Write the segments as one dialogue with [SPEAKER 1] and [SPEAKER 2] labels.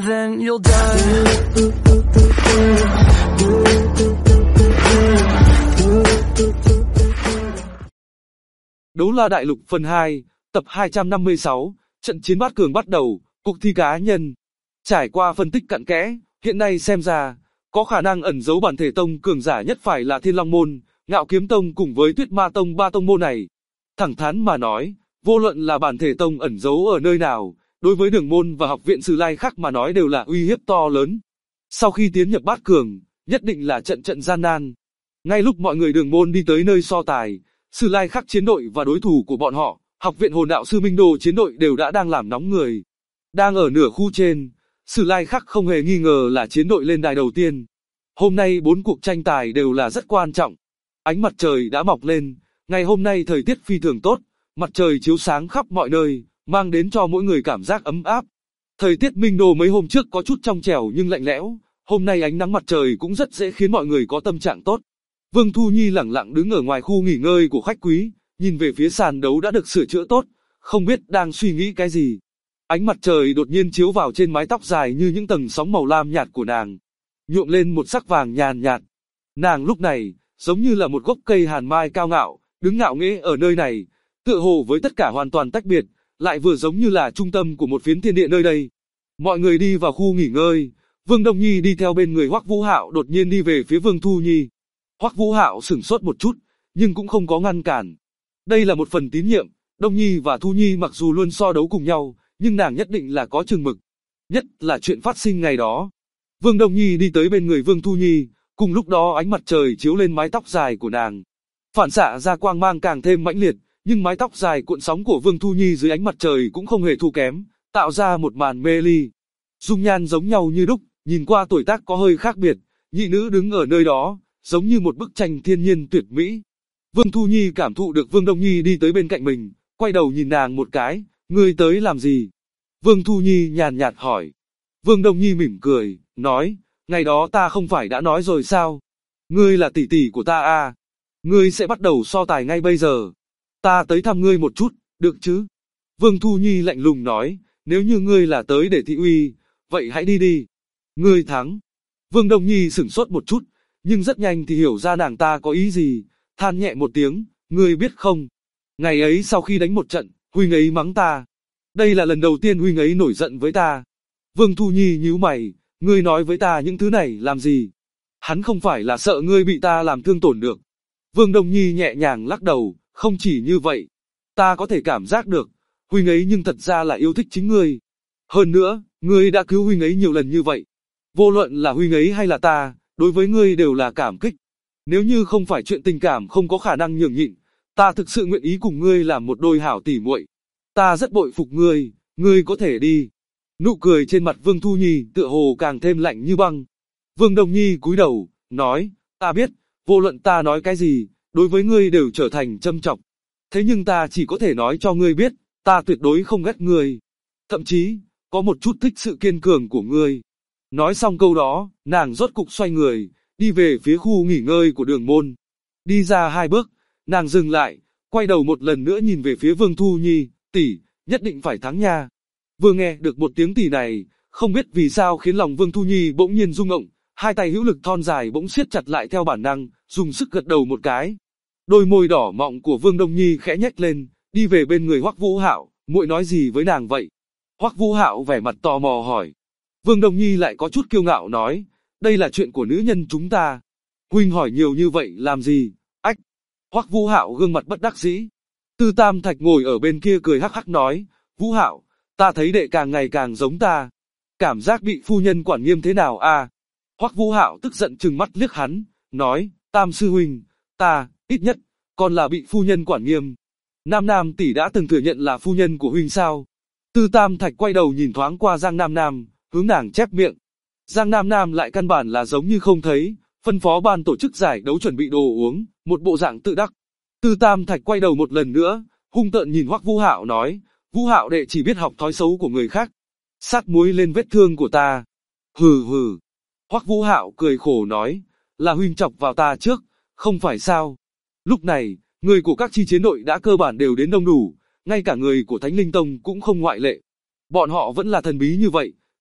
[SPEAKER 1] and then you'll die.
[SPEAKER 2] Đấu La Đại Lục phần 2, tập 256, trận chiến bát cường bắt đầu, cuộc thi cá nhân. Trải qua phân tích cặn kẽ, hiện nay xem ra, có khả năng ẩn giấu bản thể tông cường giả nhất phải là Thiên Long Môn, Ngạo Kiếm Tông cùng với Tuyết Ma Tông, ba tông môn này. Thẳng thắn mà nói, vô luận là bản thể tông ẩn giấu ở nơi nào, đối với Đường Môn và Học viện Sử Lai Khắc mà nói đều là uy hiếp to lớn. Sau khi tiến nhập bát cường, nhất định là trận gian nan. Ngay lúc mọi người Đường Môn đi tới nơi so tài, Sử Lai Khắc chiến đội và đối thủ của bọn họ, Học viện Hồn Đạo Sư Minh Đồ chiến đội đều đang làm nóng người. Đang ở nửa khu trên, Sử Lai Khắc không hề nghi ngờ là chiến đội lên đài đầu tiên. Hôm nay 4 cuộc tranh tài đều là rất quan trọng. Ánh mặt trời đã mọc lên, ngày hôm nay thời tiết phi thường tốt, mặt trời chiếu sáng khắp mọi nơi, mang đến cho mỗi người cảm giác ấm áp. Thời tiết Minh Đô mấy hôm trước có chút trong trẻo nhưng lạnh lẽo, hôm nay ánh nắng mặt trời cũng rất dễ khiến mọi người có tâm trạng tốt. Vương Thu Nhi lẳng lặng đứng ở ngoài khu nghỉ ngơi của khách quý, nhìn về phía sàn đấu đã được sửa chữa tốt, không biết đang suy nghĩ cái gì. Ánh mặt trời đột nhiên chiếu vào trên mái tóc dài như những tầng sóng màu lam nhạt của nàng, nhuộm lên một sắc vàng nhàn nhạt. Nàng lúc này, giống như là một gốc cây hàn mai cao ngạo, đứng ngạo nghễ ở nơi này, tựa hồ với tất cả hoàn toàn tách biệt, lại vừa giống như là trung tâm của một phiến thiên địa nơi đây. Mọi người đi vào khu nghỉ ngơi, Vương Đông Nhi đi theo bên người Hoắc Vũ Hạo đột nhiên đi về phía Vương Thu Nhi. Hoắc Vũ Hạo sửng sốt một chút, nhưng cũng không có ngăn cản. Đây là một phần tín nhiệm, Đông Nhi và Thu Nhi mặc dù luôn so đấu cùng nhau, nhưng nàng nhất định là có chừng mực. Nhất là chuyện phát sinh ngày đó. Vương Đông Nhi đi tới bên người Vương Thu Nhi, cùng lúc đó ánh mặt trời chiếu lên mái tóc dài của nàng. Phản xạ ra quang mang càng thêm mãnh liệt, nhưng mái tóc dài cuộn sóng của Vương Thu Nhi dưới ánh mặt trời cũng không hề thua kém, tạo ra một màn mê ly. Dung nhan giống nhau như đúc, nhìn qua tuổi tác có hơi khác biệt, nhị nữ đứng ở nơi đó, giống như một bức tranh thiên nhiên tuyệt mỹ. Vương Thu Nhi cảm thụ được Vương Đông Nhi đi tới bên cạnh mình, quay đầu nhìn nàng một cái, ngươi tới làm gì? Vương Thu Nhi nhàn nhạt hỏi. Vương Đông Nhi mỉm cười, nói, ngày đó ta không phải đã nói rồi sao? Ngươi là tỷ tỷ của ta à? Ngươi sẽ bắt đầu so tài ngay bây giờ. Ta tới thăm ngươi một chút, được chứ? Vương Thu Nhi lạnh lùng nói, nếu như ngươi là tới để thị uy, vậy hãy đi đi. Ngươi thắng. Vương Đông Nhi sửng sốt một chút, nhưng rất nhanh thì hiểu ra nàng ta có ý gì, than nhẹ một tiếng, ngươi biết không? Ngày ấy sau khi đánh một trận, huynh ấy mắng ta. Đây là lần đầu tiên huynh ấy nổi giận với ta. Vương Thu Nhi nhíu mày, ngươi nói với ta những thứ này làm gì? Hắn không phải là sợ ngươi bị ta làm thương tổn được. Vương Đông Nhi nhẹ nhàng lắc đầu, không chỉ như vậy. Ta có thể cảm giác được, huynh ấy nhưng thật ra là yêu thích chính ngươi. Hơn nữa, ngươi đã cứu huynh ấy nhiều lần như vậy. Vô luận là huynh ấy hay là ta, đối với ngươi đều là cảm kích. Nếu như không phải chuyện tình cảm không có khả năng nhường nhịn, ta thực sự nguyện ý cùng ngươi làm một đôi hảo tỉ muội. Ta rất bội phục ngươi, ngươi có thể đi. Nụ cười trên mặt Vương Thu Nhi tựa hồ càng thêm lạnh như băng. Vương Đông Nhi cúi đầu, nói, ta biết, vô luận ta nói cái gì, đối với ngươi đều trở thành châm chọc. Thế nhưng ta chỉ có thể nói cho ngươi biết, ta tuyệt đối không ghét ngươi. Thậm chí, có một chút thích sự kiên cường của ngươi. Nói xong câu đó, nàng rốt cục xoay người, đi về phía khu nghỉ ngơi của Đường Môn. Đi ra 2 bước, nàng dừng lại, quay đầu một lần nữa nhìn về phía Vương Thu Nhi, tỷ, nhất định phải thắng nha. Vừa nghe được một tiếng tỷ này, không biết vì sao khiến lòng Vương Thu Nhi bỗng nhiên rung động, hai tay hữu lực thon dài bỗng siết chặt lại theo bản năng, dùng sức gật đầu một cái. Đôi môi đỏ mọng của Vương Đông Nhi khẽ nhếch lên, đi về bên người Hoắc Vũ Hạo, muội nói gì với nàng vậy? Hoắc Vũ Hạo vẻ mặt tò mò hỏi. Vương Đông Nhi lại có chút kiêu ngạo nói, đây là chuyện của nữ nhân chúng ta. Huynh hỏi nhiều như vậy làm gì? Ách! Hoắc Vũ Hạo gương mặt bất đắc dĩ. Tư Tam Thạch ngồi ở bên kia cười hắc hắc nói, Vũ Hạo, ta thấy đệ càng ngày càng giống ta. Cảm giác bị phu nhân quản nghiêm thế nào à? Hoắc Vũ Hạo tức giận trừng mắt liếc hắn, nói, Tam sư huynh, ta, ít nhất, còn là bị phu nhân quản nghiêm. Nam Nam tỷ đã từng thừa nhận là phu nhân của huynh sao? Tư Tam Thạch quay đầu nhìn thoáng qua Giang Nam Nam, hướng nàng chép miệng. Giang Nam Nam lại căn bản là giống như không thấy, phân phó ban tổ chức giải đấu chuẩn bị đồ uống, một bộ dạng tự đắc. Tư Tam Thạch quay đầu một lần nữa, hung tợn nhìn Hoắc Vũ Hạo nói, Vũ Hạo đệ chỉ biết học thói xấu của người khác, sát muối lên vết thương của ta. Hừ hừ. Hoắc Vũ Hạo cười khổ nói, là huynh chọc vào ta trước, không phải sao? Lúc này, người của các chi chiến đội đã cơ bản đều đến đông đủ, ngay cả người của Thánh Linh Tông cũng không ngoại lệ. Bọn họ vẫn là thần bí như vậy,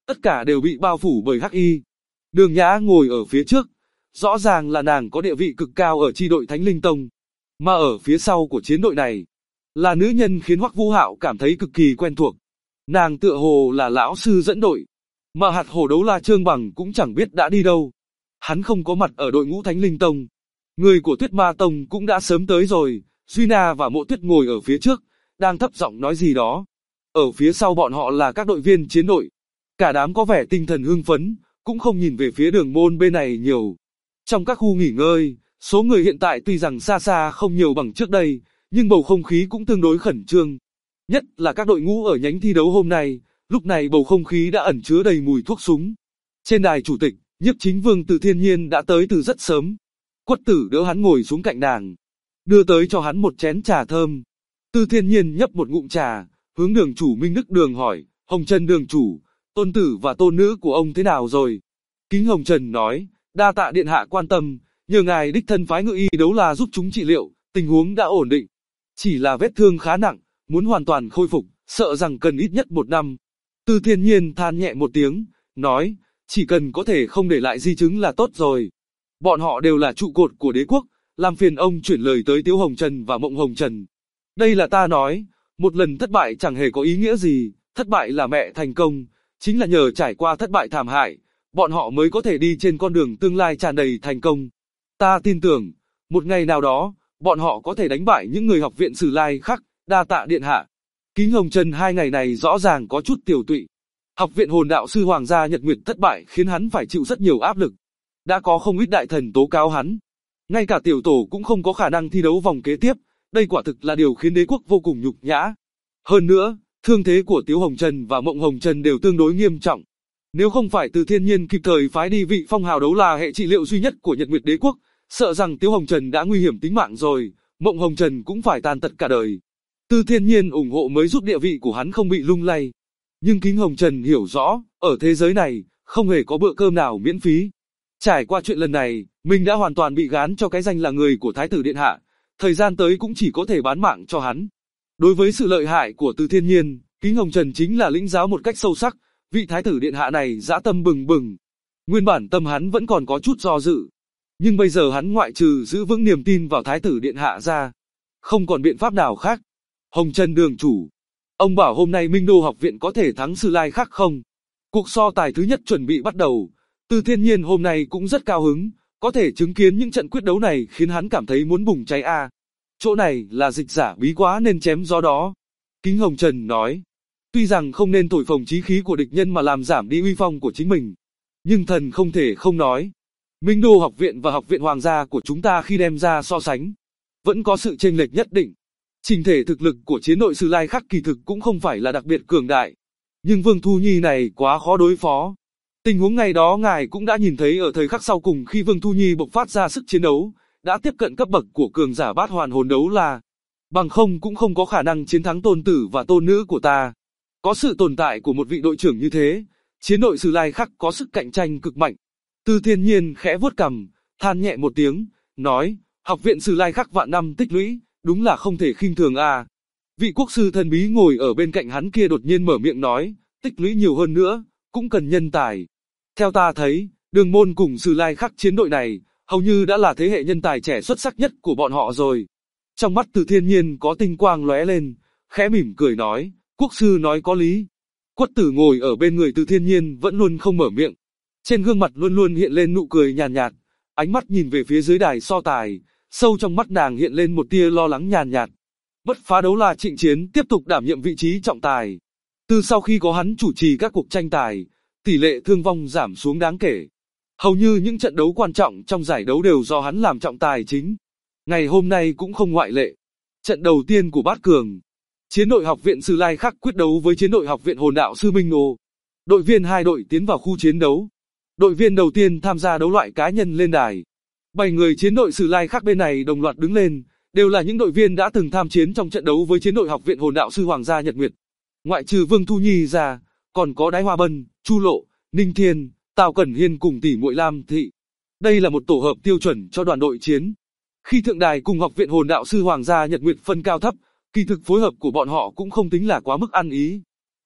[SPEAKER 2] tất cả đều bị bao phủ bởi hắc y. Đường Nhã ngồi ở phía trước, rõ ràng là nàng có địa vị cực cao ở chi đội Thánh Linh Tông, mà ở phía sau của chiến đội này là nữ nhân khiến Hoắc Vũ Hạo cảm thấy cực kỳ quen thuộc. Nàng tựa hồ là lão sư dẫn đội, mà hạt hổ đấu la Trương Bằng cũng chẳng biết đã đi đâu. Hắn không có mặt ở đội ngũ Thánh Linh Tông. Người của Tuyết Ma Tông cũng đã sớm tới rồi. Duy Na và Mộ Tuyết ngồi ở phía trước, đang thấp giọng nói gì đó. Ở phía sau bọn họ là các đội viên chiến đội. Cả đám có vẻ tinh thần hưng phấn, cũng không nhìn về phía đường môn bên này nhiều. Trong các khu nghỉ ngơi, số người hiện tại tuy rằng xa xa không nhiều bằng trước đây, nhưng bầu không khí cũng tương đối khẩn trương. Nhất là các đội ngũ ở nhánh thi đấu hôm nay, lúc này bầu không khí đã ẩn chứa đầy mùi thuốc súng. Trên đài chủ tịch, Nhiếp Chính Vương Từ Thiên Nhiên đã tới từ rất sớm. Quất Tử đỡ hắn ngồi xuống cạnh nàng, đưa tới cho hắn một chén trà thơm. Từ Thiên Nhiên nhấp một ngụm trà, hướng đường chủ Minh Đức Đường hỏi, Hồng Trần đường chủ, tôn tử và tôn nữ của ông thế nào rồi? Kính Hồng Trần nói, đa tạ điện hạ quan tâm, nhờ ngài đích thân phái ngự y đấu la giúp chúng trị liệu, tình huống đã ổn định. Chỉ là vết thương khá nặng, muốn hoàn toàn khôi phục, sợ rằng cần ít nhất 1 năm. Từ Thiên Nhiên than nhẹ một tiếng, nói, chỉ cần có thể không để lại di chứng là tốt rồi. Bọn họ đều là trụ cột của đế quốc, làm phiền ông chuyển lời tới Tiếu Hồng Trần và Mộng Hồng Trần. Đây là ta nói, một lần thất bại chẳng hề có ý nghĩa gì, thất bại là mẹ thành công, chính là nhờ trải qua thất bại thảm hại, bọn họ mới có thể đi trên con đường tương lai tràn đầy thành công. Ta tin tưởng, một ngày nào đó, bọn họ có thể đánh bại những người học viện Sử Lai khác, đa tạ điện hạ. Kính Hồng Trần 2 ngày này rõ ràng có chút tiểu tụy. Học viện hồn đạo sư Hoàng gia Nhật Nguyệt thất bại khiến hắn phải chịu rất nhiều áp lực. Đã có không ít đại thần tố cáo hắn. Ngay cả tiểu tổ cũng không có khả năng thi đấu vòng kế tiếp, đây quả thực là điều khiến đế quốc vô cùng nhục nhã. Hơn nữa, thương thế của Tiếu Hồng Trần và Mộng Hồng Trần đều tương đối nghiêm trọng. Nếu không phải Từ Thiên Nhiên kịp thời phái đi vị phong hào đấu la hệ trị liệu duy nhất của Nhật Nguyệt đế quốc, sợ rằng Tiếu Hồng Trần đã nguy hiểm tính mạng rồi, Mộng Hồng Trần cũng phải tàn tật cả đời. Từ Thiên Nhiên ủng hộ mới giúp địa vị của hắn không bị lung lay. Nhưng Kính Hồng Trần hiểu rõ, ở thế giới này, không hề có bữa cơm nào miễn phí. Trải qua chuyện lần này, mình đã hoàn toàn bị gán cho cái danh là người của Thái tử Điện Hạ, thời gian tới cũng chỉ có thể bán mạng cho hắn. Đối với sự lợi hại của Từ Thiên Nhiên, Kính Hồng Trần chính là lĩnh giáo một cách sâu sắc, vị Thái tử Điện Hạ này dã tâm bừng bừng. Nguyên bản tâm hắn vẫn còn có chút do dự, nhưng bây giờ hắn ngoại trừ giữ vững niềm tin vào Thái tử Điện Hạ ra, không còn biện pháp nào khác. Hồng Trần đường chủ, ông bảo hôm nay Minh Đô học viện có thể thắng Sử Lai khác không? Cuộc so tài thứ nhất chuẩn bị bắt đầu. Từ Thiên Nhiên hôm nay cũng rất cao hứng, có thể chứng kiến những trận quyết đấu này khiến hắn cảm thấy muốn bùng cháy a. Chỗ này là dịch giả bí quá nên chém gió đó. Kính Hồng Trần nói, tuy rằng không nên thổi phồng chí khí của địch nhân mà làm giảm đi uy phong của chính mình, nhưng thần không thể không nói. Minh Đô học viện và học viện hoàng gia của chúng ta khi đem ra so sánh, vẫn có sự chênh lệch nhất định. Trình thể thực lực của chiến đội Sử Lai Khắc kỳ thực cũng không phải là đặc biệt cường đại, nhưng Vương Thu Nhi này quá khó đối phó. Tình huống ngày đó ngài cũng đã nhìn thấy ở thời khắc sau cùng khi Vương Thu Nhi bộc phát ra sức chiến đấu, đã tiếp cận cấp bậc của cường giả bát hoàn hồn đấu la. Bằng không cũng không có khả năng chiến thắng tôn tử và tôn nữ của ta. Có sự tồn tại của một vị đội trưởng như thế, chiến đội Sử Lai Khắc có sức cạnh tranh cực mạnh. Từ Thiên Nhiên khẽ vuốt cằm, than nhẹ một tiếng, nói, học viện Sử Lai Khắc vạn năm tích lũy, đúng là không thể khinh thường a. Vị quốc sư thần bí ngồi ở bên cạnh hắn kia đột nhiên mở miệng nói, tích lũy nhiều hơn nữa, cũng cần nhân tài. Theo ta thấy, Đường Môn cùng Sử Lai Khắc chiến đội này, hầu như đã là thế hệ nhân tài trẻ xuất sắc nhất của bọn họ rồi. Trong mắt Từ Thiên Nhiên có tinh quang lóe lên, khẽ mỉm cười nói, quốc sư nói có lý. Quất Tử ngồi ở bên người Từ Thiên Nhiên vẫn luôn không mở miệng. Trên gương mặt luôn luôn hiện lên nụ cười nhàn nhạt, ánh mắt nhìn về phía dưới đài so tài, sâu trong mắt nàng hiện lên một tia lo lắng nhàn nhạt. Bất phá đấu la Trịnh Chiến tiếp tục đảm nhiệm vị trí trọng tài. Từ sau khi có hắn chủ trì các cuộc tranh tài, tỷ lệ thương vong giảm xuống đáng kể. Hầu như những trận đấu quan trọng trong giải đấu đều do hắn làm trọng tài chính. Ngày hôm nay cũng không ngoại lệ. Trận đầu tiên của bát cường, chiến đội học viện Sử Lai Khắc quyết đấu với chiến đội học viện hồn đạo sư Minh Ngô. Đội viên hai đội tiến vào khu chiến đấu. Đội viên đầu tiên tham gia đấu loại cá nhân lên đài. 7 người chiến đội Sử Lai Khắc bên này đồng loạt đứng lên, đều là những đội viên đã từng tham chiến trong trận đấu với chiến đội học viện hồn đạo sư Hoàng gia Nhật Nguyệt. Ngoại trừ Vương Thu Nhi ra, còn có Đái Hoa Bân, Chu Lộ, Ninh Thiên, Tào Cẩn Hiên cùng tỷ muội Lam Thị. Đây là một tổ hợp tiêu chuẩn cho đoàn đội chiến. Khi thượng đài cùng học viện hồn đạo sư Hoàng gia Nhật Nguyệt phân cao thấp, kỳ thực phối hợp của bọn họ cũng không tính là quá mức ăn ý.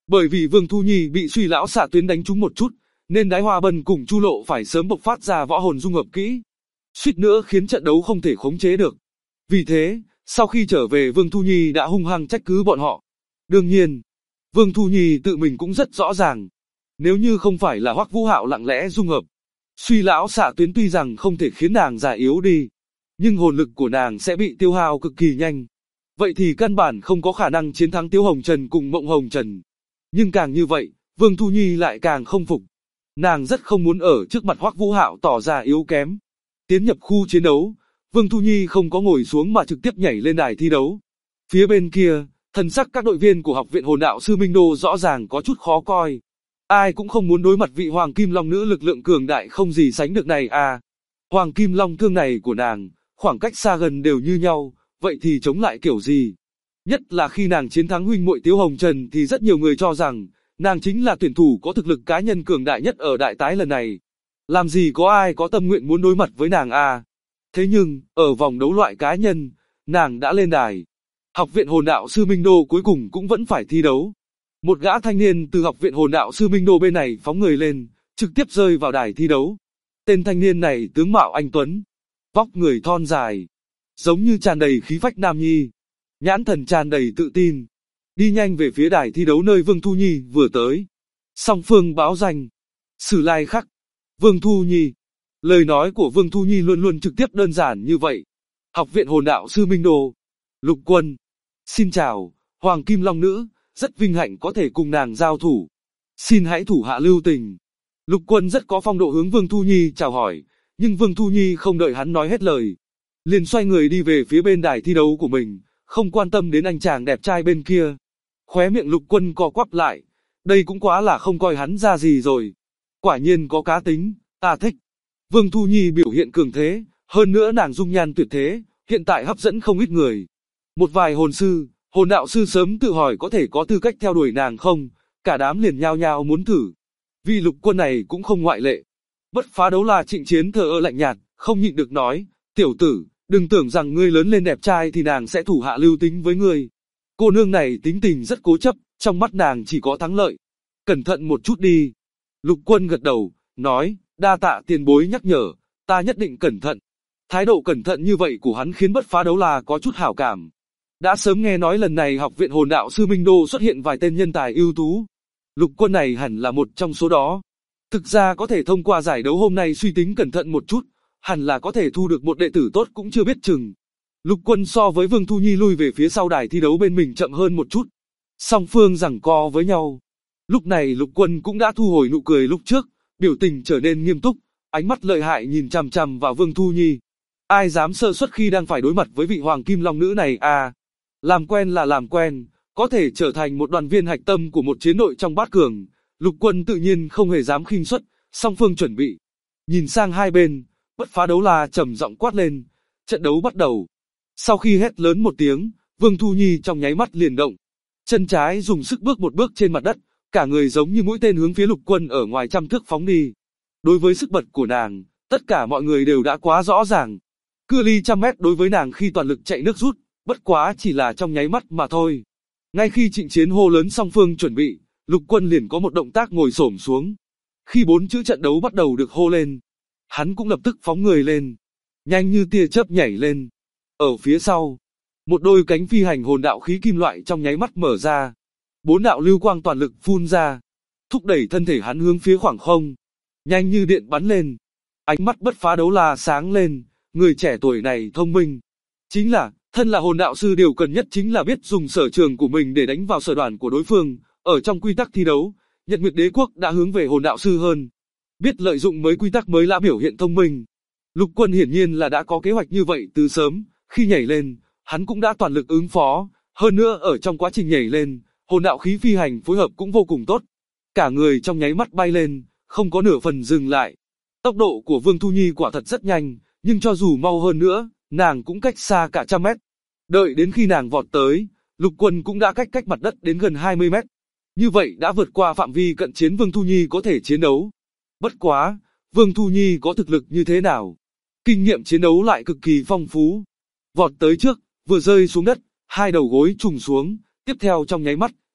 [SPEAKER 2] Bởi vì Vương Thu Nhi bị Suy lão xạ tuyến đánh trúng một chút, nên Đái Hoa Bân cùng Chu Lộ phải sớm bộc phát ra võ hồn dung hợp kỹ, suýt nữa khiến trận đấu không thể khống chế được. Vì thế, sau khi trở về Vương Thu Nhi đã hung hăng trách cứ bọn họ. Đương nhiên, Vương Thu Nhi tự mình cũng rất rõ ràng, nếu như không phải là Hoắc Vũ Hạo lặng lẽ dung hợp, Suy lão xạ tuyến tuy rằng không thể khiến nàng già yếu đi, nhưng hồn lực của nàng sẽ bị tiêu hao cực kỳ nhanh. Vậy thì căn bản không có khả năng chiến thắng Tiêu Hồng Trần cùng Mộng Hồng Trần. Nhưng càng như vậy, Vương Thu Nhi lại càng không phục. Nàng rất không muốn ở trước mặt Hoắc Vũ Hạo tỏ ra yếu kém. Tiến nhập khu chiến đấu, Vương Thu Nhi không có ngồi xuống mà trực tiếp nhảy lên đài thi đấu. Phía bên kia, thần sắc các đội viên của Học viện Hồn Đạo Sư Minh Đô rõ ràng có chút khó coi. Ai cũng không muốn đối mặt vị Hoàng Kim Long nữ lực lượng cường đại không gì sánh được này à. Hoàng Kim Long thương này của nàng, khoảng cách xa gần đều như nhau, vậy thì chống lại kiểu gì? Nhất là khi nàng chiến thắng huynh muội Tiếu Hồng Trần thì rất nhiều người cho rằng, nàng chính là tuyển thủ có thực lực cá nhân cường đại nhất ở đại tái lần này. Làm gì có ai có tâm nguyện muốn đối mặt với nàng à? Thế nhưng, ở vòng đấu loại cá nhân, nàng đã lên đài. Học viện Hồn Đạo Sư Minh Đô cuối cùng cũng vẫn phải thi đấu. Một gã thanh niên từ Học viện Hồn Đạo Sư Minh Đô bên này phóng người lên, trực tiếp rơi vào đài thi đấu. Tên thanh niên này tướng mạo anh tuấn, vóc người thon dài, giống như tràn đầy khí phách nam nhi, nhãn thần tràn đầy tự tin, đi nhanh về phía đài thi đấu nơi Vương Thu Nhi vừa tới. Song phương báo danh. Sử lai khắc. Vương Thu Nhi. Lời nói của Vương Thu Nhi luôn luôn trực tiếp đơn giản như vậy. Học viện Hồn Đạo Sư Minh Đô. Lục Quân. Xin chào, Hoàng Kim Long nữ, rất vinh hạnh có thể cùng nàng giao thủ. Xin hãy thủ hạ lưu tình. Lục Quân rất có phong độ hướng Vương Thu Nhi chào hỏi, nhưng Vương Thu Nhi không đợi hắn nói hết lời, liền xoay người đi về phía bên đài thi đấu của mình, không quan tâm đến anh chàng đẹp trai bên kia. Khóe miệng Lục Quân co quắp lại, đây cũng quá là không coi hắn ra gì rồi. Quả nhiên có cá tính, ta thích. Vương Thu Nhi biểu hiện cường thế, hơn nữa nàng dung nhan tuyệt thế, hiện tại hấp dẫn không ít người. Một vài hồn sư, hồn đạo sư sớm tự hỏi có thể có tư cách theo đuổi nàng không, cả đám liền nhao nhao muốn thử. Vì Lục Quân này cũng không ngoại lệ. Bất Phá Đấu La Trịnh Chiến thờ ơ lạnh nhạt, không nhịn được nói, tiểu tử, đừng tưởng rằng ngươi lớn lên đẹp trai thì nàng sẽ thủ hạ lưu tình với ngươi. Cô nương này tính tình rất cố chấp, trong mắt nàng chỉ có thắng lợi. Cẩn thận một chút đi. Lục Quân gật đầu, nói, đa tạ tiền bối nhắc nhở, ta nhất định cẩn thận. Thái độ cẩn thận như vậy của hắn khiến Bất Phá Đấu La có chút hảo cảm. Đã sớm nghe nói lần này Học viện Hồn Đạo Sư Minh Đô xuất hiện vài tên nhân tài ưu tú. Lục Quân này hẳn là một trong số đó. Thực ra có thể thông qua giải đấu hôm nay suy tính cẩn thận một chút, hẳn là có thể thu được một đệ tử tốt cũng chưa biết chừng. Lục Quân so với Vương Thu Nhi lui về phía sau đài thi đấu bên mình chậm hơn một chút. Song phương giằng co với nhau. Lúc này Lục Quân cũng đã thu hồi nụ cười lúc trước, biểu tình trở nên nghiêm túc, ánh mắt lợi hại nhìn chằm chằm vào Vương Thu Nhi. Ai dám sơ suất khi đang phải đối mặt với vị Hoàng Kim Long nữ này à? Làm quen là làm quen, có thể trở thành một đoàn viên hạch tâm của một chiến đội trong bát cường. Lục Quân tự nhiên không hề dám khinh suất, song phương chuẩn bị. Nhìn sang hai bên, Bất Phá Đấu La trầm giọng quát lên. Trận đấu bắt đầu. Sau khi hét lớn một tiếng, Vương Thu Nhi trong nháy mắt liền động. Chân trái dùng sức bước một bước trên mặt đất, cả người giống như mũi tên hướng phía Lục Quân ở ngoài trăm thước phóng đi. Đối với sức bật của nàng, tất cả mọi người đều đã quá rõ ràng. Cự ly 100 mét đối với nàng khi toàn lực chạy nước rút, bất quá chỉ là trong nháy mắt mà thôi. Ngay khi Trịnh Chiến hô lớn song phương chuẩn bị, Lục Quân liền có một động tác ngồi xổm xuống. Khi 4 chữ trận đấu bắt đầu được hô lên, hắn cũng lập tức phóng người lên, nhanh như tia chớp nhảy lên. Ở phía sau, một đôi cánh phi hành hồn đạo khí kim loại trong nháy mắt mở ra, 4 đạo lưu quang toàn lực phun ra, thúc đẩy thân thể hắn hướng phía khoảng không, nhanh như điện bắn lên. Ánh mắt Bất Phá Đấu La sáng lên, người trẻ tuổi này thông minh, chính là thân là hồn đạo sư điều cần nhất chính là biết dùng sở trường của mình để đánh vào sở đoàn của đối phương. Ở trong quy tắc thi đấu, Nhật Nguyệt Đế Quốc đã hướng về hồn đạo sư hơn, biết lợi dụng mấy quy tắc mới là biểu hiện thông minh. Lục Quân hiển nhiên là đã có kế hoạch như vậy từ sớm, khi nhảy lên, hắn cũng đã toàn lực ứng phó, hơn nữa ở trong quá trình nhảy lên, hồn đạo khí phi hành phối hợp cũng vô cùng tốt. Cả người trong nháy mắt bay lên, không có nửa phần dừng lại. Tốc độ của Vương Thu Nhi quả thật rất nhanh, nhưng cho dù mau hơn nữa, nàng cũng cách xa cả 100 mét. Đợi đến khi nàng vọt tới, Lục Quân cũng đã cách mặt đất đến gần 20 mét. Như vậy đã vượt qua phạm vi cận chiến Vương Thu Nhi có thể chiến đấu. Bất quá, Vương Thu Nhi có thực lực như thế nào? Kinh nghiệm chiến đấu lại cực kỳ phong phú. Vọt tới trước, vừa rơi xuống đất, hai đầu gối trùng xuống, tiếp theo trong nháy mắt,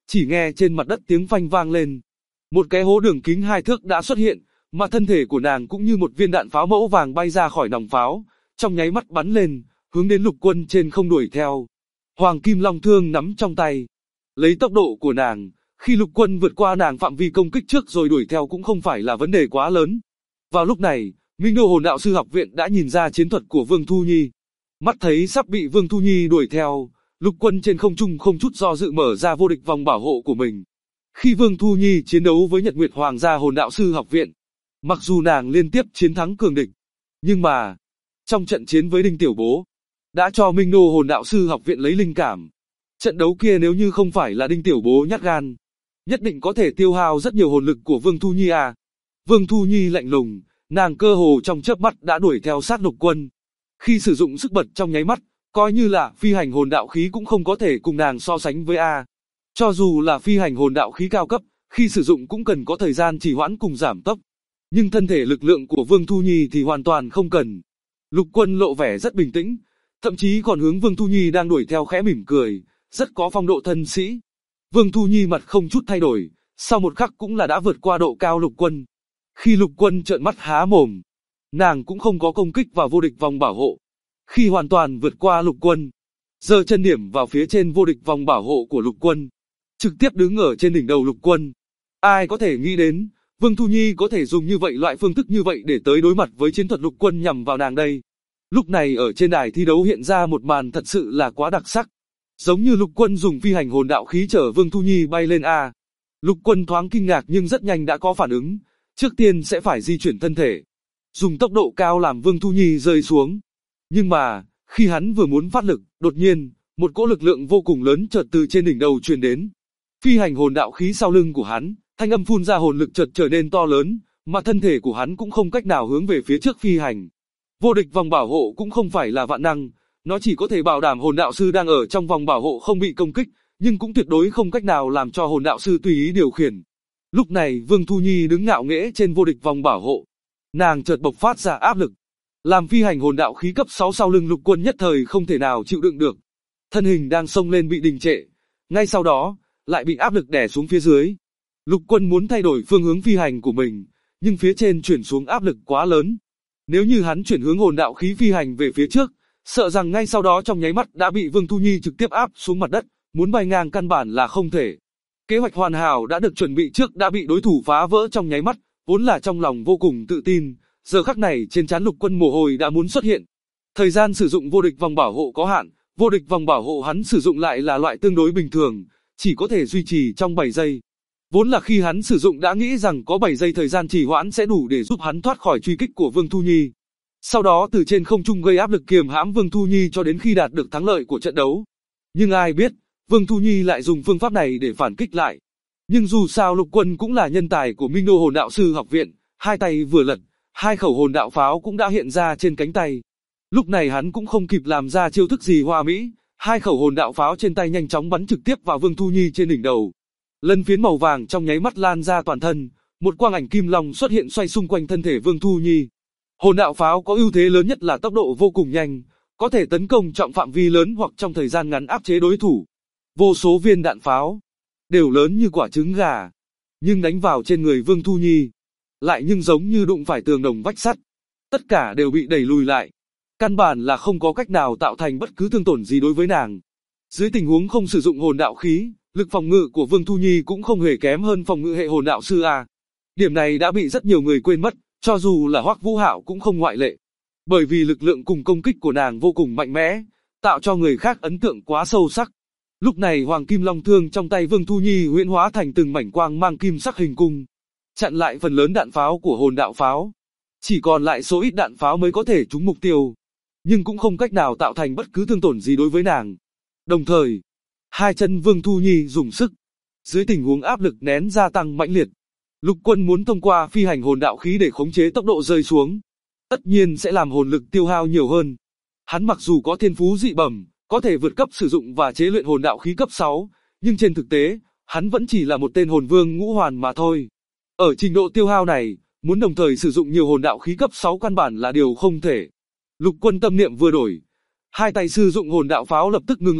[SPEAKER 2] Chỉ nghe trên mặt đất tiếng phanh vang lên. Một cái hố đường kính 2 thước đã xuất hiện, mà thân thể của nàng cũng như một viên đạn pháo mẫu vàng bay ra khỏi nòng pháo, trong nháy mắt bắn lên, hướng đến Lục Quân trên không đuổi theo. Hoàng Kim Long thương nắm trong tay. Lấy tốc độ của nàng, khi Lục Quân vượt qua nàng phạm vi công kích trước rồi đuổi theo cũng không phải là vấn đề quá lớn. Vào lúc này, Minh Đô Hồn Đạo Sư Học Viện đã nhìn ra chiến thuật của Vương Thu Nhi. Mắt thấy sắp bị Vương Thu Nhi đuổi theo, Lục Quân trên không trung không chút do dự mở ra vô địch vòng bảo hộ của mình. Khi Vương Thu Nhi chiến đấu với Nhật Nguyệt Hoàng gia Hồn Đạo Sư Học Viện, mặc dù nàng liên tiếp chiến thắng cường địch, nhưng mà trong trận chiến với Đinh Tiểu Bố, đã cho Minh Đô Hồn Đạo Sư Học Viện lấy linh cảm. Trận đấu kia nếu như không phải là Đinh Tiểu Bố nhát gan, nhất định có thể tiêu hao rất nhiều hồn lực của Vương Thu Nhi à. Vương Thu Nhi lạnh lùng, nàng cơ hồ trong chớp mắt đã đuổi theo sát Lục Quân. Khi sử dụng sức bật trong nháy mắt, coi như là phi hành hồn đạo khí cũng không có thể cùng nàng so sánh với A. Cho dù là phi hành hồn đạo khí cao cấp, khi sử dụng cũng cần có thời gian trì hoãn cùng giảm tốc. Nhưng thân thể lực lượng của Vương Thu Nhi thì hoàn toàn không cần. Lục Quân lộ vẻ rất bình tĩnh, thậm chí còn hướng Vương Thu Nhi đang đuổi theo khẽ mỉm cười, rất có phong độ thân sĩ. Vương Thu Nhi mặt không chút thay đổi, sau một khắc cũng là đã vượt qua độ cao Lục Quân. Khi Lục Quân trợn mắt há mồm, nàng cũng không có công kích vào vô địch vòng bảo hộ. Khi hoàn toàn vượt qua Lục Quân, giơ chân điểm vào phía trên vô địch vòng bảo hộ của Lục Quân, trực tiếp đứng ở trên đỉnh đầu Lục Quân. Ai có thể nghĩ đến, Vương Thu Nhi có thể dùng như vậy loại phương thức như vậy để tới đối mặt với chiến thuật Lục Quân nhằm vào nàng đây. Lúc này ở trên đài thi đấu hiện ra một màn thật sự là quá đặc sắc. Giống như Lục Quân dùng phi hành hồn đạo khí chở Vương Thu Nhi bay lên A. Lục Quân thoáng kinh ngạc nhưng rất nhanh đã có phản ứng, trước tiên sẽ phải di chuyển thân thể, dùng tốc độ cao làm Vương Thu Nhi rơi xuống. Nhưng mà, khi hắn vừa muốn phát lực, đột nhiên, một cỗ lực lượng vô cùng lớn chợt từ trên đỉnh đầu truyền đến. Phi hành hồn đạo khí sau lưng của hắn, thanh âm phun ra hồn lực chợt trở nên to lớn, mà thân thể của hắn cũng không cách nào hướng về phía trước phi hành. Vô địch vòng bảo hộ cũng không phải là vạn năng, nó chỉ có thể bảo đảm hồn đạo sư đang ở trong vòng bảo hộ không bị công kích, nhưng cũng tuyệt đối không cách nào làm cho hồn đạo sư tùy ý điều khiển. Lúc này Vương Thu Nhi đứng ngạo nghễ trên vô địch vòng bảo hộ, nàng chợt bộc phát ra áp lực, làm phi hành hồn đạo khí cấp 6 sau lưng Lục Quân nhất thời không thể nào chịu đựng được. Thân hình đang xông lên bị đình trệ, ngay sau đó, lại bị áp lực đè xuống phía dưới. Lục Quân muốn thay đổi phương hướng phi hành của mình, nhưng phía trên chuyển xuống áp lực quá lớn. Nếu như hắn chuyển hướng hồn đạo khí phi hành về phía trước, sợ rằng ngay sau đó trong nháy mắt đã bị Vương Thu Nhi trực tiếp áp xuống mặt đất, muốn bay ngang căn bản là không thể. Kế hoạch hoàn hảo đã được chuẩn bị trước đã bị đối thủ phá vỡ trong nháy mắt, vốn là trong lòng vô cùng tự tin, giờ khắc này trên trán Lục Quân mồ hôi đã muốn xuất hiện. Thời gian sử dụng vô địch vòng bảo hộ có hạn, vô địch vòng bảo hộ hắn sử dụng lại là loại tương đối bình thường, chỉ có thể duy trì trong 7 giây. Vốn là khi hắn sử dụng đã nghĩ rằng có 7 giây thời gian trì hoãn sẽ đủ để giúp hắn thoát khỏi truy kích của Vương Thu Nhi. Sau đó từ trên không trung gây áp lực kiềm hãm Vương Thu Nhi cho đến khi đạt được thắng lợi của trận đấu. Nhưng ai biết, Vương Thu Nhi lại dùng phương pháp này để phản kích lại. Nhưng dù sao Lục Quân cũng là nhân tài của Minh Đô Hồn Đạo Sư Học Viện, hai tay vừa lật, hai khẩu hồn đạo pháo cũng đã hiện ra trên cánh tay. Lúc này hắn cũng không kịp làm ra chiêu thức gì hoa mỹ, hai khẩu hồn đạo pháo trên tay nhanh chóng bắn trực tiếp vào Vương Thu Nhi trên đỉnh đầu. Lân phiến màu vàng trong nháy mắt lan ra toàn thân, một quang ảnh kim long xuất hiện xoay xung quanh thân thể Vương Thu Nhi. Hồn đạo pháo có ưu thế lớn nhất là tốc độ vô cùng nhanh, có thể tấn công trọng phạm vi lớn hoặc trong thời gian ngắn áp chế đối thủ. Vô số viên đạn pháo, đều lớn như quả trứng gà, nhưng đánh vào trên người Vương Thu Nhi, lại nhưng giống như đụng phải tường đồng vách sắt. Tất cả đều bị đẩy lùi lại, căn bản là không có cách nào tạo thành bất cứ thương tổn gì đối với nàng. Dưới tình huống không sử dụng hồn đạo khí, lực phòng ngự của Vương Thu Nhi cũng không hề kém hơn phòng ngự hệ hồn đạo sư A. Điểm này đã bị rất nhiều người quên mất, cho dù là Hoắc Vũ Hạo cũng không ngoại lệ. Bởi vì lực lượng cùng công kích của nàng vô cùng mạnh mẽ, tạo cho người khác ấn tượng quá sâu sắc. Lúc này Hoàng Kim Long thương trong tay Vương Thu Nhi huyễn hóa thành từng mảnh quang mang kim sắc hình cung, chặn lại phần lớn đạn pháo của hồn đạo pháo. Chỉ còn lại số ít đạn pháo mới có thể trúng mục tiêu, nhưng cũng không cách nào tạo thành bất cứ thương tổn gì đối với nàng. Đồng thời, hai chân Vương Thu Nhi dùng sức, dưới tình huống áp lực nén gia tăng mãnh liệt. Lục Quân muốn thông qua phi hành hồn đạo khí để khống chế tốc độ rơi xuống, tất nhiên sẽ làm hồn lực tiêu hao nhiều hơn. Hắn mặc dù có thiên phú dị bẩm, có thể vượt cấp sử dụng và chế luyện hồn đạo khí cấp 6, nhưng trên thực tế, hắn vẫn chỉ là một tên hồn vương ngũ hoàn mà thôi. Ở trình độ tiêu hao này, muốn đồng thời sử dụng nhiều hồn đạo khí cấp 6 căn bản là điều không thể. Lục Quân tâm niệm vừa đổi, hai tay sử dụng hồn đạo pháo lập tức ngừng lại,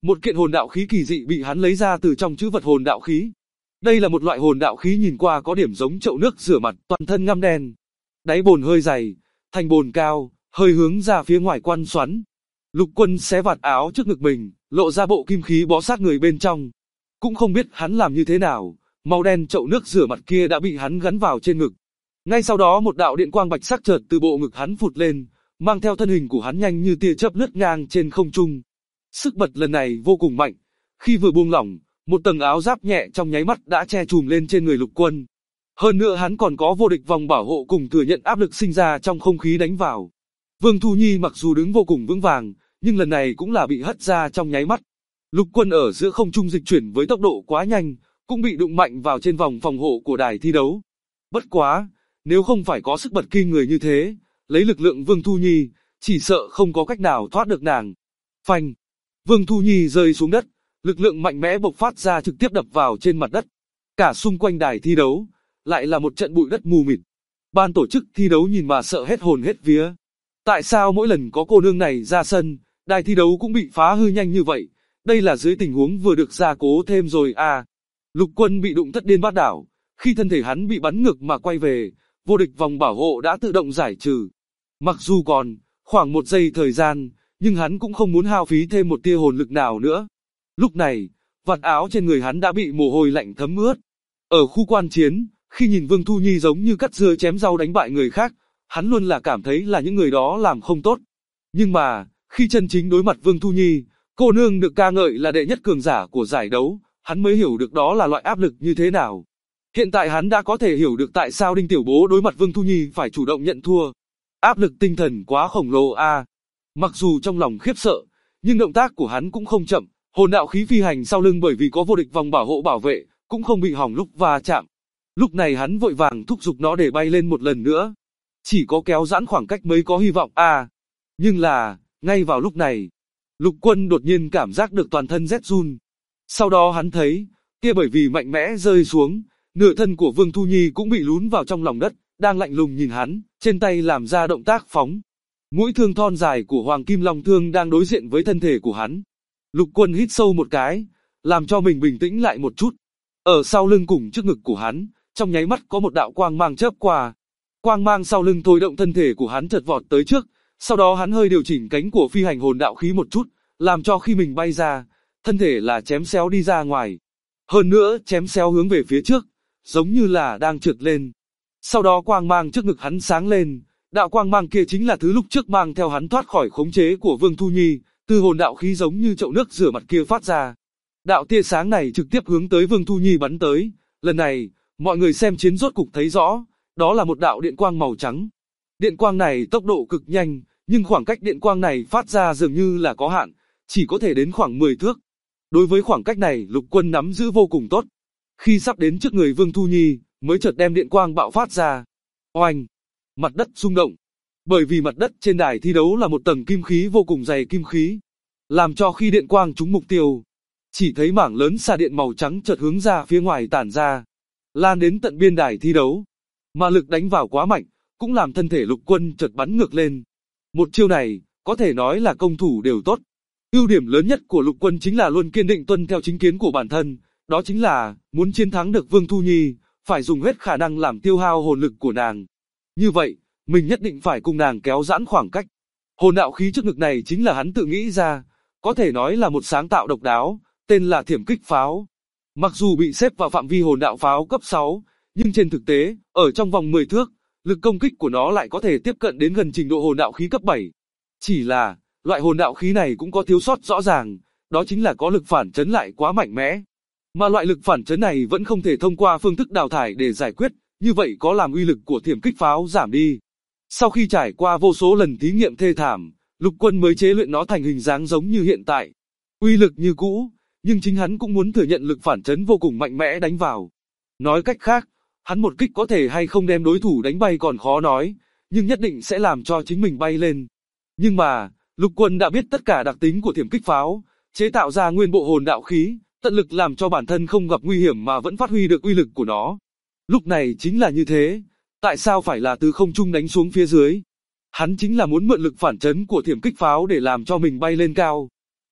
[SPEAKER 2] Một kiện hồn đạo khí kỳ dị bị hắn lấy ra từ trong trữ vật hồn đạo khí. Đây là một loại hồn đạo khí nhìn qua có điểm giống chậu nước rửa mặt, toàn thân ngăm đen. Đáy bồn hơi dày, thành bồn cao, hơi hướng ra phía ngoài quan xoắn. Lục Quân xé vạt áo trước ngực mình, lộ ra bộ kim khí bó sát người bên trong. Cũng không biết hắn làm như thế nào, màu đen chậu nước rửa mặt kia đã bị hắn gắn vào trên ngực. Ngay sau đó một đạo điện quang bạch sắc chợt từ bộ ngực hắn phụt lên, mang theo thân hình của hắn nhanh như tia chớp lướt ngang trên không trung. Sức bật lần này vô cùng mạnh, khi vừa buông lỏng, một tầng áo giáp nhẹ trong nháy mắt đã che trùm lên trên người Lục Quân. Hơn nữa hắn còn có vô địch vòng bảo hộ cùng thừa nhận áp lực sinh ra trong không khí đánh vào. Vương Thu Nhi mặc dù đứng vô cùng vững vàng, nhưng lần này cũng là bị hất ra trong nháy mắt. Lục Quân ở giữa không trung dịch chuyển với tốc độ quá nhanh, cũng bị đụng mạnh vào trên vòng phòng hộ của đài thi đấu. Bất quá, nếu không phải có sức bật kinh người như thế, lấy lực lượng Vương Thu Nhi, chỉ sợ không có cách nào thoát được nàng. Phanh! Vương Thu Nhi rơi xuống đất, lực lượng mạnh mẽ bộc phát ra trực tiếp đập vào trên mặt đất. Cả xung quanh đài thi đấu, lại là một trận bụi đất mù mịt. Ban tổ chức thi đấu nhìn mà sợ hết hồn hết vía. Tại sao mỗi lần có cô nương này ra sân, đài thi đấu cũng bị phá hư nhanh như vậy? Đây là dưới tình huống vừa được gia cố thêm rồi à. Lục Quân bị đụng thất điên bát đảo, khi thân thể hắn bị bắn ngược mà quay về, vô địch vòng bảo hộ đã tự động giải trừ. Mặc dù còn khoảng 1 giây thời gian, nhưng hắn cũng không muốn hao phí thêm một tia hồn lực nào nữa. Lúc này, vạt áo trên người hắn đã bị mồ hôi lạnh thấm ướt. Ở khu quan chiến, khi nhìn Vương Thu Nhi giống như cắt dưa chém rau đánh bại người khác, hắn luôn là cảm thấy là những người đó làm không tốt. Nhưng mà, khi chân chính đối mặt Vương Thu Nhi, cô nương được ca ngợi là đệ nhất cường giả của giải đấu, hắn mới hiểu được đó là loại áp lực như thế nào. Hiện tại hắn đã có thể hiểu được tại sao Đinh Tiểu Bố đối mặt Vương Thu Nhi phải chủ động nhận thua. Áp lực tinh thần quá khổng lồ a. Mặc dù trong lòng khiếp sợ, nhưng động tác của hắn cũng không chậm, hồn đạo khí phi hành sau lưng bởi vì có vô địch vòng bảo hộ bảo vệ, cũng không bị hỏng lúc va chạm. Lúc này hắn vội vàng thúc giục nó để bay lên một lần nữa. Chỉ có kéo giãn khoảng cách mới có hy vọng a. Nhưng là, ngay vào lúc này, Lục Quân đột nhiên cảm giác được toàn thân rét run. Sau đó hắn thấy, kia bởi vì mạnh mẽ rơi xuống, nửa thân của Vương Thu Nhi cũng bị lún vào trong lòng đất, đang lạnh lùng nhìn hắn, trên tay làm ra động tác phóng. Mũi thương thon dài của Hoàng Kim Long Thương đang đối diện với thân thể của hắn. Lục Quân hít sâu một cái, làm cho mình bình tĩnh lại một chút. Ở sau lưng cùng trước ngực của hắn, trong nháy mắt có một đạo quang mang chớp qua. Quang mang sau lưng thôi động thân thể của hắn chợt vọt tới trước, sau đó hắn hơi điều chỉnh cánh của phi hành hồn đạo khí một chút, làm cho khi mình bay ra, thân thể là chém xéo đi ra ngoài. Hơn nữa chém xéo hướng về phía trước, giống như là đang trượt lên. Sau đó quang mang trước ngực hắn sáng lên, đạo quang mang kia chính là thứ lúc trước mang theo hắn thoát khỏi khống chế của Vương Thu Nhi, từ hồn đạo khí giống như chậu nước rửa mặt kia phát ra. Đạo tia sáng này trực tiếp hướng tới Vương Thu Nhi bắn tới, lần này, mọi người xem chiến rốt cục thấy rõ, đó là một đạo điện quang màu trắng. Điện quang này tốc độ cực nhanh, nhưng khoảng cách điện quang này phát ra dường như là có hạn, chỉ có thể đến khoảng 10 thước. Đối với khoảng cách này Lục Quân nắm giữ vô cùng tốt. Khi sắp đến trước người Vương Thu Nhi, mới chợt đem điện quang bạo phát ra. Oanh! Mặt đất rung động. Bởi vì mặt đất trên đài thi đấu là một tầng kim khí vô cùng dày kim khí, làm cho khi điện quang trúng mục tiêu, chỉ thấy mảng lớn xà điện màu trắng chợt hướng ra phía ngoài tản ra, lan đến tận biên đài thi đấu. Mà lực đánh vào quá mạnh, cũng làm thân thể Lục Quân chợt bắn ngược lên. Một chiêu này, có thể nói là công thủ đều tốt. Ưu điểm lớn nhất của Lục Quân chính là luôn kiên định tuân theo chính kiến của bản thân, đó chính là, muốn chiến thắng được Vương Thu Nhi, phải dùng hết khả năng làm tiêu hao hồn lực của nàng. Như vậy, mình nhất định phải cùng nàng kéo giãn khoảng cách. Hồn đạo khí trước ngực này chính là hắn tự nghĩ ra, có thể nói là một sáng tạo độc đáo, tên là Thiểm Kích Pháo. Mặc dù bị xếp vào phạm vi hồn đạo pháo cấp 6, nhưng trên thực tế, ở trong vòng 10 thước, lực công kích của nó lại có thể tiếp cận đến gần trình độ hồn đạo khí cấp 7. Chỉ là, loại hồn đạo khí này cũng có thiếu sót rõ ràng, đó chính là có lực phản chấn lại quá mạnh mẽ. Mà loại lực phản chấn này vẫn không thể thông qua phương thức đào thải để giải quyết, như vậy có làm uy lực của Thiểm Kích Pháo giảm đi. Sau khi trải qua vô số lần thí nghiệm thê thảm, Lục Quân mới chế luyện nó thành hình dáng giống như hiện tại. Uy lực như cũ, nhưng chính hắn cũng muốn thừa nhận lực phản chấn vô cùng mạnh mẽ đánh vào. Nói cách khác, hắn một kích có thể hay không đem đối thủ đánh bay còn khó nói, nhưng nhất định sẽ làm cho chính mình bay lên. Nhưng mà, Lục Quân đã biết tất cả đặc tính của Thiểm Kích Pháo, chế tạo ra nguyên bộ hồn đạo khí, tận lực làm cho bản thân không gặp nguy hiểm mà vẫn phát huy được uy lực của nó. Lúc này chính là như thế, tại sao phải là từ không trung đánh xuống phía dưới? Hắn chính là muốn mượn lực phản chấn của Thiểm Kích Pháo để làm cho mình bay lên cao.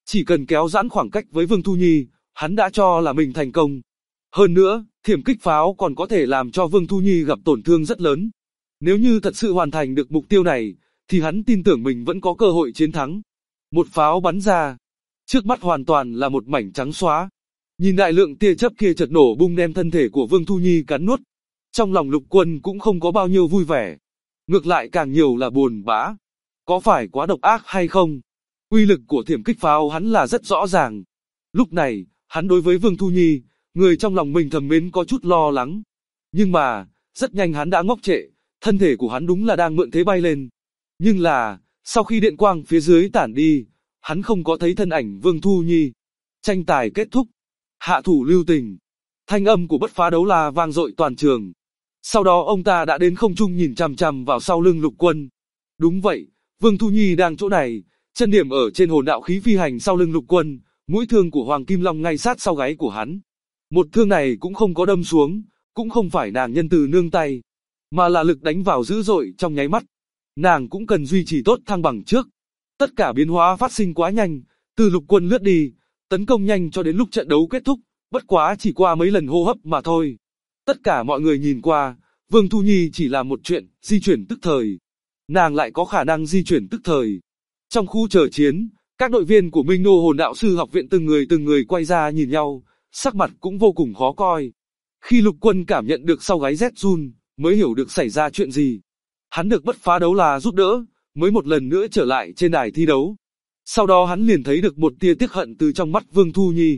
[SPEAKER 2] Chỉ cần kéo giãn khoảng cách với Vương Thu Nhi, hắn đã cho là mình thành công. Hơn nữa, thiểm kích pháo còn có thể làm cho Vương Thu Nhi gặp tổn thương rất lớn. Nếu như thật sự hoàn thành được mục tiêu này, thì hắn tin tưởng mình vẫn có cơ hội chiến thắng. Một pháo bắn ra, trước mắt hoàn toàn là một mảnh trắng xóa. Nhìn đại lượng tia chớp kia chợt nổ bung đem thân thể của Vương Thu Nhi cắn nuốt. Trong lòng Lục Quân cũng không có bao nhiêu vui vẻ. Ngược lại càng nhiều là buồn bã. Có phải quá độc ác hay không? Uy lực của thiểm kích pháo hắn là rất rõ ràng. Lúc này, hắn đối với Vương Thu Nhi, người trong lòng mình thầm mến có chút lo lắng. Nhưng mà, rất nhanh hắn đã ngốc trệ, thân thể của hắn đúng là đang mượn thế bay lên. Nhưng là, sau khi điện quang phía dưới tản đi, hắn không có thấy thân ảnh Vương Thu Nhi. Tranh tài kết thúc. Hạ thủ lưu tình. Thanh âm của Bất Phá Đấu La vang dội toàn trường. Sau đó ông ta đã đến không trung nhìn chằm chằm vào sau lưng Lục Quân. Đúng vậy, Vương Thu Nhi đang chỗ này, chân điểm ở trên hồn đạo khí phi hành sau lưng Lục Quân, mũi thương của Hoàng Kim Long ngay sát sau gáy của hắn. Một thương này cũng không có đâm xuống, cũng không phải nàng nhân từ nương tay, mà là lực đánh vào dữ dội trong nháy mắt. Nàng cũng cần duy trì tốt thăng bằng trước. Tất cả biến hóa phát sinh quá nhanh, từ Lục Quân lướt đi, tấn công nhanh cho đến lúc trận đấu kết thúc, bất quá chỉ qua mấy lần hô hấp mà thôi. Tất cả mọi người nhìn qua, Vương Thu Nhi chỉ làm một chuyện, di chuyển tức thời. Nàng lại có khả năng di chuyển tức thời. Trong khu chờ chiến, các đội viên của Minh Nô Hồn Đạo Sư Học viện từng người quay ra nhìn nhau, sắc mặt cũng vô cùng khó coi. Khi Lục Quân cảm nhận được sau gáy rét run, mới hiểu được xảy ra chuyện gì. Hắn được Bất Phá Đấu La giúp đỡ, mới một lần nữa trở lại trên đài thi đấu. Sau đó hắn liền thấy được một tia tiếc hận từ trong mắt Vương Thu Nhi.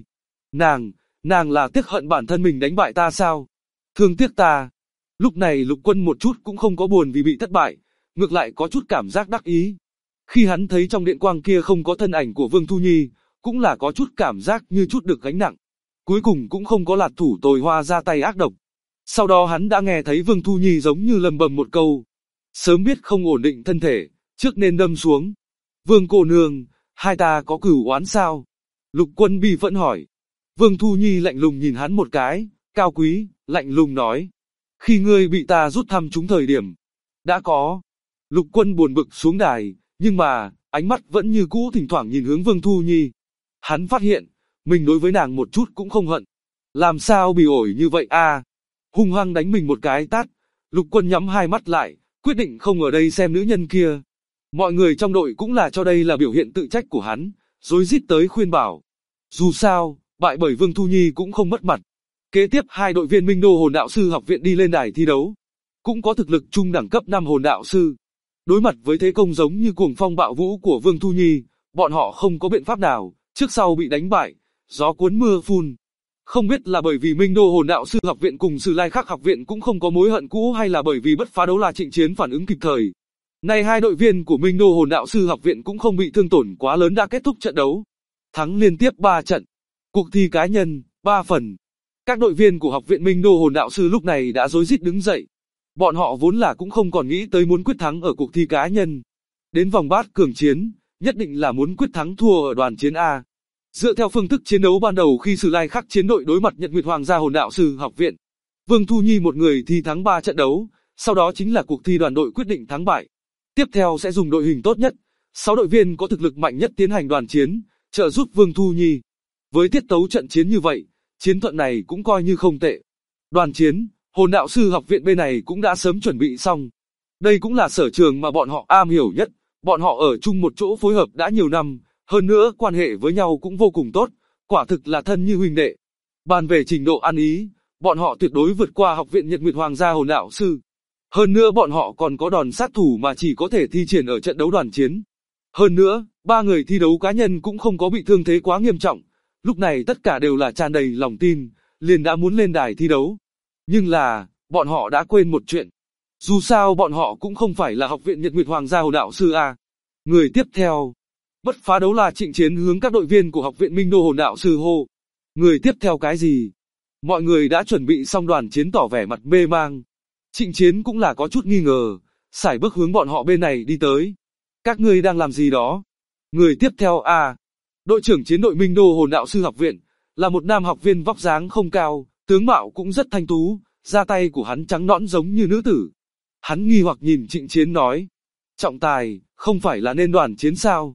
[SPEAKER 2] Nàng là tiếc hận bản thân mình đánh bại ta sao? Thương tiếc ta. Lúc này Lục Quân một chút cũng không có buồn vì bị thất bại, ngược lại có chút cảm giác đắc ý. Khi hắn thấy trong điện quang kia không có thân ảnh của Vương Thu Nhi, cũng là có chút cảm giác như chút được gánh nặng. Cuối cùng cũng không có Lạt Thủ Tồi Hoa ra tay ác độc. Sau đó hắn đã nghe thấy Vương Thu Nhi giống như lầm bầm một câu. Sớm biết không ổn định thân thể, trước nên đâm xuống. Vương cô nương, hai ta có cửu oán sao? Lục Quân bi phẫn hỏi. Vương Thu Nhi lạnh lùng nhìn hắn một cái, cao quý, lạnh lùng nói. Khi ngươi bị ta rút thăm trúng thời điểm, đã có. Lục Quân buồn bực xuống đài, nhưng mà, ánh mắt vẫn như cũ thỉnh thoảng nhìn hướng Vương Thu Nhi. Hắn phát hiện, mình đối với nàng một chút cũng không hận. Làm sao bị ổi như vậy a? Hung hăng đánh mình một cái tát, Lục Quân nhắm hai mắt lại, quyết định không ở đây xem nữ nhân kia. Mọi người trong đội cũng là cho đây là biểu hiện tự trách của hắn, rối rít tới khuyên bảo. Dù sao, bại bởi Vương Thu Nhi cũng không mất mặt. Kế tiếp hai đội viên Minh Đô Hồn Đạo Sư Học viện đi lên đài thi đấu. Cũng có thực lực trung đẳng cấp 5 hồn đạo sư. Đối mặt với thế công giống như cuồng phong bạo vũ của Vương Thu Nhi, bọn họ không có biện pháp nào, trước sau bị đánh bại, gió cuốn mưa phun. Không biết là bởi vì Minh Đô Hồn Đạo Sư Học viện cùng Sử Lai Khắc Học viện cũng không có mối hận cũ hay là bởi vì Bất Phá Đấu La Trịnh Chiến phản ứng kịp thời. Này hai đội viên của Minh Đô Hồn Đạo Sư Học viện cũng không bị thương tổn quá lớn đã kết thúc trận đấu. Thắng liên tiếp 3 trận. Cuộc thi cá nhân, 3 phần. Các đội viên của Học viện Minh Đô Hồn Đạo Sư lúc này đã rối rít đứng dậy. Bọn họ vốn là cũng không còn nghĩ tới muốn quyết thắng ở cuộc thi cá nhân. Đến vòng bát cường chiến, nhất định là muốn quyết thắng thua ở đoàn chiến A. Dựa theo phương thức chiến đấu ban đầu khi Sử Lai Khắc chiến đội đối mặt Nhật Nguyệt Hoàng gia Hồn Đạo Sư Học viện, Vương Thu Nhi một người thi thắng 3 trận đấu, sau đó chính là cuộc thi đoàn đội quyết định thắng bại. Tiếp theo sẽ dùng đội hình tốt nhất, 6 đội viên có thực lực mạnh nhất tiến hành đoàn chiến, trợ giúp Vương Thu Nhi. Với tiết tấu trận chiến như vậy, chiến thuật này cũng coi như không tệ. Đoàn chiến, Hồn Đạo Sư Học viện bên này cũng đã sớm chuẩn bị xong. Đây cũng là sở trường mà bọn họ am hiểu nhất, bọn họ ở chung một chỗ phối hợp đã nhiều năm, hơn nữa quan hệ với nhau cũng vô cùng tốt, quả thực là thân như huynh đệ. Bàn về trình độ ăn ý, bọn họ tuyệt đối vượt qua Học viện Nhật Nguyệt Hoàng gia Hồn Đạo Sư. Hơn nữa bọn họ còn có đòn sát thủ mà chỉ có thể thi triển ở trận đấu đoàn chiến. Hơn nữa, 3 người thi đấu cá nhân cũng không có bị thương thế quá nghiêm trọng. Lúc này tất cả đều là tràn đầy lòng tin, liền đã muốn lên đài thi đấu. Nhưng là, bọn họ đã quên một chuyện. Dù sao bọn họ cũng không phải là Học viện Nhật Nguyệt Hoàng gia Hồn Đạo Sư A. Người tiếp theo. Bất Phá Đấu La Trịnh Chiến hướng các đội viên của Học viện Minh Đô Hồn Đạo Sư hô. Người tiếp theo cái gì? Mọi người đã chuẩn bị xong đoàn chiến tỏ vẻ mặt mê mang. Trịnh Chiến cũng là có chút nghi ngờ, sải bước hướng bọn họ bên này đi tới. Các ngươi đang làm gì đó? Người tiếp theo a, đội trưởng chiến đội Minh Đô Hồn Đạo Sư Học viện, là một nam học viên vóc dáng không cao, tướng mạo cũng rất thanh tú, da tay của hắn trắng nõn giống như nữ tử. Hắn nghi hoặc nhìn Trịnh Chiến nói, trọng tài, không phải là nên đoàn chiến sao?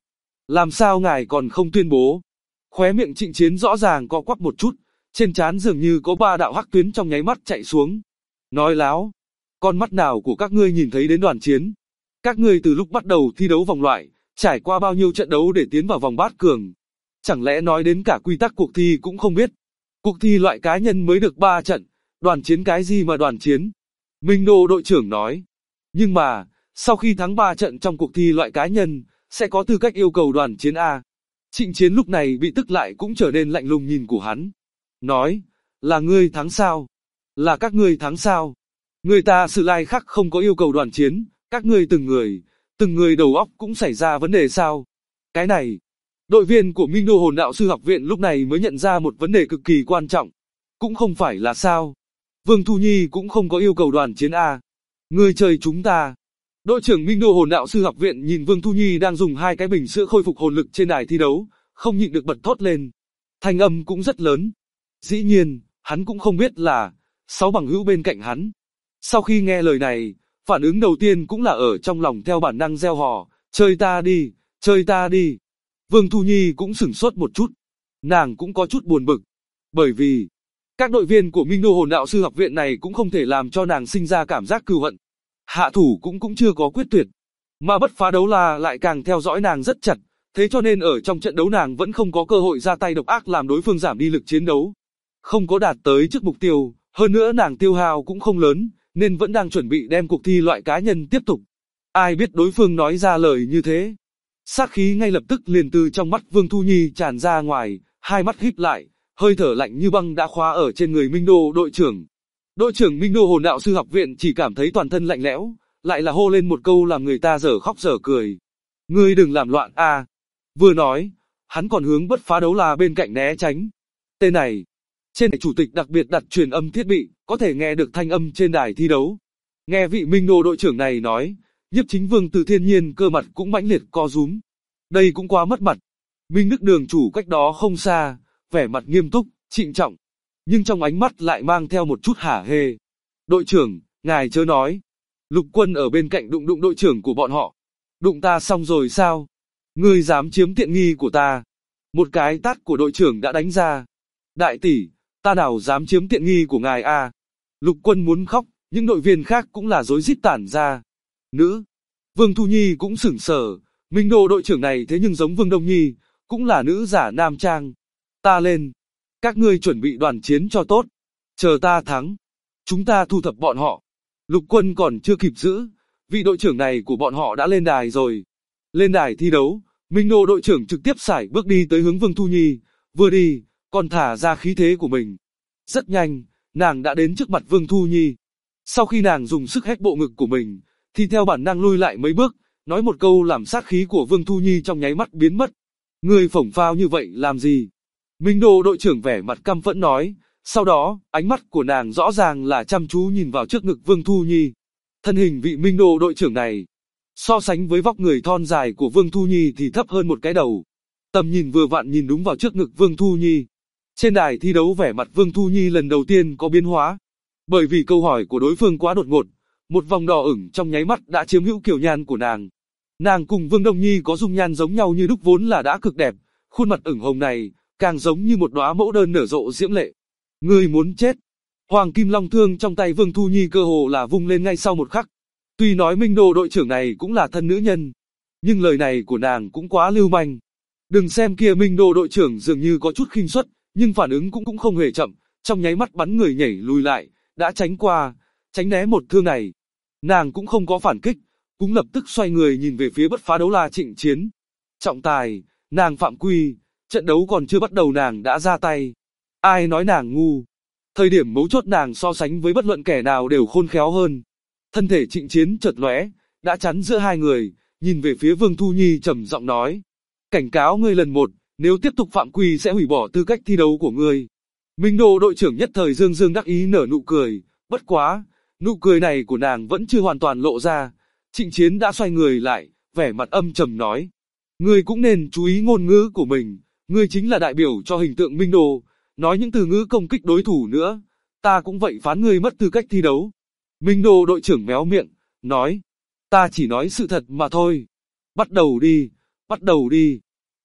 [SPEAKER 2] Làm sao ngài còn không tuyên bố? Khóe miệng Trịnh Chiến rõ ràng co quắp một chút, trên trán dường như có 3 đạo hắc tuyến trong nháy mắt chạy xuống. Nói láo, con mắt nào của các ngươi nhìn thấy đến Đoàn Chiến? Các ngươi từ lúc bắt đầu thi đấu vòng loại, trải qua bao nhiêu trận đấu để tiến vào vòng bát cường? Chẳng lẽ nói đến cả quy tắc cuộc thi cũng không biết? Cuộc thi loại cá nhân mới được 3 trận, Đoàn Chiến cái gì mà Đoàn Chiến? Minh Đô đội trưởng nói. Nhưng mà, sau khi thắng 3 trận trong cuộc thi loại cá nhân, sẽ có tư cách yêu cầu Đoàn Chiến A. Trịnh Chiến lúc này bị tức lại cũng trở nên lạnh lùng nhìn của hắn. Nói, là ngươi thắng sao? Là các ngươi thắng sao? Người ta sự lai khác không có yêu cầu Đoàn Chiến, các ngươi từng người đầu óc cũng xảy ra vấn đề sao? Cái này, đội viên của Minh Đô Hồn Đạo Sư Học Viện lúc này mới nhận ra một vấn đề cực kỳ quan trọng. Cũng không phải là sao? Vương Thu Nhi cũng không có yêu cầu Đoàn Chiến A. Ngươi chơi chúng ta. Đội trưởng Minh Đô Hồn Đạo Sư Học Viện nhìn Vương Thu Nhi đang dùng 2 cái bình sữa khôi phục hồn lực trên đài thi đấu, không nhịn được bật thốt lên. Thanh âm cũng rất lớn. Dĩ nhiên, hắn cũng không biết là 6 bằng hữu bên cạnh hắn. Sau khi nghe lời này, phản ứng đầu tiên cũng là ở trong lòng theo bản năng reo hò, chơi ta đi, chơi ta đi. Vương Thu Nhi cũng sửng sốt một chút. Nàng cũng có chút buồn bực. Bởi vì, các đội viên của Minh Đô Hồn Đạo Sư Học Viện này cũng không thể làm cho nàng sinh ra cảm giác cừu hận. Hạ thủ cũng chưa có quyết tuyệt. Mà Bất Phá Đấu La lại càng theo dõi nàng rất chặt, thế cho nên ở trong trận đấu nàng vẫn không có cơ hội ra tay độc ác làm đối phương giảm đi lực chiến đấu. Không có đạt tới trước mục tiêu, hơn nữa nàng tiêu hao cũng không lớn, nên vẫn đang chuẩn bị đem cuộc thi loại cá nhân tiếp tục. Ai biết đối phương nói ra lời như thế. Sát khí ngay lập tức liền từ trong mắt Vương Thu Nhi tràn ra ngoài, hai mắt híp lại, hơi thở lạnh như băng đã khóa ở trên người Minh Đô đội trưởng. Đội trưởng Minh Đô Hồn Đạo Sư Học Viện chỉ cảm thấy toàn thân lạnh lẽo, lại là hô lên một câu làm người ta dở khóc dở cười. Ngươi đừng làm loạn a. Vừa nói, hắn còn hướng Bất Phá Đấu La bên cạnh né tránh. Tên này, trên đài chủ tịch đặc biệt đặt truyền âm thiết bị, có thể nghe được thanh âm trên đài thi đấu. Nghe vị Minh Đô đội trưởng này nói, Nhiếp Chính Vương Từ Thiên Nhiên cơ mặt cũng mãnh liệt co rúm. Đây cũng quá mất mặt. Minh Đức đường chủ cách đó không xa, vẻ mặt nghiêm túc, trịnh trọng, nhưng trong ánh mắt lại mang theo một chút hả hê. Đội trưởng, ngài chớ nói. Lục Quân ở bên cạnh đụng đội trưởng của bọn họ. Đụng ta xong rồi sao? Ngươi dám chiếm tiện nghi của ta? Một cái tát của đội trưởng đã đánh ra. Đại tỷ, ta nào dám chiếm tiện nghi của ngài a? Lục Quân muốn khóc, những đội viên khác cũng là rối rít tản ra. Nữ. Vương Thu Nhi cũng sửng sờ. Minh Đô đội trưởng này thế nhưng giống Vương Đông Nhi, cũng là nữ giả nam trang. Ta lên. Các ngươi chuẩn bị đoàn chiến cho tốt. Chờ ta thắng. Chúng ta thu thập bọn họ. Lục Quân còn chưa kịp giữ. Vị đội trưởng này của bọn họ đã lên đài rồi. Lên đài thi đấu, Minh Đô đội trưởng trực tiếp sải bước đi tới hướng Vương Thu Nhi. Vừa đi, còn thả ra khí thế của mình. Rất nhanh, nàng đã đến trước mặt Vương Thu Nhi. Sau khi nàng dùng sức hét bộ ngực của mình, thì theo bản năng lui lại mấy bước, nói một câu làm sát khí của Vương Thu Nhi trong nháy mắt biến mất. Ngươi phổng phao như vậy làm gì? Minh Đô đội trưởng vẻ mặt căm phẫn nói, sau đó, ánh mắt của nàng rõ ràng là chăm chú nhìn vào trước ngực Vương Thu Nhi. Thân hình vị Minh Đô đội trưởng này, so sánh với vóc người thon dài của Vương Thu Nhi thì thấp hơn một cái đầu. Tầm nhìn vừa vặn nhìn đúng vào trước ngực Vương Thu Nhi. Trên đài thi đấu vẻ mặt Vương Thu Nhi lần đầu tiên có biến hóa. Bởi vì câu hỏi của đối phương quá đột ngột, một vòng đỏ ửng trong nháy mắt đã chiếm hữu kiểu nhan của nàng. Nàng cùng Vương Đông Nhi có dung nhan giống nhau như đúc vốn là đã cực đẹp, khuôn mặt ửng hồng này, càng giống như một đóa mẫu đơn nở rộ diễm lệ. Ngươi muốn chết. Hoàng Kim Long thương trong tay Vương Thu Nhi cơ hồ là vung lên ngay sau một khắc. Tuy nói Minh Đô đội trưởng này cũng là thân nữ nhân, nhưng lời này của nàng cũng quá lưu manh. Đừng xem kia Minh Đô đội trưởng dường như có chút khinh suất, nhưng phản ứng cũng không hề chậm, trong nháy mắt bắn người nhảy lùi lại, đã tránh qua, tránh né một thương này. Nàng cũng không có phản kích, cũng lập tức xoay người nhìn về phía Bất Phá Đấu La Trịnh Chiến. Trọng tài, nàng phạm quy, trận đấu còn chưa bắt đầu nàng đã ra tay. Ai nói nàng ngu? Thời điểm mấu chốt nàng so sánh với bất luận kẻ nào đều khôn khéo hơn. Thân thể Trịnh Chiến chợt lóe, đã chắn giữa hai người, nhìn về phía Vương Thu Nhi trầm giọng nói: cảnh cáo ngươi lần một, nếu tiếp tục phạm quy sẽ hủy bỏ tư cách thi đấu của ngươi. Minh Đô đội trưởng nhất thời dương dương đắc ý nở nụ cười, bất quá, nụ cười này của nàng vẫn chưa hoàn toàn lộ ra. Trịnh Chiến đã xoay người lại, vẻ mặt âm trầm nói: ngươi cũng nên chú ý ngôn ngữ của mình, ngươi chính là đại biểu cho hình tượng Minh Đô, nói những từ ngữ công kích đối thủ nữa, ta cũng vậy phán ngươi mất tư cách thi đấu. Minh Đô đội trưởng méo miệng, nói: ta chỉ nói sự thật mà thôi. Bắt đầu đi, bắt đầu đi.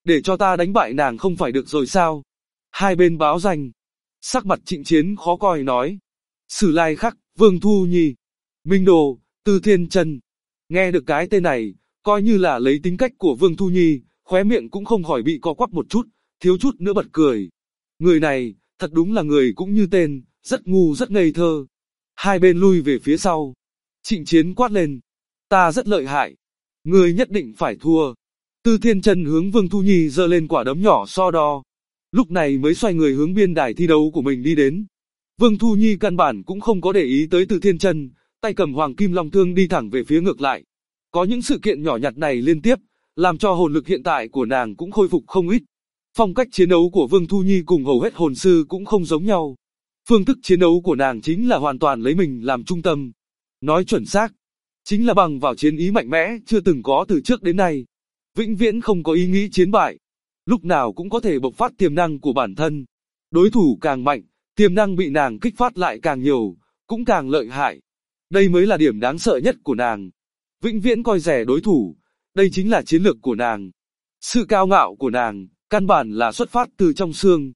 [SPEAKER 2] Để cho ta đánh bại nàng không phải được rồi sao? Hai bên báo danh. Sắc mặt Trịnh Chiến khó coi nói. Sử Lai Khắc, Vương Thu Nhi, Minh Đồ, Từ Thiên Chân. Nghe được cái tên này, coi như là lấy tính cách của Vương Thu Nhi, khóe miệng cũng không khỏi bị co quắp một chút, thiếu chút nữa bật cười. Người này, thật đúng là người cũng như tên, rất ngu rất ngây thơ. Hai bên lui về phía sau. Trịnh Chiến quát lên. Ta rất lợi hại. Ngươi nhất định phải thua. Từ Thiên Chân hướng Vương Thu Nhi giơ lên quả đấm nhỏ so đo. Lúc này mới xoay người hướng biên đài thi đấu của mình đi đến. Vương Thu Nhi căn bản cũng không có để ý tới Từ Thiên Chân, tay cầm Hoàng Kim Long Thương đi thẳng về phía ngược lại. Có những sự kiện nhỏ nhặt này liên tiếp, làm cho hồn lực hiện tại của nàng cũng khôi phục không ít. Phong cách chiến đấu của Vương Thu Nhi cùng hầu hết hồn sư cũng không giống nhau. Phương thức chiến đấu của nàng chính là hoàn toàn lấy mình làm trung tâm. Nói chuẩn xác, chính là bằng vào chiến ý mạnh mẽ chưa từng có từ trước đến nay. Vĩnh viễn không có ý nghĩ chiến bại. Lúc nào cũng có thể bộc phát tiềm năng của bản thân. Đối thủ càng mạnh, tiềm năng bị nàng kích phát lại càng nhiều, cũng càng lợi hại. Đây mới là điểm đáng sợ nhất của nàng. Vĩnh viễn coi rẻ đối thủ, đây chính là chiến lược của nàng. Sự cao ngạo của nàng, căn bản là xuất phát từ trong xương.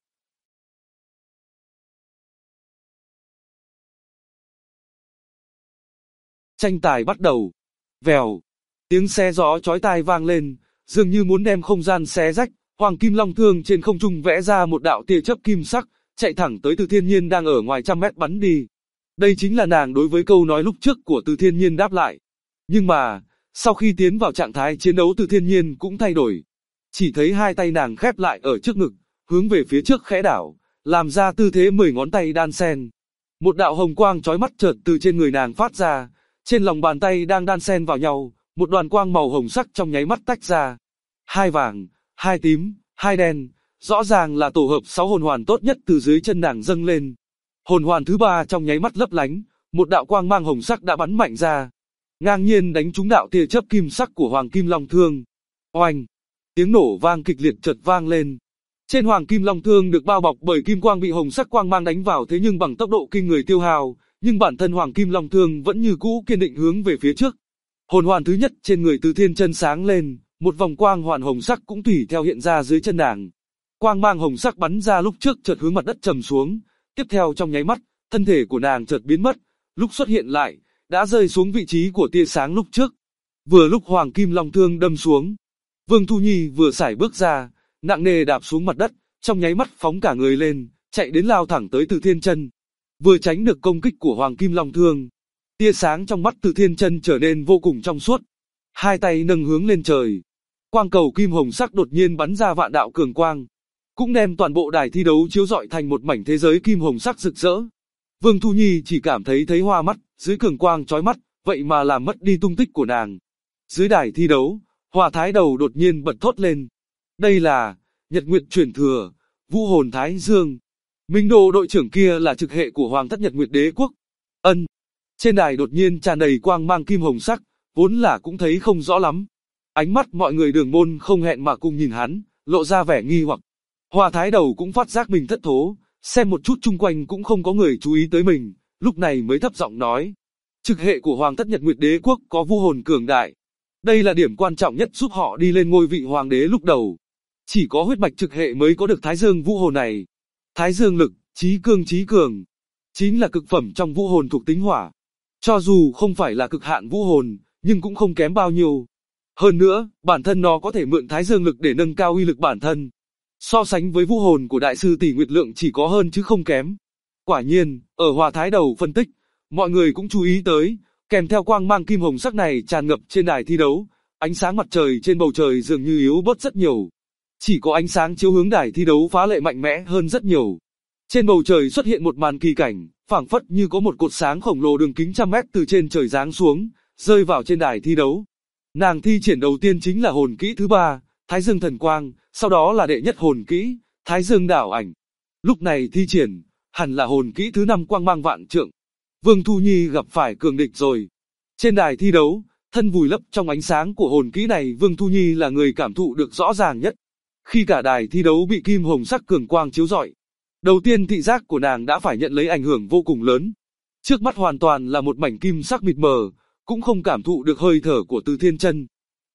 [SPEAKER 2] Tranh tài bắt đầu. Vèo, tiếng xé gió chói tai vang lên, dường như muốn đem không gian xé rách. Hoàng Kim Long Thương trên không trung vẽ ra một đạo tia chớp kim sắc, chạy thẳng tới Từ Thiên Nhiên đang ở ngoài trăm mét bắn đi. Đây chính là nàng đối với câu nói lúc trước của Từ Thiên Nhiên đáp lại. Nhưng mà, sau khi tiến vào trạng thái chiến đấu Từ Thiên Nhiên cũng thay đổi. Chỉ thấy hai tay nàng khép lại ở trước ngực, hướng về phía trước khẽ đảo, làm ra tư thế 10 ngón tay đan xen. Một đạo hồng quang chói mắt chợt từ trên người nàng phát ra, trên lòng bàn tay đang đan xen vào nhau, một đoàn quang màu hồng sắc trong nháy mắt tách ra. Hai vàng, hai tím, hai đen, rõ ràng là tổ hợp 6 hồn hoàn tốt nhất từ dưới chân nàng dâng lên. Hồn hoàn thứ 3 trong nháy mắt lấp lánh, một đạo quang mang hồng sắc đã bắn mạnh ra, ngang nhiên đánh trúng đạo tia chớp kim sắc của Hoàng Kim Long Thương. Oanh! Tiếng nổ vang kịch liệt chợt vang lên. Trên Hoàng Kim Long Thương được bao bọc bởi kim quang bị hồng sắc quang mang đánh vào thế nhưng bằng tốc độ kinh người tiêu hao, nhưng bản thân Hoàng Kim Long Thương vẫn như cũ kiên định hướng về phía trước. Hồn hoàn thứ nhất trên người Từ Thiên Chân sáng lên, một vòng quang hoàn hồng sắc cũng tùy theo hiện ra dưới chân nàng. Quang mang hồng sắc bắn ra lúc trước chợt hướng mặt đất trầm xuống, tiếp theo trong nháy mắt, thân thể của nàng chợt biến mất, lúc xuất hiện lại, đã rơi xuống vị trí của tia sáng lúc trước. Vừa lúc Hoàng Kim Long Thương đâm xuống, Vương Thu Nhi vừa sải bước ra, nặng nề đạp xuống mặt đất, trong nháy mắt phóng cả người lên, chạy đến lao thẳng tới Từ Thiên Chân. Vừa tránh được công kích của Hoàng Kim Long Thương, tia sáng trong mắt Từ Thiên Chân trở nên vô cùng trong suốt. Hai tay nâng hướng lên trời, quang cầu kim hồng sắc đột nhiên bắn ra vạn đạo cường quang, cũng đem toàn bộ đài thi đấu chiếu rọi thành một mảnh thế giới kim hồng sắc rực rỡ. Vương Thu Nhi chỉ cảm thấy hoa mắt, dưới cường quang chói mắt, vậy mà làm mất đi tung tích của nàng. Dưới đài thi đấu, Hỏa Thái Đầu đột nhiên bật thốt lên. Đây là Nhật Nguyệt truyền thừa, Vũ hồn Thái Dương. Minh Đồ đội trưởng kia là trực hệ của Hoàng thất Nhật Nguyệt Đế quốc. Ân. Trên đài đột nhiên tràn đầy quang mang kim hồng sắc, vốn là cũng thấy không rõ lắm. Ánh mắt mọi người đường môn không hẹn mà cùng nhìn hắn, lộ ra vẻ nghi hoặc. Hỏa Thái Đầu cũng phát giác mình thất thố, xem một chút chung quanh cũng không có người chú ý tới mình, lúc này mới thấp giọng nói. Trực hệ của Hoàng thất Nhật Nguyệt Đế quốc có vũ hồn cường đại. Đây là điểm quan trọng nhất giúp họ đi lên ngôi vị hoàng đế lúc đầu. Chỉ có huyết mạch trực hệ mới có được Thái Dương vũ hồn này. Thái Dương lực, chí cường, chính là cực phẩm trong vũ hồn thuộc tính hỏa. Cho dù không phải là cực hạn vũ hồn, nhưng cũng không kém bao nhiêu. Hơn nữa, bản thân nó có thể mượn Thái Dương lực để nâng cao uy lực bản thân. So sánh với vũ hồn của Đại sư Tỷ Nguyệt Lượng chỉ có hơn chứ không kém. Quả nhiên, ở Hỏa Thái Đầu phân tích, mọi người cũng chú ý tới, kèm theo quang mang kim hồng sắc này tràn ngập trên đài thi đấu, ánh sáng mặt trời trên bầu trời dường như yếu bớt rất nhiều. Chỉ có ánh sáng chiếu hướng đài thi đấu phá lệ mạnh mẽ hơn rất nhiều. Trên bầu trời xuất hiện một màn kỳ cảnh, phảng phất như có một cột sáng khổng lồ đường kính trăm mét từ trên trời giáng xuống, rơi vào trên đài thi đấu. Nàng thi triển đầu tiên chính là hồn kỹ thứ 3, Thái Dương Thần Quang, sau đó là đệ nhất hồn kỹ, Thái Dương Đảo Ảnh. Lúc này thi triển, hẳn là hồn kỹ thứ 5 quang mang vạn trượng. Vương Thu Nhi gặp phải cường địch rồi. Trên đài thi đấu, thân vùi lấp trong ánh sáng của hồn kỹ này, Vương Thu Nhi là người cảm thụ được rõ ràng nhất. Khi cả đài thi đấu bị kim hồng sắc cường quang chiếu rọi, đầu tiên thị giác của nàng đã phải nhận lấy ảnh hưởng vô cùng lớn. Trước mắt hoàn toàn là một mảnh kim sắc mịt mờ, cũng không cảm thụ được hơi thở của Từ Thiên Chân.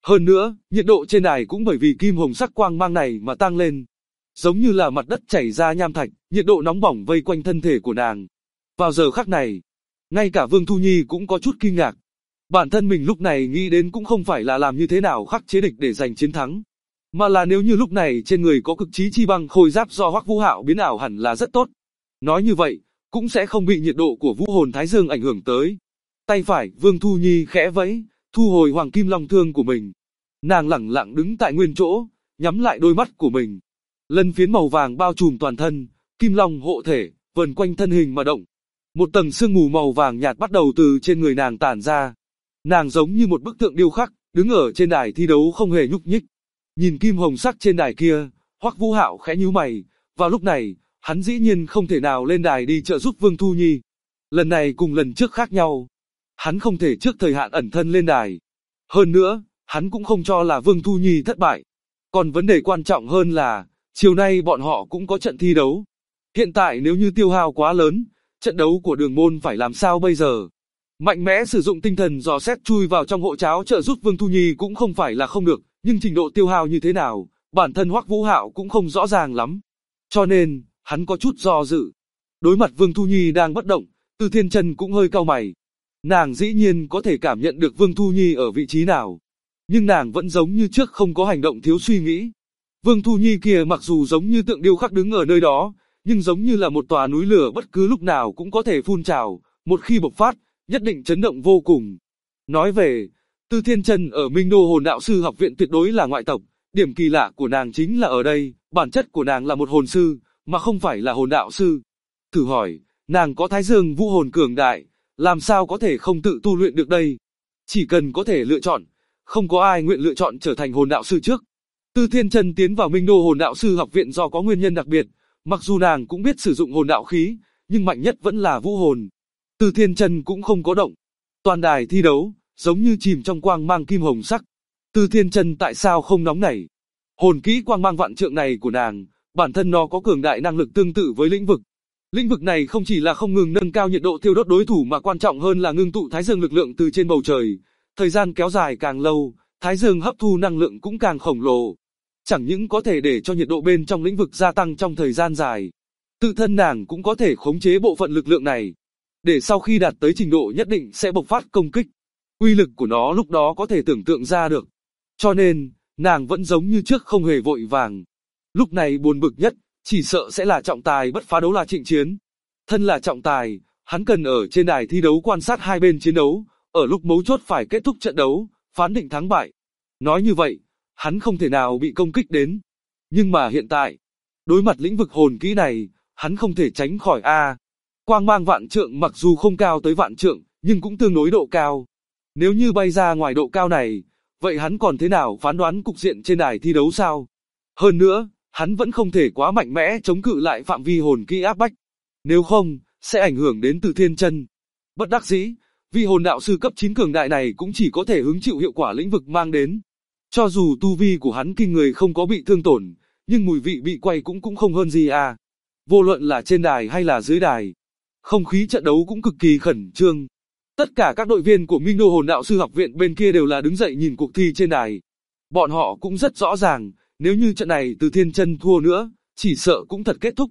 [SPEAKER 2] Hơn nữa, nhiệt độ trên đài cũng bởi vì kim hồng sắc quang mang này mà tăng lên. Giống như là mặt đất chảy ra nham thạch, nhiệt độ nóng bỏng vây quanh thân thể của nàng. Vào giờ khắc này, ngay cả Vương Thu Nhi cũng có chút kinh ngạc. Bản thân mình lúc này nghĩ đến cũng không phải là làm như thế nào khắc chế địch để giành chiến thắng, mà là nếu như lúc này trên người có cực chí chi băng khôi giáp do Hoắc Vũ Hạo biến ảo hẳn là rất tốt. Nói như vậy, cũng sẽ không bị nhiệt độ của Vũ Hồn Thái Dương ảnh hưởng tới. Tay phải, Vương Thu Nhi khẽ vẫy, thu hồi Hoàng Kim Long Thương của mình. Nàng lẳng lặng đứng tại nguyên chỗ, nhắm lại đôi mắt của mình. Lân phiến màu vàng bao trùm toàn thân, kim long hộ thể, vần quanh thân hình mà động. Một tầng sương mù màu vàng nhạt bắt đầu từ trên người nàng tản ra. Nàng giống như một bức tượng điêu khắc, đứng ở trên đài thi đấu không hề nhúc nhích. Nhìn kim hồng sắc trên đài kia, Hoắc Vũ Hạo khẽ nhíu mày. Vào lúc này, hắn dĩ nhiên không thể nào lên đài đi trợ giúp Vương Thu Nhi. Lần này cùng lần trước khác nhau. Hắn không thể trước thời hạn ẩn thân lên đài. Hơn nữa, hắn cũng không cho là Vương Thu Nhi thất bại. Còn vấn đề quan trọng hơn là, chiều nay bọn họ cũng có trận thi đấu. Hiện tại nếu như tiêu hao quá lớn, trận đấu của Đường Môn phải làm sao bây giờ? Mạnh mẽ sử dụng tinh thần dò xét chui vào trong hộ cháo trợ giúp Vương Thu Nhi cũng không phải là không được, nhưng trình độ tiêu hao như thế nào, bản thân Hoắc Vũ Hạo cũng không rõ ràng lắm. Cho nên, hắn có chút do dự. Đối mặt Vương Thu Nhi đang bất động, Từ Thiên Chân cũng hơi cau mày. Nàng dĩ nhiên có thể cảm nhận được Vương Thu Nhi ở vị trí nào, nhưng nàng vẫn giống như trước không có hành động thiếu suy nghĩ. Vương Thu Nhi kia mặc dù giống như tượng điêu khắc đứng ở nơi đó, nhưng giống như là một tòa núi lửa bất cứ lúc nào cũng có thể phun trào, một khi bộc phát, nhất định chấn động vô cùng. Nói về, Từ Thiên Chân ở Minh Đô Hồn Đạo Sư Học Viện tuyệt đối là ngoại tộc, điểm kỳ lạ của nàng chính là ở đây, bản chất của nàng là một hồn sư, mà không phải là hồn đạo sư. Thử hỏi, nàng có Thái Dương Vũ Hồn cường đại, làm sao có thể không tự tu luyện được đây? Chỉ cần có thể lựa chọn, không có ai nguyện lựa chọn trở thành hồn đạo sư trước. Từ Thiên Chân tiến vào Minh Đô Hồn Đạo Sư Học Viện do có nguyên nhân đặc biệt, mặc dù nàng cũng biết sử dụng hồn đạo khí, nhưng mạnh nhất vẫn là vũ hồn. Từ Thiên Chân cũng không có động. Toàn đài thi đấu, giống như chìm trong quang mang kim hồng sắc. Từ Thiên Chân tại sao không nóng nảy? Hồn kỹ quang mang vạn trượng này của nàng, bản thân nó có cường đại năng lực tương tự với lĩnh vực. Lĩnh vực này không chỉ là không ngừng nâng cao nhiệt độ thiêu đốt đối thủ mà quan trọng hơn là ngưng tụ Thái Dương lực lượng từ trên bầu trời. Thời gian kéo dài càng lâu, Thái Dương hấp thu năng lượng cũng càng khổng lồ. Chẳng những có thể để cho nhiệt độ bên trong lĩnh vực gia tăng trong thời gian dài, tự thân nàng cũng có thể khống chế bộ phận lực lượng này, để sau khi đạt tới trình độ nhất định sẽ bộc phát công kích. Uy lực của nó lúc đó có thể tưởng tượng ra được. Cho nên, nàng vẫn giống như trước không hề vội vàng. Lúc này buồn bực nhất, chỉ sợ sẽ là trọng tài bất phá đấu là Trịnh Chiến. Thân là trọng tài, hắn cần ở trên đài thi đấu quan sát hai bên chiến đấu, ở lúc mấu chốt phải kết thúc trận đấu, phán định thắng bại. Nói như vậy, hắn không thể nào bị công kích đến. Nhưng mà hiện tại, đối mặt lĩnh vực hồn kỹ này, hắn không thể tránh khỏi quang mang vạn trượng mặc dù không cao tới vạn trượng, nhưng cũng tương đối độ cao. Nếu như bay ra ngoài độ cao này, vậy hắn còn thế nào phán đoán cục diện trên đài thi đấu sao? Hơn nữa, hắn vẫn không thể quá mạnh mẽ chống cự lại phạm vi hồn kỹ áp bách. Nếu không, sẽ ảnh hưởng đến Từ Thiên Chân. Bất đắc dĩ, vị hồn đạo sư cấp 9 cường đại này cũng chỉ có thể hứng chịu hiệu quả lĩnh vực mang đến. Cho dù tu vi của hắn kinh người không có bị thương tổn, nhưng mùi vị bị quay cũng không hơn gì Vô luận là trên đài hay là dưới đài, không khí trận đấu cũng cực kỳ khẩn trương. Tất cả các đội viên của Minh Đô Hồn Đạo Sư Học Viện bên kia đều là đứng dậy nhìn cuộc thi trên đài. Bọn họ cũng rất rõ ràng, nếu như trận này Từ Thiên Chân thua nữa, chỉ sợ cũng thật kết thúc.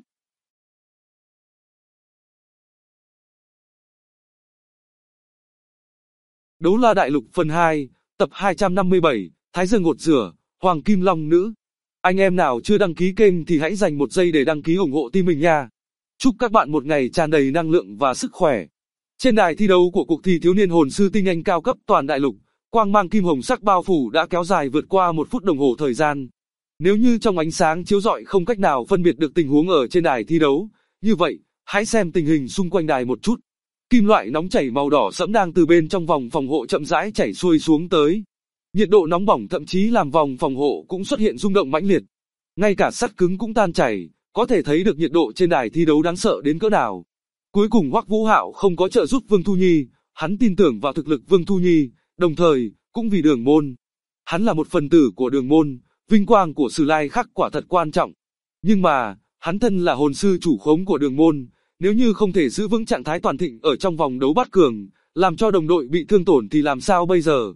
[SPEAKER 2] Đấu La Đại Lục phần 2, tập 257, Thái Dương ngột rửa, Hoàng Kim Long Nữ. Anh em nào chưa đăng ký kênh thì hãy dành một giây để đăng ký ủng hộ team mình nha. Chúc các bạn một ngày tràn đầy năng lượng và sức khỏe. Trên đài thi đấu của cuộc thi thiếu niên hồn sư tinh anh cao cấp toàn đại lục, quang mang kim hồng sắc bao phủ đã kéo dài vượt qua 1 phút đồng hồ thời gian. Nếu như trong ánh sáng chiếu rọi không cách nào phân biệt được tình huống ở trên đài thi đấu, như vậy, hãy xem tình hình xung quanh đài một chút. Kim loại nóng chảy màu đỏ sẫm đang từ bên trong vòng phòng hộ chậm rãi chảy xuôi xuống tới. Nhiệt độ nóng bỏng thậm chí làm vòng phòng hộ cũng xuất hiện rung động mãnh liệt. Ngay cả sắt cứng cũng tan chảy, có thể thấy được nhiệt độ trên đài thi đấu đáng sợ đến cỡ nào. Cuối cùng Hoắc Vũ Hạo không có trợ giúp Vương Thu Nhi, hắn tin tưởng vào thực lực Vương Thu Nhi, đồng thời, cũng vì Đường Môn. Hắn là một phần tử của Đường Môn, vinh quang của Sử Lai Khắc quả thật quan trọng. Nhưng mà, hắn thân là hồn sư chủ khống của Đường Môn, nếu như không thể giữ vững trạng thái toàn thịnh ở trong vòng đấu bát cường, làm cho đồng đội bị thương tổn thì làm sao bây giờ?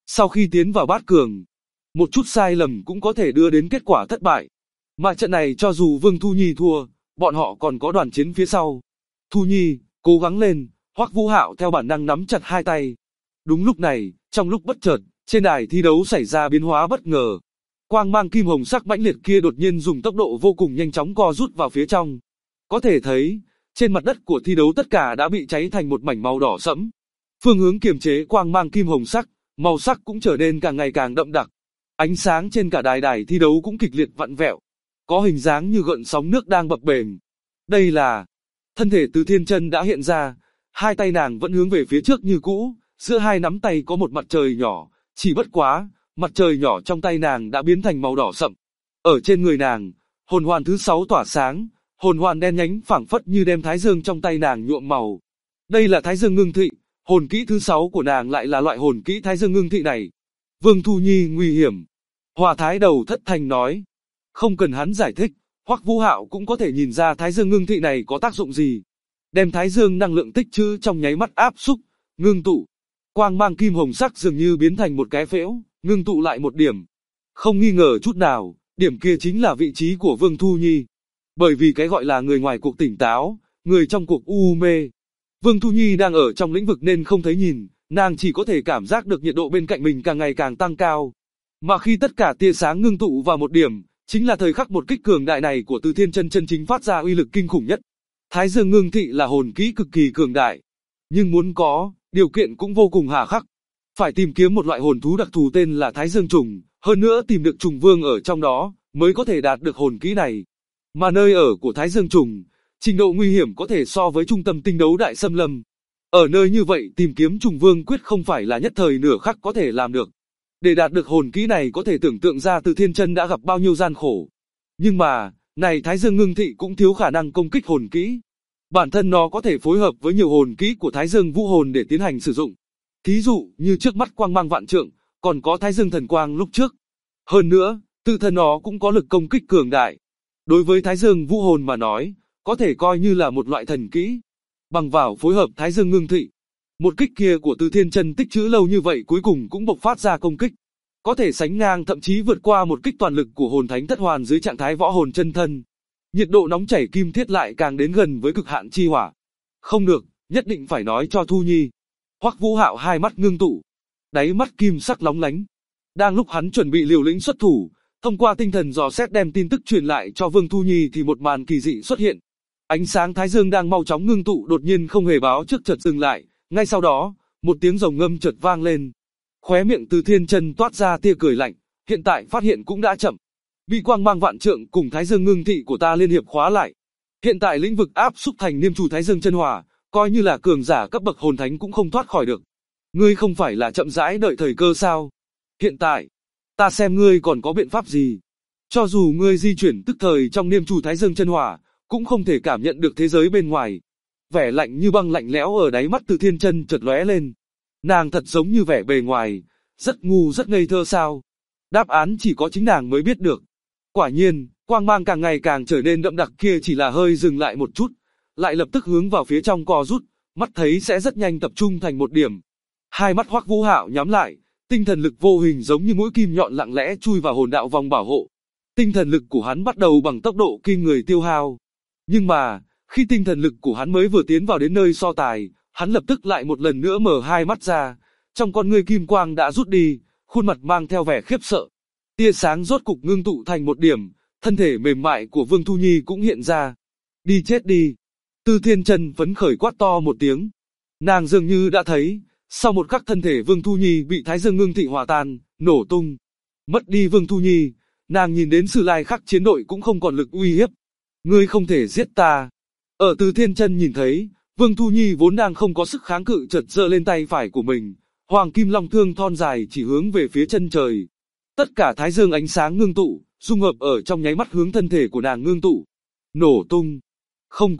[SPEAKER 2] Sau khi tiến vào bát cường, một chút sai lầm cũng có thể đưa đến kết quả thất bại. Mà trận này cho dù Vương Thu Nhi thua, bọn họ còn có đoàn chiến phía sau. Thu Nhi, cố gắng lên, Hoắc Vũ Hạo theo bản năng nắm chặt hai tay. Đúng lúc này, trong lúc bất chợt, trên đài thi đấu xảy ra biến hóa bất ngờ. Quang mang kim hồng sắc mãnh liệt kia đột nhiên dùng tốc độ vô cùng nhanh chóng co rút vào phía trong. Có thể thấy, trên mặt đất của thi đấu tất cả đã bị cháy thành một mảnh màu đỏ sẫm. Phương hướng kiềm chế quang mang kim hồng sắc, màu sắc cũng trở nên càng ngày càng đậm đặc. Ánh sáng trên cả đài thi đấu cũng kịch liệt vặn vẹo, có hình dáng như gợn sóng nước đang bập bềnh. Đây là thân thể Từ Thiên Chân đã hiện ra, hai tay nàng vẫn hướng về phía trước như cũ, giữa hai nắm tay có một mặt trời nhỏ, chỉ bất quá, mặt trời nhỏ trong tay nàng đã biến thành màu đỏ sậm. Ở trên người nàng, hồn hoàn thứ 6 tỏa sáng, hồn hoàn đen nhánh phảng phất như đem thái dương trong tay nàng nhuộm màu. Đây là Thái Dương Ngưng Thị, hồn kỹ thứ 6 của nàng lại là loại hồn kỹ Thái Dương Ngưng Thị này. Vương Thu Nhi nguy hiểm. Hòa Thái Đầu thất thanh nói. Không cần hắn giải thích, Hoắc Vũ Hạo cũng có thể nhìn ra Thái Dương Ngưng Thị này có tác dụng gì. Đem Thái Dương năng lượng tích trữ trong nháy mắt áp xúc, ngưng tụ. Quang mang kim hồng sắc dường như biến thành một cái phễu, ngưng tụ lại một điểm. Không nghi ngờ chút nào, điểm kia chính là vị trí của Vương Thu Nhi. Bởi vì cái gọi là người ngoài cuộc tỉnh táo, người trong cuộc u mê. Vương Thu Nhi đang ở trong lĩnh vực nên không thấy nhìn, nàng chỉ có thể cảm giác được nhiệt độ bên cạnh mình càng ngày càng tăng cao. Mà khi tất cả tia sáng ngưng tụ vào một điểm, chính là thời khắc một kích cường đại này của Từ Thiên Chân chân chính phát ra uy lực kinh khủng nhất. Thái Dương Ngưng Thị là hồn kỹ cực kỳ cường đại, nhưng muốn có, điều kiện cũng vô cùng hà khắc. Phải tìm kiếm một loại hồn thú đặc thù tên là Thái Dương Trùng, hơn nữa tìm được trùng vương ở trong đó, mới có thể đạt được hồn kỹ này. Mà nơi ở của Thái Dương Trùng, trình độ nguy hiểm có thể so với trung tâm tinh đấu đại xâm lâm. Ở nơi như vậy tìm kiếm trùng vương quyết không phải là nhất thời nửa khắc có thể làm được. Để đạt được hồn kỹ này có thể tưởng tượng ra Từ Thiên Chân đã gặp bao nhiêu gian khổ. Nhưng mà, này Thái Dương Ngưng Thị cũng thiếu khả năng công kích hồn kỹ. Bản thân nó có thể phối hợp với nhiều hồn kỹ của Thái Dương Vũ Hồn để tiến hành sử dụng. Thí dụ như trước mắt quang mang vạn trượng, còn có Thái Dương Thần Quang lúc trước. Hơn nữa, tự thân nó cũng có lực công kích cường đại. Đối với Thái Dương Vũ Hồn mà nói, có thể coi như là một loại thần kỹ. Bằng vào phối hợp Thái Dương Ngưng Thị, một kích kia của Từ Thiên Chân tích trữ lâu như vậy cuối cùng cũng bộc phát ra công kích. Có thể sánh ngang thậm chí vượt qua một kích toàn lực của hồn thánh thất hoàn dưới trạng thái võ hồn chân thân. Nhiệt độ nóng chảy kim thiết lại càng đến gần với cực hạn chi hỏa. Không được, nhất định phải nói cho Thu Nhi. Hoắc Vũ Hạo hai mắt ngưng tụ, đáy mắt kim sắc lóng lánh. Đang lúc hắn chuẩn bị liều lĩnh xuất thủ, thông qua tinh thần dò xét đem tin tức truyền lại cho Vương Thu Nhi thì một màn kỳ dị xuất hiện. Ánh sáng thái dương đang mau chóng ngưng tụ đột nhiên không hề báo trước chợt dừng lại, ngay sau đó, một tiếng rồng ngâm chợt vang lên. Khóe miệng Từ Thiên Chân toát ra tia cười lạnh, hiện tại phát hiện cũng đã chậm. Bị quang mang vạn trượng cùng Thái Dương Ngưng Thị của ta liên hiệp khóa lại. Hiện tại lĩnh vực áp xúc thành Niêm Chủ Thái Dương Chân Hỏa, coi như là cường giả cấp bậc hồn thánh cũng không thoát khỏi được. Ngươi không phải là chậm rãi đợi thời cơ sao? Hiện tại, ta xem ngươi còn có biện pháp gì? Cho dù ngươi di chuyển tức thời trong Niêm Chủ Thái Dương Chân Hỏa, cũng không thể cảm nhận được thế giới bên ngoài. Vẻ lạnh như băng lạnh lẽo ở đáy mắt Từ Thiên Chân chợt lóe lên. Nàng thật giống như vẻ bề ngoài, rất ngu rất ngây thơ sao? Đáp án chỉ có chính nàng mới biết được. Quả nhiên, quang mang càng ngày càng trở nên đậm đặc kia chỉ là hơi dừng lại một chút, lại lập tức hướng vào phía trong co rút, mắt thấy sẽ rất nhanh tập trung thành một điểm. Hai mắt Hoắc Vũ Hạo nhắm lại, tinh thần lực vô hình giống như mũi kim nhọn lặng lẽ chui vào hồn đạo vòng bảo hộ. Tinh thần lực của hắn bắt đầu bằng tốc độ kinh người tiêu hao. Nhưng mà, khi tinh thần lực của hắn mới vừa tiến vào đến nơi so tài, hắn lập tức lại một lần nữa mở hai mắt ra, trong con ngươi kim quang đã rút đi, khuôn mặt mang theo vẻ khiếp sợ. Tia sáng rốt cục ngưng tụ thành một điểm, thân thể mềm mại của Vương Thu Nhi cũng hiện ra. Đi chết đi. Từ Thiên Chân phấn khởi quát to một tiếng. Nàng dường như đã thấy, sau một khắc thân thể Vương Thu Nhi bị Thái Dương Ngưng Thị hòa tan, nổ tung. Mất đi Vương Thu Nhi, nàng nhìn đến Sử Lai Khắc chiến đội cũng không còn lực uy hiếp. Ngươi không thể giết ta. Ở Từ Thiên Chân nhìn thấy, Vương Thu Nhi vốn đang không có sức kháng cự chợt giơ lên tay phải của mình, Hoàng Kim Long Thương thon dài chỉ hướng về phía chân trời. Tất cả thái dương ánh sáng ngưng tụ, dung hợp ở trong nháy mắt hướng thân thể của nàng ngưng tụ. Nổ tung. Không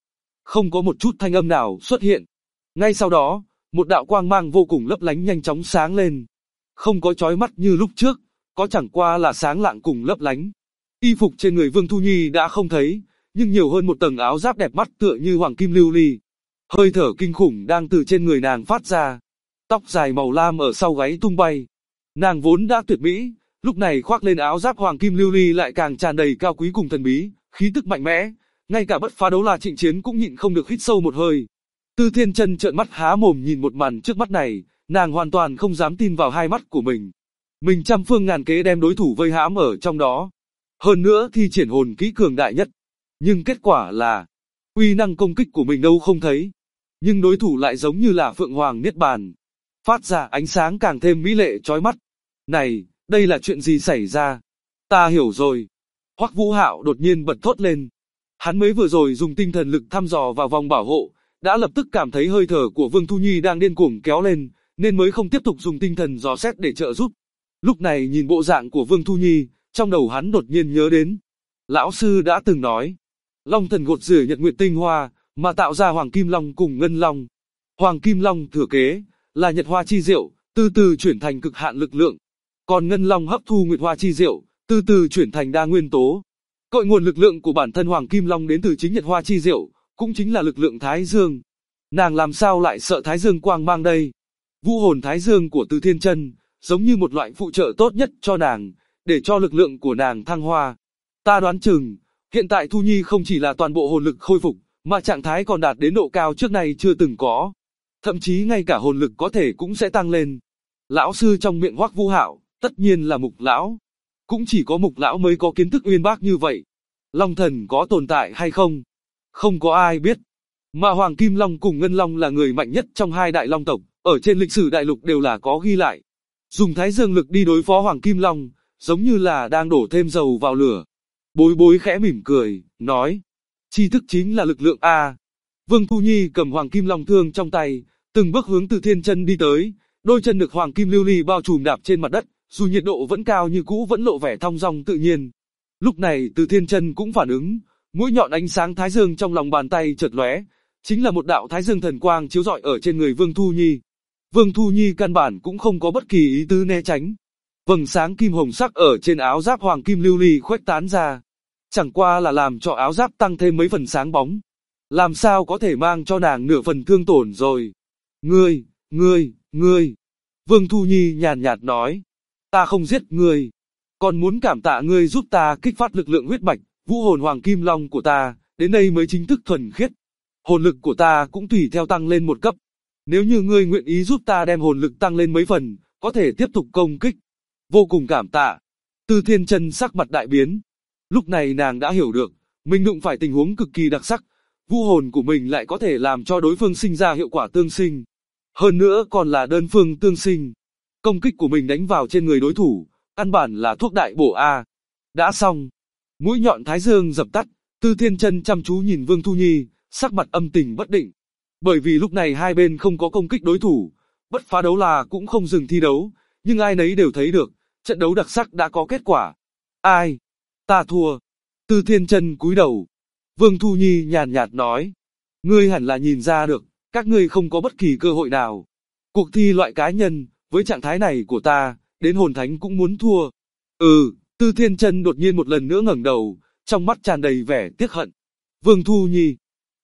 [SPEAKER 2] có một chút thanh âm nào xuất hiện. Ngay sau đó, một đạo quang mang vô cùng lấp lánh nhanh chóng sáng lên. Không có chói mắt như lúc trước, có chẳng qua là sáng lạng cùng lấp lánh. Y phục trên người Vương Thu Nhi đã không thấy, nhưng nhiều hơn một tầng áo giáp đẹp mắt tựa như hoàng kim lưu ly. Hơi thở kinh khủng đang từ trên người nàng phát ra. Tóc dài màu lam ở sau gáy tung bay, Nàng vốn đã tuyệt mỹ, lúc này khoác lên áo giáp hoàng kim lưu ly lại càng tràn đầy cao quý cùng thần bí, khí tức mạnh mẽ, ngay cả Bất Phá Đấu La Trịnh Chiến cũng nhịn không được hít sâu một hơi. Tư Thiên Chân trợn mắt há mồm nhìn một màn trước mắt này, nàng hoàn toàn không dám tin vào hai mắt của mình. Mình trăm phương ngàn kế đem đối thủ vây hãm ở trong đó, hơn nữa thi triển hồn kỹ cường đại nhất, nhưng kết quả là uy năng công kích của mình đâu không thấy, nhưng đối thủ lại giống như là Phượng Hoàng Niết Bàn, phát ra ánh sáng càng thêm mỹ lệ chói mắt. Này, đây là chuyện gì xảy ra? Ta hiểu rồi. Hoắc Vũ Hạo đột nhiên bật thốt lên. Hắn mới vừa rồi dùng tinh thần lực thăm dò vào vòng bảo hộ, đã lập tức cảm thấy hơi thở của Vương Thu Nhi đang điên cuồng kéo lên, nên mới không tiếp tục dùng tinh thần dò xét để trợ giúp. Lúc này nhìn bộ dạng của Vương Thu Nhi, trong đầu hắn đột nhiên nhớ đến. Lão sư đã từng nói, Long thần gột rửa Nhật Nguyệt tinh hoa, mà tạo ra Hoàng Kim Long cùng Ngân Long. Hoàng Kim Long thừa kế, là Nhật Hoa chi diệu, từ từ chuyển thành cực hạn lực lượng. Còn Ngân Long hấp thu Nguyệt Hoa chi diệu, từ từ chuyển thành đa nguyên tố. Cội nguồn lực lượng của bản thân Hoàng Kim Long đến từ chính Nhật Hoa chi diệu, cũng chính là lực lượng Thái Dương. Nàng làm sao lại sợ Thái Dương quang mang đây? Vũ hồn Thái Dương của Từ Thiên Chân, giống như một loại phụ trợ tốt nhất cho nàng, để cho lực lượng của nàng thăng hoa. Ta đoán chừng, hiện tại Thu Nhi không chỉ là toàn bộ hồn lực khôi phục, mà trạng thái còn đạt đến độ cao trước nay chưa từng có. Thậm chí ngay cả hồn lực có thể cũng sẽ tăng lên. Lão sư trong miệng Hoắc Vũ Hạo, tất nhiên là Mục lão. Cũng chỉ có Mục lão mới có kiến thức uyên bác như vậy. Long thần có tồn tại hay không? Không có ai biết. Mà Hoàng Kim Long cùng Ngân Long là người mạnh nhất trong hai đại long tộc, ở trên lịch sử đại lục đều là có ghi lại. Dùng Thái Dương lực đi đối phó Hoàng Kim Long, giống như là đang đổ thêm dầu vào lửa. Bối Bối khẽ mỉm cười, nói, tri thức chính là lực lượng a. Vương Thu Nhi cầm Hoàng Kim Long thương trong tay, từng bước hướng Từ Thiên Chân đi tới, đôi chân được Hoàng Kim lưu ly bao trùm đạp trên mặt đất, dù nhiệt độ vẫn cao như cũ vẫn lộ vẻ thong dong tự nhiên. Lúc này Từ Thiên Chân cũng phản ứng, mũi nhọn ánh sáng Thái Dương trong lòng bàn tay chợt lóe, chính là một đạo Thái Dương thần quang chiếu rọi ở trên người Vương Thu Nhi. Vương Thu Nhi căn bản cũng không có bất kỳ ý tứ né tránh. Vầng sáng kim hồng sắc ở trên áo giáp Hoàng Kim lưu ly khuếch tán ra, chẳng qua là làm cho áo giáp tăng thêm mấy phần sáng bóng. Làm sao có thể mang cho nàng nửa phần thương tổn rồi. Ngươi. Vương Thu Nhi nhàn nhạt nói. Ta không giết ngươi. Còn muốn cảm tạ ngươi giúp ta kích phát lực lượng huyết mạch, vũ hồn Hoàng Kim Long của ta, đến đây mới chính thức thuần khiết. Hồn lực của ta cũng tùy theo tăng lên một cấp. Nếu như ngươi nguyện ý giúp ta đem hồn lực tăng lên mấy phần, có thể tiếp tục công kích. Vô cùng cảm tạ. Từ Thiên Chân sắc mặt đại biến. Lúc này nàng đã hiểu được, mình đụng phải tình huống cực kỳ đặc sắc, vũ hồn của mình lại có thể làm cho đối phương sinh ra hiệu quả tương sinh. Hơn nữa còn là đơn phương tương sinh. Công kích của mình đánh vào trên người đối thủ, căn bản là thuốc đại bổ A. Đã xong. Mũi nhọn Thái Dương dập tắt, Từ Thiên Chân chăm chú nhìn Vương Thu Nhi, sắc mặt âm tình bất định. Bởi vì lúc này hai bên không có công kích đối thủ, Bất Phá Đấu La cũng không dừng thi đấu, nhưng ai nấy đều thấy được, trận đấu đặc sắc đã có kết quả. Ai? Ta thua. Từ Thiên Chân cúi đầu. Vương Thu Nhi nhàn nhạt nói. Ngươi hẳn là nhìn ra được, các ngươi không có bất kỳ cơ hội nào. Cuộc thi loại cá nhân, với trạng thái này của ta, đến hồn thánh cũng muốn thua. Từ Thiên Chân đột nhiên một lần nữa ngẩng đầu, trong mắt tràn đầy vẻ tiếc hận. Vương Thu Nhi.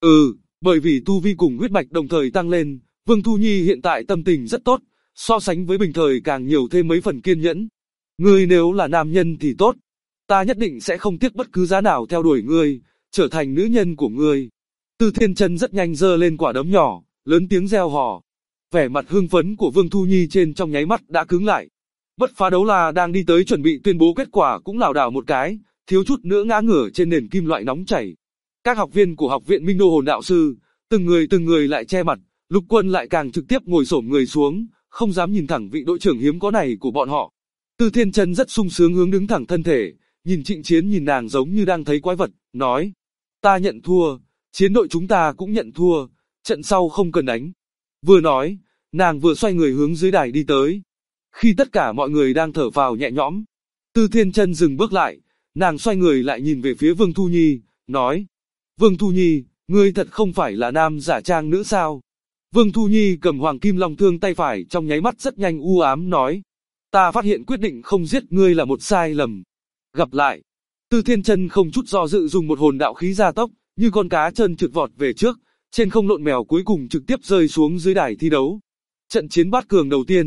[SPEAKER 2] Bởi vì tu vi cùng huyết mạch đồng thời tăng lên, Vương Thu Nhi hiện tại tâm tình rất tốt, so sánh với bình thời càng nhiều thêm mấy phần kiên nhẫn. Ngươi nếu là nam nhân thì tốt. Ta nhất định sẽ không tiếc bất cứ giá nào theo đuổi ngươi, trở thành nữ nhân của ngươi. Từ Thiên Chân rất nhanh giơ lên quả đấm nhỏ, lớn tiếng reo hò. Vẻ mặt hưng phấn của Vương Thu Nhi trên trong nháy mắt đã cứng lại. Bất Phá Đấu La đang đi tới chuẩn bị tuyên bố kết quả cũng lảo đảo một cái, thiếu chút nữa ngã ngửa trên nền kim loại nóng chảy. Các học viên của học viện Minh Đô Hồn Đạo Sư, từng người lại che mặt, Lục Quân lại càng trực tiếp ngồi xổm người xuống, không dám nhìn thẳng vị đội trưởng hiếm có này của bọn họ. Từ Thiên Chân rất sung sướng hướng đứng thẳng thân thể, nhìn Trịnh Chiến nhìn nàng giống như đang thấy quái vật, nói: Ta nhận thua, chiến đội chúng ta cũng nhận thua, trận sau không cần đánh. Vừa nói, nàng vừa xoay người hướng dưới đài đi tới. Khi tất cả mọi người đang thở phào nhẹ nhõm, Từ Thiên Chân dừng bước lại, nàng xoay người lại nhìn về phía Vương Thu Nhi, nói: Vương Thu Nhi, ngươi thật không phải là nam giả trang nữ sao? Vương Thu Nhi cầm Hoàng Kim Long thương tay phải trong nháy mắt rất nhanh u ám nói: Ta phát hiện quyết định không giết ngươi là một sai lầm. Gặp lại. Từ Thiên Chân không chút do dự dùng một hồn đạo khí gia tốc, như con cá trơn trượt vọt về trước, trên không lộn mèo cuối cùng trực tiếp rơi xuống dưới đài thi đấu. Trận chiến bát cường đầu tiên,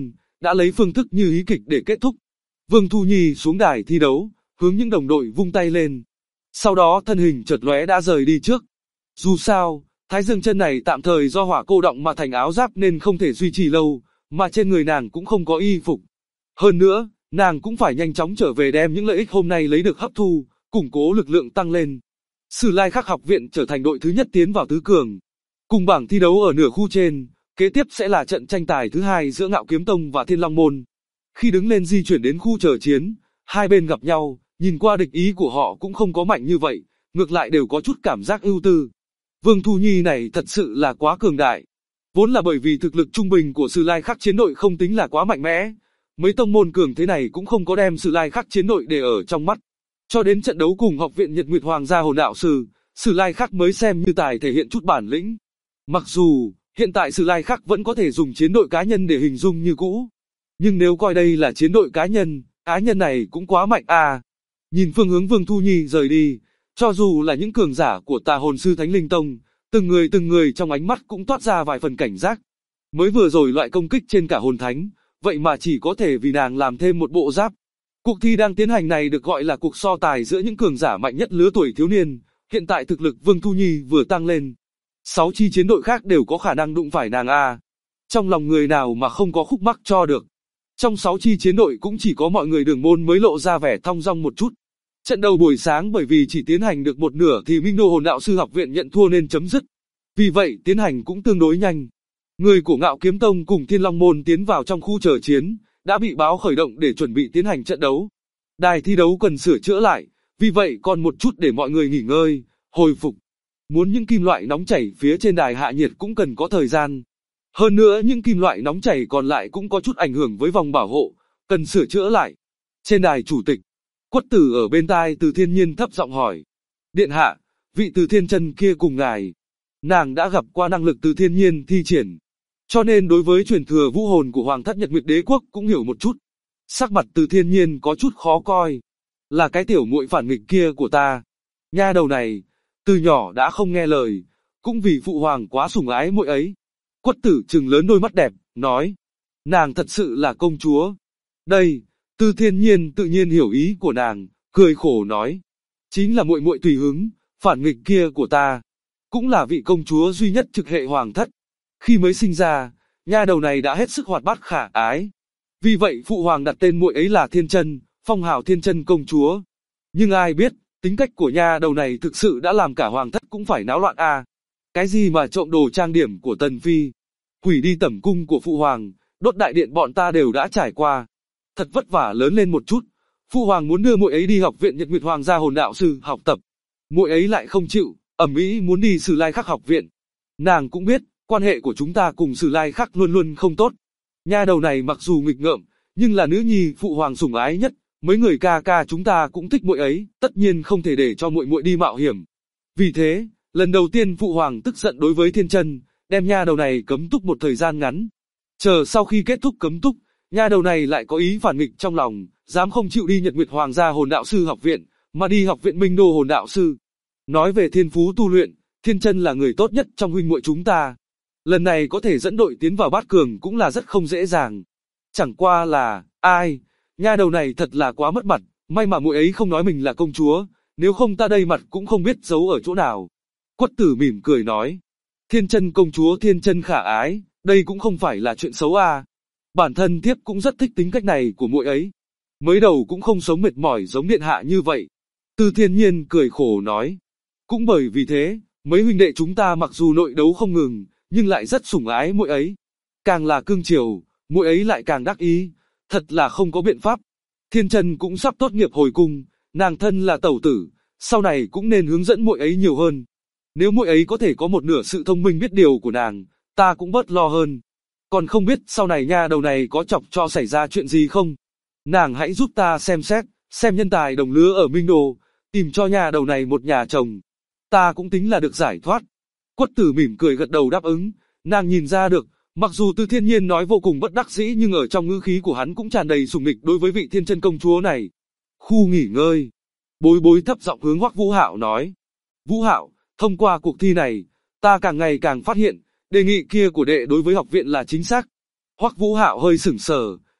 [SPEAKER 2] đã lấy phương thức như ý kịch để kết thúc. Vương Thu Nhi xuống đài thi đấu, hướng những đồng đội vung tay lên. Sau đó thân hình chợt lóe đã rời đi trước. Dù sao, thái dương chân này tạm thời do hỏa cô động mà thành áo giáp nên không thể duy trì lâu, mà trên người nàng cũng không có y phục. Hơn nữa, nàng cũng phải nhanh chóng trở về đem những lợi ích hôm nay lấy được hấp thu, củng cố lực lượng tăng lên. Sử Lai Khắc học viện trở thành đội thứ nhất tiến vào tứ cường. Cùng bảng thi đấu ở nửa khu trên, kế tiếp sẽ là trận tranh tài thứ hai giữa Ngạo Kiếm Tông và Thiên Long Môn. Khi đứng lên di chuyển đến khu chờ chiến, hai bên gặp nhau, nhìn qua địch ý của họ cũng không có mạnh như vậy, ngược lại đều có chút cảm giác ưu tư. Vương Thu Nhi này thật sự là quá cường đại. Vốn là bởi vì thực lực trung bình của Sử Lai Khắc chiến đội không tính là quá mạnh mẽ. Mấy tông môn cường thế này cũng không có đem Sử Lai Khắc chiến đội để ở trong mắt. Cho đến trận đấu cùng học viện Nhật Nguyệt Hoàng gia hồn đạo sư, Sử Lai Khắc mới xem như tài thể hiện chút bản lĩnh. Mặc dù, hiện tại Sử Lai Khắc vẫn có thể dùng chiến đội cá nhân để hình dung như cũ. Nhưng nếu coi đây là chiến đội cá nhân này cũng quá mạnh à. Nhìn phương hướng Vương Thu Nhi rời đi, cho dù là những cường giả của Tà Hồn Sư Thánh Linh Tông, từng người trong ánh mắt cũng toát ra vài phần cảnh giác. Mới vừa rồi loại công kích trên cả hồn thánh, vậy mà chỉ có thể vì nàng làm thêm một bộ giáp. Cuộc thi đang tiến hành này được gọi là cuộc so tài giữa những cường giả mạnh nhất lứa tuổi thiếu niên, hiện tại thực lực Vương Thu Nhi vừa tăng lên. 6 chi chiến đội khác đều có khả năng đụng phải nàng a. Trong lòng người nào mà không có khúc mắc cho được. Trong 6 chi chiến đội cũng chỉ có mọi người Đường Môn mới lộ ra vẻ thong dong một chút. Trận đầu buổi sáng bởi vì chỉ tiến hành được một nửa thì Minh Đô Hồn Đạo Sư học viện nhận thua nên chấm dứt. Vì vậy tiến hành cũng tương đối nhanh. Người của Ngạo Kiếm Tông cùng Thiên Long Môn tiến vào trong khu chờ chiến, đã bị báo khởi động để chuẩn bị tiến hành trận đấu. Đài thi đấu cần sửa chữa lại, vì vậy còn một chút để mọi người nghỉ ngơi, hồi phục. Muốn những kim loại nóng chảy phía trên đài hạ nhiệt cũng cần có thời gian. Hơn nữa những kim loại nóng chảy còn lại cũng có chút ảnh hưởng với vòng bảo hộ, cần sửa chữa lại. Trên đài chủ tịch, Quất Tử ở bên tai Từ Thiên Nhiên thấp giọng hỏi. Điện hạ, vị Từ Thiên Chân kia cùng ngài. Nàng đã gặp qua năng lực Từ Thiên Nhiên thi triển. Cho nên đối với truyền thừa vũ hồn của Hoàng thất Nhật Nguyệt Đế Quốc cũng hiểu một chút. Sắc mặt Từ Thiên Nhiên có chút khó coi. Là cái tiểu muội phản nghịch kia của ta. Nha đầu này, từ nhỏ đã không nghe lời, cũng vì phụ hoàng quá sủng ái muội ấy. Quất Tử trừng lớn đôi mắt đẹp, nói. Nàng thật sự là công chúa. Đây, Từ Thiên Nhiên tự nhiên hiểu ý của nàng, cười khổ nói. Chính là muội muội tùy hứng, phản nghịch kia của ta. Cũng là vị công chúa duy nhất trực hệ hoàng thất. Khi mới sinh ra, nha đầu này đã hết sức hoạt bát khả ái. Vì vậy phụ hoàng đặt tên muội ấy là Thiên Chân, phong hào Thiên Chân công chúa. Nhưng ai biết, tính cách của nha đầu này thực sự đã làm cả hoàng thất cũng phải náo loạn a. Cái gì mà trộm đồ trang điểm của Tần Phi, hủy đi tẩm cung của phụ hoàng, đốt đại điện bọn ta đều đã trải qua. Thật vất vả lớn lên một chút, phụ hoàng muốn đưa muội ấy đi học viện Nhật Nguyệt Hoàng gia hồn đạo sư học tập. Muội ấy lại không chịu, ầm ĩ muốn đi Sử Lai Khắc học viện. Nàng cũng biết, quan hệ của chúng ta cùng Sử Lai Khắc luôn luôn không tốt. Nha đầu này mặc dù nghịch ngợm, nhưng là nữ nhi phụ hoàng sủng ái nhất, mấy người ca ca chúng ta cũng thích muội ấy, tất nhiên không thể để cho muội muội đi mạo hiểm. Vì thế, lần đầu tiên phụ hoàng tức giận đối với Thiên Chân, đem nha đầu này cấm túc một thời gian ngắn. Chờ sau khi kết thúc cấm túc, nha đầu này lại có ý phản nghịch trong lòng, dám không chịu đi Nhật Nguyệt Hoàng gia hồn đạo sư học viện, mà đi học viện Minh Đô hồn đạo sư. Nói về thiên phú tu luyện, Thiên Chân là người tốt nhất trong huynh muội chúng ta. Lần này có thể dẫn đội tiến vào bát cường cũng là rất không dễ dàng. Chẳng qua là, ai, nha đầu này thật là quá mất mặt, may mà muội ấy không nói mình là công chúa, nếu không ta đây mặt cũng không biết giấu ở chỗ nào. Quất Tử mỉm cười nói, Thiên Chân công chúa Thiên Chân khả ái, đây cũng không phải là chuyện xấu à. Bản thân thiếp cũng rất thích tính cách này của muội ấy. Mới đầu cũng không sống mệt mỏi giống điện hạ như vậy. Từ Thiên Nhiên cười khổ nói, cũng bởi vì thế, mấy huynh đệ chúng ta mặc dù nội đấu không ngừng, nhưng lại rất sủng ái muội ấy. Càng là cưng chiều, muội ấy lại càng đắc ý, thật là không có biện pháp. Thiên Chân cũng sắp tốt nghiệp hồi cung, nàng thân là tẩu tử, sau này cũng nên hướng dẫn muội ấy nhiều hơn. Nếu muội ấy có thể có một nửa sự thông minh biết điều của nàng, ta cũng bớt lo hơn. Còn không biết sau này nha đầu này có chọc cho xảy ra chuyện gì không? Nàng hãy giúp ta xem xét, xem nhân tài đồng lứa ở Minh Đô, tìm cho nha đầu này một nhà chồng. Ta cũng tính là được giải thoát. Quất Tử mỉm cười gật đầu đáp ứng, nàng nhìn ra được, mặc dù Từ Thiên Nhiên nói vô cùng bất đắc dĩ nhưng ở trong ngữ khí của hắn cũng tràn đầy sủng nịch đối với vị Thiên Chân công chúa này. Khu nghỉ ngơi. Bối Bối thấp giọng hướng Hoắc Vũ Hạo nói. Vũ Hạo, thông qua cuộc thi này, ta càng ngày càng phát hiện, đề nghị kia của đệ đối với học viện là chính xác. Hoắc Vũ Hạo hơi sững sờ,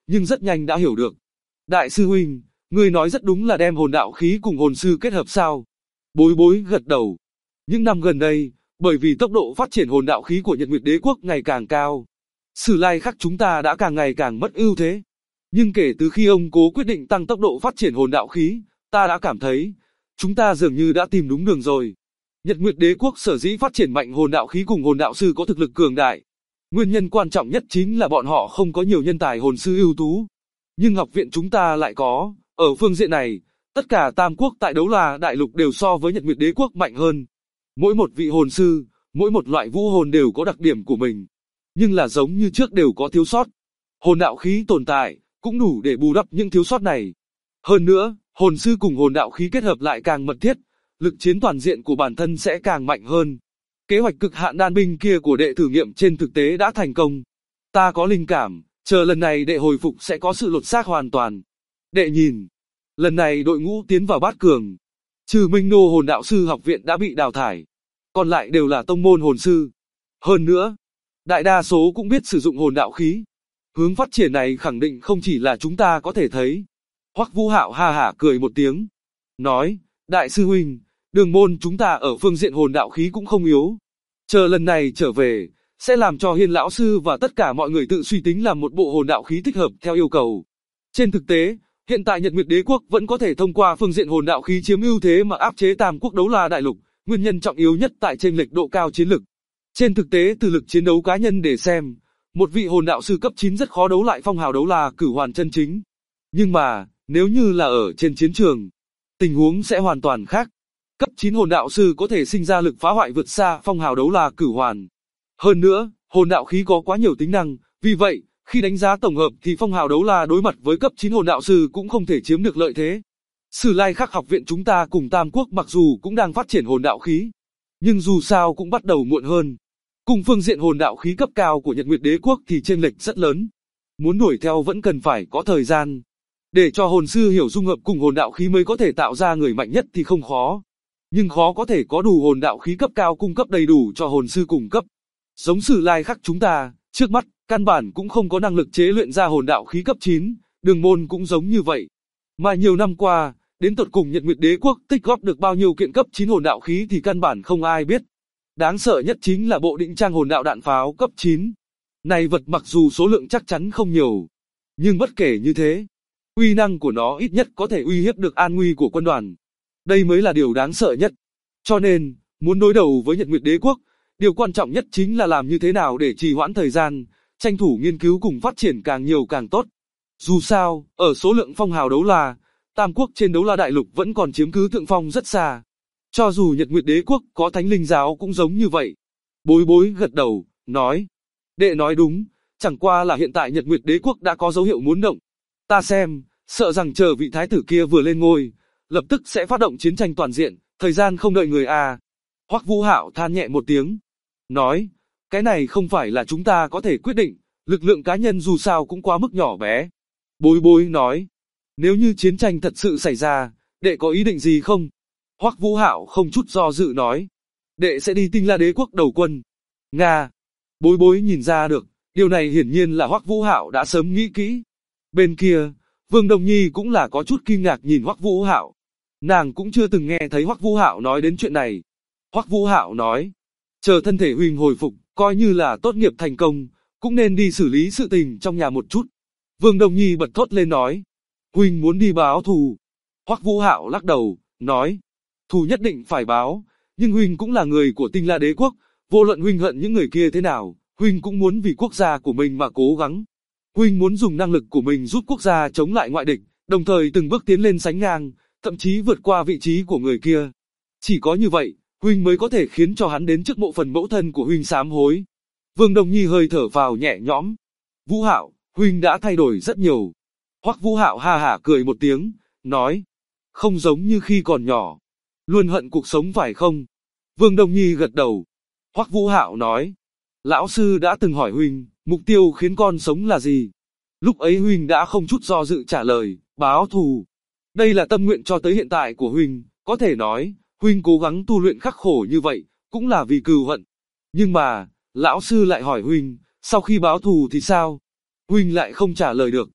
[SPEAKER 2] nhưng rất nhanh đã hiểu được. Đại sư huynh, ngươi nói rất đúng là đem hồn đạo khí cùng hồn sư kết hợp sao? Bối bối gật đầu. Những năm gần đây, bởi vì tốc độ phát triển hồn đạo khí của Nhật Nguyệt Đế Quốc ngày càng cao, Sử Lai Khắc chúng ta đã càng ngày càng mất ưu thế. Nhưng kể từ khi ông Cố quyết định tăng tốc độ phát triển hồn đạo khí, ta đã cảm thấy, chúng ta dường như đã tìm đúng đường rồi. Nhật Nguyệt Đế Quốc sở dĩ phát triển mạnh hồn đạo khí cùng hồn đạo sư có thực lực cường đại. Nguyên nhân quan trọng nhất chính là bọn họ không có nhiều nhân tài hồn sư ưu tú. Nhưng học viện chúng ta lại có, ở phương diện này, tất cả tam quốc tại Đấu La Đại Lục đều so với Nhật Nguyệt Đế Quốc mạnh hơn. Mỗi một vị hồn sư, mỗi một loại vũ hồn đều có đặc điểm của mình. Nhưng là giống như trước đều có thiếu sót. Hồn đạo khí tồn tại, cũng đủ để bù đắp những thiếu sót này. Hơn nữa, hồn sư cùng hồn đạo khí kết hợp lại càng mật thiết, lực chiến toàn diện của bản thân sẽ càng mạnh hơn. Kế hoạch cực hạn đan binh kia của đệ thử nghiệm trên thực tế đã thành công. Ta có linh cảm, chờ lần này đệ hồi phục sẽ có sự lột xác hoàn toàn. Đệ nhìn, lần này đội ngũ tiến vào bát cường. Trừ Minh Nô hồn đạo sư học viện đã bị đào thải. Còn lại đều là tông môn hồn sư. Hơn nữa, đại đa số cũng biết sử dụng hồn đạo khí. Hướng phát triển này khẳng định không chỉ là chúng ta có thể thấy. Hoắc Vũ Hạo ha hả cười một tiếng. Nói, đại sư huynh, đường môn chúng ta ở phương diện hồn đạo khí cũng không yếu. Chờ lần này trở về, sẽ làm cho Hiên lão sư và tất cả mọi người tự suy tính làm một bộ hồn đạo khí thích hợp theo yêu cầu. Trên thực tế, hiện tại Nhật Nguyệt Đế Quốc vẫn có thể thông qua phương diện hồn đạo khí chiếm ưu thế mà áp chế Tam Quốc Đấu La Đại Lục, nguyên nhân trọng yếu nhất tại chênh lệch độ cao chiến lực. Trên thực tế từ lực chiến đấu cá nhân để xem, một vị hồn đạo sư cấp 9 rất khó đấu lại phong hào đấu la cửu hoàn chân chính. Nhưng mà, nếu như là ở trên chiến trường, tình huống sẽ hoàn toàn khác. Cấp 9 hồn đạo sư có thể sinh ra lực phá hoại vượt xa phong hào đấu la cửu hoàn. Hơn nữa, hồn đạo khí có quá nhiều tính năng, vì vậy, khi đánh giá tổng hợp thì phong hào đấu la đối mặt với cấp 9 hồn đạo sư cũng không thể chiếm được lợi thế. Sử Lai Khắc học viện chúng ta cùng Tam Quốc mặc dù cũng đang phát triển hồn đạo khí, nhưng dù sao cũng bắt đầu muộn hơn. Cùng phương diện hồn đạo khí cấp cao của Nhật Nguyệt Đế Quốc thì chênh lệch rất lớn. Muốn đuổi theo vẫn cần phải có thời gian. Để cho hồn sư hiểu dung hợp cùng hồn đạo khí mới có thể tạo ra người mạnh nhất thì không khó. Nhưng khó có thể có đủ hồn đạo khí cấp cao cung cấp đầy đủ cho hồn sư cùng cấp. Giống Sử Lai Khắc chúng ta, trước mắt, căn bản cũng không có năng lực chế luyện ra hồn đạo khí cấp 9, đường môn cũng giống như vậy. Mà nhiều năm qua, đến tận cùng Nhật Nguyệt Đế Quốc tích góp được bao nhiêu kiện cấp 9 hồn đạo khí thì căn bản không ai biết. Đáng sợ nhất chính là bộ định trang hồn đạo đạn pháo cấp 9. Này vật mặc dù số lượng chắc chắn không nhiều, nhưng bất kể như thế, uy năng của nó ít nhất có thể uy hiếp được an nguy của quân đoàn. Đây mới là điều đáng sợ nhất. Cho nên, muốn đối đầu với Nhật Nguyệt Đế Quốc, điều quan trọng nhất chính là làm như thế nào để trì hoãn thời gian, tranh thủ nghiên cứu cùng phát triển càng nhiều càng tốt. Dù sao, ở số lượng phong hào đấu la, Tam Quốc trên Đấu La Đại Lục vẫn còn chiếm cứ thượng phong rất xa. Cho dù Nhật Nguyệt Đế Quốc có Thánh Linh Giáo cũng giống như vậy. Bối bối gật đầu, nói. Đệ nói đúng, chẳng qua là hiện tại Nhật Nguyệt Đế Quốc đã có dấu hiệu muốn động. Ta xem, sợ rằng chờ vị thái tử kia vừa lên ngôi, lập tức sẽ phát động chiến tranh toàn diện, thời gian không đợi người à. Hoắc Vũ Hạo than nhẹ một tiếng, nói, cái này không phải là chúng ta có thể quyết định, lực lượng cá nhân dù sao cũng quá mức nhỏ bé. Bối bối nói, nếu như chiến tranh thật sự xảy ra, đệ có ý định gì không? Hoắc Vũ Hạo không chút do dự nói, đệ sẽ đi Tinh La Đế Quốc đầu quân. Nga. Bối bối nhìn ra được, điều này hiển nhiên là Hoắc Vũ Hạo đã sớm nghĩ kỹ. Bên kia, Vương Đồng Nhi cũng là có chút kinh ngạc nhìn Hoắc Vũ Hạo. Nàng cũng chưa từng nghe thấy Hoắc Vũ Hạo nói đến chuyện này. Hoắc Vũ Hạo nói, chờ thân thể huynh hồi phục, coi như là tốt nghiệp thành công, cũng nên đi xử lý sự tình trong nhà một chút. Vương Đồng Nhi bật thốt lên nói, huynh muốn đi báo thù. Hoắc Vũ Hạo lắc đầu, nói, thù nhất định phải báo, nhưng huynh cũng là người của Tinh La Đế Quốc, vô luận huynh hận những người kia thế nào, huynh cũng muốn vì quốc gia của mình mà cố gắng. Huynh muốn dùng năng lực của mình giúp quốc gia chống lại ngoại địch, đồng thời từng bước tiến lên sánh ngang, thậm chí vượt qua vị trí của người kia. Chỉ có như vậy, huynh mới có thể khiến cho hắn đến trước mộ phần mẫu thân của huynh sám hối. Vương Đồng Nhi hơi thở vào nhẹ nhõm. Vũ Hạo, huynh đã thay đổi rất nhiều. Hoắc Vũ Hạo ha hả cười một tiếng, nói, không giống như khi còn nhỏ. Luôn hận cuộc sống phải không? Vương Đồng Nhi gật đầu. Hoắc Vũ Hạo nói, lão sư đã từng hỏi huynh, mục tiêu khiến con sống là gì? Lúc ấy huynh đã không chút do dự trả lời, báo thù. Đây là tâm nguyện cho tới hiện tại của huynh, có thể nói, huynh cố gắng tu luyện khắc khổ như vậy, cũng là vì cừu hận. Nhưng mà, lão sư lại hỏi huynh, sau khi báo thù thì sao? Huynh lại không trả lời được.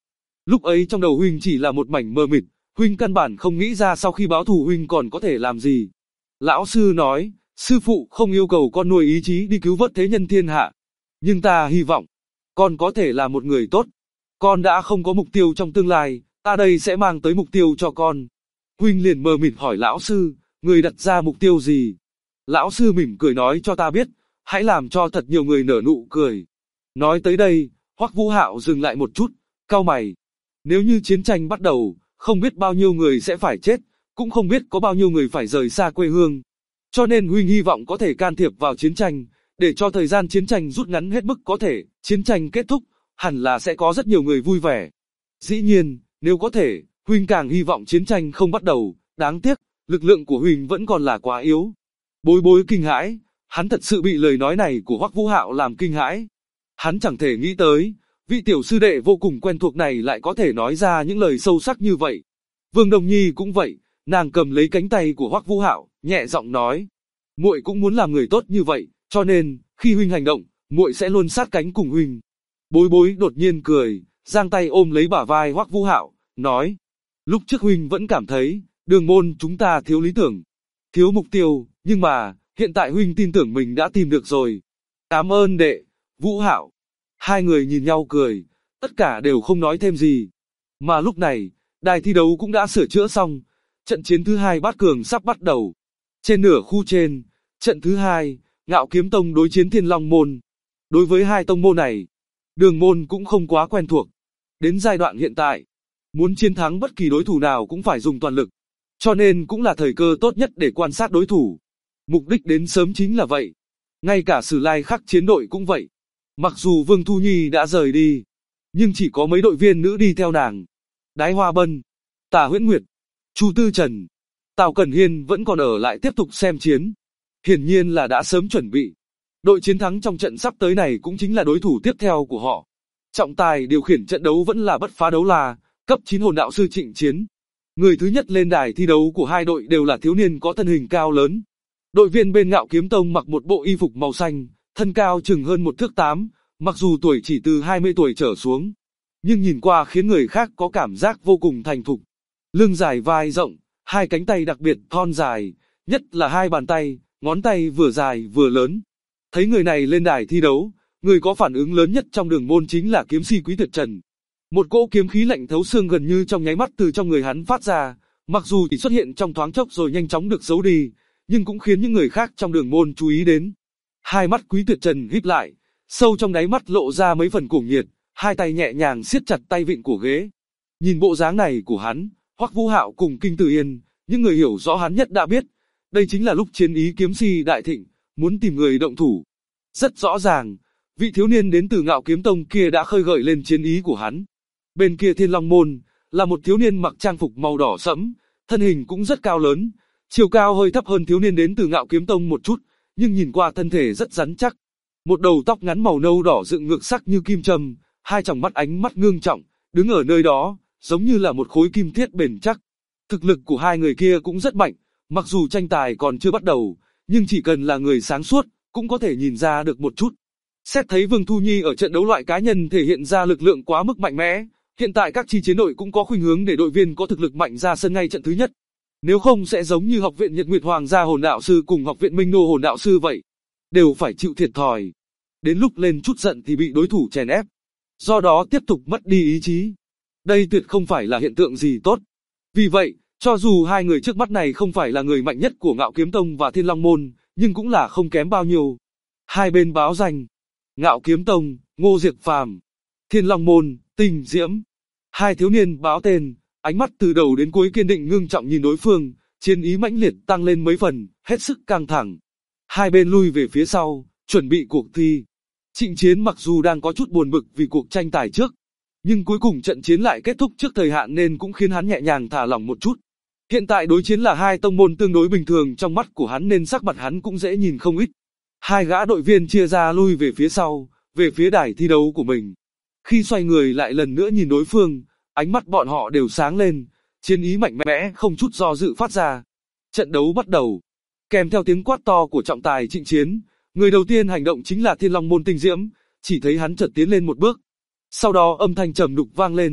[SPEAKER 2] Lúc ấy trong đầu huynh chỉ là một mảnh mờ mịt, huynh căn bản không nghĩ ra sau khi báo thù huynh còn có thể làm gì. Lão sư nói, sư phụ không yêu cầu con nuôi ý chí đi cứu vớt thế nhân thiên hạ. Nhưng ta hy vọng, con có thể là một người tốt. Con đã không có mục tiêu trong tương lai, ta đây sẽ mang tới mục tiêu cho con. Huynh liền mờ mịt hỏi lão sư, người đặt ra mục tiêu gì? Lão sư mỉm cười nói cho ta biết, hãy làm cho thật nhiều người nở nụ cười. Nói tới đây, Hoắc Vũ Hạo dừng lại một chút, cau mày. Nếu như chiến tranh bắt đầu, không biết bao nhiêu người sẽ phải chết, cũng không biết có bao nhiêu người phải rời xa quê hương. Cho nên huynh hy vọng có thể can thiệp vào chiến tranh, để cho thời gian chiến tranh rút ngắn hết mức có thể, chiến tranh kết thúc, hẳn là sẽ có rất nhiều người vui vẻ. Dĩ nhiên, nếu có thể, huynh càng hy vọng chiến tranh không bắt đầu, đáng tiếc, lực lượng của huynh vẫn còn là quá yếu. Bối Bối kinh hãi, hắn thật sự bị lời nói này của Hoắc Vũ Hạo làm kinh hãi. Hắn chẳng thể nghĩ tới, vị tiểu sư đệ vô cùng quen thuộc này lại có thể nói ra những lời sâu sắc như vậy. Vương Đồng Nhi cũng vậy, nàng cầm lấy cánh tay của Hoắc Vũ Hạo, nhẹ giọng nói: "Muội cũng muốn làm người tốt như vậy, cho nên khi huynh hành động, muội sẽ luôn sát cánh cùng huynh." Bối Bối đột nhiên cười, giang tay ôm lấy bả vai Hoắc Vũ Hạo, nói: "Lúc trước huynh vẫn cảm thấy Đường môn chúng ta thiếu lý tưởng, thiếu mục tiêu, nhưng mà hiện tại huynh tin tưởng mình đã tìm được rồi. Cảm ơn đệ, Vũ Hạo." Hai người nhìn nhau cười, tất cả đều không nói thêm gì. Mà lúc này, đài thi đấu cũng đã sửa chữa xong, trận chiến thứ hai bát cường sắp bắt đầu. Trên nửa khu trên, trận thứ hai, Ngạo Kiếm Tông đối chiến Thiên Long Môn. Đối với hai tông môn này, Đường môn cũng không quá quen thuộc. Đến giai đoạn hiện tại, muốn chiến thắng bất kỳ đối thủ nào cũng phải dùng toàn lực, cho nên cũng là thời cơ tốt nhất để quan sát đối thủ. Mục đích đến sớm chính là vậy. Ngay cả Sử Lai Khắc chiến đội cũng vậy. Mặc dù Vương Thu Nhi đã rời đi, nhưng chỉ có mấy đội viên nữ đi theo nàng. Đái Hoa Bân, Tả Huyễn Nguyệt, Chu Tư Trần, Tào Cẩn Hiên vẫn còn ở lại tiếp tục xem chiến. Hiển nhiên là đã sớm chuẩn bị. Đội chiến thắng trong trận sắp tới này cũng chính là đối thủ tiếp theo của họ. Trọng tài điều khiển trận đấu vẫn là Bất Phá Đấu La, cấp 9 hồn đạo sư Trịnh Chiến. Người thứ nhất lên đài thi đấu của hai đội đều là thiếu niên có thân hình cao lớn. Đội viên bên Ngạo Kiếm Tông mặc một bộ y phục màu xanh, thân cao chừng hơn 1 thước 8, mặc dù tuổi chỉ từ 20 tuổi trở xuống, nhưng nhìn qua khiến người khác có cảm giác vô cùng thành thục. Lưng dài vai rộng, hai cánh tay đặc biệt thon dài, nhất là hai bàn tay, ngón tay vừa dài vừa lớn. Thấy người này lên đài thi đấu, người có phản ứng lớn nhất trong Đường môn chính là kiếm si Quý Tuyệt Trần. Một cỗ kiếm khí lạnh thấu xương gần như trong nháy mắt từ trong người hắn phát ra, mặc dù chỉ xuất hiện trong thoáng chốc rồi nhanh chóng được giấu đi, nhưng cũng khiến những người khác trong Đường môn chú ý đến. Hai mắt Quý Tuyệt Trần híp lại, sâu trong đáy mắt lộ ra mấy phần cuồng nhiệt, hai tay nhẹ nhàng siết chặt tay vịn của ghế. Nhìn bộ dáng này của hắn, Hoắc Vũ Hạo cùng Kinh Tử Yên, những người hiểu rõ hắn nhất đã biết, đây chính là lúc chiến ý kiếm si đại thịnh, muốn tìm người động thủ. Rất rõ ràng, vị thiếu niên đến từ Ngạo Kiếm Tông kia đã khơi gợi lên chiến ý của hắn. Bên kia Thiên Long Môn, là một thiếu niên mặc trang phục màu đỏ sẫm, thân hình cũng rất cao lớn, chiều cao hơi thấp hơn thiếu niên đến từ Ngạo Kiếm Tông một chút, nhưng nhìn qua thân thể rất rắn chắc. Một đầu tóc ngắn màu nâu đỏ dựng ngược sắc như kim châm, hai tròng mắt ánh mắt ngưng trọng, đứng ở nơi đó, giống như là một khối kim thiết bền chắc. Thực lực của hai người kia cũng rất mạnh, mặc dù tranh tài còn chưa bắt đầu, nhưng chỉ cần là người sáng suốt, cũng có thể nhìn ra được một chút. Xét thấy Vương Thu Nhi ở trận đấu loại cá nhân thể hiện ra lực lượng quá mức mạnh mẽ, hiện tại các chi chiến đội cũng có khuynh hướng để đội viên có thực lực mạnh ra sân ngay trận thứ nhất. Nếu không sẽ giống như Học viện Nhật Nguyệt Hoàng gia hồn đạo sư cùng Học viện Minh Nô hồn đạo sư vậy, đều phải chịu thiệt thòi. Đến lúc lên chút giận thì bị đối thủ chèn ép, do đó tiếp tục mất đi ý chí. Đây tuyệt không phải là hiện tượng gì tốt. Vì vậy, cho dù hai người trước mắt này không phải là người mạnh nhất của Ngạo Kiếm Tông và Thiên Long Môn, nhưng cũng là không kém bao nhiêu. Hai bên báo danh: Ngạo Kiếm Tông, Ngô Diệc Phàm; Thiên Long Môn, Tinh Diễm. Hai thiếu niên báo tên, ánh mắt từ đầu đến cuối kiên định ngưng trọng nhìn đối phương, chiến ý mãnh liệt tăng lên mấy phần, hết sức căng thẳng. Hai bên lui về phía sau, chuẩn bị cuộc thi. Trịnh Chiến mặc dù đang có chút buồn bực vì cuộc tranh tài trước, nhưng cuối cùng trận chiến lại kết thúc trước thời hạn nên cũng khiến hắn nhẹ nhàng thả lỏng một chút. Hiện tại đối chiến là hai tông môn tương đối bình thường trong mắt của hắn nên sắc mặt hắn cũng dễ nhìn không ít. Hai gã đội viên chia ra lui về phía sau, về phía đài thi đấu của mình. Khi xoay người lại lần nữa nhìn đối phương, ánh mắt bọn họ đều sáng lên, chiến ý mạnh mẽ không chút do dự phát ra. Trận đấu bắt đầu. Kèm theo tiếng quát to của trọng tài Trịnh Chiến, người đầu tiên hành động chính là Thiên Long Môn Tinh Diễm, chỉ thấy hắn chợt tiến lên một bước. Sau đó âm thanh trầm đục vang lên,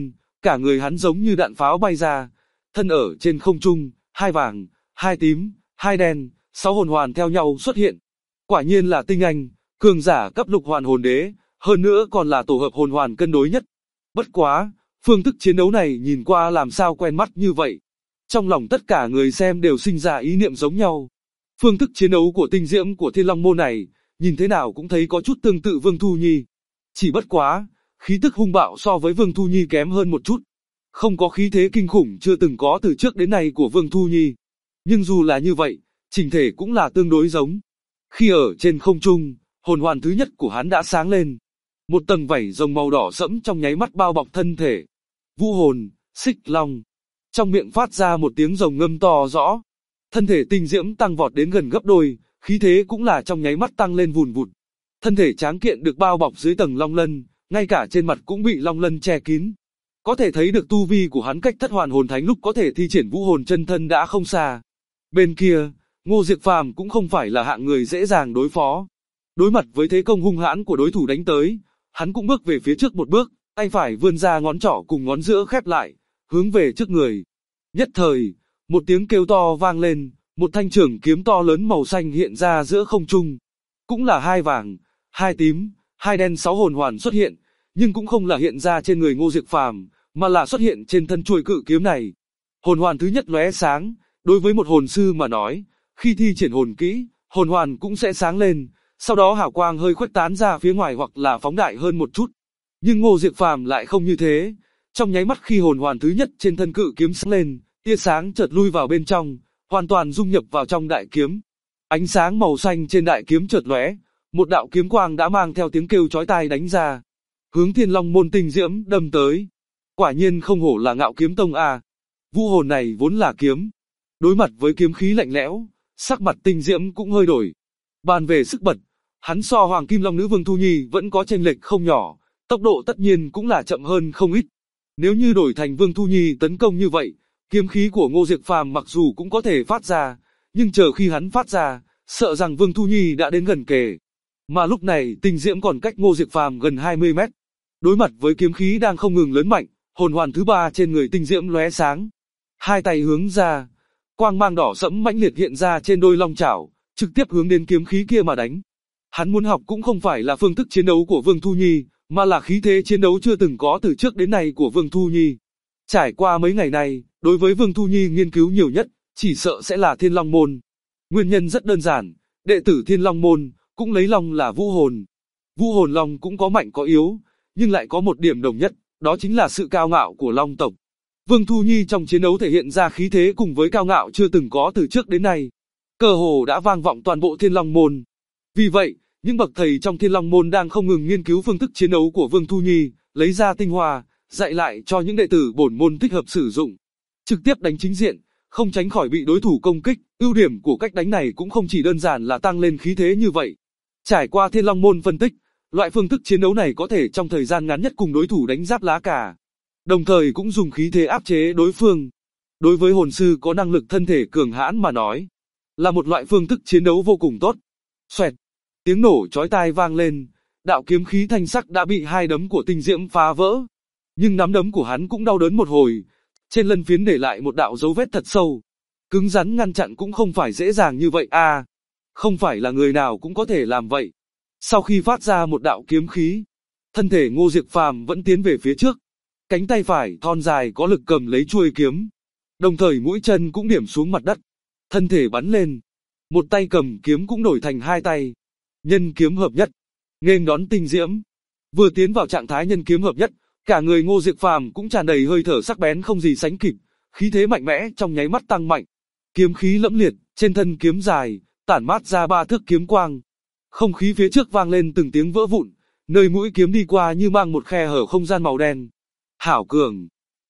[SPEAKER 2] cả người hắn giống như đạn pháo bay ra, thân ở trên không trung, hai vàng, hai tím, hai đen, 6 hồn hoàn theo nhau xuất hiện. Quả nhiên là tinh anh, cường giả cấp lục hoàn hồn đế, hơn nữa còn là tổ hợp hồn hoàn cân đối nhất. Bất quá, phương thức chiến đấu này nhìn qua làm sao quen mắt như vậy. Trong lòng tất cả người xem đều sinh ra ý niệm giống nhau. Phương thức chiến đấu của tinh diễm của Thiên Long Môn này, nhìn thế nào cũng thấy có chút tương tự Vương Thu Nhi. Chỉ bất quá, khí tức hung bạo so với Vương Thu Nhi kém hơn một chút. Không có khí thế kinh khủng chưa từng có từ trước đến nay của Vương Thu Nhi. Nhưng dù là như vậy, chỉnh thể cũng là tương đối giống. Khi ở trên không trung, hồn hoàn thứ nhất của hắn đã sáng lên. Một tầng vảy rồng màu đỏ sẫm trong nháy mắt bao bọc thân thể. Vũ hồn, xích long. Trong miệng phát ra một tiếng rồng ngâm to rõ. Thân thể tinh diễm tăng vọt đến gần gấp đôi, khí thế cũng là trong nháy mắt tăng lên vùn vụt. Thân thể tráng kiện được bao bọc dưới tầng long lân, ngay cả trên mặt cũng bị long lân che kín. Có thể thấy được tu vi của hắn cách thất hoàn hồn thánh lúc có thể thi triển vũ hồn chân thân đã không xa. Bên kia, Ngô Diệc Phàm cũng không phải là hạng người dễ dàng đối phó. Đối mặt với thế công hung hãn của đối thủ đánh tới, hắn cũng bước về phía trước một bước, tay phải vươn ra ngón trỏ cùng ngón giữa khép lại, hướng về trước người. Nhất thời, một tiếng kêu to vang lên, một thanh trường kiếm to lớn màu xanh hiện ra giữa không trung. Cũng là hai vàng, hai tím, hai đen 6 hồn hoàn xuất hiện, nhưng cũng không là hiện ra trên người Ngô Diệc Phàm, mà là xuất hiện trên thân chuôi cự kiếm này. Hồn hoàn thứ nhất lóe sáng, đối với một hồn sư mà nói, khi thi triển hồn kỹ, hồn hoàn cũng sẽ sáng lên, sau đó hào quang hơi khuếch tán ra phía ngoài hoặc là phóng đại hơn một chút. Nhưng Ngô Diệc Phàm lại không như thế, trong nháy mắt khi hồn hoàn thứ nhất trên thân cự kiếm sáng lên, tia sáng chợt lui vào bên trong, hoàn toàn dung nhập vào trong đại kiếm. Ánh sáng màu xanh trên đại kiếm chợt lóe, một đạo kiếm quang đã mang theo tiếng kêu chói tai đánh ra, hướng Thiên Long Môn tinh diễm đâm tới. Quả nhiên không hổ là Ngạo Kiếm Tông a. Vũ hồn này vốn là kiếm. Đối mặt với kiếm khí lạnh lẽo, sắc mặt tinh diễm cũng hơi đổi. Bàn về sức bật, hắn so Hoàng Kim Long Nữ Vương Thu Nhi vẫn có chênh lệch không nhỏ, tốc độ tất nhiên cũng là chậm hơn không ít. Nếu như đổi thành Vương Thu Nhi tấn công như vậy, kiếm khí của Ngô Diệc Phàm mặc dù cũng có thể phát ra, nhưng chờ khi hắn phát ra, sợ rằng Vương Thu Nhi đã đến gần kề. Mà lúc này tinh diễm còn cách Ngô Diệc Phàm gần 20 mét. Đối mặt với kiếm khí đang không ngừng lớn mạnh, hồn hoàn thứ ba trên người tinh diễm lóe sáng. Hai tay hướng ra, quang mang đỏ sẫm mãnh liệt hiện ra trên đôi long chảo, trực tiếp hướng đến kiếm khí kia mà đánh. Hắn muốn học cũng không phải là phương thức chiến đấu của Vương Thu Nhi, mà là khí thế chiến đấu chưa từng có từ trước đến nay của Vương Thu Nhi. Trải qua mấy ngày này, đối với Vương Thu Nhi nghiên cứu nhiều nhất, chỉ sợ sẽ là Thiên Long Môn. Nguyên nhân rất đơn giản, đệ tử Thiên Long Môn, cũng lấy long là vũ hồn. Vũ hồn long cũng có mạnh có yếu, nhưng lại có một điểm đồng nhất, đó chính là sự cao ngạo của long tộc. Vương Thu Nhi trong chiến đấu thể hiện ra khí thế cùng với cao ngạo chưa từng có từ trước đến nay. Cơ hồ đã vang vọng toàn bộ Thiên Long Môn. Vì vậy, những bậc thầy trong Thiên Long Môn đang không ngừng nghiên cứu phương thức chiến đấu của Vương Thu Nhi, lấy ra tinh hoa, dạy lại cho những đệ tử bổn môn thích hợp sử dụng. Trực tiếp đánh chính diện, không tránh khỏi bị đối thủ công kích, ưu điểm của cách đánh này cũng không chỉ đơn giản là tăng lên khí thế như vậy. Trải qua Thiên Long Môn phân tích, loại phương thức chiến đấu này có thể trong thời gian ngắn nhất cùng đối thủ đánh giáp lá cà, đồng thời cũng dùng khí thế áp chế đối phương. Đối với hồn sư có năng lực thân thể cường hãn mà nói, là một loại phương thức chiến đấu vô cùng tốt. Xoẹt, tiếng nổ chói tai vang lên, đạo kiếm khí thanh sắc đã bị hai đấm của tinh diễm phá vỡ. Nhưng nắm đấm của hắn cũng đau đớn một hồi, trên lân phiến để lại một đạo dấu vết thật sâu. Cứng rắn ngăn chặn cũng không phải dễ dàng như vậy à, không phải là người nào cũng có thể làm vậy. Sau khi phát ra một đạo kiếm khí, thân thể Ngô Diệc Phàm vẫn tiến về phía trước. Cánh tay phải thon dài có lực cầm lấy chuôi kiếm, đồng thời mũi chân cũng điểm xuống mặt đất. Thân thể bắn lên, một tay cầm kiếm cũng đổi thành hai tay. Nhân kiếm hợp nhất, nghênh đón tinh diễm. Vừa tiến vào trạng thái nhân kiếm hợp nhất, cả người Ngô Diệc Phàm cũng tràn đầy hơi thở sắc bén không gì sánh kịp, khí thế mạnh mẽ trong nháy mắt tăng mạnh. Kiếm khí lẫm liệt, trên thân kiếm dài, tản mát ra 3 thước kiếm quang. Không khí phía trước vang lên từng tiếng vỡ vụn, nơi mũi kiếm đi qua như mang một khe hở không gian màu đen. Hảo cường.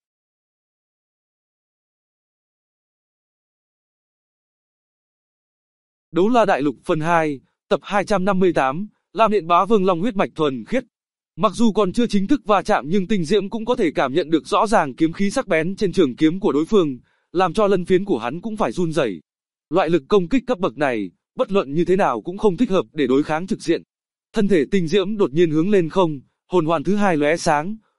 [SPEAKER 2] Đấu La Đại Lục phần 2, tập 258, Lam Điện Bá Vương Long huyết mạch thuần khiết. Mặc dù còn chưa chính thức va chạm nhưng tinh diễm cũng có thể cảm nhận được rõ ràng kiếm khí sắc bén trên trường kiếm của đối phương, làm cho lân phiến của hắn cũng phải run rẩy. Loại lực công kích cấp bậc này, bất luận như thế nào cũng không thích hợp để đối kháng trực diện. Thân thể tinh diễm đột nhiên hướng lên không, hồn hoàn thứ hai lóe sáng,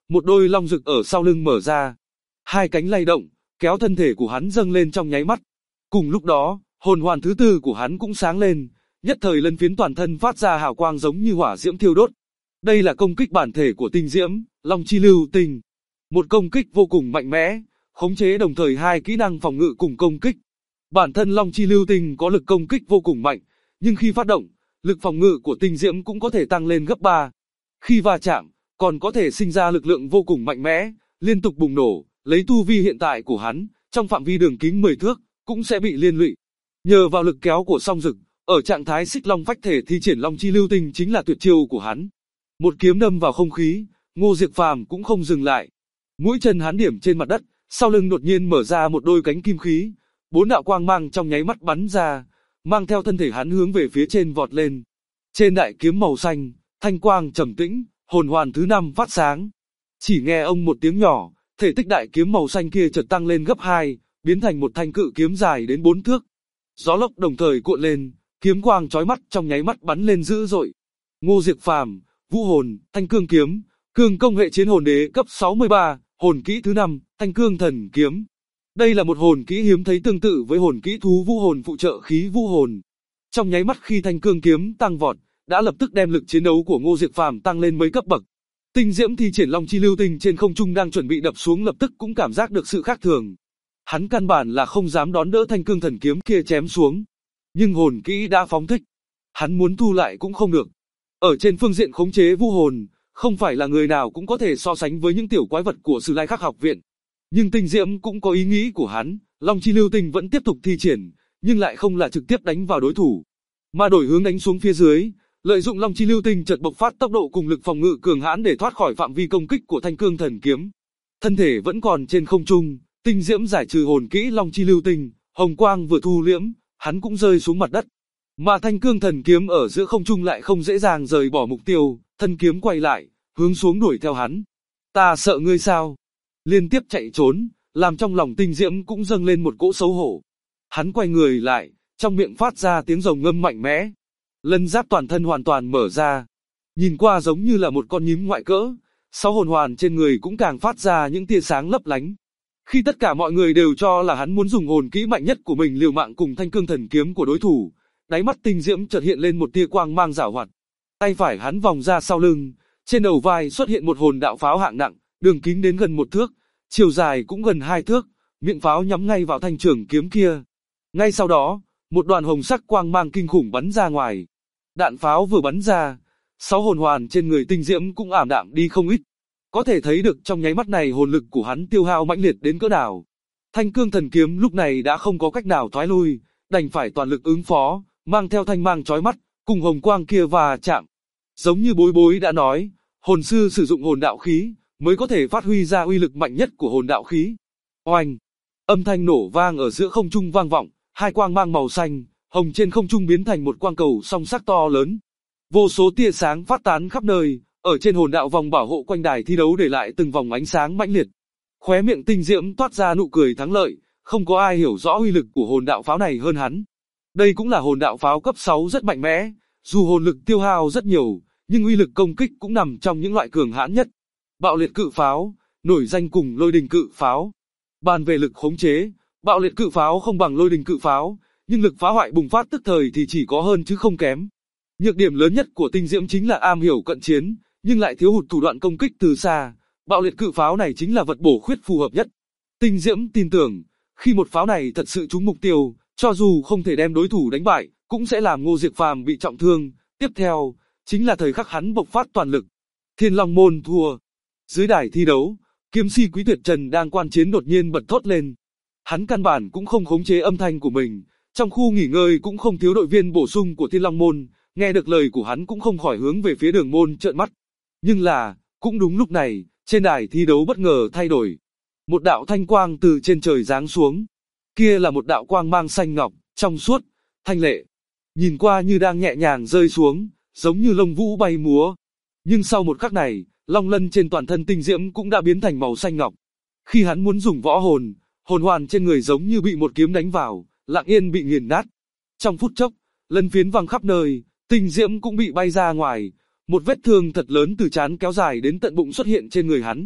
[SPEAKER 2] một đôi long rực ở sau lưng mở ra. Hai cánh lay động, kéo thân thể của hắn dâng lên trong nháy mắt. Cùng lúc đó, hồn hoàn thứ tư của hắn cũng sáng lên, nhất thời lân phiến toàn thân phát ra hào quang giống như hỏa diễm thiêu đốt. Đây là công kích bản thể của tinh diễm, Long Chi Lưu Tinh. Một công kích vô cùng mạnh mẽ, khống chế đồng thời hai kỹ năng phòng ngự cùng công kích. Bản thân Long Chi Lưu Tinh có lực công kích vô cùng mạnh, nhưng khi phát động, lực phòng ngự của tinh diễm cũng có thể tăng lên gấp 3. Khi va chạm, còn có thể sinh ra lực lượng vô cùng mạnh mẽ, liên tục bùng nổ, lấy tu vi hiện tại của hắn, trong phạm vi đường kính 10 thước, cũng sẽ bị liên lụy. Nhờ vào lực kéo của song rực, ở trạng thái xích long phách thể thi triển Long Chi Lưu Tinh chính là tuyệt chiêu của hắn. Một kiếm đâm vào không khí, Ngô Diệp Phàm cũng không dừng lại. Mũi chân hắn điểm trên mặt đất, sau lưng đột nhiên mở ra một đôi cánh kim khí, 4 đạo quang mang trong nháy mắt bắn ra, mang theo thân thể hắn hướng về phía trên vọt lên. Trên đại kiếm màu xanh, thanh quang trầm tĩnh, hồn hoàn thứ 5 phát sáng. Chỉ nghe ông một tiếng nhỏ, thể tích đại kiếm màu xanh kia chợt tăng lên gấp 2, biến thành một thanh cự kiếm dài đến 4 thước. Gió lốc đồng thời cuộn lên, kiếm quang chói mắt trong nháy mắt bắn lên dữ dội. Ngô Diệp Phàm, Vũ Hồn, Thanh Cương Kiếm, Cương công hệ chiến hồn đế cấp 63, hồn kỹ thứ 5, Thanh Cương Thần Kiếm. Đây là một hồn kỹ hiếm thấy tương tự với hồn kỹ thú Vũ Hồn phụ trợ khí Vũ Hồn. Trong nháy mắt khi Thanh Cương Kiếm tăng vọt, đã lập tức đem lực chiến đấu của Ngô Diệp Phàm tăng lên mấy cấp bậc. Tinh diễm thi triển Long Chi Lưu Tinh trên không trung đang chuẩn bị đập xuống lập tức cũng cảm giác được sự khác thường. Hắn căn bản là không dám đón đỡ Thanh Cương Thần Kiếm kia chém xuống. Nhưng hồn kỹ đã phóng thích, hắn muốn thu lại cũng không được. Ở trên phương diện khống chế Vũ Hồn, không phải là người nào cũng có thể so sánh với những tiểu quái vật của Sử Lai Khắc học viện. Nhưng tinh diễm cũng có ý nghĩ của hắn, Long Chi Lưu Tinh vẫn tiếp tục thi triển, nhưng lại không là trực tiếp đánh vào đối thủ, mà đổi hướng đánh xuống phía dưới, lợi dụng Long Chi Lưu Tinh chợt bộc phát tốc độ cùng lực phòng ngự cường hãn để thoát khỏi phạm vi công kích của Thanh Cương Thần Kiếm. Thân thể vẫn còn trên không trung, tinh diễm giải trừ hồn kỹ Long Chi Lưu Tinh, hồng quang vừa thu liễm, hắn cũng rơi xuống mặt đất. Mà Thanh Cương Thần Kiếm ở giữa không trung lại không dễ dàng rời bỏ mục tiêu, thân kiếm quay lại, hướng xuống đuổi theo hắn. Ta sợ ngươi sao? Liên tiếp chạy trốn, làm trong lòng tinh diễm cũng dâng lên một cỗ xấu hổ. Hắn quay người lại, trong miệng phát ra tiếng rồng ngâm mạnh mẽ. Lân giáp toàn thân hoàn toàn mở ra. Nhìn qua giống như là một con nhím ngoại cỡ, 6 hồn hoàn trên người cũng càng phát ra những tia sáng lấp lánh. Khi tất cả mọi người đều cho là hắn muốn dùng hồn kỹ mạnh nhất của mình liều mạng cùng Thanh Cương Thần Kiếm của đối thủ, đáy mắt tinh diễm chợt hiện lên một tia quang mang giảo hoạt. Tay phải hắn vòng ra sau lưng, trên đầu vai xuất hiện một hồn đạo pháo hạng nặng, đường kính đến gần 1 thước, chiều dài cũng gần 2 thước, miệng pháo nhắm ngay vào thanh trường kiếm kia. Ngay sau đó, một đoàn hồng sắc quang mang kinh khủng bắn ra ngoài. Đạn pháo vừa bắn ra, 6 hồn hoàn trên người tinh diễm cũng ảm đạm đi không ít. Có thể thấy được trong nháy mắt này hồn lực của hắn tiêu hao mãnh liệt đến cỡ nào. Thanh Cương Thần Kiếm lúc này đã không có cách nào thoái lui, đành phải toàn lực ứng phó, mang theo thanh mang chói mắt, cùng hồng quang kia và chạm. Giống như Bối Bối đã nói, hồn sư sử dụng hồn đạo khí, mới có thể phát huy ra uy lực mạnh nhất của hồn đạo khí. Oanh! Âm thanh nổ vang ở giữa không trung vang vọng, hai quang mang màu xanh, hồng trên không trung biến thành một quang cầu song sắc to lớn. Vô số tia sáng phát tán khắp nơi, ở trên hồn đạo vòng bảo hộ quanh đài thi đấu để lại từng vòng ánh sáng mãnh liệt. Khóe miệng tinh diễm toát ra nụ cười thắng lợi, không có ai hiểu rõ uy lực của hồn đạo pháo này hơn hắn. Đây cũng là hồn đạo pháo cấp 6 rất mạnh mẽ, dù hồn lực tiêu hao rất nhiều, nhưng uy lực công kích cũng nằm trong những loại cường hãn nhất. Bạo liệt cự pháo, nổi danh cùng lôi đình cự pháo. Bàn về lực khống chế, bạo liệt cự pháo không bằng lôi đình cự pháo, nhưng lực phá hoại bùng phát tức thời thì chỉ có hơn chứ không kém. Nhược điểm lớn nhất của tinh diễm chính là am hiểu cận chiến, nhưng lại thiếu hụt thủ đoạn công kích từ xa. Bạo liệt cự pháo này chính là vật bổ khuyết phù hợp nhất. Tinh diễm tin tưởng, khi một pháo này thật sự trúng mục tiêu, cho dù không thể đem đối thủ đánh bại, cũng sẽ làm Ngô Diệp Phàm bị trọng thương. Tiếp theo, chính là thời khắc hắn bộc phát toàn lực. Thiên Long Môn thua. Dưới đài thi đấu, kiếm si Quý Tuyệt Trần đang quan chiến đột nhiên bật thốt lên. Hắn căn bản cũng không khống chế âm thanh của mình, trong khu nghỉ ngơi cũng không thiếu đội viên bổ sung của Thiên Long Môn, nghe được lời của hắn cũng không khỏi hướng về phía Đường Môn trợn mắt. Nhưng là, cũng đúng lúc này, trên đài thi đấu bất ngờ thay đổi. Một đạo thanh quang từ trên trời giáng xuống. Kia là một đạo quang mang xanh ngọc, trong suốt, thanh lệ. Nhìn qua như đang nhẹ nhàng rơi xuống, giống như lông vũ bay múa. Nhưng sau một khắc này, long lân trên toàn thân tinh diễm cũng đã biến thành màu xanh ngọc. Khi hắn muốn dùng võ hồn, hồn hoàn trên người giống như bị một kiếm đánh vào, lặng yên bị nghiền nát. Trong phút chốc, lân phiến văng khắp nơi, tinh diễm cũng bị bay ra ngoài. Một vết thương thật lớn từ trán kéo dài đến tận bụng xuất hiện trên người hắn.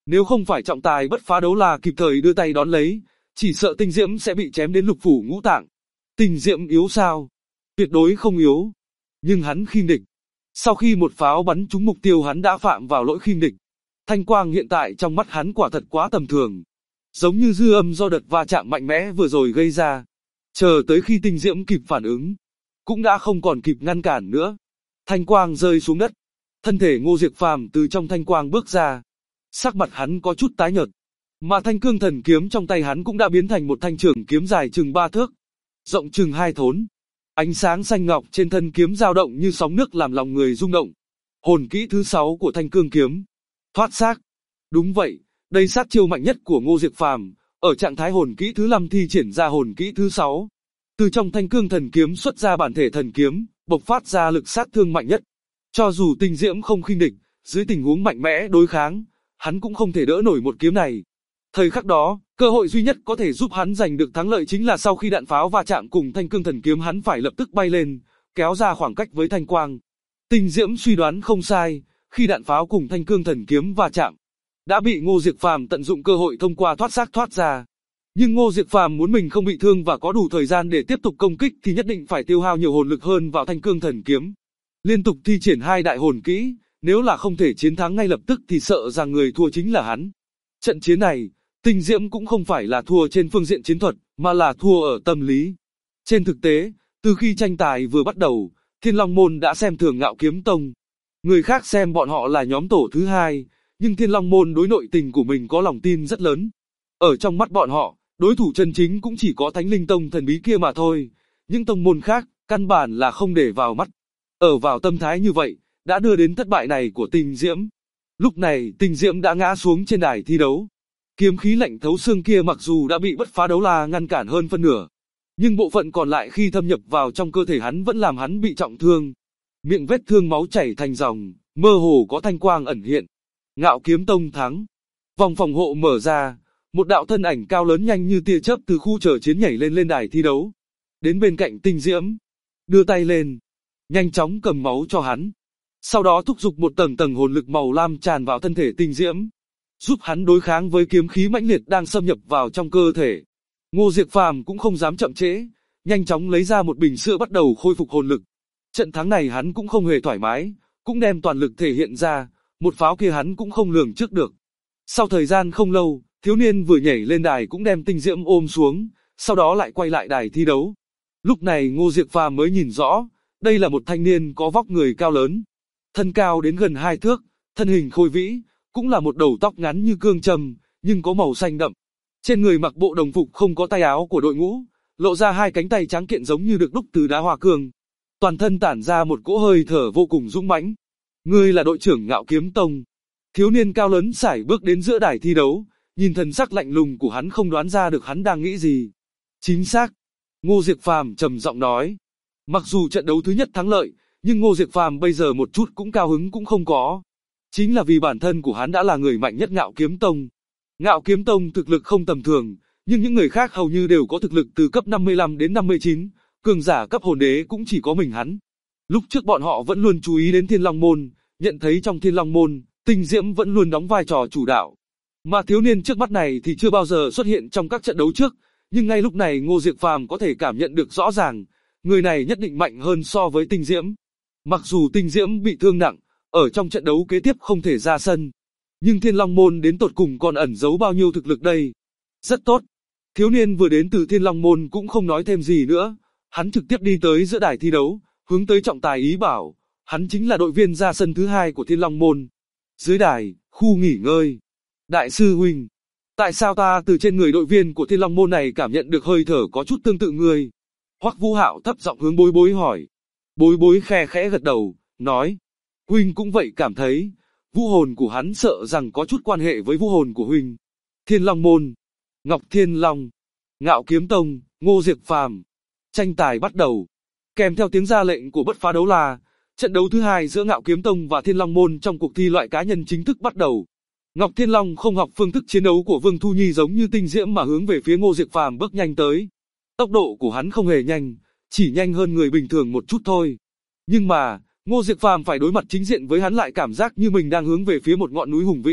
[SPEAKER 2] Nếu không phải trọng tài bất phá đấu là kịp thời đưa tay đón lấy, chỉ sợ Tinh Diễm sẽ bị chém đến lục phủ ngũ tạng. Tinh Diễm yếu sao? Tuyệt đối không yếu. Nhưng hắn khinh địch. Sau khi một pháo bắn trúng mục tiêu hắn đã phạm vào lỗi khinh địch. Thanh quang hiện tại trong mắt hắn quả thật quá tầm thường. Giống như dư âm do đợt va chạm mạnh mẽ vừa rồi gây ra. Chờ tới khi Tinh Diễm kịp phản ứng, cũng đã không còn kịp ngăn cản nữa. Thanh quang rơi xuống đất. Thân thể Ngô Diệp Phàm từ trong thanh quang bước ra. Sắc mặt hắn có chút tái nhợt. Mà thanh cương thần kiếm trong tay hắn cũng đã biến thành một thanh trường kiếm dài chừng 3 thước, rộng chừng 2 thốn. Ánh sáng xanh ngọc trên thân kiếm dao động như sóng nước làm lòng người rung động. Hồn kỹ thứ 6 của thanh cương kiếm. Thoát xác. Đúng vậy, đây sát chiêu mạnh nhất của Ngô Diệp Phàm, ở trạng thái hồn kỹ thứ 5 thi triển ra hồn kỹ thứ 6. Từ trong thanh cương thần kiếm xuất ra bản thể thần kiếm, bộc phát ra lực sát thương mạnh nhất. Cho dù Tinh Diễm không khinh địch, dưới tình huống mạnh mẽ đối kháng, hắn cũng không thể đỡ nổi một kiếm này. Thời khắc đó, cơ hội duy nhất có thể giúp hắn giành được thắng lợi chính là sau khi đạn pháo va chạm cùng thanh cương thần kiếm hắn phải lập tức bay lên, kéo ra khoảng cách với thanh quang. Tinh Diễm suy đoán không sai, khi đạn pháo cùng thanh cương thần kiếm va chạm, đã bị Ngô Diệp Phàm tận dụng cơ hội thông qua thoát xác thoát ra. Nhưng Ngô Diệp Phàm muốn mình không bị thương và có đủ thời gian để tiếp tục công kích thì nhất định phải tiêu hao nhiều hồn lực hơn vào thanh cương thần kiếm. Liên tục thi triển 2 đại hồn kỹ, nếu là không thể chiến thắng ngay lập tức thì sợ rằng người thua chính là hắn. Trận chiến này, Tinh Diễm cũng không phải là thua trên phương diện chiến thuật, mà là thua ở tâm lý. Trên thực tế, từ khi tranh tài vừa bắt đầu, Thiên Long Môn đã xem thường Ngạo Kiếm Tông. Người khác xem bọn họ là nhóm tổ thứ 2, nhưng Thiên Long Môn đối nội tình của mình có lòng tin rất lớn. Ở trong mắt bọn họ, đối thủ chân chính cũng chỉ có Thánh Linh Tông thần bí kia mà thôi, những tông môn khác, căn bản là không để vào mắt. Ở vào tâm thái như vậy, đã đưa đến thất bại này của Tinh Diễm. Lúc này, Tinh Diễm đã ngã xuống trên đài thi đấu. Kiếm khí lạnh thấu xương kia mặc dù đã bị bất phá đấu la ngăn cản hơn phân nửa, nhưng bộ phận còn lại khi thâm nhập vào trong cơ thể hắn vẫn làm hắn bị trọng thương. Miệng vết thương máu chảy thành dòng, mơ hồ có thanh quang ẩn hiện. Ngạo Kiếm Tông thắng. Vòng phòng hộ mở ra, một đạo thân ảnh cao lớn nhanh như tia chớp từ khu chờ chiến nhảy lên đài thi đấu. Đến bên cạnh Tinh Diễm, đưa tay lên, nhanh chóng cầm máu cho hắn. Sau đó thúc giục một tầng tầng hồn lực màu lam tràn vào thân thể Tinh Diễm, giúp hắn đối kháng với kiếm khí mãnh liệt đang xâm nhập vào trong cơ thể. Ngô Diệp Phàm cũng không dám chậm trễ, nhanh chóng lấy ra một bình sữa bắt đầu khôi phục hồn lực. Trận thắng này hắn cũng không hề thoải mái, cũng đem toàn lực thể hiện ra, một pháo kia hắn cũng không lường trước được. Sau thời gian không lâu, thiếu niên vừa nhảy lên đài cũng đem Tinh Diễm ôm xuống, sau đó lại quay lại đài thi đấu. Lúc này Ngô Diệp Phàm mới nhìn rõ, đây là một thanh niên có vóc người cao lớn, thân cao đến gần 2 thước, thân hình khôi vĩ, cũng là một đầu tóc ngắn như cương châm, nhưng có màu xanh đậm. Trên người mặc bộ đồng phục không có tay áo của đội ngũ, lộ ra 2 cánh tay trắng kiện giống như được đúc từ đá hoa cương. Toàn thân tản ra một cỗ hơi thở vô cùng dũng mãnh. Ngươi là đội trưởng Ngạo Kiếm Tông. Thiếu niên cao lớn sải bước đến giữa đài thi đấu, nhìn thần sắc lạnh lùng của hắn không đoán ra được hắn đang nghĩ gì. Chính xác. Ngô Diệp Phàm trầm giọng nói. Mặc dù trận đấu thứ nhất thắng lợi, nhưng Ngô Diệp Phàm bây giờ một chút cũng cao hứng cũng không có. Chính là vì bản thân của hắn đã là người mạnh nhất Ngạo Kiếm Tông. Ngạo Kiếm Tông thực lực không tầm thường, nhưng những người khác hầu như đều có thực lực từ cấp 55 đến 59, cường giả cấp hồn đế cũng chỉ có mình hắn. Lúc trước bọn họ vẫn luôn chú ý đến Thiên Long Môn, nhận thấy trong Thiên Long Môn, Tinh Diễm vẫn luôn đóng vai trò chủ đạo. Mà thiếu niên trước mắt này thì chưa bao giờ xuất hiện trong các trận đấu trước, nhưng ngay lúc này Ngô Diệp Phàm có thể cảm nhận được rõ ràng, người này nhất định mạnh hơn so với Tinh Diễm. Mặc dù Tinh Diễm bị thương nặng, ở trong trận đấu kế tiếp không thể ra sân, nhưng Thiên Long Môn đến tột cùng còn ẩn giấu bao nhiêu thực lực đây. Rất tốt. Thiếu niên vừa đến từ Thiên Long Môn cũng không nói thêm gì nữa, hắn trực tiếp đi tới giữa đài thi đấu, hướng tới trọng tài ý bảo, hắn chính là đội viên ra sân thứ 2 của Thiên Long Môn. Dưới đài, khu nghỉ ngơi. Đại sư huynh, tại sao ta từ trên người đội viên của Thiên Long Môn này cảm nhận được hơi thở có chút tương tự người? Hoắc Vũ Hạo thấp giọng hướng Bối Bối hỏi. Bối Bối khe khẽ gật đầu, nói, huynh cũng vậy cảm thấy, vũ hồn của hắn sợ rằng có chút quan hệ với vũ hồn của huynh. Thiên Long Môn, Ngọc Thiên Long, Ngạo Kiếm Tông, Ngô Diệp Phàm. Tranh tài bắt đầu. Kèm theo tiếng ra lệnh của bất phá đấu la, trận đấu thứ 2 giữa Ngạo Kiếm Tông và Thiên Long Môn trong cuộc thi loại cá nhân chính thức bắt đầu. Ngọc Thiên Long không học phương thức chiến đấu của Vương Thu Nhi giống như Tinh Diễm mà hướng về phía Ngô Diệp Phàm bước nhanh tới. Tốc độ của hắn không hề nhanh, chỉ nhanh hơn người bình thường một chút thôi. Nhưng mà, Ngô Diệp Phàm phải đối mặt chính diện với hắn lại cảm giác như mình đang hướng về phía một ngọn núi hùng vĩ,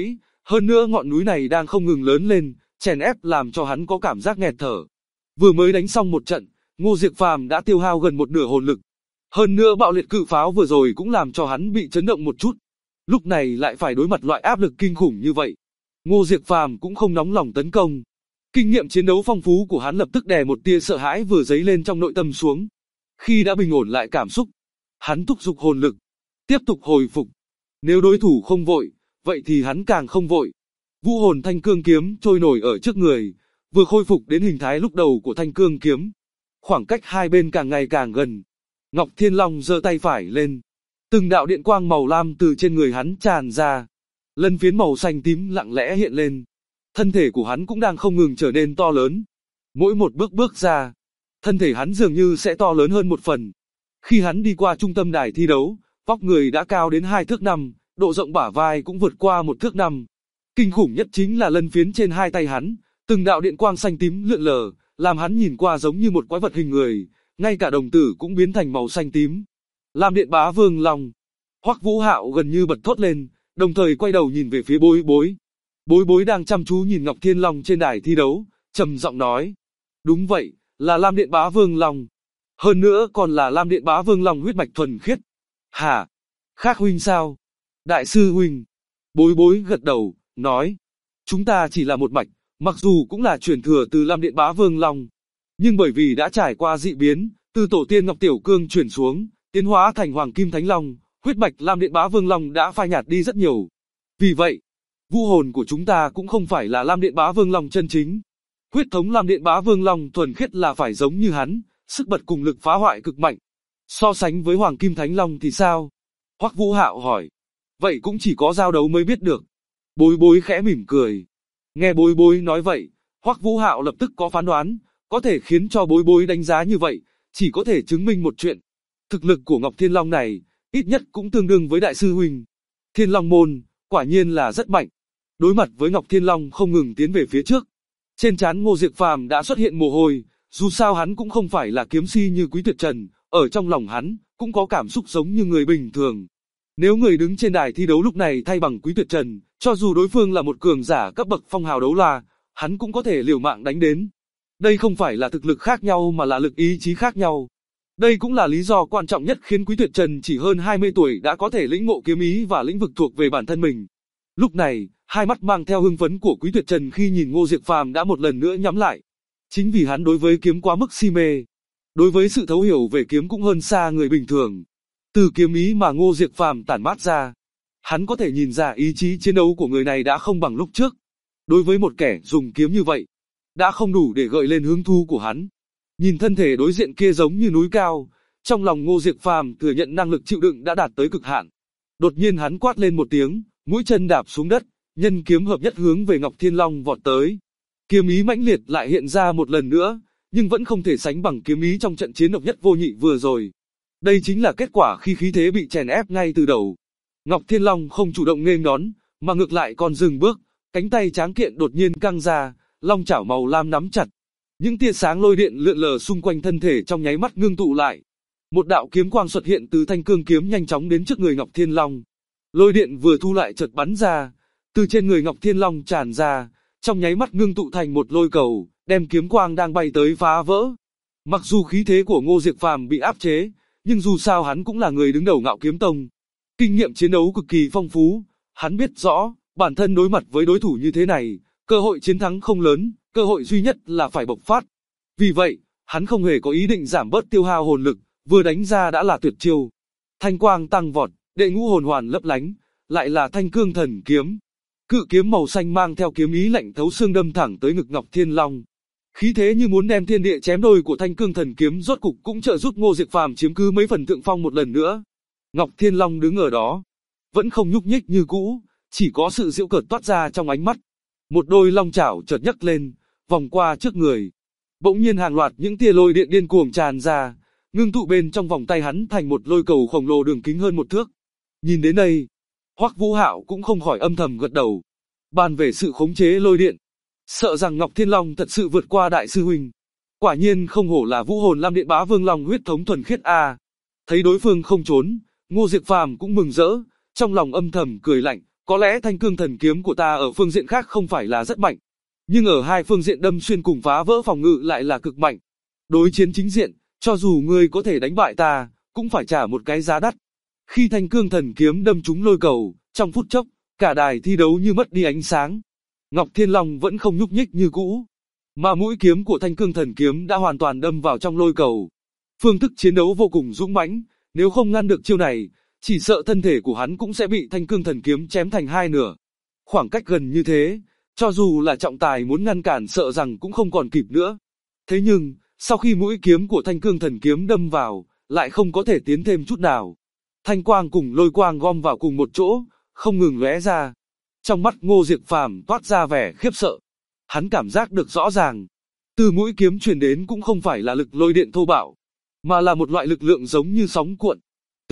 [SPEAKER 2] Hơn nữa ngọn núi này đang không ngừng lớn lên, chèn ép làm cho hắn có cảm giác nghẹt thở. Vừa mới đánh xong một trận, Ngô Diệc Phàm đã tiêu hao gần một nửa hồn lực. Hơn nữa bạo liệt cự pháo vừa rồi cũng làm cho hắn bị chấn động một chút. Lúc này lại phải đối mặt loại áp lực kinh khủng như vậy. Ngô Diệc Phàm cũng không nóng lòng tấn công. Kinh nghiệm chiến đấu phong phú của hắn lập tức đè một tia sợ hãi vừa dấy lên trong nội tâm xuống. Khi đã bình ổn lại cảm xúc, hắn thúc giục hồn lực, tiếp tục hồi phục. Nếu đối thủ không vội, vậy thì hắn càng không vội. Vũ hồn thanh cương kiếm trôi nổi ở trước người, vừa khôi phục đến hình thái lúc đầu của thanh cương kiếm. Khoảng cách hai bên càng ngày càng gần. Ngọc Thiên Long giơ tay phải lên. Từng đạo điện quang màu lam từ trên người hắn tràn ra. Lân phiến màu xanh tím lặng lẽ hiện lên. Thân thể của hắn cũng đang không ngừng trở nên to lớn. Mỗi một bước bước ra, thân thể hắn dường như sẽ to lớn hơn một phần. Khi hắn đi qua trung tâm đài thi đấu, vóc người đã cao đến 2 thước 5, độ rộng bả vai cũng vượt qua 1 thước 5. Kinh khủng nhất chính là lân phiến trên hai tay hắn, từng đạo điện quang xanh tím lượn lờ, làm hắn nhìn qua giống như một quái vật hình người, ngay cả đồng tử cũng biến thành màu xanh tím. Lam Điện Bá Vương Long. Hoắc Vũ Hạo gần như bật thốt lên, đồng thời quay đầu nhìn về phía Bối Bối. Bối Bối đang chăm chú nhìn Ngọc Thiên Long trên đài thi đấu, trầm giọng nói: "Đúng vậy, là Lam Điện Bá Vương Long. Hơn nữa còn là Lam Điện Bá Vương Long huyết mạch thuần khiết." "Hả? Khác huynh sao?" "Đại sư huynh." Bối Bối gật đầu, nói: "Chúng ta chỉ là một mạch, mặc dù cũng là truyền thừa từ Lam Điện Bá Vương Long, nhưng bởi vì đã trải qua dị biến, từ tổ tiên Ngọc Tiểu Cương chuyển xuống, tiến hóa thành Hoàng Kim Thánh Long, huyết mạch Lam Điện Bá Vương Long đã phai nhạt đi rất nhiều. Vì vậy, vũ hồn của chúng ta cũng không phải là Lam Điện Bá Vương Long chân chính. Huyết thống Lam Điện Bá Vương Long thuần khiết là phải giống như hắn, sức bật cùng lực phá hoại cực mạnh. So sánh với Hoàng Kim Thánh Long thì sao?" Hoắc Vũ Hạo hỏi. "Vậy cũng chỉ có giao đấu mới biết được." Bối Bối khẽ mỉm cười. Nghe Bối Bối nói vậy, Hoắc Vũ Hạo lập tức có phán đoán, có thể khiến cho Bối Bối đánh giá như vậy, chỉ có thể chứng minh một chuyện. Thực lực của Ngọc Thiên Long này, ít nhất cũng tương đương với đại sư huynh. Thiên Long môn, quả nhiên là rất mạnh. Đối mặt với Ngọc Thiên Long không ngừng tiến về phía trước. Trên trán Ngô Diệc Phàm đã xuất hiện mồ hôi, dù sao hắn cũng không phải là kiếm si như Quý Tuyệt Trần, ở trong lòng hắn, cũng có cảm xúc giống như người bình thường. Nếu người đứng trên đài thi đấu lúc này thay bằng Quý Tuyệt Trần, cho dù đối phương là một cường giả cấp bậc phong hào đấu la, hắn cũng có thể liều mạng đánh đến. Đây không phải là thực lực khác nhau mà là lực ý chí khác nhau. Đây cũng là lý do quan trọng nhất khiến Quý Tuyệt Trần chỉ hơn 20 tuổi đã có thể lĩnh ngộ kiếm ý và lĩnh vực thuộc về bản thân mình. Lúc này, hai mắt mang theo hưng phấn của Quý Tuyệt Trần khi nhìn Ngô Diệc Phàm đã một lần nữa nhắm lại. Chính vì hắn đối với kiếm quá mức si mê, đối với sự thấu hiểu về kiếm cũng hơn xa người bình thường. Từ kiếm ý mà Ngô Diệc Phàm tản mát ra, hắn có thể nhìn ra ý chí chiến đấu của người này đã không bằng lúc trước. Đối với một kẻ dùng kiếm như vậy, đã không đủ để gợi lên hứng thú của hắn. Nhìn thân thể đối diện kia giống như núi cao, trong lòng Ngô Diệc Phàm thừa nhận năng lực chịu đựng đã đạt tới cực hạn. Đột nhiên hắn quát lên một tiếng, mũi chân đạp xuống đất, nhân kiếm hợp nhất hướng về Ngọc Thiên Long vọt tới. Kiếm ý mãnh liệt lại hiện ra một lần nữa, nhưng vẫn không thể sánh bằng kiếm ý trong trận chiến độc nhất vô nhị vừa rồi. Đây chính là kết quả khi khí thế bị chèn ép ngay từ đầu. Ngọc Thiên Long không chủ động nghênh đón, mà ngược lại còn dừng bước, cánh tay tráng kiện đột nhiên căng ra, long chảo màu lam nắm chặt. Những tia sáng lôi điện lượn lờ xung quanh thân thể trong nháy mắt ngưng tụ lại. Một đạo kiếm quang xuất hiện từ thanh cương kiếm nhanh chóng đến trước người Ngọc Thiên Long. Lôi điện vừa thu lại chợt bắn ra, từ trên người Ngọc Thiên Long tràn ra, trong nháy mắt ngưng tụ thành một lôi cầu, đem kiếm quang đang bay tới phá vỡ. Mặc dù khí thế của Ngô Diệc Phàm bị áp chế, nhưng dù sao hắn cũng là người đứng đầu Ngạo Kiếm Tông. Kinh nghiệm chiến đấu cực kỳ phong phú, hắn biết rõ, bản thân đối mặt với đối thủ như thế này, cơ hội chiến thắng không lớn, cơ hội duy nhất là phải bộc phát. Vì vậy, hắn không hề có ý định giảm bớt tiêu hao hồn lực, vừa đánh ra đã là tuyệt chiêu. Thanh quang tăng vọt, đệ ngũ hồn hoàn lấp lánh, lại là Thanh Cương Thần Kiếm. Cự kiếm màu xanh mang theo kiếm ý lạnh thấu xương đâm thẳng tới ngực Ngọc Thiên Long. Khí thế như muốn đem thiên địa chém đôi của Thanh Cương Thần Kiếm rốt cục cũng trợ giúp Ngô Diệc Phàm chiếm cứ mấy phần thượng phong một lần nữa. Ngọc Thiên Long đứng ở đó, vẫn không nhúc nhích như cũ, chỉ có sự giễu cợt toát ra trong ánh mắt. Một đôi long chảo chợt nhấc lên, vòng qua trước người. Bỗng nhiên hàng loạt những tia lôi điện điên cuồng tràn ra, ngưng tụ bên trong vòng tay hắn thành một lôi cầu khổng lồ đường kính hơn 1 thước. Nhìn đến đây, Hoắc Vũ Hạo cũng không khỏi âm thầm gật đầu. Bàn về sự khống chế lôi điện, sợ rằng Ngọc Thiên Long thật sự vượt qua đại sư huynh. Quả nhiên không hổ là vũ hồn Lam Điện Bá Vương Long huyết thống thuần khiết a. Thấy đối phương không trốn, Ngô Diệc Phàm cũng mừng rỡ, trong lòng âm thầm cười lạnh, Có lẽ thanh cương thần kiếm của ta ở phương diện khác không phải là rất mạnh, nhưng ở hai phương diện đâm xuyên cùng phá vỡ phòng ngự lại là cực mạnh. Đối chiến chính diện, cho dù ngươi có thể đánh bại ta, cũng phải trả một cái giá đắt. Khi thanh cương thần kiếm đâm trúng lôi cầu, trong phút chốc, cả đài thi đấu như mất đi ánh sáng. Ngọc Thiên Long vẫn không nhúc nhích như cũ, mà mũi kiếm của thanh cương thần kiếm đã hoàn toàn đâm vào trong lôi cầu. Phương thức chiến đấu vô cùng dũng mãnh, nếu không ngăn được chiêu này, chỉ sợ thân thể của hắn cũng sẽ bị thanh cương thần kiếm chém thành hai nửa. Khoảng cách gần như thế, cho dù là trọng tài muốn ngăn cản sợ rằng cũng không còn kịp nữa. Thế nhưng, sau khi mũi kiếm của thanh cương thần kiếm đâm vào, lại không có thể tiến thêm chút nào. Thanh quang cùng lôi quang gom vào cùng một chỗ, không ngừng lóe ra. Trong mắt Ngô Diệc Phàm toát ra vẻ khiếp sợ. Hắn cảm giác được rõ ràng, từ mũi kiếm truyền đến cũng không phải là lực lôi điện thô bạo, mà là một loại lực lượng giống như sóng cuộn.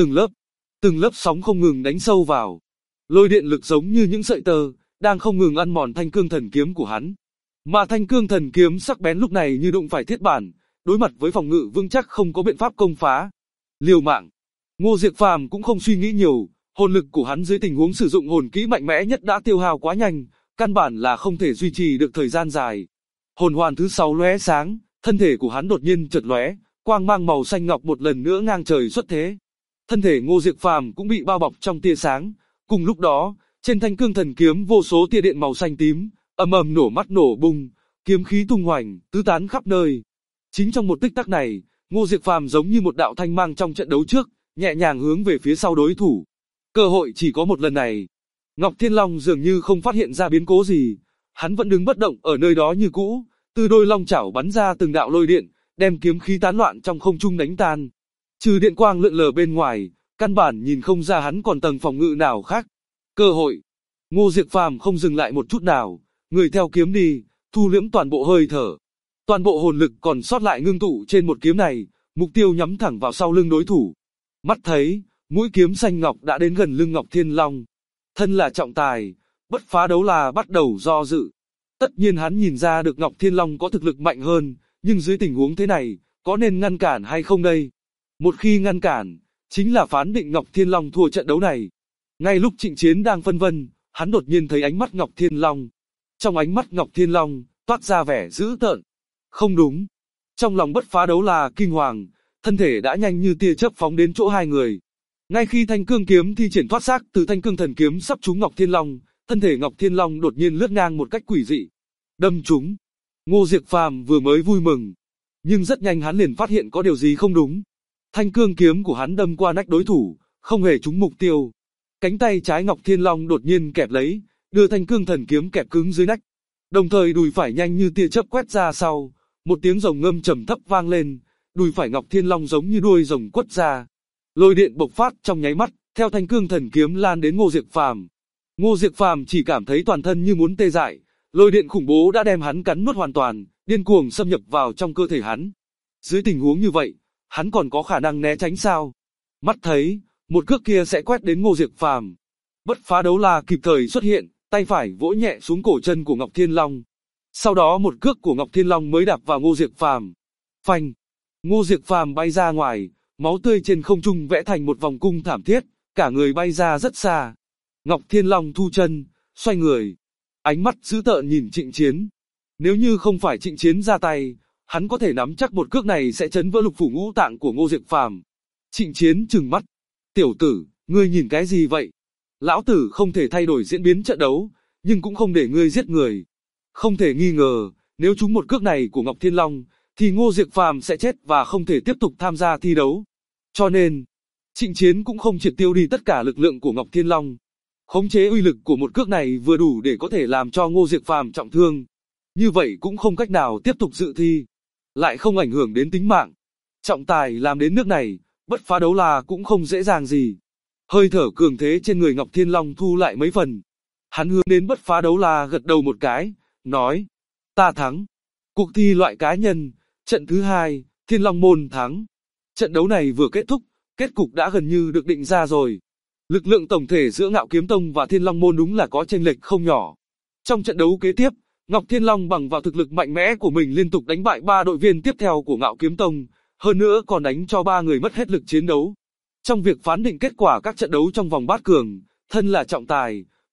[SPEAKER 2] Từng lớp sóng không ngừng đánh sâu vào. Lôi điện lực giống như những sợi tơ, đang không ngừng ăn mòn thanh cương thần kiếm của hắn. Mà thanh cương thần kiếm sắc bén lúc này như đụng phải thiết bản, đối mặt với phòng ngự vững chắc không có biện pháp công phá. Liều mạng. Ngô Diệc Phàm cũng không suy nghĩ nhiều, hồn lực của hắn dưới tình huống sử dụng hồn kỹ mạnh mẽ nhất đã tiêu hao quá nhanh, căn bản là không thể duy trì được thời gian dài. Hồn hoàn thứ 6 lóe sáng, thân thể của hắn đột nhiên chợt lóe, quang mang màu xanh ngọc một lần nữa ngang trời xuất thế. Thân thể Ngô Diệc Phàm cũng bị bao bọc trong tia sáng. Cùng lúc đó, trên thanh cương thần kiếm vô số tia điện màu xanh tím, ầm ầm nổ mắt nổ bung, kiếm khí tung hoành, tứ tán khắp nơi. Chính trong một tích tắc này, Ngô Diệc Phàm giống như một đạo thanh mang trong trận đấu trước, nhẹ nhàng hướng về phía sau đối thủ. Cơ hội chỉ có một lần này. Ngọc Thiên Long dường như không phát hiện ra biến cố gì, hắn vẫn đứng bất động ở nơi đó như cũ, từ đôi long chảo bắn ra từng đạo lôi điện, đem kiếm khí tán loạn trong không trung đánh tan. Trừ điện quang lượn lờ bên ngoài, căn bản nhìn không ra hắn còn tầng phòng ngự nào khác. Cơ hội. Ngô Diệc Phàm không dừng lại một chút nào, người theo kiếm đi, thu liễm toàn bộ hơi thở. Toàn bộ hồn lực còn sót lại ngưng tụ trên một kiếm này, mục tiêu nhắm thẳng vào sau lưng đối thủ. Mắt thấy, mũi kiếm xanh ngọc đã đến gần lưng Ngọc Thiên Long. Thân là trọng tài, Bất Phá Đấu La bắt đầu do dự. Tất nhiên hắn nhìn ra được Ngọc Thiên Long có thực lực mạnh hơn, nhưng dưới tình huống thế này, có nên ngăn cản hay không đây? Một khi ngăn cản, chính là phán định Ngọc Thiên Long thua trận đấu này. Ngay lúc Trịnh Chiến đang phân vân, hắn đột nhiên thấy ánh mắt Ngọc Thiên Long. Trong ánh mắt Ngọc Thiên Long, toát ra vẻ dữ tợn. Không đúng. Trong lòng Bất Phá Đấu La kinh hoàng, thân thể đã nhanh như tia chớp phóng đến chỗ hai người. Ngay khi thanh cương kiếm thi triển thoát xác từ thanh cương thần kiếm sắp trúng Ngọc Thiên Long, thân thể Ngọc Thiên Long đột nhiên lướt ngang một cách quỷ dị. Đâm trúng. Ngô Diệc Phàm vừa mới vui mừng, nhưng rất nhanh hắn liền phát hiện có điều gì không đúng. Thanh cương kiếm của hắn đâm qua nách đối thủ, không hề trúng mục tiêu. Cánh tay trái Ngọc Thiên Long đột nhiên kẹp lấy, đưa thanh cương thần kiếm kẹp cứng dưới nách. Đồng thời đùi phải nhanh như tia chớp quét ra sau, một tiếng rồng ngâm trầm thấp vang lên, đùi phải Ngọc Thiên Long giống như đuôi rồng quất ra. Lôi điện bộc phát trong nháy mắt, theo thanh cương thần kiếm lan đến Ngô Diệc Phàm. Ngô Diệc Phàm chỉ cảm thấy toàn thân như muốn tê dại, lôi điện khủng bố đã đem hắn cắn nuốt hoàn toàn, điên cuồng xâm nhập vào trong cơ thể hắn. Dưới tình huống như vậy, hắn còn có khả năng né tránh sao? Mắt thấy, một cước kia sẽ quét đến Ngô Diệc Phàm. Bất Phá Đấu La kịp thời xuất hiện, tay phải vỗ nhẹ xuống cổ chân của Ngọc Thiên Long. Sau đó một cước của Ngọc Thiên Long mới đạp vào Ngô Diệc Phàm. Phanh! Ngô Diệc Phàm bay ra ngoài, máu tươi trên không trung vẽ thành một vòng cung thảm thiết, cả người bay ra rất xa. Ngọc Thiên Long thu chân, xoay người, ánh mắt dữ tợn nhìn Trịnh Chiến. Nếu như không phải Trịnh Chiến ra tay, hắn có thể nắm chắc một cước này sẽ chấn vỡ lục phủ ngũ tạng của Ngô Diệc Phàm. Trịnh Chiến trừng mắt, tiểu tử, ngươi nhìn cái gì vậy? Lão tử không thể thay đổi diễn biến trận đấu, nhưng cũng không để ngươi giết người. Không thể nghi ngờ, nếu trúng một cước này của Ngọc Thiên Long, thì Ngô Diệc Phàm sẽ chết và không thể tiếp tục tham gia thi đấu. Cho nên, Trịnh Chiến cũng không triệt tiêu đi tất cả lực lượng của Ngọc Thiên Long. Khống chế uy lực của một cước này vừa đủ để có thể làm cho Ngô Diệc Phàm trọng thương. Như vậy cũng không cách nào tiếp tục dự thi, lại không ảnh hưởng đến tính mạng. Trọng tài làm đến nước này, Bất Phá Đấu La cũng không dễ dàng gì. Hơi thở cường thế trên người Ngọc Thiên Long thu lại mấy phần. Hắn hướng đến Bất Phá Đấu La gật đầu một cái, nói: ta thắng. Cuộc thi loại cá nhân, trận thứ 2, Thiên Long Môn thắng. Trận đấu này vừa kết thúc, kết cục đã gần như được định ra rồi. Lực lượng tổng thể giữa Ngạo Kiếm Tông và Thiên Long Môn đúng là có chênh lệch không nhỏ. Trong trận đấu kế tiếp, Ngọc Thiên Long bằng vào thực lực mạnh mẽ của mình liên tục đánh bại 3 đội viên tiếp theo của Ngạo Kiếm Tông, hơn nữa còn đánh cho 3 người mất hết lực chiến đấu. Trong việc phán định kết quả các trận đấu trong vòng bát cường, thân là trọng tài,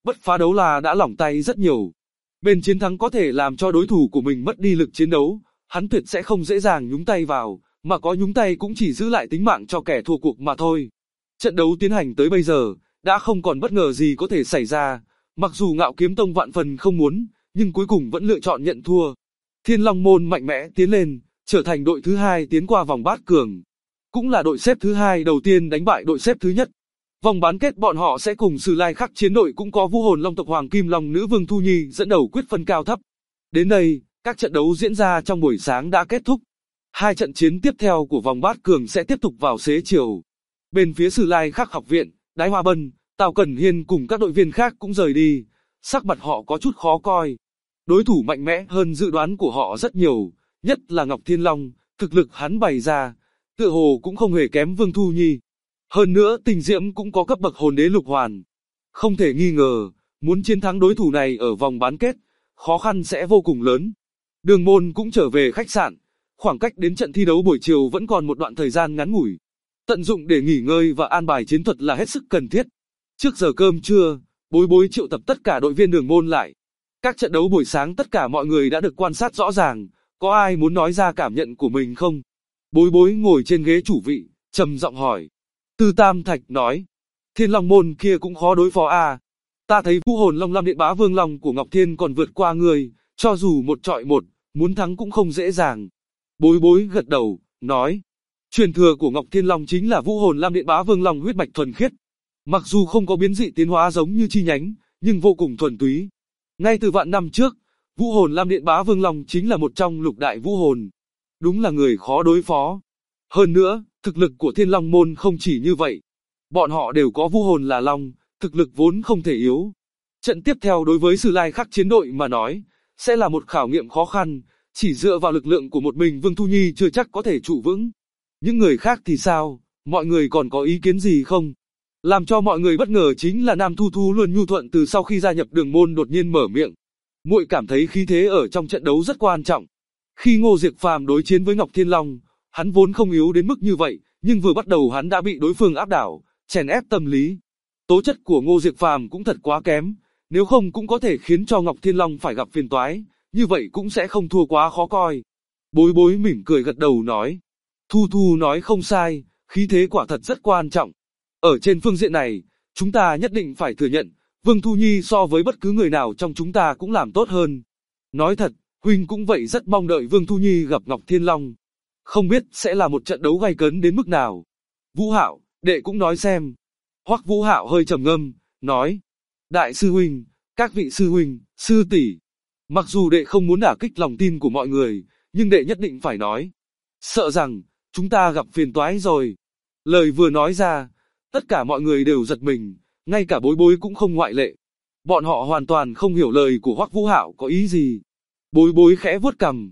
[SPEAKER 2] bất phá đấu la đã lỏng tay rất nhiều. Bên chiến thắng có thể làm cho đối thủ của mình mất đi lực chiến đấu, hắn tuyệt sẽ không dễ dàng nhúng tay vào, mà có nhúng tay cũng chỉ giữ lại tính mạng cho kẻ thua cuộc mà thôi. Trận đấu tiến hành tới bây giờ, đã không còn bất ngờ gì có thể xảy ra, mặc dù Ngạo Kiếm Tông vạn phần không muốn, nhưng cuối cùng vẫn lựa chọn nhận thua. Thiên Long Môn mạnh mẽ tiến lên, trở thành đội thứ 2 tiến qua vòng bát cường, cũng là đội xếp thứ 2 đầu tiên đánh bại đội xếp thứ nhất. Vòng bán kết bọn họ sẽ cùng Sử Lai Khắc chiến đội cũng có Vũ Hồn Long tộc Hoàng Kim Long nữ Vương Thu Nhi dẫn đầu quyết phân cao thấp. Đến đây, các trận đấu diễn ra trong buổi sáng đã kết thúc. 2 trận chiến tiếp theo của vòng bát cường sẽ tiếp tục vào xế chiều. Bên phía Sử Lai Khắc học viện, Đái Hoa Bân, Tào Cẩn Hiên cùng các đội viên khác cũng rời đi, sắc mặt họ có chút khó coi. Đối thủ mạnh mẽ hơn dự đoán của họ rất nhiều, nhất là Ngọc Thiên Long, thực lực hắn bày ra, tựa hồ cũng không hề kém Vương Thu Nhi. Hơn nữa Tình Diễm cũng có cấp bậc hồn đế lục hoàn. Không thể nghi ngờ, muốn chiến thắng đối thủ này ở vòng bán kết, khó khăn sẽ vô cùng lớn. Đường Môn cũng trở về khách sạn, khoảng cách đến trận thi đấu buổi chiều vẫn còn một đoạn thời gian ngắn ngủi. Tận dụng để nghỉ ngơi và an bài chiến thuật là hết sức cần thiết. Trước giờ cơm trưa, Bối Bối triệu tập tất cả đội viên Đường Môn lại. Các trận đấu buổi sáng tất cả mọi người đã được quan sát rõ ràng, có ai muốn nói ra cảm nhận của mình không? Bối Bối ngồi trên ghế chủ vị, trầm giọng hỏi. Tư Tam Thạch nói, Thiên Long Môn kia cũng khó đối phó à. Ta thấy Vũ Hồn Long Lam Điện Bá Vương Long của Ngọc Thiên còn vượt qua người, cho dù một trọi một, muốn thắng cũng không dễ dàng. Bối Bối gật đầu, nói, truyền thừa của Ngọc Thiên Long chính là Vũ Hồn Lam Điện Bá Vương Long huyết mạch thuần khiết. Mặc dù không có biến dị tiến hóa giống như chi nhánh, nhưng vô cùng thuần túy. Ngay từ vạn năm trước, Vũ Hồn Lam Điện Bá Vương Long chính là một trong lục đại vũ hồn. Đúng là người khó đối phó. Hơn nữa, thực lực của Thiên Long Môn không chỉ như vậy. Bọn họ đều có vũ hồn là long, thực lực vốn không thể yếu. Trận tiếp theo đối với Sử Lai Khắc chiến đội mà nói, sẽ là một khảo nghiệm khó khăn, chỉ dựa vào lực lượng của một mình Vương Thu Nhi chưa chắc có thể trụ vững. Những người khác thì sao, mọi người còn có ý kiến gì không? Làm cho mọi người bất ngờ chính là Nam Thu Thu luôn nhu thuận từ sau khi gia nhập Đường Môn đột nhiên mở miệng. Muội cảm thấy khí thế ở trong trận đấu rất quan trọng. Khi Ngô Diệc Phàm đối chiến với Ngọc Thiên Long, hắn vốn không yếu đến mức như vậy, nhưng vừa bắt đầu hắn đã bị đối phương áp đảo, chèn ép tâm lý. Tố chất của Ngô Diệc Phàm cũng thật quá kém, nếu không cũng có thể khiến cho Ngọc Thiên Long phải gặp phiền toái, như vậy cũng sẽ không thua quá khó coi. Bối Bối mỉm cười gật đầu nói, Thu Thu nói không sai, khí thế quả thật rất quan trọng. Ở trên phương diện này, chúng ta nhất định phải thừa nhận, Vương Thu Nhi so với bất cứ người nào trong chúng ta cũng làm tốt hơn. Nói thật, huynh cũng vậy rất mong đợi Vương Thu Nhi gặp Ngọc Thiên Long. Không biết sẽ là một trận đấu gay cấn đến mức nào. Vũ Hạo, đệ cũng nói xem. Hoắc Vũ Hạo hơi trầm ngâm, nói, Đại sư huynh, các vị sư huynh, sư tỷ, mặc dù đệ không muốn đả kích lòng tin của mọi người, nhưng đệ nhất định phải nói. Sợ rằng, chúng ta gặp phiền toái rồi. Lời vừa nói ra, tất cả mọi người đều giật mình, ngay cả Bối Bối cũng không ngoại lệ. Bọn họ hoàn toàn không hiểu lời của Hoắc Vũ Hạo có ý gì. Bối Bối khẽ vuốt cằm,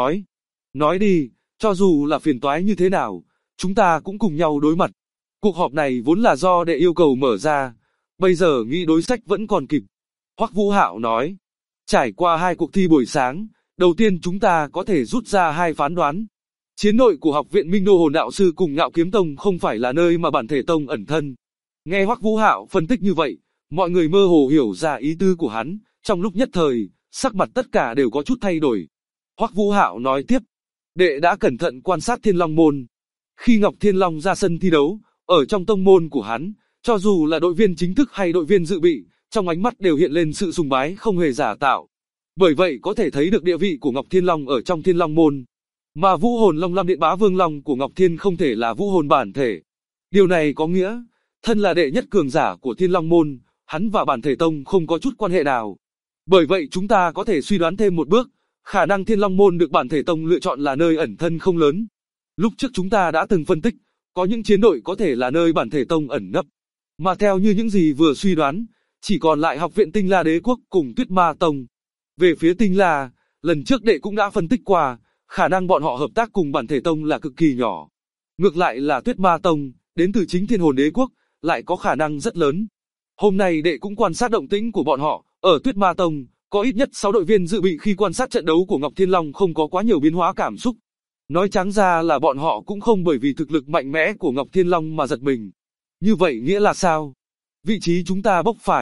[SPEAKER 2] nói đi, cho dù là phiền toái như thế nào, chúng ta cũng cùng nhau đối mặt. Cuộc họp này vốn là do đệ yêu cầu mở ra, bây giờ nghĩ đối sách vẫn còn kịp. Hoắc Vũ Hạo nói, trải qua 2 cuộc thi buổi sáng, đầu tiên chúng ta có thể rút ra 2 phán đoán. Chiến đội của học viện Minh Đô Hồn Đạo Sư cùng Ngạo Kiếm Tông không phải là nơi mà bản thể tông ẩn thân. Nghe Hoắc Vũ Hạo phân tích như vậy, mọi người mơ hồ hiểu ra ý tư của hắn, trong lúc nhất thời, sắc mặt tất cả đều có chút thay đổi. Hoắc Vũ Hạo nói tiếp, đệ đã cẩn thận quan sát Thiên Long Môn. Khi Ngọc Thiên Long ra sân thi đấu, ở trong tông môn của hắn, cho dù là đội viên chính thức hay đội viên dự bị, trong ánh mắt đều hiện lên sự sùng bái không hề giả tạo. Bởi vậy có thể thấy được địa vị của Ngọc Thiên Long ở trong Thiên Long Môn. Mà Vũ Hồn Long Lam Điện Bá Vương Long của Ngọc Thiên không thể là vũ hồn bản thể. Điều này có nghĩa, thân là đệ nhất cường giả của Thiên Long Môn, hắn và bản thể tông không có chút quan hệ nào. Bởi vậy chúng ta có thể suy đoán thêm một bước, khả năng Thiên Long Môn được bản thể tông lựa chọn là nơi ẩn thân không lớn. Lúc trước chúng ta đã từng phân tích, có những chiến đội có thể là nơi bản thể tông ẩn nấp. Mà theo như những gì vừa suy đoán, chỉ còn lại học viện Tinh La Đế Quốc cùng Tuyết Ma Tông. Về phía Tinh La, lần trước đệ cũng đã phân tích qua, khả năng bọn họ hợp tác cùng bản thể tông là cực kỳ nhỏ. Ngược lại là Tuyết Ma Tông, đến từ chính Thiên Hồn Đế Quốc, lại có khả năng rất lớn. Hôm nay đệ cũng quan sát động tĩnh của bọn họ, ở Tuyết Ma Tông, có ít nhất 6 đội viên dự bị khi quan sát trận đấu của Ngọc Thiên Long không có quá nhiều biến hóa cảm xúc. Nói trắng ra là bọn họ cũng không bởi vì thực lực mạnh mẽ của Ngọc Thiên Long mà giật mình. Như vậy nghĩa là sao? Vị trí chúng ta bốc phải,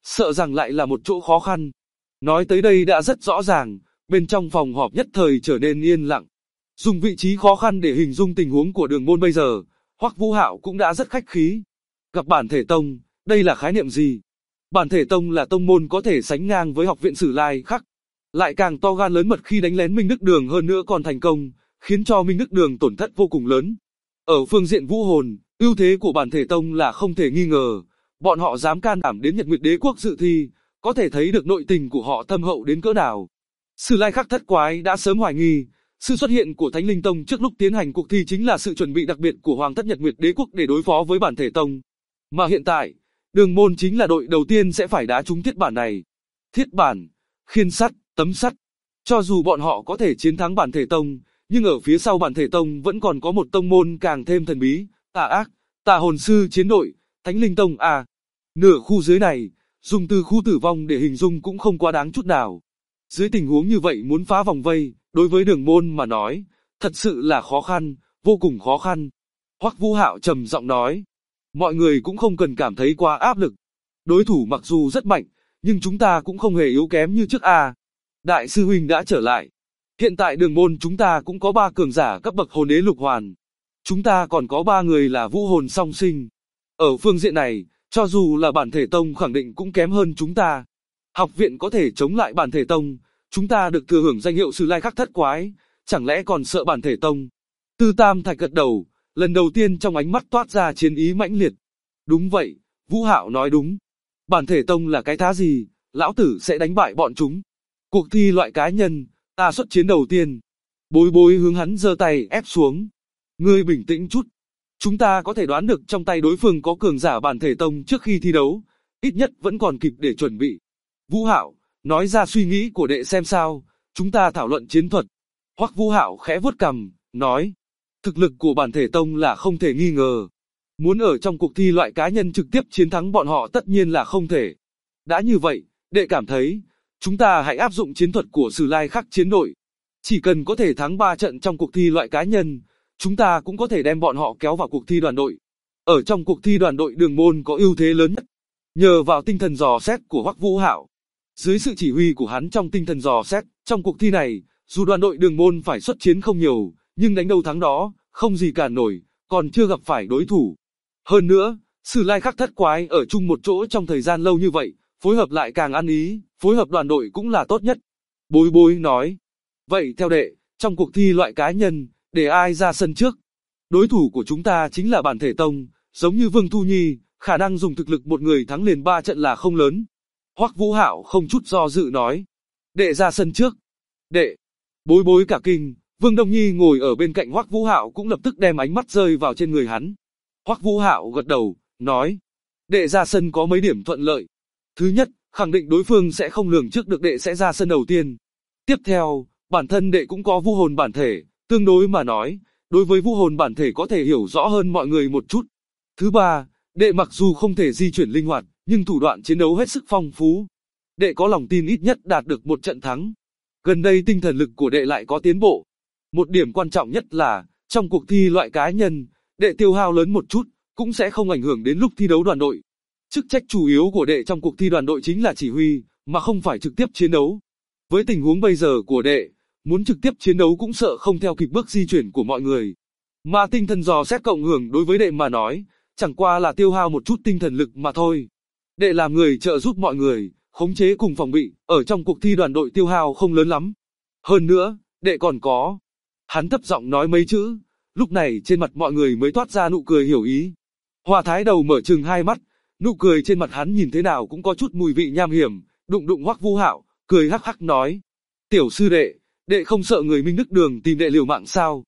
[SPEAKER 2] sợ rằng lại là một chỗ khó khăn. Nói tới đây đã rất rõ ràng, bên trong phòng họp nhất thời trở nên yên lặng. Dùng vị trí khó khăn để hình dung tình huống của Đường Môn bây giờ, Hoắc Vũ Hạo cũng đã rất khách khí. Gặp Bản Thể Tông, đây là khái niệm gì? Bản Thể Tông là tông môn có thể sánh ngang với Học viện Sử Lai Khắc, lại càng to gan lớn mật khi đánh lén Minh Đức Đường, hơn nữa còn thành công, khiến cho Minh Đức Đường tổn thất vô cùng lớn. Ở phương diện vũ hồn, ưu thế của Bản Thể Tông là không thể nghi ngờ. Bọn họ dám can đảm đến Nhật Nguyệt Đế Quốc dự thi, có thể thấy được nội tình của họ thâm hậu đến cỡ nào. Sử Lai Khắc thất quái đã sớm hoài nghi, sự xuất hiện của Thánh Linh Tông trước lúc tiến hành cuộc thi chính là sự chuẩn bị đặc biệt của Hoàng thất Nhật Nguyệt Đế Quốc để đối phó với Bản Thể Tông. Mà hiện tại, Đường Môn chính là đội đầu tiên sẽ phải đá trúng thiết bản này. Thiết bản, khiên sắt, tấm sắt. Cho dù bọn họ có thể chiến thắng Bản Thể Tông, nhưng ở phía sau Bản Thể Tông vẫn còn có một tông môn càng thêm thần bí, tà ác, Tà Hồn Sư Chiến Đội, Thánh Linh Tông à. Nửa khu dưới này, dùng từ khu tử vong để hình dung cũng không quá đáng chút nào. Dưới tình huống như vậy muốn phá vòng vây, đối với Đường Môn mà nói, thật sự là khó khăn, vô cùng khó khăn. Hoắc Vũ Hạo trầm giọng nói, mọi người cũng không cần cảm thấy quá áp lực. Đối thủ mặc dù rất mạnh, nhưng chúng ta cũng không hề yếu kém như trước à. Đại sư huynh đã trở lại. Hiện tại Đường Môn chúng ta cũng có 3 cường giả cấp bậc hồn đế lục hoàn. Chúng ta còn có 3 người là vũ hồn song sinh. Ở phương diện này, cho dù là Bản Thể Tông khẳng định cũng kém hơn chúng ta. Học viện có thể chống lại Bản Thể Tông, chúng ta được thừa hưởng danh hiệu Sử Lai Khắc thất quái, chẳng lẽ còn sợ Bản Thể Tông? Tư Tam Thạch gật đầu, lần đầu tiên trong ánh mắt toát ra chiến ý mãnh liệt. Đúng vậy, Vũ Hạo nói đúng. Bản Thể Tông là cái thá gì, lão tử sẽ đánh bại bọn chúng. Cuộc thi loại cá nhân, ta xuất chiến đầu tiên. Bối Bối hướng hắn giơ tay ép xuống. Ngươi bình tĩnh chút. Chúng ta có thể đoán được trong tay đối phương có cường giả Bản Thể Tông trước khi thi đấu, ít nhất vẫn còn kịp để chuẩn bị. Vũ Hạo, nói ra suy nghĩ của đệ xem sao, chúng ta thảo luận chiến thuật. Hoắc Vũ Hạo khẽ vuốt cằm, nói, thực lực của Bản Thể Tông là không thể nghi ngờ. Muốn ở trong cuộc thi loại cá nhân trực tiếp chiến thắng bọn họ tất nhiên là không thể. Đã như vậy, đệ cảm thấy, chúng ta hãy áp dụng chiến thuật của Sử Lai Khắc chiến đội. Chỉ cần có thể thắng 3 trận trong cuộc thi loại cá nhân, chúng ta cũng có thể đem bọn họ kéo vào cuộc thi đoàn đội. Ở trong cuộc thi đoàn đội Đường Môn có ưu thế lớn nhất. Nhờ vào tinh thần dò xét của Hoắc Vũ Hạo, dưới sự chỉ huy của hắn trong tinh thần dò xét, trong cuộc thi này, dù đoàn đội Đường Môn phải xuất chiến không nhiều, nhưng đánh đâu thắng đó, không gì cản nổi, còn chưa gặp phải đối thủ. Hơn nữa, Sử Lai Khắc thất quái ở chung một chỗ trong thời gian lâu như vậy, phối hợp lại càng ăn ý, phối hợp đoàn đội cũng là tốt nhất. Bối Bối nói, vậy theo đệ, trong cuộc thi loại cá nhân, để ai ra sân trước? Đối thủ của chúng ta chính là Bản Thể Tông, giống như Vương Thu Nhi, khả năng dùng thực lực một người thắng liền 3 trận là không lớn. Hoắc Vũ Hạo không chút do dự nói, đệ ra sân trước. Đệ, Bối Bối cả kinh, Vương Đông Nhi ngồi ở bên cạnh Hoắc Vũ Hạo cũng lập tức đem ánh mắt rơi vào trên người hắn. Hoắc Vũ Hạo gật đầu, nói, đệ ra sân có mấy điểm thuận lợi. Thứ nhất, khẳng định đối phương sẽ không lường trước được đệ sẽ ra sân đầu tiên. Tiếp theo, bản thân đệ cũng có vũ hồn bản thể, tương đối mà nói, đối với vũ hồn bản thể có thể hiểu rõ hơn mọi người một chút. Thứ ba, đệ mặc dù không thể di chuyển linh hoạt, nhưng thủ đoạn chiến đấu hết sức phong phú. Đệ có lòng tin ít nhất đạt được một trận thắng. Gần đây tinh thần lực của đệ lại có tiến bộ. Một điểm quan trọng nhất là, trong cuộc thi loại cá nhân, đệ tiêu hao lớn một chút, cũng sẽ không ảnh hưởng đến lúc thi đấu đoàn đội. Chức trách chủ yếu của đệ trong cuộc thi đoàn đội chính là chỉ huy, mà không phải trực tiếp chiến đấu. Với tình huống bây giờ của đệ, muốn trực tiếp chiến đấu cũng sợ không theo kịp bước di chuyển của mọi người. Mà tinh thần dò xét cộng hưởng đối với đệ mà nói, chẳng qua là tiêu hao một chút tinh thần lực mà thôi. Đệ làm người trợ giúp mọi người, khống chế cùng phòng bị, ở trong cuộc thi đoàn đội tiêu hao không lớn lắm. Hơn nữa, đệ còn có. Hắn thấp giọng nói mấy chữ, lúc này trên mặt mọi người mới toát ra nụ cười hiểu ý. Hoa Thái Đầu mở trừng hai mắt, nụ cười trên mặt hắn nhìn thế nào cũng có chút mùi vị nham hiểm, đụng đụng Hoắc Vũ Hạo, cười hắc hắc nói, tiểu sư đệ, đệ không sợ người Minh Đức Đường tìm đệ liều mạng sao?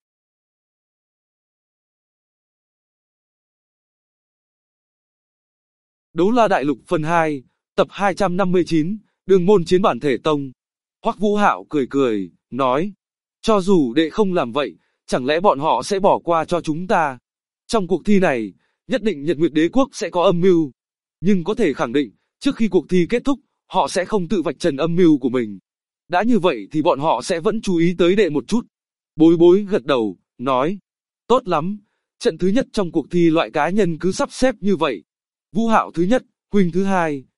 [SPEAKER 2] Đấu La Đại Lục phần 2, tập 259, Đường Môn chiến Bản Thể Tông. Hoắc Vũ Hạo cười cười, nói, cho dù đệ không làm vậy, chẳng lẽ bọn họ sẽ bỏ qua cho chúng ta? Trong cuộc thi này, nhất định Nhật Nguyệt Đế Quốc sẽ có âm mưu. Nhưng có thể khẳng định, trước khi cuộc thi kết thúc, họ sẽ không tự vạch trần âm mưu của mình. Đã như vậy thì bọn họ sẽ vẫn chú ý tới đệ một chút. Bối Bối gật đầu, nói, tốt lắm, trận thứ nhất trong cuộc thi loại cá nhân cứ sắp xếp như vậy. Vũ Hạo thứ nhất, Huynh thứ hai,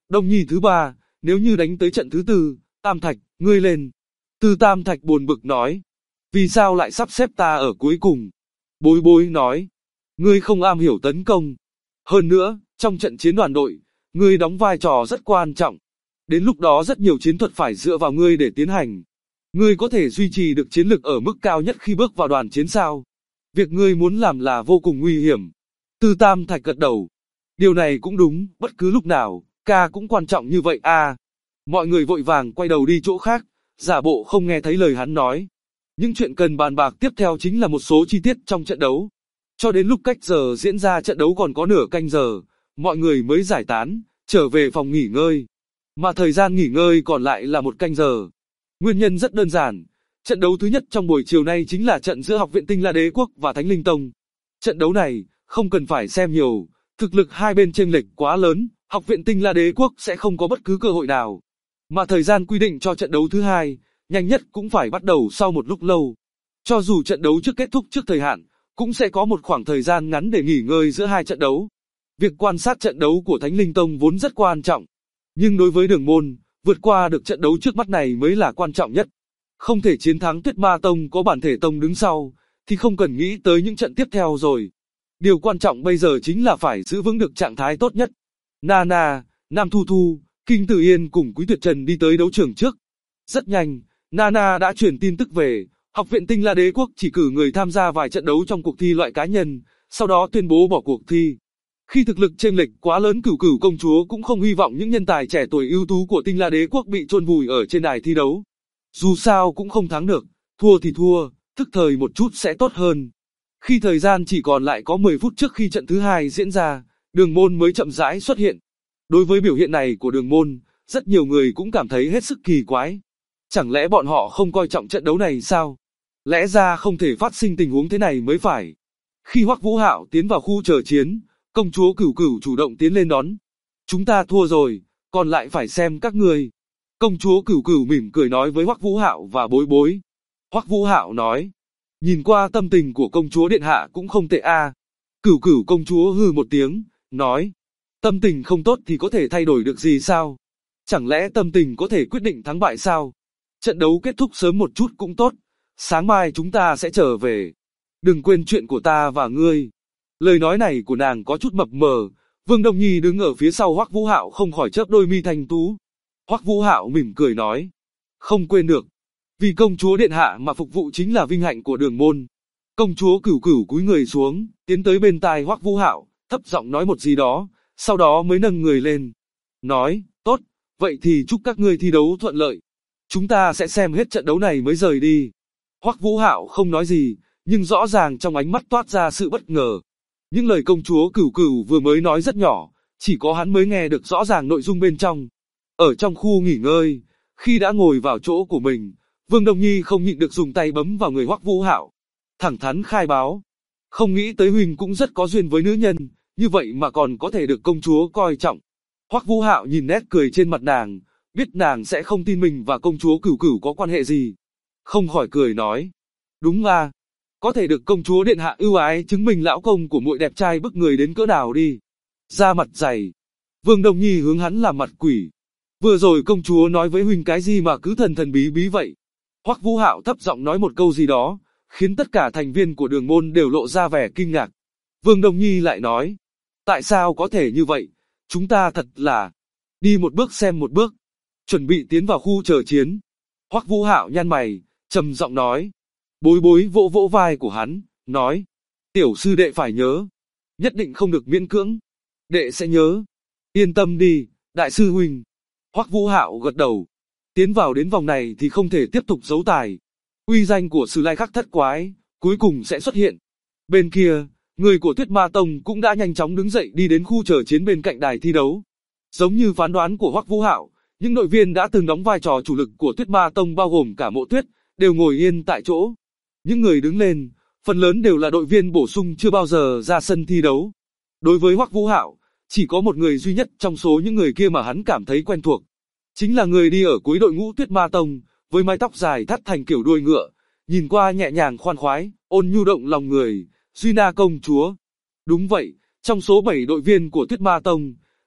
[SPEAKER 2] Đông Nhi thứ ba, nếu như đánh tới trận thứ tư, Tam Thạch, ngươi lên. Tư Tam Thạch buồn bực nói. Vì sao lại sắp xếp ta ở cuối cùng? Bối Bối nói. Ngươi không am hiểu tấn công. Hơn nữa, trong trận chiến đoàn đội, ngươi đóng vai trò rất quan trọng. Đến lúc đó rất nhiều chiến thuật phải dựa vào ngươi để tiến hành. Ngươi có thể duy trì được chiến lực ở mức cao nhất khi bước vào đoàn chiến sao? Việc ngươi muốn làm là vô cùng nguy hiểm. Tư Tam Thạch gật đầu. Điều này cũng đúng, bất cứ lúc nào, ca cũng quan trọng như vậy à. Mọi người vội vàng quay đầu đi chỗ khác, giả bộ không nghe thấy lời hắn nói. Những chuyện cần bàn bạc tiếp theo chính là một số chi tiết trong trận đấu. Cho đến lúc cách giờ diễn ra trận đấu còn có nửa canh giờ, mọi người mới giải tán, trở về phòng nghỉ ngơi. Mà thời gian nghỉ ngơi còn lại là một canh giờ. Nguyên nhân rất đơn giản, trận đấu thứ nhất trong buổi chiều nay chính là trận giữa Học viện Tinh La Đế Quốc và Thánh Linh Tông. Trận đấu này, không cần phải xem nhiều, thực lực hai bên chênh lệch quá lớn, Học viện Tinh La Đế Quốc sẽ không có bất cứ cơ hội nào. Mà thời gian quy định cho trận đấu thứ hai, nhanh nhất cũng phải bắt đầu sau một lúc lâu. Cho dù trận đấu trước kết thúc trước thời hạn, cũng sẽ có một khoảng thời gian ngắn để nghỉ ngơi giữa hai trận đấu. Việc quan sát trận đấu của Thánh Linh Tông vốn rất quan trọng. Nhưng đối với Đường Môn, vượt qua được trận đấu trước mắt này mới là quan trọng nhất. Không thể chiến thắng Tuyết Ma Tông có bản thể tông đứng sau, thì không cần nghĩ tới những trận tiếp theo rồi. Điều quan trọng bây giờ chính là phải giữ vững được trạng thái tốt nhất. Nana, Nam Thu Thu, Kinh Tử Yên cùng Quý Tuyệt Trần đi tới đấu trường trước. Rất nhanh, Nana đã truyền tin tức về, Học viện Tinh La Đế Quốc chỉ cử người tham gia vài trận đấu trong cuộc thi loại cá nhân, sau đó tuyên bố bỏ cuộc thi. Khi thực lực chênh lệch quá lớn, Cửu Cửu công chúa cũng không hy vọng những nhân tài trẻ tuổi ưu tú của Tinh La Đế Quốc bị chôn vùi ở trên đài thi đấu. Dù sao cũng không thắng được, thua thì thua, thức thời một chút sẽ tốt hơn. Khi thời gian chỉ còn lại có 10 phút trước khi trận thứ hai diễn ra, Đường Môn mới chậm rãi xuất hiện. Đối với biểu hiện này của Đường Môn, rất nhiều người cũng cảm thấy hết sức kỳ quái. Chẳng lẽ bọn họ không coi trọng trận đấu này sao? Lẽ ra không thể phát sinh tình huống thế này mới phải. Khi Hoắc Vũ Hạo tiến vào khu chờ chiến, công chúa Cửu Cửu chủ động tiến lên đón. Chúng ta thua rồi, còn lại phải xem các ngươi. Công chúa Cửu Cửu mỉm cười nói với Hoắc Vũ Hạo và Bối Bối. Hoắc Vũ Hạo nói, nhìn qua tâm tình của công chúa điện hạ cũng không tệ a. Cửu Cửu công chúa hừ một tiếng, nói, tâm tình không tốt thì có thể thay đổi được gì sao? Chẳng lẽ tâm tình có thể quyết định thắng bại sao? Trận đấu kết thúc sớm một chút cũng tốt, sáng mai chúng ta sẽ trở về. Đừng quên chuyện của ta và ngươi. Lời nói này của nàng có chút mập mờ, Vương Đông Nhi đứng ở phía sau Hoắc Vũ Hạo không khỏi chớp đôi mi thanh tú. Hoắc Vũ Hạo mỉm cười nói, không quên được, vì công chúa điện hạ mà phục vụ chính là vinh hạnh của Đường Môn. Công chúa Cửu Cửu cúi người xuống, tiến tới bên tai Hoắc Vũ Hạo, thấp giọng nói một gì đó, sau đó mới nâng người lên. Nói, tốt, vậy thì chúc các ngươi thi đấu thuận lợi. Chúng ta sẽ xem hết trận đấu này mới rời đi. Hoắc Vũ Hạo không nói gì, nhưng rõ ràng trong ánh mắt toát ra sự bất ngờ. Những lời công chúa Cửu Cửu vừa mới nói rất nhỏ, chỉ có hắn mới nghe được rõ ràng nội dung bên trong. Ở trong khu nghỉ ngơi, khi đã ngồi vào chỗ của mình, Vương Đông Nhi không nhịn được dùng tay bấm vào người Hoắc Vũ Hạo. Thẳng thắn khai báo, không nghĩ tới huynh cũng rất có duyên với nữ nhân, như vậy mà còn có thể được công chúa coi trọng. Hoắc Vũ Hạo nhìn nét cười trên mặt nàng, biết nàng sẽ không tin mình và công chúa Cửu Cửu có quan hệ gì. Không khỏi cười nói, đúng à, có thể được công chúa điện hạ ưu ái chứng minh lão công của muội đẹp trai bức người đến cỡ nào đi. Ra mặt dày. Vương Đông Nhi hướng hắn làm mặt quỷ. Vừa rồi công chúa nói với huynh cái gì mà cứ thần thần bí bí vậy? Hoắc Vũ Hạo thấp giọng nói một câu gì đó, khiến tất cả thành viên của Đường Môn đều lộ ra vẻ kinh ngạc. Vương Đông Nhi lại nói, tại sao có thể như vậy? Chúng ta thật là đi một bước xem một bước, chuẩn bị tiến vào khu chờ chiến. Hoắc Vũ Hạo nhăn mày, trầm giọng nói. Bối Bối vỗ vỗ vai của hắn, nói, tiểu sư đệ phải nhớ, nhất định không được miễn cưỡng. Đệ sẽ nhớ. Yên tâm đi, đại sư huynh. Hoắc Vũ Hạo gật đầu. Tiến vào đến vòng này thì không thể tiếp tục giấu tài. Uy danh của Sử Lai Khắc thất quái, cuối cùng sẽ xuất hiện. Bên kia, người của Tuyết Ma Tông cũng đã nhanh chóng đứng dậy đi đến khu chờ chiến bên cạnh đài thi đấu. Giống như phán đoán của Hoắc Vũ Hạo, những đội viên đã từng đóng vai trò chủ lực của Tuyết Ma Tông bao gồm cả Mộ Tuyết, đều ngồi yên tại chỗ. Những người đứng lên, phần lớn đều là đội viên bổ sung chưa bao giờ ra sân thi đấu. Đối với Hoắc Vũ Hạo, chỉ có một người duy nhất trong số những người kia mà hắn cảm thấy quen thuộc. Chính là người đi ở cuối đội ngũ Tuyết Ma Tông, với mái tóc dài thắt thành kiểu đuôi ngựa, nhìn qua nhẹ nhàng khoan khoái, ôn nhu động lòng người, Duy Na công chúa. Đúng vậy, trong số 7 đội viên của Tuyết Ma Tông,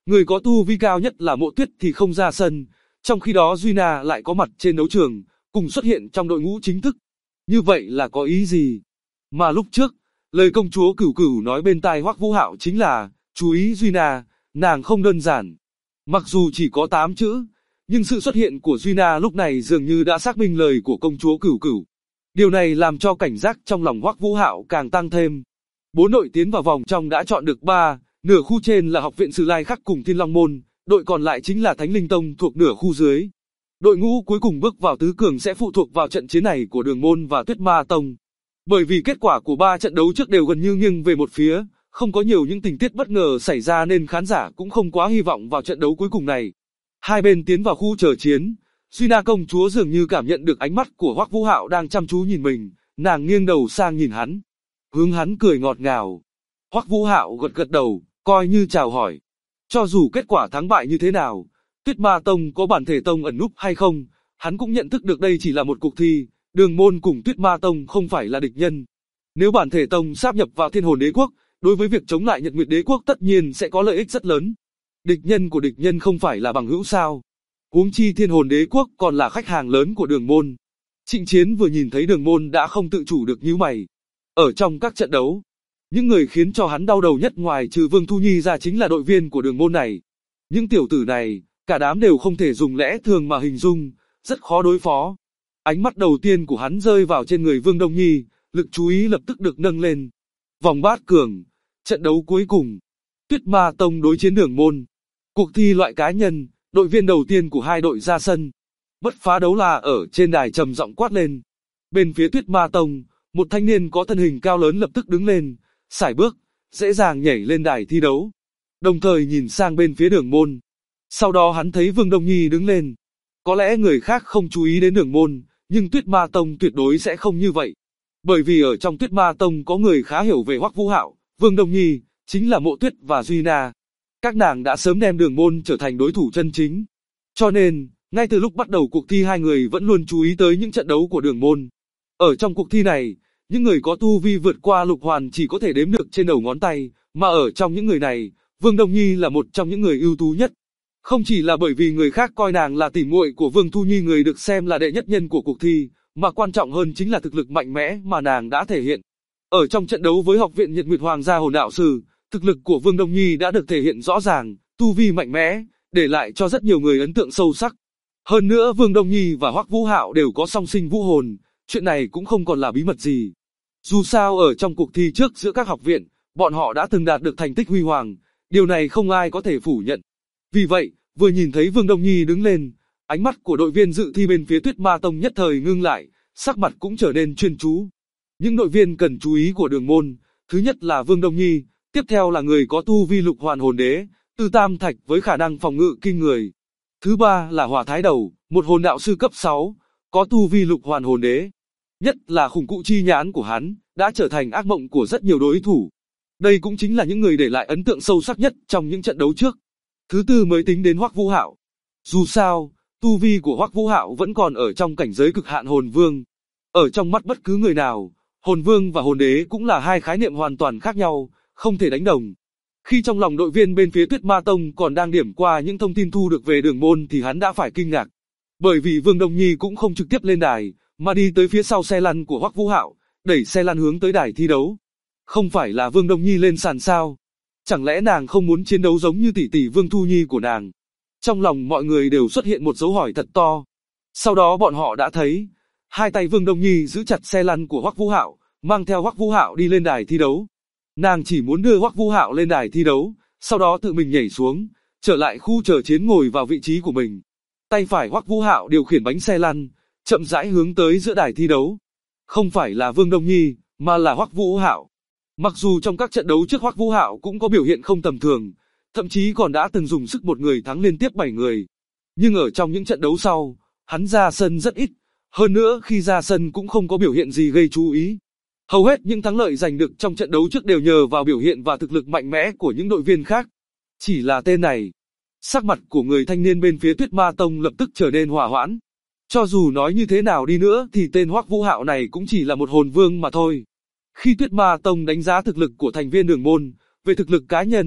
[SPEAKER 2] Người có tu vi cao nhất là Mộ Tuyết thì không ra sân, trong khi đó Duy Na lại có mặt trên đấu trường, cùng xuất hiện trong đội ngũ chính thức. Như vậy là có ý gì? Mà lúc trước, lời công chúa Cửu Cửu nói bên tai Hoắc Vũ Hạo chính là, chú ý Duy Na, nàng không đơn giản. Mặc dù chỉ có 8 chữ, nhưng sự xuất hiện của Duy Na lúc này dường như đã xác minh lời của công chúa Cửu Cửu. Điều này làm cho cảnh giác trong lòng Hoắc Vũ Hạo càng tăng thêm. 4 đội tiến vào vòng trong đã chọn được 3, nửa khu trên là Học viện Sử Lai Khắc cùng Thiên Long Môn, đội còn lại chính là Thánh Linh Tông thuộc nửa khu dưới. Đội ngũ cuối cùng bước vào tứ cường sẽ phụ thuộc vào trận chiến này của Đường Môn và Tuyết Ma Tông. Bởi vì kết quả của 3 trận đấu trước đều gần như nghiêng về một phía, không có nhiều những tình tiết bất ngờ xảy ra nên khán giả cũng không quá hy vọng vào trận đấu cuối cùng này. Hai bên tiến vào khu chờ chiến, Duy Na công chúa dường như cảm nhận được ánh mắt của Hoắc Vũ Hạo đang chăm chú nhìn mình, nàng nghiêng đầu sang nhìn hắn, hướng hắn cười ngọt ngào. Hoắc Vũ Hạo gật gật đầu, coi như chào hỏi. Cho dù kết quả thắng bại như thế nào, Tuyết Ma Tông có bản thể tông ẩn núp hay không, hắn cũng nhận thức được đây chỉ là một cuộc thi, Đường Môn cùng Tuyết Ma Tông không phải là địch nhân. Nếu bản thể tông sáp nhập vào Thiên Hồn Đế Quốc, đối với việc chống lại Nhật Nguyệt Đế Quốc tất nhiên sẽ có lợi ích rất lớn. Địch nhân của địch nhân không phải là bằng hữu sao? Huống chi Thiên Hồn Đế Quốc còn là khách hàng lớn của Đường Môn. Trịnh Chiến vừa nhìn thấy Đường Môn đã không tự chủ được nhíu mày. Ở trong các trận đấu, những người khiến cho hắn đau đầu nhất ngoài trừ Vương Thu Nhi ra chính là đội viên của Đường Môn này. Những tiểu tử này, cả đám đều không thể dùng lẽ thường mà hình dung, rất khó đối phó. Ánh mắt đầu tiên của hắn rơi vào trên người Vương Đông Nhi, lực chú ý lập tức được nâng lên. Vòng bát cường, trận đấu cuối cùng, Tuyết Ma Tông đối chiến Đường Môn. Cuộc thi loại cá nhân, đội viên đầu tiên của hai đội ra sân. Bất phá đấu la ở trên đài trầm giọng quát lên. Bên phía Tuyết Ma Tông, một thanh niên có thân hình cao lớn lập tức đứng lên, sải bước, dễ dàng nhảy lên đài thi đấu. Đồng thời nhìn sang bên phía Đường Môn. Sau đó hắn thấy Vương Đông Nhi đứng lên. Có lẽ người khác không chú ý đến Đường Môn, nhưng Tuyết Ma Tông tuyệt đối sẽ không như vậy. Bởi vì ở trong Tuyết Ma Tông có người khá hiểu về Hoắc Vũ Hạo, Vương Đông Nhi, chính là Mộ Tuyết và Duy Na. Các nàng đã sớm đem Đường Môn trở thành đối thủ chân chính. Cho nên, ngay từ lúc bắt đầu cuộc thi hai người vẫn luôn chú ý tới những trận đấu của Đường Môn. Ở trong cuộc thi này, những người có tu vi vượt qua lục hoàn chỉ có thể đếm được trên đầu ngón tay, mà ở trong những người này, Vương Đông Nhi là một trong những người ưu tú nhất. Không chỉ là bởi vì người khác coi nàng là tỉ muội của Vương Thu Nhi người được xem là đệ nhất nhân của cuộc thi, mà quan trọng hơn chính là thực lực mạnh mẽ mà nàng đã thể hiện. Ở trong trận đấu với Học viện Nhật Nguyệt Hoàng gia Hồn Đạo Sư, thực lực của Vương Đông Nhi đã được thể hiện rõ ràng, tu vi mạnh mẽ, để lại cho rất nhiều người ấn tượng sâu sắc. Hơn nữa Vương Đông Nhi và Hoắc Vũ Hạo đều có song sinh vũ hồn, chuyện này cũng không còn là bí mật gì. Dù sao ở trong cuộc thi trước giữa các học viện, bọn họ đã từng đạt được thành tích huy hoàng, điều này không ai có thể phủ nhận. Vì vậy, vừa nhìn thấy Vương Đông Nhi đứng lên, ánh mắt của đội viên dự thi bên phía Tuyết Ma Tông nhất thời ngưng lại, sắc mặt cũng trở nên chuyên chú. Những đội viên cần chú ý của Đường Môn, thứ nhất là Vương Đông Nhi, tiếp theo là người có tu vi lục hoàn hồn đế, từ tam thạch với khả năng phòng ngự kinh người. Thứ ba là Hỏa Thái Đầu, một hồn đạo sư cấp 6, có tu vi lục hoàn hồn đế. Nhất là khủng cụ chi nhãn của hắn, đã trở thành ác mộng của rất nhiều đối thủ. Đây cũng chính là những người để lại ấn tượng sâu sắc nhất trong những trận đấu trước. Thứ tư mới tính đến Hoắc Vũ Hạo. Dù sao, tu vi của Hoắc Vũ Hạo vẫn còn ở trong cảnh giới cực hạn hồn vương. Ở trong mắt bất cứ người nào, hồn vương và hồn đế cũng là hai khái niệm hoàn toàn khác nhau, không thể đánh đồng. Khi trong lòng đội viên bên phía Tuyết Ma Tông còn đang điểm qua những thông tin thu được về Đường Môn thì hắn đã phải kinh ngạc. Bởi vì Vương Đông Nhi cũng không trực tiếp lên đài, mà đi tới phía sau xe lăn của Hoắc Vũ Hạo, đẩy xe lăn hướng tới đài thi đấu. Không phải là Vương Đông Nhi lên sàn sao? Chẳng lẽ nàng không muốn chiến đấu giống như tỷ tỷ Vương Thu Nhi của nàng? Trong lòng mọi người đều xuất hiện một dấu hỏi thật to. Sau đó bọn họ đã thấy, hai tay Vương Đông Nhi giữ chặt xe lăn của Hoắc Vũ Hạo, mang theo Hoắc Vũ Hạo đi lên đài thi đấu. Nàng chỉ muốn đưa Hoắc Vũ Hạo lên đài thi đấu, sau đó tự mình nhảy xuống, trở lại khu chờ chiến ngồi vào vị trí của mình. Tay phải Hoắc Vũ Hạo điều khiển bánh xe lăn, chậm rãi hướng tới giữa đài thi đấu. Không phải là Vương Đông Nhi, mà là Hoắc Vũ Hạo. Mặc dù trong các trận đấu trước Hoắc Vũ Hạo cũng có biểu hiện không tầm thường, thậm chí còn đã từng dùng sức một người thắng liên tiếp 7 người. Nhưng ở trong những trận đấu sau, hắn ra sân rất ít, hơn nữa khi ra sân cũng không có biểu hiện gì gây chú ý. Hầu hết những thắng lợi giành được trong trận đấu trước đều nhờ vào biểu hiện và thực lực mạnh mẽ của những đội viên khác. Chỉ là tên này, sắc mặt của người thanh niên bên phía Tuyết Ma Tông lập tức trở nên hòa hoãn. Cho dù nói như thế nào đi nữa thì tên Hoắc Vũ Hạo này cũng chỉ là một hồn vương mà thôi. Khi Tuyết Ma Tông đánh giá thực lực của thành viên Đường Môn, về thực lực cá nhân,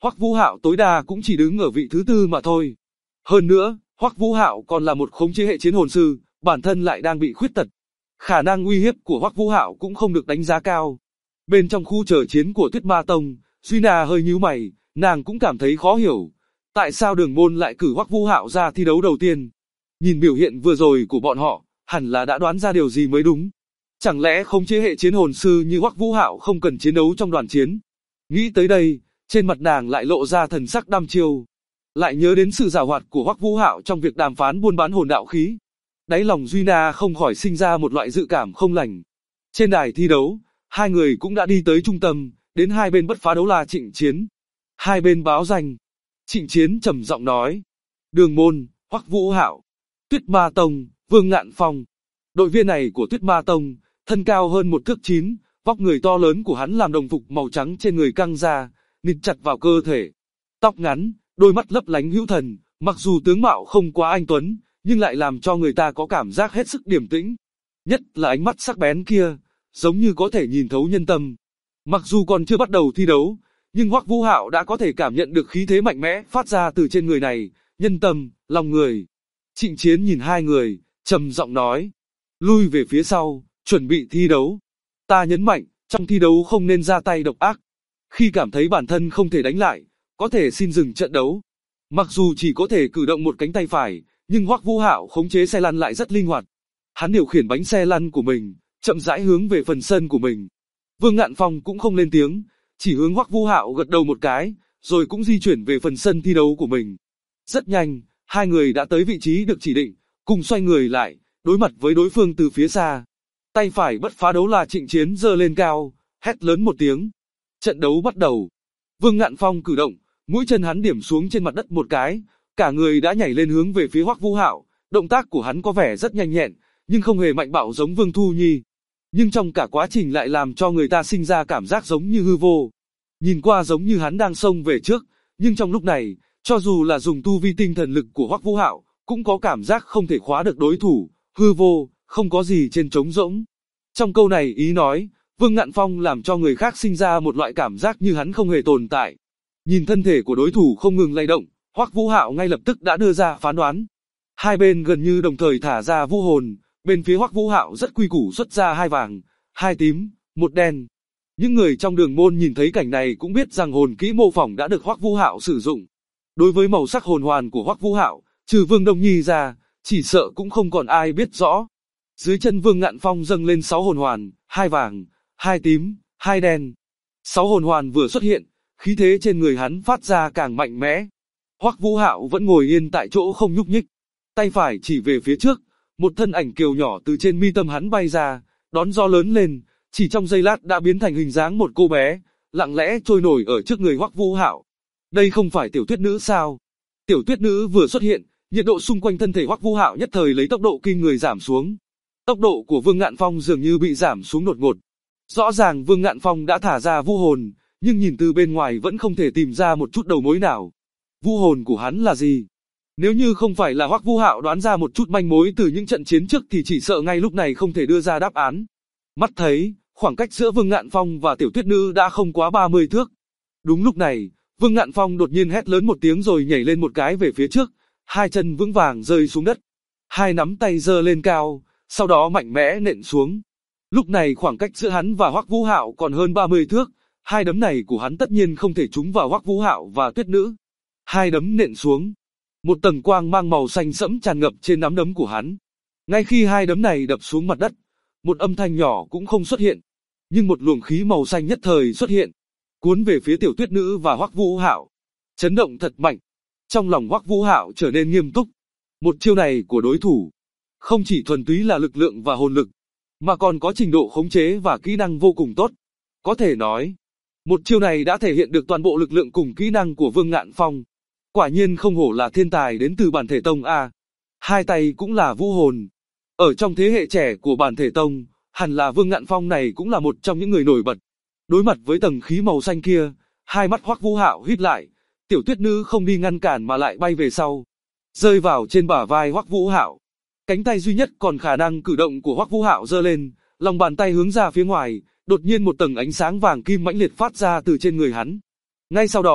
[SPEAKER 2] Hoắc Vũ Hạo tối đa cũng chỉ đứng ở vị thứ tư mà thôi. Hơn nữa, Hoắc Vũ Hạo còn là một khống chế hệ chiến hồn sư, bản thân lại đang bị khuyết tật. Khả năng uy hiếp của Hoắc Vũ Hạo cũng không được đánh giá cao. Bên trong khu chờ chiến của Tuyết Ma Tông, Duy Na hơi nhíu mày, nàng cũng cảm thấy khó hiểu. Tại sao Đường Môn lại cử Hoắc Vũ Hạo ra thi đấu đầu tiên? Nhìn biểu hiện vừa rồi của bọn họ, hẳn là đã đoán ra điều gì mới đúng. Chẳng lẽ khống chế hệ chiến hồn sư như Hoắc Vũ Hạo không cần chiến đấu trong đoàn chiến? Nghĩ tới đây, trên mặt nàng lại lộ ra thần sắc đăm chiêu. Lại nhớ đến sự giàu hoạt của Hoắc Vũ Hạo trong việc đàm phán buôn bán hồn đạo khí. Đáy lòng Duy Na không khỏi sinh ra một loại dự cảm không lành. Trên đài thi đấu, hai người cũng đã đi tới trung tâm, đến hai bên bất phá đấu la Trịnh Chiến. Hai bên báo danh. Trịnh Chiến trầm giọng nói: Đường Môn, Hoắc Vũ Hạo. Tuyết Ma Tông, Vương Ngạn Phong. Đội viên này của Tuyết Ma Tông, thân cao hơn 1 thước 9, vóc người to lớn của hắn làm đồng phục màu trắng trên người căng ra, nịt chặt vào cơ thể. Tóc ngắn, đôi mắt lấp lánh hữu thần, mặc dù tướng mạo không quá anh tuấn, nhưng lại làm cho người ta có cảm giác hết sức điềm tĩnh. Nhất là ánh mắt sắc bén kia, giống như có thể nhìn thấu nhân tâm. Mặc dù còn chưa bắt đầu thi đấu, nhưng Hoắc Vũ Hạo đã có thể cảm nhận được khí thế mạnh mẽ phát ra từ trên người này, nhân tâm, lòng người. Trịnh Chiến nhìn hai người, trầm giọng nói: lui về phía sau, chuẩn bị thi đấu. Ta nhấn mạnh, trong thi đấu không nên ra tay độc ác. Khi cảm thấy bản thân không thể đánh lại, có thể xin dừng trận đấu. Mặc dù chỉ có thể cử động một cánh tay phải, nhưng Hoắc Vũ Hạo khống chế xe lăn lại rất linh hoạt. Hắn điều khiển bánh xe lăn của mình, chậm rãi hướng về phần sân của mình. Vương Ngạn Phong cũng không lên tiếng, chỉ hướng Hoắc Vũ Hạo gật đầu một cái, rồi cũng di chuyển về phần sân thi đấu của mình. Rất nhanh, hai người đã tới vị trí được chỉ định, cùng xoay người lại, đối mặt với đối phương từ phía xa. Tay phải bất phá đấu la Trịnh Chiến giơ lên cao, hét lớn một tiếng. Trận đấu bắt đầu. Vương Ngạn Phong cử động, mũi chân hắn điểm xuống trên mặt đất một cái, cả người đã nhảy lên hướng về phía Hoắc Vũ Hạo. Động tác của hắn có vẻ rất nhanh nhẹn, nhưng không hề mạnh bạo giống Vương Thu Nhi. Nhưng trong cả quá trình lại làm cho người ta sinh ra cảm giác giống như hư vô. Nhìn qua giống như hắn đang xông về trước, nhưng trong lúc này, cho dù là dùng tu vi tinh thần lực của Hoắc Vũ Hạo, cũng có cảm giác không thể khóa được đối thủ, hư vô, không có gì trên trống rỗng. Trong câu này ý nói, Vương Ngạn Phong làm cho người khác sinh ra một loại cảm giác như hắn không hề tồn tại. Nhìn thân thể của đối thủ không ngừng lay động, Hoắc Vũ Hạo ngay lập tức đã đưa ra phán đoán. Hai bên gần như đồng thời thả ra vũ hồn, bên phía Hoắc Vũ Hạo rất quy củ xuất ra 2 vàng, 2 tím, 1 đen. Những người trong Đường Môn nhìn thấy cảnh này cũng biết rằng hồn kỹ mô phỏng đã được Hoắc Vũ Hạo sử dụng. Đối với màu sắc hồn hoàn của Hoắc Vũ Hạo, trừ Vương Đông Nhi ra, chỉ sợ cũng không còn ai biết rõ. Dưới chân Vương Ngạn Phong dâng lên 6 hồn hoàn, 2 vàng, 2 tím, 2 đen. 6 hồn hoàn vừa xuất hiện, khí thế trên người hắn phát ra càng mạnh mẽ. Hoắc Vũ Hạo vẫn ngồi yên tại chỗ không nhúc nhích, tay phải chỉ về phía trước, một thân ảnh kiều nhỏ từ trên mi tâm hắn bay ra, đón gió lớn lên, chỉ trong giây lát đã biến thành hình dáng một cô bé, lặng lẽ trôi nổi ở trước người Hoắc Vũ Hạo. Đây không phải Tiểu Tuyết Nữ sao? Tiểu Tuyết Nữ vừa xuất hiện, nhiệt độ xung quanh thân thể Hoắc Vũ Hạo nhất thời lấy tốc độ kinh người giảm xuống. Tốc độ của Vương Ngạn Phong dường như bị giảm xuống đột ngột. Rõ ràng Vương Ngạn Phong đã thả ra vũ hồn, nhưng nhìn từ bên ngoài vẫn không thể tìm ra một chút đầu mối nào. Vũ hồn của hắn là gì? Nếu như không phải là Hoắc Vũ Hạo đoán ra một chút manh mối từ những trận chiến trước thì chỉ sợ ngay lúc này không thể đưa ra đáp án. Mắt thấy, khoảng cách giữa Vương Ngạn Phong và Tiểu Tuyết Nữ đã không quá 30 thước. Đúng lúc này, Vương Ngạn Phong đột nhiên hét lớn một tiếng rồi nhảy lên một cái về phía trước, hai chân vững vàng rơi xuống đất. Hai nắm tay giơ lên cao, sau đó mạnh mẽ nện xuống. Lúc này khoảng cách giữa hắn và Hoắc Vũ Hạo còn hơn 30 thước, hai đấm này của hắn tất nhiên không thể trúng vào Hoắc Vũ Hạo và Tuyết Nữ. Hai đấm nện xuống, một tầng quang mang màu xanh sẫm tràn ngập trên nắm đấm của hắn. Ngay khi hai đấm này đập xuống mặt đất, một âm thanh nhỏ cũng không xuất hiện, nhưng một luồng khí màu xanh nhất thời xuất hiện, cuốn về phía Tiểu Tuyết Nữ và Hoắc Vũ Hạo. Chấn động thật mạnh. Trong lòng Hoắc Vũ Hạo trở nên nghiêm túc. Một chiêu này của đối thủ không chỉ thuần túy là lực lượng và hồn lực, mà còn có trình độ khống chế và kỹ năng vô cùng tốt. Có thể nói, một chiêu này đã thể hiện được toàn bộ lực lượng cùng kỹ năng của Vương Ngạn Phong. Quả nhiên không hổ là thiên tài đến từ Bản Thể Tông a. Hai tay cũng là vũ hồn. Ở trong thế hệ trẻ của Bản Thể Tông, hẳn là Vương Ngạn Phong này cũng là một trong những người nổi bật. Đối mặt với tầng khí màu xanh kia, hai mắt Hoắc Vũ Hạo híp lại, Tiểu Tuyết Nữ không đi ngăn cản mà lại bay về sau, rơi vào trên bả vai Hoắc Vũ Hạo. Cánh tay duy nhất còn khả năng cử động của Hoắc Vũ Hạo giơ lên, lòng bàn tay hướng ra phía ngoài, đột nhiên một tầng ánh sáng vàng kim mãnh liệt phát ra từ trên người hắn. Ngay sau đó,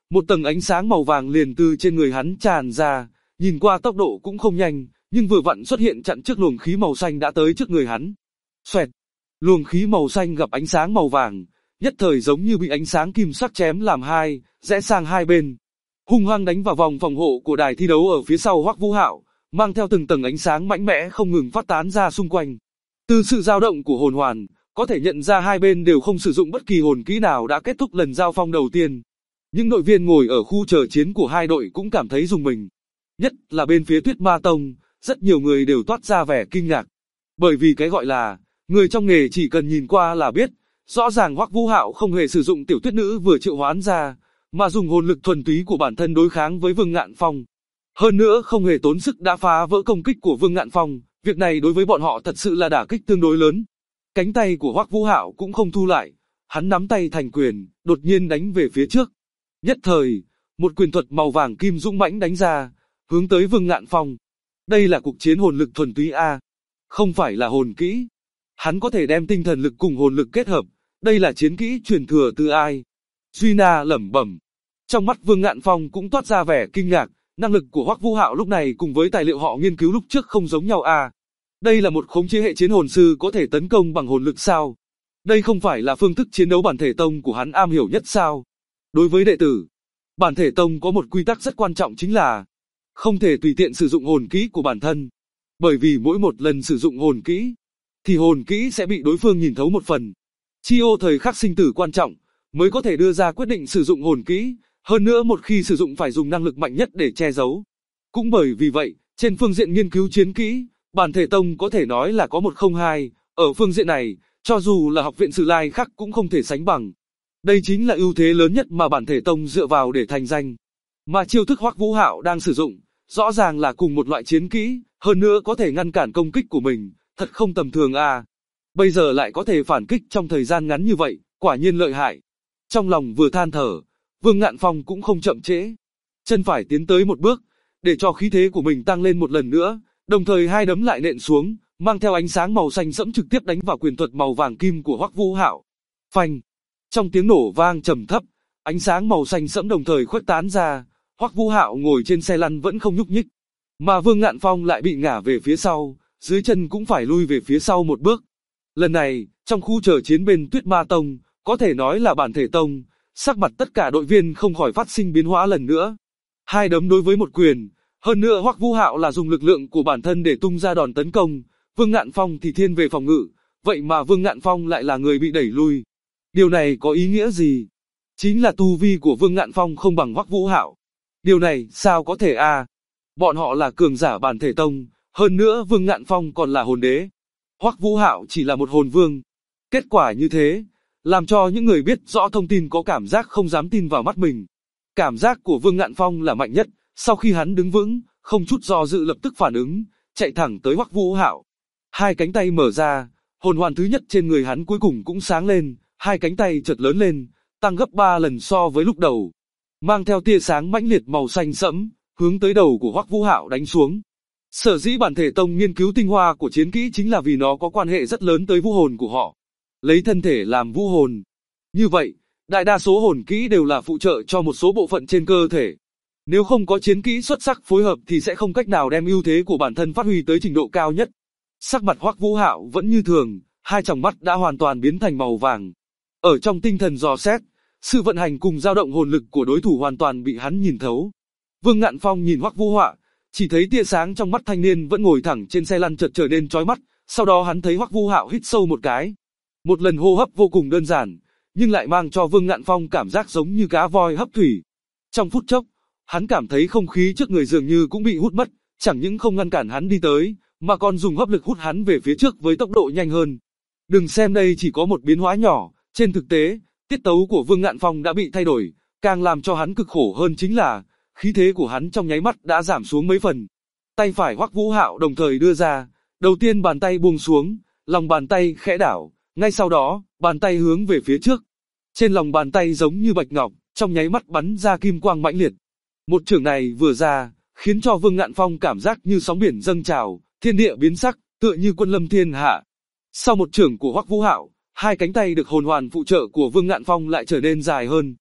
[SPEAKER 2] Một tầng ánh sáng màu vàng liền từ trên người hắn tràn ra, nhìn qua tốc độ cũng không nhanh, nhưng vừa vặn xuất hiện chặn trước luồng khí màu xanh đã tới trước người hắn. Xoẹt, luồng khí màu xanh gặp ánh sáng màu vàng, nhất thời giống như bị ánh sáng kim sắc chém làm hai, rẽ sang hai bên, hung hăng đánh vào vòng phòng hộ của đài thi đấu ở phía sau Hoắc Vũ Hạo, mang theo từng tầng ánh sáng mạnh mẽ không ngừng phát tán ra xung quanh. Từ sự dao động của hồn hoàn, có thể nhận ra hai bên đều không sử dụng bất kỳ hồn kỹ nào đã kết thúc lần giao phong đầu tiên. Những đội viên ngồi ở khu chờ chiến của hai đội cũng cảm thấy rùng mình. Nhất là bên phía Tuyết Ma Tông, rất nhiều người đều toát ra vẻ kinh ngạc. Bởi vì cái gọi là, người trong nghề chỉ cần nhìn qua là biết, rõ ràng Hoắc Vũ Hạo không hề sử dụng tiểu tuyết nữ vừa triệu hoán ra, mà dùng hồn lực thuần túy của bản thân đối kháng với Vương Ngạn Phong. Hơn nữa không hề tốn sức đã phá vỡ công kích của Vương Ngạn Phong, việc này đối với bọn họ thật sự là đả kích tương đối lớn. Cánh tay của Hoắc Vũ Hạo cũng không thu lại, hắn nắm tay thành quyền, đột nhiên đánh về phía trước. Nhất thời, một quyền thuật màu vàng kim dũng mãnh đánh ra, hướng tới Vương Ngạn Phong. Đây là cuộc chiến hồn lực thuần túy a, không phải là hồn kỹ. Hắn có thể đem tinh thần lực cùng hồn lực kết hợp, đây là chiến kỹ truyền thừa từ ai? Duy Na lẩm bẩm. Trong mắt Vương Ngạn Phong cũng toát ra vẻ kinh ngạc, năng lực của Hoắc Vũ Hạo lúc này cùng với tài liệu họ nghiên cứu lúc trước không giống nhau a. Đây là một khống chế hệ chiến hồn sư có thể tấn công bằng hồn lực sao? Đây không phải là phương thức chiến đấu bản thể tông của hắn am hiểu nhất sao? Đối với đệ tử, bản thể tông có một quy tắc rất quan trọng chính là không thể tùy tiện sử dụng hồn kỹ của bản thân. Bởi vì mỗi một lần sử dụng hồn kỹ, thì hồn kỹ sẽ bị đối phương nhìn thấu một phần. Chi ô thời khắc sinh tử quan trọng, mới có thể đưa ra quyết định sử dụng hồn kỹ, hơn nữa một khi sử dụng phải dùng năng lực mạnh nhất để che giấu. Cũng bởi vì vậy, trên phương diện nghiên cứu chiến kỹ, bản thể tông có thể nói là có một không hai, ở phương diện này, cho dù là học viện Sử Lai khác cũng không thể sánh bằng. Đây chính là ưu thế lớn nhất mà bản thể tông dựa vào để thành danh. Mà chiêu thức Hoắc Vũ Hạo đang sử dụng, rõ ràng là cùng một loại chiến kỹ, hơn nữa có thể ngăn cản công kích của mình, thật không tầm thường à. Bây giờ lại có thể phản kích trong thời gian ngắn như vậy, quả nhiên lợi hại. Trong lòng vừa than thở, Vương Ngạn Phong cũng không chậm trễ. Chân phải tiến tới một bước, để cho khí thế của mình tăng lên một lần nữa, đồng thời hai đấm lại nện xuống, mang theo ánh sáng màu xanh sẫm trực tiếp đánh vào quyền thuật màu vàng kim của Hoắc Vũ Hạo. Phanh! Trong tiếng nổ vang trầm thấp, ánh sáng màu xanh sẫm đồng thời khuếch tán ra, Hoắc Vũ Hạo ngồi trên xe lăn vẫn không nhúc nhích, mà Vương Ngạn Phong lại bị ngã về phía sau, dưới chân cũng phải lui về phía sau một bước. Lần này, trong khu chờ chiến bên Tuyết Ma Tông, có thể nói là bản thể tông, sắc mặt tất cả đội viên không khỏi phát sinh biến hóa lần nữa. Hai đấm đối với một quyền, hơn nữa Hoắc Vũ Hạo là dùng lực lượng của bản thân để tung ra đòn tấn công, Vương Ngạn Phong thì thiên về phòng ngự, vậy mà Vương Ngạn Phong lại là người bị đẩy lui. Điều này có ý nghĩa gì? Chính là tu vi của Vương Ngạn Phong không bằng Hoắc Vũ Hạo. Điều này sao có thể à? Bọn họ là cường giả bản thể tông, hơn nữa Vương Ngạn Phong còn là hồn đế. Hoắc Vũ Hạo chỉ là một hồn vương. Kết quả như thế, làm cho những người biết rõ thông tin có cảm giác không dám tin vào mắt mình. Cảm giác của Vương Ngạn Phong là mạnh nhất, sau khi hắn đứng vững, không chút do dự lập tức phản ứng, chạy thẳng tới Hoắc Vũ Hạo. Hai cánh tay mở ra, hồn hoàn thứ nhất trên người hắn cuối cùng cũng sáng lên, hai cánh tay chợt lớn lên, tăng gấp 3 lần so với lúc đầu. Mang theo tia sáng mãnh liệt màu xanh sẫm, hướng tới đầu của Hoắc Vũ Hạo đánh xuống. Sở dĩ bản thể tông nghiên cứu tinh hoa của chiến kỹ chính là vì nó có quan hệ rất lớn tới vũ hồn của họ. Lấy thân thể làm vũ hồn. Như vậy, đại đa số hồn kỹ đều là phụ trợ cho một số bộ phận trên cơ thể. Nếu không có chiến kỹ xuất sắc phối hợp thì sẽ không cách nào đem ưu thế của bản thân phát huy tới trình độ cao nhất. Sắc mặt Hoắc Vũ Hạo vẫn như thường, hai tròng mắt đã hoàn toàn biến thành màu vàng. Ở trong tinh thần dò xét, sự vận hành cùng dao động hồn lực của đối thủ hoàn toàn bị hắn nhìn thấu. Vương Ngạn Phong nhìn Hoắc Vũ Hạo, chỉ thấy tia sáng trong mắt thanh niên vẫn ngồi thẳng trên xe lăn chợt trở nên chói mắt, sau đó hắn thấy Hoắc Vũ Hạo hít sâu một cái. Một lần hô hấp vô cùng đơn giản, nhưng lại mang cho Vương Ngạn Phong cảm giác giống như cá voi hấp thủy. Trong phút chốc, hắn cảm thấy không khí trước người dường như cũng bị hút mất, chẳng những không ngăn cản hắn đi tới, mà còn dùng hấp lực hút hắn về phía trước với tốc độ nhanh hơn. Đừng xem đây chỉ có một biến hóa nhỏ, trên thực tế, tiết tấu của Vương Ngạn Phong đã bị thay đổi, càng làm cho hắn cực khổ hơn chính là, khí thế của hắn trong nháy mắt đã giảm xuống mấy phần. Tay phải Hoắc Vũ Hạo đồng thời đưa ra, đầu tiên bàn tay buông xuống, lòng bàn tay khẽ đảo, ngay sau đó, bàn tay hướng về phía trước. Trên lòng bàn tay giống như bạch ngọc, trong nháy mắt bắn ra kim quang mãnh liệt. Một chưởng này vừa ra, khiến cho Vương Ngạn Phong cảm giác như sóng biển dâng trào, thiên địa biến sắc, tựa như quân lâm thiên hạ. Sau một chưởng của Hoắc Vũ Hạo, hai cánh tay được hồn hoàn phụ trợ của Vương Ngạn Phong lại trở nên dài hơn.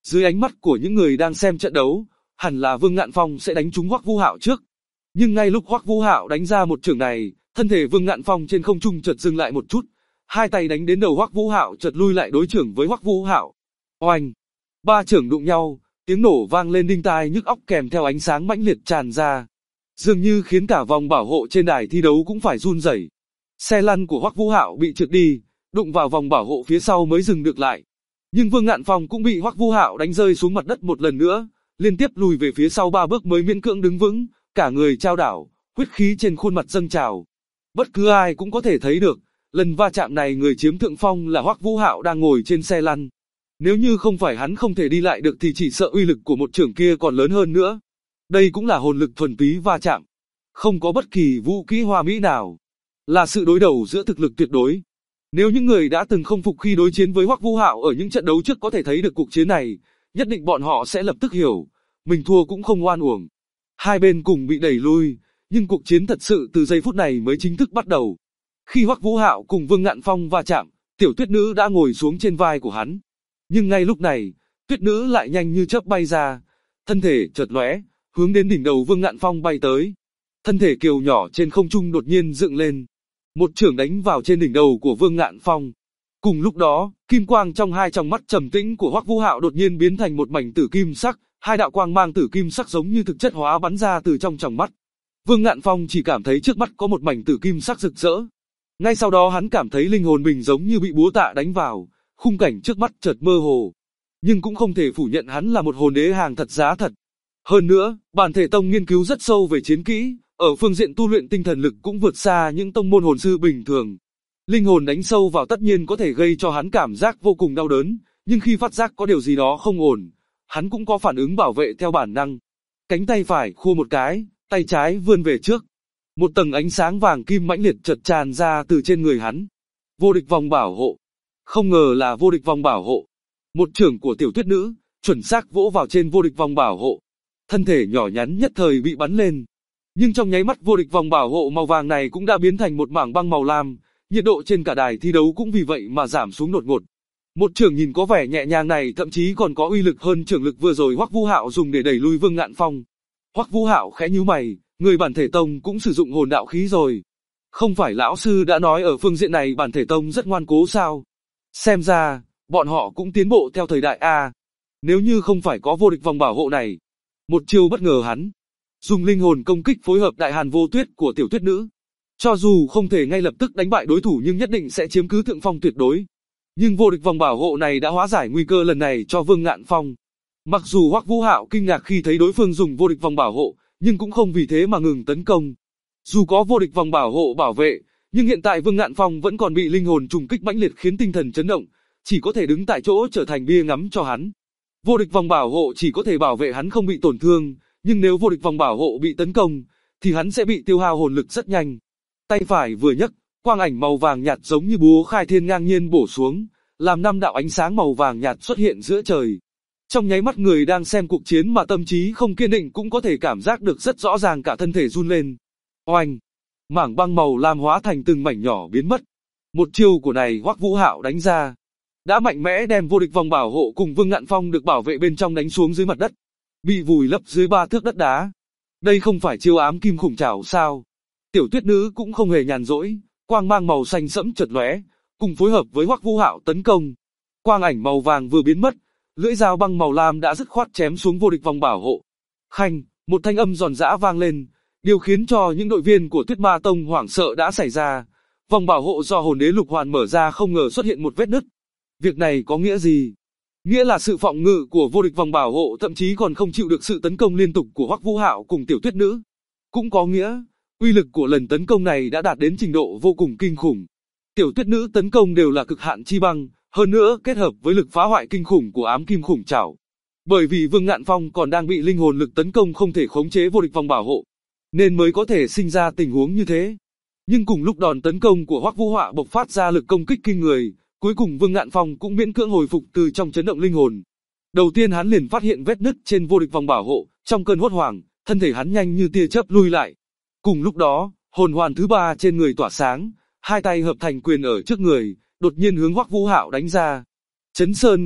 [SPEAKER 2] Dưới ánh mắt của những người đang xem trận đấu, hẳn là Vương Ngạn Phong sẽ đánh trúng Hoắc Vũ Hạo trước. Nhưng ngay lúc Hoắc Vũ Hạo đánh ra một chưởng này, thân thể Vương Ngạn Phong trên không trung chợt dừng lại một chút, hai tay đánh đến đầu Hoắc Vũ Hạo chợt lui lại đối chưởng với Hoắc Vũ Hạo. Oanh! Ba chưởng đụng nhau, tiếng nổ vang lên đinh tai nhức óc kèm theo ánh sáng mãnh liệt tràn ra, dường như khiến cả vòng bảo hộ trên đài thi đấu cũng phải run rẩy. Xe lăn của Hoắc Vũ Hạo bị trượt đi, đụng vào vòng bảo hộ phía sau mới dừng được lại. Nhưng Vương Ngạn Phong cũng bị Hoắc Vũ Hạo đánh rơi xuống mặt đất một lần nữa, liên tiếp lùi về phía sau 3 bước mới miễn cưỡng đứng vững, cả người chao đảo, huyết khí trên khuôn mặt dâng trào. Bất cứ ai cũng có thể thấy được, lần va chạm này người chiếm thượng phong là Hoắc Vũ Hạo đang ngồi trên xe lăn. Nếu như không phải hắn không thể đi lại được thì chỉ sợ uy lực của một chưởng kia còn lớn hơn nữa. Đây cũng là hồn lực thuần túy va chạm, không có bất kỳ vũ kỹ hoa mỹ nào, là sự đối đầu giữa thực lực tuyệt đối. Nếu những người đã từng không phục khi đối chiến với Hoắc Vũ Hạo ở những trận đấu trước có thể thấy được cuộc chiến này, nhất định bọn họ sẽ lập tức hiểu, mình thua cũng không oan uổng. Hai bên cùng bị đẩy lui, nhưng cuộc chiến thật sự từ giây phút này mới chính thức bắt đầu. Khi Hoắc Vũ Hạo cùng Vương Ngạn Phong va chạm, Tiểu Tuyết Nữ đã ngồi xuống trên vai của hắn. Nhưng ngay lúc này, Tuyết Nữ lại nhanh như chớp bay ra, thân thể chợt lóe, hướng đến đỉnh đầu Vương Ngạn Phong bay tới. Thân thể kiều nhỏ trên không trung đột nhiên dựng lên, một chưởng đánh vào trên đỉnh đầu của Vương Ngạn Phong. Cùng lúc đó, kim quang trong hai tròng mắt trầm tĩnh của Hoắc Vũ Hạo đột nhiên biến thành một mảnh tử kim sắc, hai đạo quang mang tử kim sắc giống như thực chất hóa bắn ra từ trong tròng mắt. Vương Ngạn Phong chỉ cảm thấy trước mắt có một mảnh tử kim sắc rực rỡ. Ngay sau đó hắn cảm thấy linh hồn mình giống như bị búa tạ đánh vào, khung cảnh trước mắt chợt mơ hồ. Nhưng cũng không thể phủ nhận hắn là một hồn đế hàng thật giá thật. Hơn nữa, Bản Thể Tông nghiên cứu rất sâu về chiến kỹ, ở phương diện tu luyện tinh thần lực cũng vượt xa những tông môn hồn sư bình thường. Linh hồn đánh sâu vào tất nhiên có thể gây cho hắn cảm giác vô cùng đau đớn, nhưng khi phát giác có điều gì đó không ổn, hắn cũng có phản ứng bảo vệ theo bản năng. Cánh tay phải khua một cái, tay trái vươn về trước. Một tầng ánh sáng vàng kim mãnh liệt chợt tràn ra từ trên người hắn. Vô địch vòng bảo hộ. Không ngờ là vô địch vòng bảo hộ. Một chưởng của Tiểu Tuyết Nữ, chuẩn xác vỗ vào trên vô địch vòng bảo hộ. Thân thể nhỏ nhắn nhất thời bị bắn lên. Nhưng trong nháy mắt vô địch vòng bảo hộ màu vàng này cũng đã biến thành một mảng băng màu lam, nhiệt độ trên cả đài thi đấu cũng vì vậy mà giảm xuống đột ngột. Một chưởng nhìn có vẻ nhẹ nhàng này thậm chí còn có uy lực hơn chưởng lực vừa rồi Hoắc Vũ Hạo dùng để đẩy lui Vương Ngạn Phong. Hoắc Vũ Hạo khẽ nhíu mày, người Bản Thể Tông cũng sử dụng hồn đạo khí rồi. Không phải lão sư đã nói ở phương diện này Bản Thể Tông rất ngoan cố sao? Xem ra, bọn họ cũng tiến bộ theo thời đại a. Nếu như không phải có vô địch vòng bảo hộ này, một chiêu bất ngờ hắn dùng linh hồn công kích phối hợp Đại Hàn Vô Tuyết của Tiểu Tuyết Nữ. Cho dù không thể ngay lập tức đánh bại đối thủ nhưng nhất định sẽ chiếm cứ thượng phong tuyệt đối. Nhưng vô địch vòng bảo hộ này đã hóa giải nguy cơ lần này cho Vương Ngạn Phong. Mặc dù Hoắc Vũ Hạo kinh ngạc khi thấy đối phương dùng vô địch vòng bảo hộ, nhưng cũng không vì thế mà ngừng tấn công. Dù có vô địch vòng bảo hộ bảo vệ, nhưng hiện tại Vương Ngạn Phong vẫn còn bị linh hồn trùng kích mãnh liệt khiến tinh thần chấn động, chỉ có thể đứng tại chỗ trở thành bia ngắm cho hắn. Vô địch vòng bảo hộ chỉ có thể bảo vệ hắn không bị tổn thương, nhưng nếu vô địch vòng bảo hộ bị tấn công, thì hắn sẽ bị tiêu hao hồn lực rất nhanh. Tay phải vừa nhấc, quang ảnh màu vàng nhạt giống như búa khai thiên ngang nhiên bổ xuống, làm 5 đạo ánh sáng màu vàng nhạt xuất hiện giữa trời. Trong nháy mắt người đang xem cuộc chiến mà tâm trí không kiên định cũng có thể cảm giác được rất rõ ràng cả thân thể run lên. Oanh! Mảng băng màu lam hóa thành từng mảnh nhỏ biến mất. Một chiêu của này Hoắc Vũ Hạo đánh ra, đã mạnh mẽ đem vô địch vòng bảo hộ cùng Vương Ngạn Phong được bảo vệ bên trong đánh xuống dưới mặt đất, bị vùi lấp dưới 3 thước đất đá. Đây không phải chiêu ám kim khủng trảo sao? Tiểu Tuyết Nữ cũng không hề nhàn rỗi, quang mang màu xanh sẫm chợt lóe, cùng phối hợp với Hoắc Vũ Hạo tấn công. Quang ảnh màu vàng vừa biến mất, lưỡi dao băng màu lam đã dứt khoát chém xuống vô địch vòng bảo hộ. Khanh, một thanh âm giòn giã vang lên, điều khiến cho những đội viên của Tuyết Ma Tông hoảng sợ đã xảy ra. Vòng bảo hộ do hồn đế lục hoàn mở ra không ngờ xuất hiện một vết nứt. Việc này có nghĩa gì? Nghĩa là sự phòng ngự của vô địch vòng bảo hộ thậm chí còn không chịu được sự tấn công liên tục của Hoắc Vũ Hạo cùng Tiểu Tuyết Nữ. Cũng có nghĩa, uy lực của lần tấn công này đã đạt đến trình độ vô cùng kinh khủng. Tiểu Tuyết Nữ tấn công đều là cực hạn chi băng, hơn nữa kết hợp với lực phá hoại kinh khủng của ám kim khủng trảo. Bởi vì Vương Ngạn Phong còn đang bị linh hồn lực tấn công không thể khống chế vô địch vòng bảo hộ, nên mới có thể sinh ra tình huống như thế. Nhưng cùng lúc đòn tấn công của Hoắc Vũ Hạo bộc phát ra lực công kích kinh người, cuối cùng Vương Ngạn Phong cũng miễn cưỡng hồi phục từ trong chấn động linh hồn. Đầu tiên hắn liền phát hiện vết nứt trên vô địch vòng bảo hộ, trong cơn hốt hoảng, thân thể hắn nhanh như tia chớp lui lại. Cùng lúc đó, hồn hoàn thứ 3 trên người tỏa sáng, hai tay hợp thành quyền ở trước người, đột nhiên hướng Hoắc Vũ Hạo đánh ra. Chấn Sơn kích,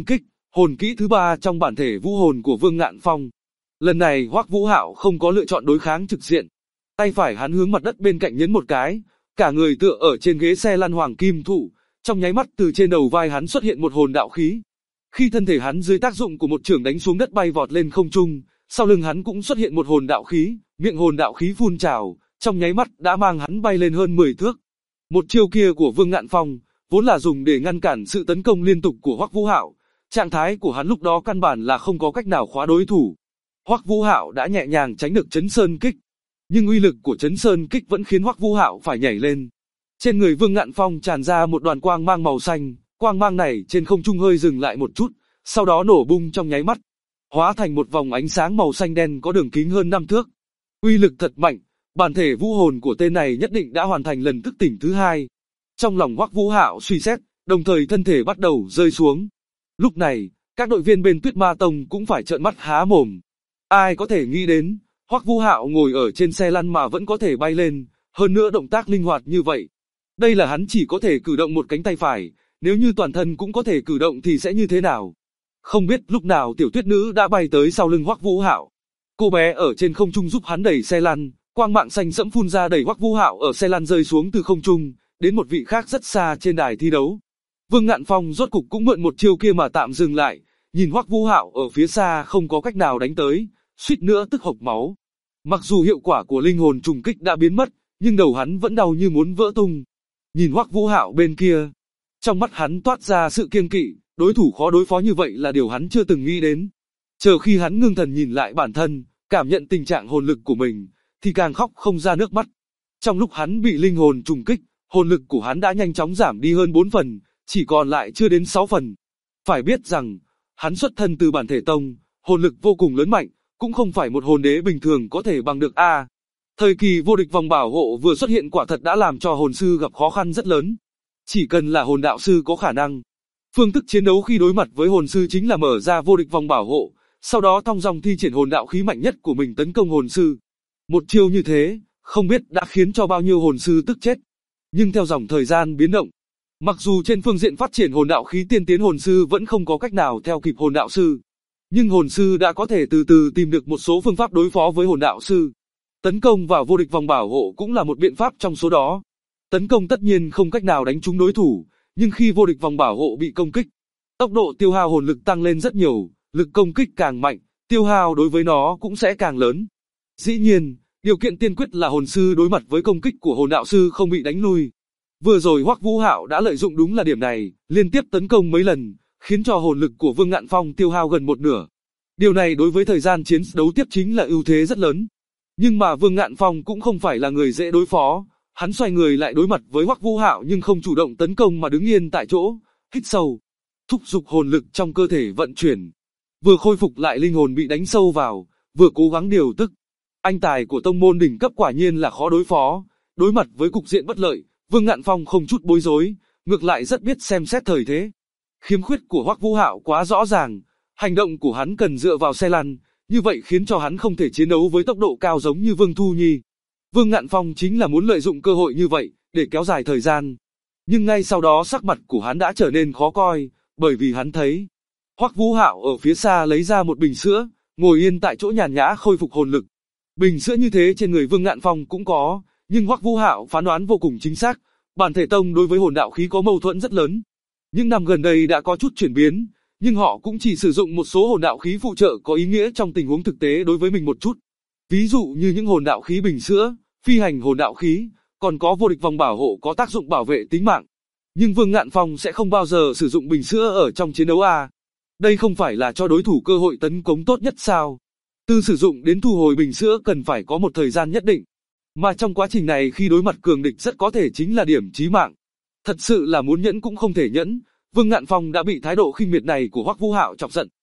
[SPEAKER 2] hồn kỹ thứ 3 trong bản thể vũ hồn của Vương Ngạn Phong. Lần này Hoắc Vũ Hạo không có lựa chọn đối kháng trực diện. Tay phải hắn hướng mặt đất bên cạnh nhấn một cái, cả người tựa ở trên ghế xe lăn hoàng kim thụ, trong nháy mắt từ trên đầu vai hắn xuất hiện một hồn đạo khí. Khi thân thể hắn dưới tác dụng của một chưởng đánh xuống đất bay vọt lên không trung, sau lưng hắn cũng xuất hiện một hồn đạo khí, miệng hồn đạo khí phun trào, trong nháy mắt đã mang hắn bay lên hơn 10 thước. Một chiêu kia của Vương Ngạn Phong, vốn là dùng để ngăn cản sự tấn công liên tục của Hoắc Vũ Hạo, trạng thái của hắn lúc đó căn bản là không có cách nào khóa đối thủ. Hoắc Vũ Hạo đã nhẹ nhàng tránh được Chấn Sơn Kích, nhưng uy lực của Chấn Sơn Kích vẫn khiến Hoắc Vũ Hạo phải nhảy lên. Trên người Vương Ngạn Phong tràn ra một đoàn quang mang màu xanh, quang mang này trên không trung hơi dừng lại một chút, sau đó nổ bung trong nháy mắt, hóa thành một vòng ánh sáng màu xanh đen có đường kính hơn 5 thước. Uy lực thật mạnh, bản thể vũ hồn của tên này nhất định đã hoàn thành lần thức tỉnh thứ 2. Trong lòng Hoắc Vũ Hạo suy xét, đồng thời thân thể bắt đầu rơi xuống. Lúc này, các đội viên bên Tuyết Ma Tông cũng phải trợn mắt há mồm. Ai có thể nghĩ đến, Hoắc Vũ Hạo ngồi ở trên xe lăn mà vẫn có thể bay lên, hơn nữa động tác linh hoạt như vậy. Đây là hắn chỉ có thể cử động một cánh tay phải, nếu như toàn thân cũng có thể cử động thì sẽ như thế nào? Không biết lúc nào Tiểu Tuyết Nữ đã bay tới sau lưng Hoắc Vũ Hạo. Cô bé ở trên không trung giúp hắn đẩy xe lăn, quang mạng xanh sẫm phun ra đẩy Hoắc Vũ Hạo ở xe lăn rơi xuống từ không trung, đến một vị khác rất xa trên đài thi đấu. Vương Ngạn Phong rốt cục cũng mượn một chiêu kia mà tạm dừng lại, nhìn Hoắc Vũ Hạo ở phía xa không có cách nào đánh tới, suýt nữa tức hộc máu. Mặc dù hiệu quả của linh hồn trùng kích đã biến mất, nhưng đầu hắn vẫn đau như muốn vỡ tung. Nhìn Hoắc Vũ Hạo bên kia, trong mắt hắn toát ra sự kiêng kỵ, đối thủ khó đối phó như vậy là điều hắn chưa từng nghĩ đến. Chờ khi hắn ngưng thần nhìn lại bản thân, cảm nhận tình trạng hồn lực của mình, thì càng khóc không ra nước mắt. Trong lúc hắn bị linh hồn trùng kích, hồn lực của hắn đã nhanh chóng giảm đi hơn 4 phần, chỉ còn lại chưa đến 6 phần. Phải biết rằng, hắn xuất thân từ bản thể tông, hồn lực vô cùng lớn mạnh, cũng không phải một hồn đế bình thường có thể bằng được a. Thời kỳ vô địch vòng bảo hộ vừa xuất hiện quả thật đã làm cho hồn sư gặp khó khăn rất lớn. Chỉ cần là hồn đạo sư có khả năng, phương thức chiến đấu khi đối mặt với hồn sư chính là mở ra vô địch vòng bảo hộ, sau đó thong dong thi triển hồn đạo khí mạnh nhất của mình tấn công hồn sư. Một chiêu như thế, không biết đã khiến cho bao nhiêu hồn sư tức chết. Nhưng theo dòng thời gian biến động, mặc dù trên phương diện phát triển hồn đạo khí tiên tiến hồn sư vẫn không có cách nào theo kịp hồn đạo sư, nhưng hồn sư đã có thể từ từ tìm được một số phương pháp đối phó với hồn đạo sư. Tấn công vào vô địch vòng bảo hộ cũng là một biện pháp trong số đó. Tấn công tất nhiên không cách nào đánh trúng đối thủ, nhưng khi vô địch vòng bảo hộ bị công kích, tốc độ tiêu hao hồn lực tăng lên rất nhiều, lực công kích càng mạnh, tiêu hao đối với nó cũng sẽ càng lớn. Dĩ nhiên, điều kiện tiên quyết là hồn sư đối mặt với công kích của hồn đạo sư không bị đánh lui. Vừa rồi Hoắc Vũ Hạo đã lợi dụng đúng là điểm này, liên tiếp tấn công mấy lần, khiến cho hồn lực của Vương Ngạn Phong tiêu hao gần một nửa. Điều này đối với thời gian chiến đấu tiếp chính là ưu thế rất lớn. Nhưng mà Vương Ngạn Phong cũng không phải là người dễ đối phó, hắn xoay người lại đối mặt với Hoắc Vũ Hạo nhưng không chủ động tấn công mà đứng yên tại chỗ, hít sâu, thúc giục hồn lực trong cơ thể vận chuyển, vừa khôi phục lại linh hồn bị đánh sâu vào, vừa cố gắng điều tức. Anh tài của tông môn đỉnh cấp quả nhiên là khó đối phó, đối mặt với cục diện bất lợi, Vương Ngạn Phong không chút bối rối, ngược lại rất biết xem xét thời thế. Khiếm khuyết của Hoắc Vũ Hạo quá rõ ràng, hành động của hắn cần dựa vào xe lăn, như vậy khiến cho hắn không thể chiến đấu với tốc độ cao giống như Vương Thu Nhi. Vương Ngạn Phong chính là muốn lợi dụng cơ hội như vậy, để kéo dài thời gian. Nhưng ngay sau đó sắc mặt của hắn đã trở nên khó coi, bởi vì hắn thấy Hoắc Vũ Hạo ở phía xa lấy ra một bình sữa, ngồi yên tại chỗ nhàn nhã khôi phục hồn lực. Bình sữa như thế trên người Vương Ngạn Phong cũng có, nhưng Hoắc Vũ Hạo phán đoán vô cùng chính xác, bản thể tông đối với hồn đạo khí có mâu thuẫn rất lớn. Những năm gần đây đã có chút chuyển biến, nhưng họ cũng chỉ sử dụng một số hồn đạo khí phụ trợ có ý nghĩa trong tình huống thực tế đối với mình một chút. Ví dụ như những hồn đạo khí bình sữa, phi hành hồn đạo khí, còn có vô địch vòng bảo hộ có tác dụng bảo vệ tính mạng. Nhưng Vương Ngạn Phong sẽ không bao giờ sử dụng bình sữa ở trong chiến đấu à? Đây không phải là cho đối thủ cơ hội tấn công tốt nhất sao? Từ sử dụng đến thu hồi bình sữa cần phải có một thời gian nhất định. Mà trong quá trình này khi đối mặt cường địch rất có thể chính là điểm chí mạng. Thật sự là muốn nhẫn cũng không thể nhẫn, Vương Ngạn Phong đã bị thái độ khinh miệt này của Hoắc Vũ Hạo chọc giận.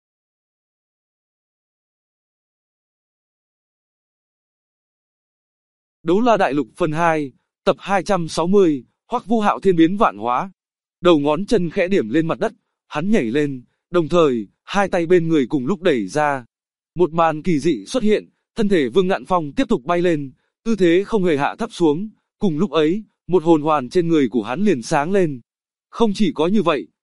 [SPEAKER 2] Đấu La Đại Lục phần 2, tập 260, Hoắc Vũ Hạo thiên biến vạn hóa. Đầu ngón chân khẽ điểm lên mặt đất, hắn nhảy lên, đồng thời, hai tay bên người cùng lúc đẩy ra. Một màn kỳ dị xuất hiện, thân thể Vương Ngạn Phong tiếp tục bay lên, tư thế không hề hạ thấp xuống, cùng lúc ấy, một hồn hoàn trên người của hắn liền sáng lên. Không chỉ có như vậy,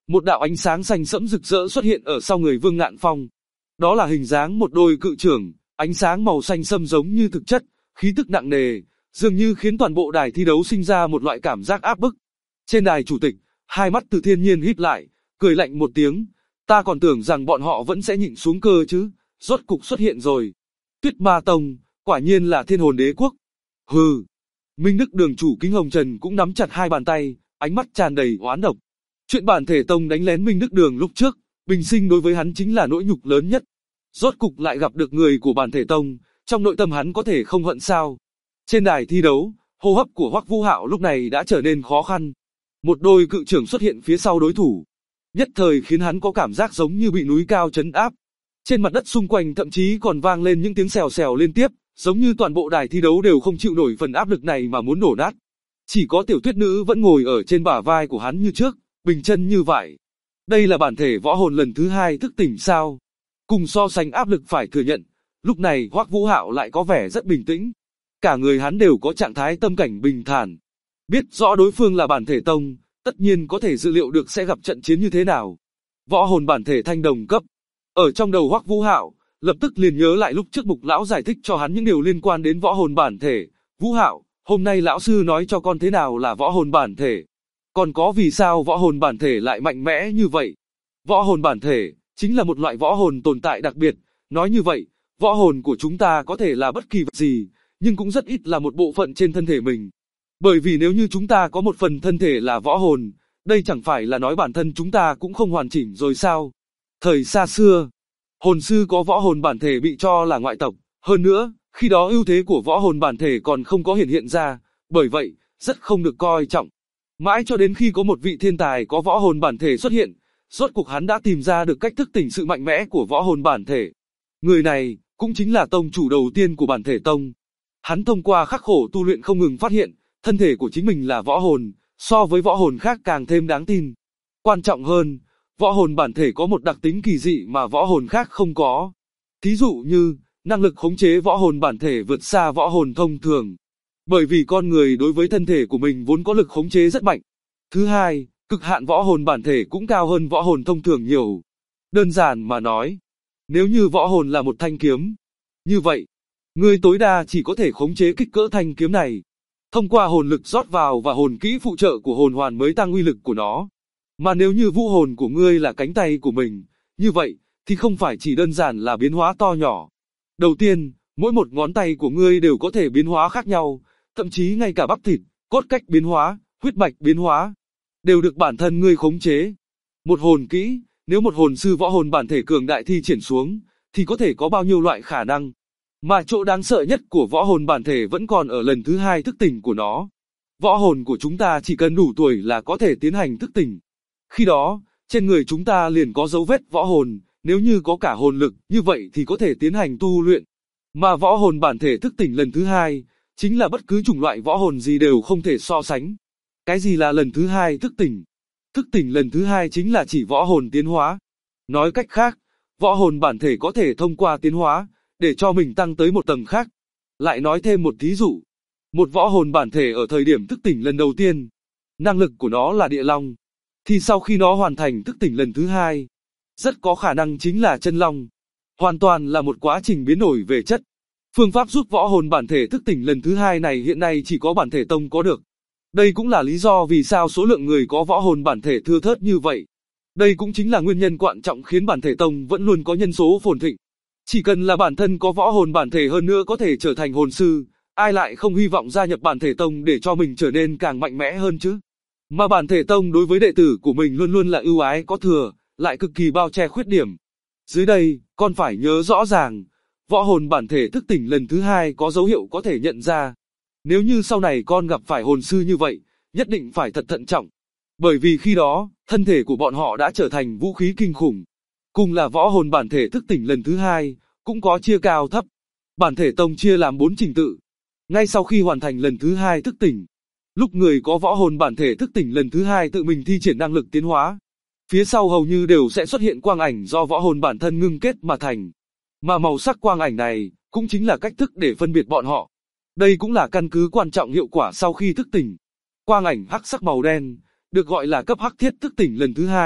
[SPEAKER 2] một đạo ánh sáng xanh sẫm rực rỡ xuất hiện ở sau người Vương Ngạn Phong. Đó là hình dáng một đôi cự chưởng, ánh sáng màu xanh sẫm giống như thực chất, khí tức nặng nề, dường như khiến toàn bộ đài thi đấu sinh ra một loại cảm giác áp bức. Trên đài chủ tịch, hai mắt Từ Thiên Nhiên híp lại, cười lạnh một tiếng, ta còn tưởng rằng bọn họ vẫn sẽ nhịn xuống cơ chứ, rốt cục xuất hiện rồi. Tuyết Ma Tông, quả nhiên là Thiên Hồn Đế Quốc. Hừ. Minh Đức Đường chủ Kính Hồng Trần cũng nắm chặt hai bàn tay, ánh mắt tràn đầy oán độc. Chuyện Bản Thể Tông đánh lén Minh Đức Đường lúc trước, bình sinh đối với hắn chính là nỗi nhục lớn nhất. Rốt cục lại gặp được người của Bản Thể Tông, trong nội tâm hắn có thể không hận sao? Trên đài thi đấu, hô hấp của Hoắc Vũ Hạo lúc này đã trở nên khó khăn. Một đôi cự chưởng xuất hiện phía sau đối thủ, nhất thời khiến hắn có cảm giác giống như bị núi cao trấn áp. Trên mặt đất xung quanh thậm chí còn vang lên những tiếng xèo xèo liên tiếp, giống như toàn bộ đài thi đấu đều không chịu nổi phần áp lực này mà muốn đổ nát. Chỉ có Tiểu Tuyết Nữ vẫn ngồi ở trên bả vai của hắn như trước, bình chân như vậy. Đây là bản thể võ hồn lần thứ hai thức tỉnh sao? Cùng so sánh áp lực phải thừa nhận, lúc này Hoắc Vũ Hạo lại có vẻ rất bình tĩnh. Cả người hắn đều có trạng thái tâm cảnh bình thản. Biết rõ đối phương là Bản Thể Tông, tất nhiên có thể dự liệu được sẽ gặp trận chiến như thế nào. Võ hồn bản thể thanh đồng cấp. Ở trong đầu Hoắc Vũ Hạo, lập tức liền nhớ lại lúc trước Mục lão giải thích cho hắn những điều liên quan đến võ hồn bản thể. Vũ Hạo, hôm nay lão sư nói cho con thế nào là võ hồn bản thể? Còn có vì sao võ hồn bản thể lại mạnh mẽ như vậy? Võ hồn bản thể chính là một loại võ hồn tồn tại đặc biệt. Nói như vậy, võ hồn của chúng ta có thể là bất kỳ vật gì, nhưng cũng rất ít là một bộ phận trên thân thể mình. Bởi vì nếu như chúng ta có một phần thân thể là võ hồn, đây chẳng phải là nói bản thân chúng ta cũng không hoàn chỉnh rồi sao? Thời xa xưa, hồn sư có võ hồn bản thể bị cho là ngoại tộc, hơn nữa, khi đó ưu thế của võ hồn bản thể còn không có hiện ra, bởi vậy, rất không được coi trọng. Mãi cho đến khi có một vị thiên tài có võ hồn bản thể xuất hiện, rốt cuộc hắn đã tìm ra được cách thức tỉnh sự mạnh mẽ của võ hồn bản thể. Người này, cũng chính là tông chủ đầu tiên của Bản Thể Tông. Hắn thông qua khắc khổ tu luyện không ngừng phát hiện, thân thể của chính mình là võ hồn, so với võ hồn khác càng thêm đáng tin. Quan trọng hơn, võ hồn bản thể có một đặc tính kỳ dị mà võ hồn khác không có. Thí dụ như, năng lực khống chế võ hồn bản thể vượt xa võ hồn thông thường. Bởi vì con người đối với thân thể của mình vốn có lực khống chế rất mạnh. Thứ hai, cực hạn võ hồn bản thể cũng cao hơn võ hồn thông thường nhiều. Đơn giản mà nói, nếu như võ hồn là một thanh kiếm, như vậy, ngươi tối đa chỉ có thể khống chế kích cỡ thanh kiếm này. Thông qua hồn lực rót vào và hồn kỹ phụ trợ của hồn hoàn mới tăng uy lực của nó. Mà nếu như vũ hồn của ngươi là cánh tay của mình, như vậy, thì không phải chỉ đơn giản là biến hóa to nhỏ. Đầu tiên, mỗi một ngón tay của ngươi đều có thể biến hóa khác nhau, thậm chí ngay cả bắp thịt, cốt cách biến hóa, huyết mạch biến hóa, đều được bản thân ngươi khống chế. Một hồn kỹ, nếu một hồn sư võ hồn bản thể cường đại thi triển xuống, thì có thể có bao nhiêu loại khả năng. Mà chỗ đáng sợ nhất của võ hồn bản thể vẫn còn ở lần thứ hai thức tỉnh của nó. Võ hồn của chúng ta chỉ cần đủ tuổi là có thể tiến hành thức tỉnh. Khi đó, trên người chúng ta liền có dấu vết võ hồn, nếu như có cả hồn lực, như vậy thì có thể tiến hành tu luyện. Mà võ hồn bản thể thức tỉnh lần thứ hai, chính là bất cứ chủng loại võ hồn gì đều không thể so sánh. Cái gì là lần thứ hai thức tỉnh? Thức tỉnh lần thứ hai chính là chỉ võ hồn tiến hóa. Nói cách khác, võ hồn bản thể có thể thông qua tiến hóa, để cho mình tăng tới một tầng khác. Lại nói thêm một thí dụ. Một võ hồn bản thể ở thời điểm thức tỉnh lần đầu tiên, năng lực của nó là địa long. Thì sau khi nó hoàn thành thức tỉnh lần thứ hai, rất có khả năng chính là chân long. Hoàn toàn là một quá trình biến đổi về chất. Phương pháp giúp võ hồn bản thể thức tỉnh lần thứ hai này hiện nay chỉ có Bản Thể Tông có được. Đây cũng là lý do vì sao số lượng người có võ hồn bản thể thưa thớt như vậy. Đây cũng chính là nguyên nhân quan trọng khiến Bản Thể Tông vẫn luôn có nhân số phồn thịnh. Chỉ cần là bản thân có võ hồn bản thể hơn nữa có thể trở thành hồn sư, ai lại không hy vọng gia nhập Bản Thể Tông để cho mình trở nên càng mạnh mẽ hơn chứ. Mà Bản Thể Tông đối với đệ tử của mình luôn luôn là ưu ái có thừa, lại cực kỳ bao che khuyết điểm. Dưới đây, con phải nhớ rõ ràng, võ hồn bản thể thức tỉnh lần thứ hai có dấu hiệu có thể nhận ra. Nếu như sau này con gặp phải hồn sư như vậy, nhất định phải thật thận trọng. Bởi vì khi đó, thân thể của bọn họ đã trở thành vũ khí kinh khủng. Cùng là võ hồn bản thể thức tỉnh lần thứ hai, cũng có chia cao thấp. Bản Thể Tông chia làm 4 trình tự. Ngay sau khi hoàn thành lần thứ hai thức tỉnh, lúc người có võ hồn bản thể thức tỉnh lần thứ hai tự mình thi triển năng lực tiến hóa, phía sau hầu như đều sẽ xuất hiện quang ảnh do võ hồn bản thân ngưng kết mà thành. Mà màu sắc quang ảnh này, cũng chính là cách thức để phân biệt bọn họ. Đây cũng là căn cứ quan trọng hiệu quả sau khi thức tỉnh. Quang ảnh hắc sắc màu đen, được gọi là cấp hắc thiết thức tỉnh lần thứ hai,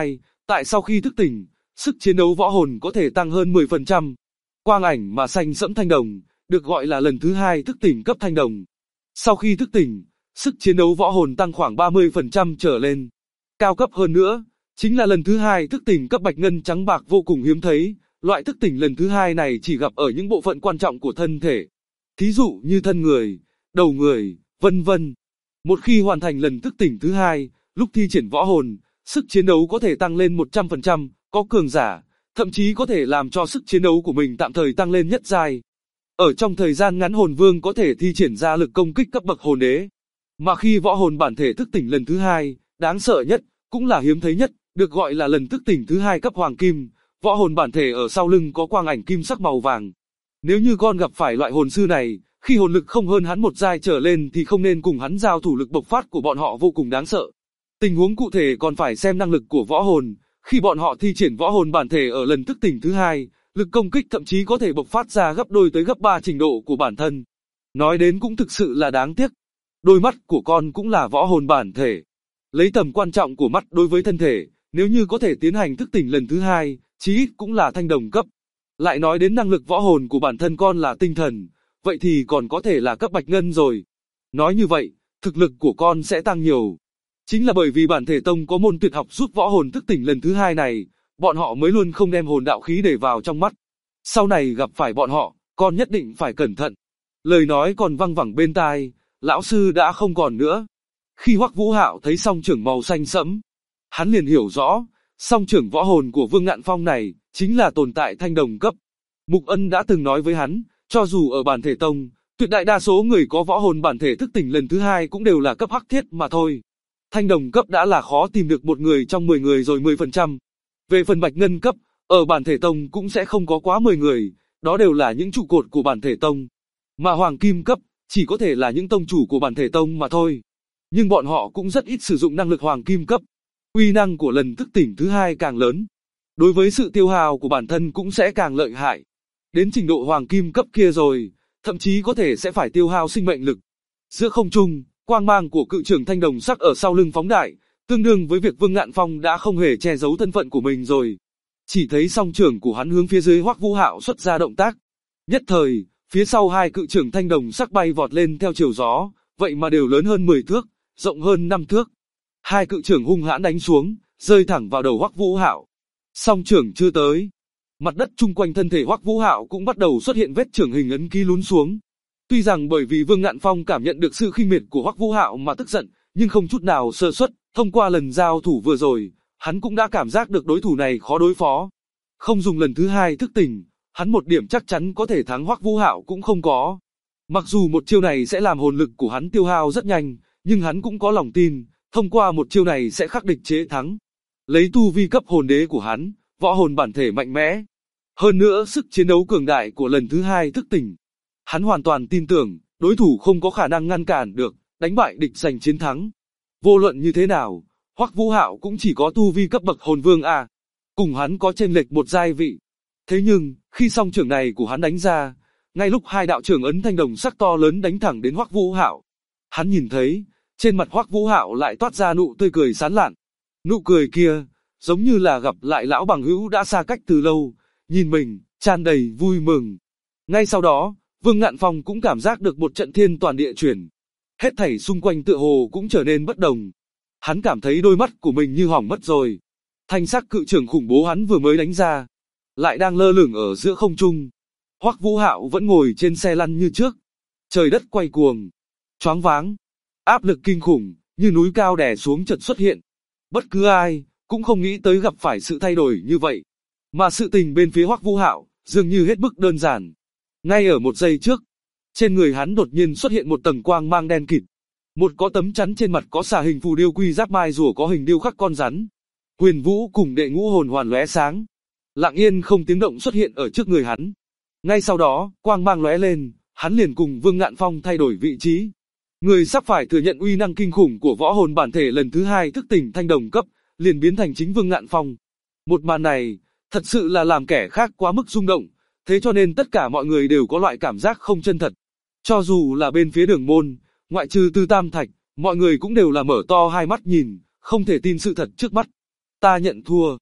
[SPEAKER 2] Tại sau khi thức tỉnh, sức chiến đấu võ hồn có thể tăng hơn 10%. Quang ảnh mà xanh sẫm thanh đồng, được gọi là lần thứ 2 thức tỉnh cấp thanh đồng. Sau khi thức tỉnh, sức chiến đấu võ hồn tăng khoảng 30% trở lên. Cao cấp hơn nữa, chính là lần thứ 2 thức tỉnh cấp bạch ngân trắng bạc vô cùng hiếm thấy. Loại thức tỉnh lần thứ 2 này chỉ gặp ở những bộ phận quan trọng của thân thể. Thí dụ như thân người, đầu người, vân vân. Một khi hoàn thành lần thức tỉnh thứ 2, lúc thi triển võ hồn, sức chiến đấu có thể tăng lên 100%, có cường giả, thậm chí có thể làm cho sức chiến đấu của mình tạm thời tăng lên nhất giai. Ở trong thời gian ngắn hồn vương có thể thi triển ra lực công kích cấp bậc hồn đế. Mà khi võ hồn bản thể thức tỉnh lần thứ 2, đáng sợ nhất, cũng là hiếm thấy nhất, được gọi là lần thức tỉnh thứ 2 cấp hoàng kim, võ hồn bản thể ở sau lưng có quang ảnh kim sắc màu vàng. Nếu như con gặp phải loại hồn sư này, khi hồn lực không hơn hắn một giai trở lên thì không nên cùng hắn giao thủ, lực bộc phát của bọn họ vô cùng đáng sợ. Tình huống cụ thể còn phải xem năng lực của võ hồn, khi bọn họ thi triển võ hồn bản thể ở lần thức tỉnh thứ 2, lực công kích thậm chí có thể bộc phát ra gấp đôi tới gấp 3 trình độ của bản thân. Nói đến cũng thực sự là đáng tiếc. Đôi mắt của con cũng là võ hồn bản thể. Lấy tầm quan trọng của mắt đối với thân thể, nếu như có thể tiến hành thức tỉnh lần thứ 2, chí ít cũng là thanh đồng cấp. Lại nói đến năng lực võ hồn của bản thân con là tinh thần, vậy thì còn có thể là cấp bạch ngân rồi. Nói như vậy, thực lực của con sẽ tăng nhiều. Chính là bởi vì bản thể tông có môn tuyệt học giúp võ hồn thức tỉnh lần thứ 2 này, bọn họ mới luôn không đem hồn đạo khí để vào trong mắt. Sau này gặp phải bọn họ, con nhất định phải cẩn thận. Lời nói còn văng vẳng bên tai, lão sư đã không còn nữa. Khi Hoắc Vũ Hạo thấy song trưởng màu xanh sẫm, hắn liền hiểu rõ, song trưởng võ hồn của Vương Ngạn Phong này chính là tồn tại thanh đồng cấp. Mục Ân đã từng nói với hắn, cho dù ở bản thể tông, tuyệt đại đa số người có võ hồn bản thể thức tỉnh lần thứ 2 cũng đều là cấp hắc thiết mà thôi. Thanh đồng cấp đã là khó tìm được một người trong 10 người rồi 10%. Về phần bạch ngân cấp, ở bản thể tông cũng sẽ không có quá 10 người, đó đều là những trụ cột của bản thể tông. Mà hoàng kim cấp, chỉ có thể là những tông chủ của bản thể tông mà thôi. Nhưng bọn họ cũng rất ít sử dụng năng lực hoàng kim cấp. Uy năng của lần thức tỉnh thứ 2 càng lớn. Đối với sự tiêu hao của bản thân cũng sẽ càng lợi hại. Đến trình độ hoàng kim cấp kia rồi, thậm chí có thể sẽ phải tiêu hao sinh mệnh lực. Giữa không trung, quang mang của cự trưởng thanh đồng sắc ở sau lưng phóng đại, tương đương với việc Vương Ngạn Phong đã không hề che giấu thân phận của mình rồi. Chỉ thấy song trưởng của hắn hướng phía dưới Hoắc Vũ Hạo xuất ra động tác. Nhất thời, phía sau hai cự trưởng thanh đồng sắc bay vọt lên theo chiều gió, vậy mà đều lớn hơn 10 thước, rộng hơn 5 thước. Hai cự trưởng hung hãn đánh xuống, rơi thẳng vào đầu Hoắc Vũ Hạo. Song trưởng chưa tới, mặt đất chung quanh thân thể Hoắc Vũ Hạo cũng bắt đầu xuất hiện vết chưởng hình ấn ký lún xuống. Tuy rằng bởi vì Vương Ngạn Phong cảm nhận được sự khinh miệt của Hoắc Vũ Hạo mà tức giận, nhưng không chút nào sơ suất, thông qua lần giao thủ vừa rồi, hắn cũng đã cảm giác được đối thủ này khó đối phó. Không dùng lần thứ 2 thức tỉnh, hắn một điểm chắc chắn có thể thắng Hoắc Vũ Hạo cũng không có. Mặc dù một chiêu này sẽ làm hồn lực của hắn tiêu hao rất nhanh, nhưng hắn cũng có lòng tin, thông qua một chiêu này sẽ khắc địch chế thắng. Lấy tu vi cấp hồn đế của hắn, võ hồn bản thể mạnh mẽ. Hơn nữa sức chiến đấu cường đại của lần thứ 2 thức tỉnh. Hắn hoàn toàn tin tưởng, đối thủ không có khả năng ngăn cản được, đánh bại địch giành chiến thắng. Vô luận như thế nào, Hoắc Vũ Hạo cũng chỉ có tu vi cấp bậc hồn vương A. Cùng hắn có chênh lệch một giai vị. Thế nhưng, khi song trưởng này của hắn đánh ra, ngay lúc hai đạo trưởng ấn thanh đồng sắc to lớn đánh thẳng đến Hoắc Vũ Hạo, hắn nhìn thấy, trên mặt Hoắc Vũ Hạo lại toát ra nụ tươi cười sán lạn. Nụ cười kia, giống như là gặp lại lão bằng hữu đã xa cách từ lâu, nhìn mình, tràn đầy vui mừng. Ngay sau đó, Vương Ngạn Phong cũng cảm giác được một trận thiên toàn địa chuyển. Hết thảy xung quanh tựa hồ cũng trở nên bất đồng. Hắn cảm thấy đôi mắt của mình như hỏng mất rồi. Thanh sắc cự trưởng khủng bố hắn vừa mới đánh ra, lại đang lơ lửng ở giữa không trung. Hoắc Vũ Hạo vẫn ngồi trên xe lăn như trước. Trời đất quay cuồng, choáng váng, áp lực kinh khủng, như núi cao đè xuống chợt xuất hiện. Bất cứ ai cũng không nghĩ tới gặp phải sự thay đổi như vậy. Mà sự tình bên phía Hoắc Vũ Hạo dường như hết mức đơn giản. Ngay ở một giây trước, trên người hắn đột nhiên xuất hiện một tầng quang mang đen kịt. Một có tấm chắn trên mặt có xà hình phù điêu quy giáp mai rùa có hình điêu khắc con rắn. Huyền Vũ cùng đệ ngũ hồn hoàn lóe sáng, lặng yên không tiếng động xuất hiện ở trước người hắn. Ngay sau đó, quang mang lóe lên, hắn liền cùng Vương Ngạn Phong thay đổi vị trí. Người sắp phải thừa nhận uy năng kinh khủng của võ hồn bản thể lần thứ 2 thức tỉnh thanh đồng cấp, liền biến thành chính Vương Ngạn Phong. Một màn này, thật sự là làm kẻ khác quá mức rung động, thế cho nên tất cả mọi người đều có loại cảm giác không chân thật. Cho dù là bên phía Đường Môn, ngoại trừ Tư Tam Thạch, mọi người cũng đều là mở to hai mắt nhìn, không thể tin sự thật trước mắt. Ta nhận thua.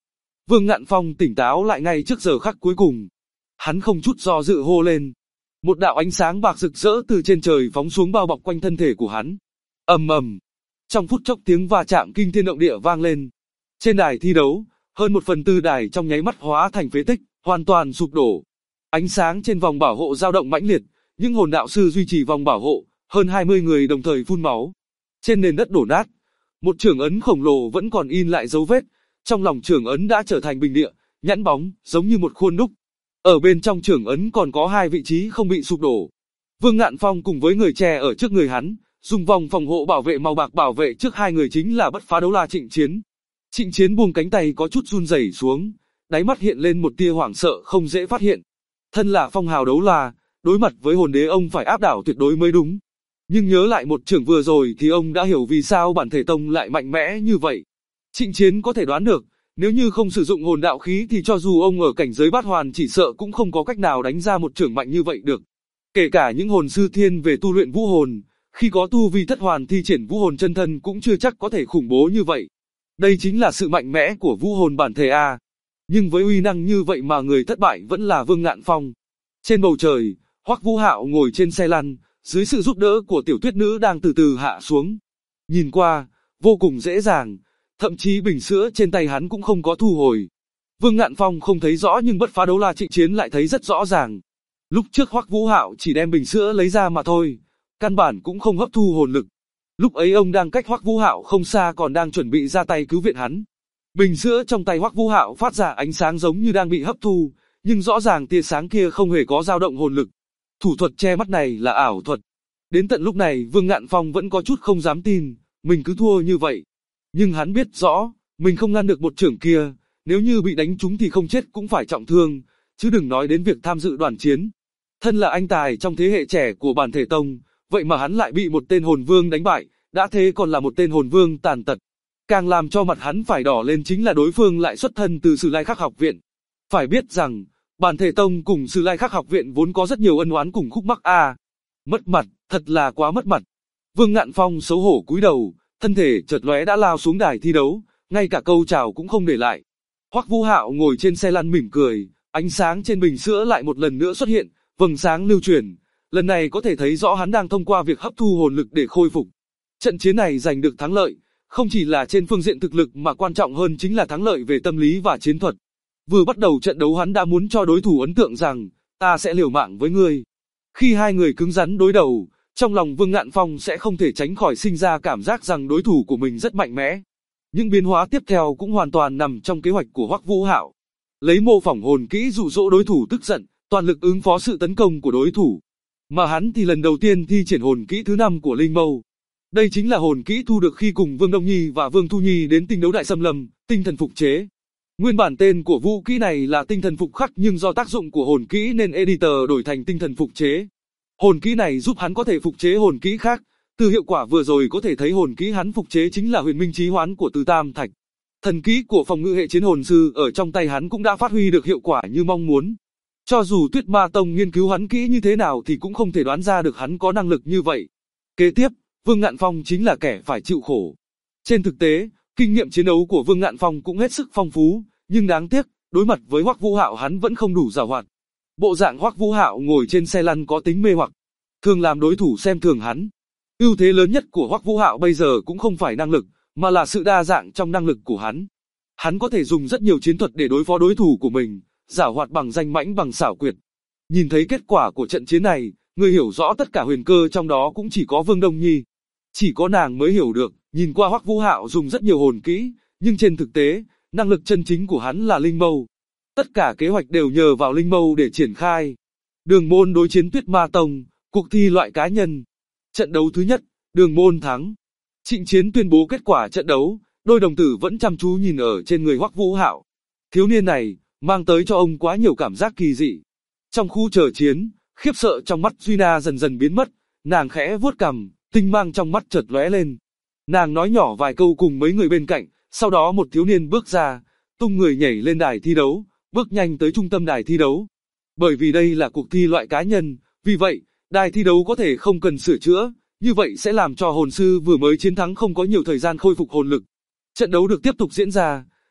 [SPEAKER 2] Vương Ngạn Phong tỉnh táo lại ngay trước giờ khắc cuối cùng. Hắn không chút do dự hô lên. Một đạo ánh sáng bạc rực rỡ từ trên trời phóng xuống bao bọc quanh thân thể của hắn. Ầm ầm. Trong phút chốc tiếng va chạm kinh thiên động địa vang lên. Trên đài thi đấu, hơn 1/4 đài trong nháy mắt hóa thành phế tích, hoàn toàn sụp đổ. Ánh sáng trên vòng bảo hộ dao động mãnh liệt, những hồn đạo sư duy trì vòng bảo hộ, hơn 20 người đồng thời phun máu. Trên nền đất đổ nát, một chưởng ấn khổng lồ vẫn còn in lại dấu vết, trong lòng chưởng ấn đã trở thành bình địa, nhẵn bóng, giống như một khuôn đúc. Ở bên trong chưởng ấn còn có 2 vị trí không bị sụp đổ. Vương Ngạn Phong cùng với người che ở trước người hắn, dùng vòng phòng hộ bảo vệ màu bạc bảo vệ trước 2 người chính là bất phá đấu la Trịnh Chiến. Trịnh Chiến buông cánh tay có chút run rẩy xuống, đáy mắt hiện lên một tia hoảng sợ không dễ phát hiện. Thân là phong hào đấu la, đối mặt với hồn đế ông phải áp đảo tuyệt đối mới đúng. Nhưng nhớ lại một chưởng vừa rồi thì ông đã hiểu vì sao bản thể tông lại mạnh mẽ như vậy. Trịnh Chiến có thể đoán được, nếu như không sử dụng hồn đạo khí thì cho dù ông ở cảnh giới bát hoàn chỉ sợ cũng không có cách nào đánh ra một chưởng mạnh như vậy được. Kể cả những hồn sư thiên về tu luyện vũ hồn, khi có tu vi thất hoàn thi triển vũ hồn chân thân cũng chưa chắc có thể khủng bố như vậy. Đây chính là sự mạnh mẽ của vũ hồn bản thể A. Nhưng với uy năng như vậy mà người thất bại vẫn là Vương Ngạn Phong. Trên bầu trời, Hoắc Vũ Hạo ngồi trên xe lăn, dưới sự giúp đỡ của tiểu tuyết nữ đang từ từ hạ xuống. Nhìn qua, vô cùng dễ dàng, thậm chí bình sữa trên tay hắn cũng không có thu hồi. Vương Ngạn Phong không thấy rõ nhưng bất phá đấu la Trịnh Chiến lại thấy rất rõ ràng. Lúc trước Hoắc Vũ Hạo chỉ đem bình sữa lấy ra mà thôi, căn bản cũng không hấp thu hồn lực. Lúc ấy ông đang cách Hoắc Vũ Hạo không xa còn đang chuẩn bị ra tay cứu viện hắn. Bình sữa trong tay Hoắc Vũ Hạo phát ra ánh sáng giống như đang bị hấp thu, nhưng rõ ràng tia sáng kia không hề có dao động hồn lực. Thủ thuật che mắt này là ảo thuật. Đến tận lúc này Vương Ngạn Phong vẫn có chút không dám tin, mình cứ thua như vậy. Nhưng hắn biết rõ, mình không ngăn được một chưởng kia, nếu như bị đánh trúng thì không chết cũng phải trọng thương, chứ đừng nói đến việc tham dự đoàn chiến. Thân là anh tài trong thế hệ trẻ của bản thể tông, vậy mà hắn lại bị một tên hồn vương đánh bại, đã thế còn là một tên hồn vương tàn tật. Càng làm cho mặt hắn phải đỏ lên chính là đối phương lại xuất thân từ Sử Lai Khắc học viện. Phải biết rằng, bản thể tông cùng Sử Lai Khắc học viện vốn có rất nhiều ân oán cùng khúc mắc a. Mất mặt, thật là quá mất mặt. Vương Ngạn Phong xấu hổ cúi đầu, thân thể chợt lóe đã lao xuống đài thi đấu, ngay cả câu chào cũng không để lại. Hoắc Vũ Hạo ngồi trên xe lăn mỉm cười, ánh sáng trên bình sữa lại một lần nữa xuất hiện, vầng sáng lưu chuyển. Lần này có thể thấy rõ hắn đang thông qua việc hấp thu hồn lực để khôi phục. Trận chiến này giành được thắng lợi, không chỉ là trên phương diện thực lực mà quan trọng hơn chính là thắng lợi về tâm lý và chiến thuật. Vừa bắt đầu trận đấu hắn đã muốn cho đối thủ ấn tượng rằng, ta sẽ liều mạng với ngươi. Khi hai người cứng rắn đối đầu, trong lòng Vương Ngạn Phong sẽ không thể tránh khỏi sinh ra cảm giác rằng đối thủ của mình rất mạnh mẽ. Những biến hóa tiếp theo cũng hoàn toàn nằm trong kế hoạch của Hoắc Vũ Hạo. Lấy mô phỏng hồn kỹ dụ dỗ đối thủ tức giận, toàn lực ứng phó sự tấn công của đối thủ. Mà hắn thì lần đầu tiên thi triển hồn kỹ thứ 5 của Linh Mâu. Đây chính là hồn kỹ thu được khi cùng Vương Đông Nhi và Vương Thu Nhi đến tinh đấu đại xâm lâm, tinh thần phục chế. Nguyên bản tên của vũ kỹ này là tinh thần phục khắc nhưng do tác dụng của hồn kỹ nên editor đổi thành tinh thần phục chế. Hồn kỹ này giúp hắn có thể phục chế hồn kỹ khác, từ hiệu quả vừa rồi có thể thấy hồn kỹ hắn phục chế chính là huyền minh chí hoán của Từ Tam Thạch. Thần kỹ của phòng ngự hệ chiến hồn sư ở trong tay hắn cũng đã phát huy được hiệu quả như mong muốn. Cho dù Tuyết Ma Tông nghiên cứu hắn kỹ như thế nào thì cũng không thể đoán ra được hắn có năng lực như vậy. Kế tiếp, Vương Ngạn Phong chính là kẻ phải chịu khổ. Trên thực tế, kinh nghiệm chiến đấu của Vương Ngạn Phong cũng hết sức phong phú, nhưng đáng tiếc, đối mặt với Hoắc Vũ Hạo hắn vẫn không đủ giàu hoạt. Bộ dạng Hoắc Vũ Hạo ngồi trên xe lăn có tính mê hoặc, thường làm đối thủ xem thường hắn. Ưu thế lớn nhất của Hoắc Vũ Hạo bây giờ cũng không phải năng lực, mà là sự đa dạng trong năng lực của hắn. Hắn có thể dùng rất nhiều chiến thuật để đối phó đối thủ của mình, giảo hoạt bằng danh mãnh bằng xảo quyệt. Nhìn thấy kết quả của trận chiến này, người hiểu rõ tất cả huyền cơ trong đó cũng chỉ có Vương Đông Nhi. Chỉ có nàng mới hiểu được, nhìn qua Hoắc Vũ Hạo dùng rất nhiều hồn kỹ, nhưng trên thực tế, năng lực chân chính của hắn là Linh Mâu. Tất cả kế hoạch đều nhờ vào Linh Mâu để triển khai. Đường Môn đối chiến Tuyết Ma Tông, cuộc thi loại cá nhân. Trận đấu thứ nhất, Đường Môn thắng. Trịnh Chiến tuyên bố kết quả trận đấu, đôi đồng tử vẫn chăm chú nhìn ở trên người Hoắc Vũ Hạo. Thiếu niên này, mang tới cho ông quá nhiều cảm giác kỳ dị. Trong khu chờ chiến, khiếp sợ trong mắt Duy Na dần dần biến mất, nàng khẽ vuốt cằm, tinh mang trong mắt chợt lóe lên. Nàng nói nhỏ vài câu cùng mấy người bên cạnh, sau đó một thiếu niên bước ra, tung người nhảy lên đài thi đấu, bước nhanh tới trung tâm đài thi đấu. Bởi vì đây là cuộc thi loại cá nhân, vì vậy, đài thi đấu có thể không cần sửa chữa, như vậy sẽ làm cho hồn sư vừa mới chiến thắng không có nhiều thời gian khôi phục hồn lực. Trận đấu được tiếp tục diễn ra,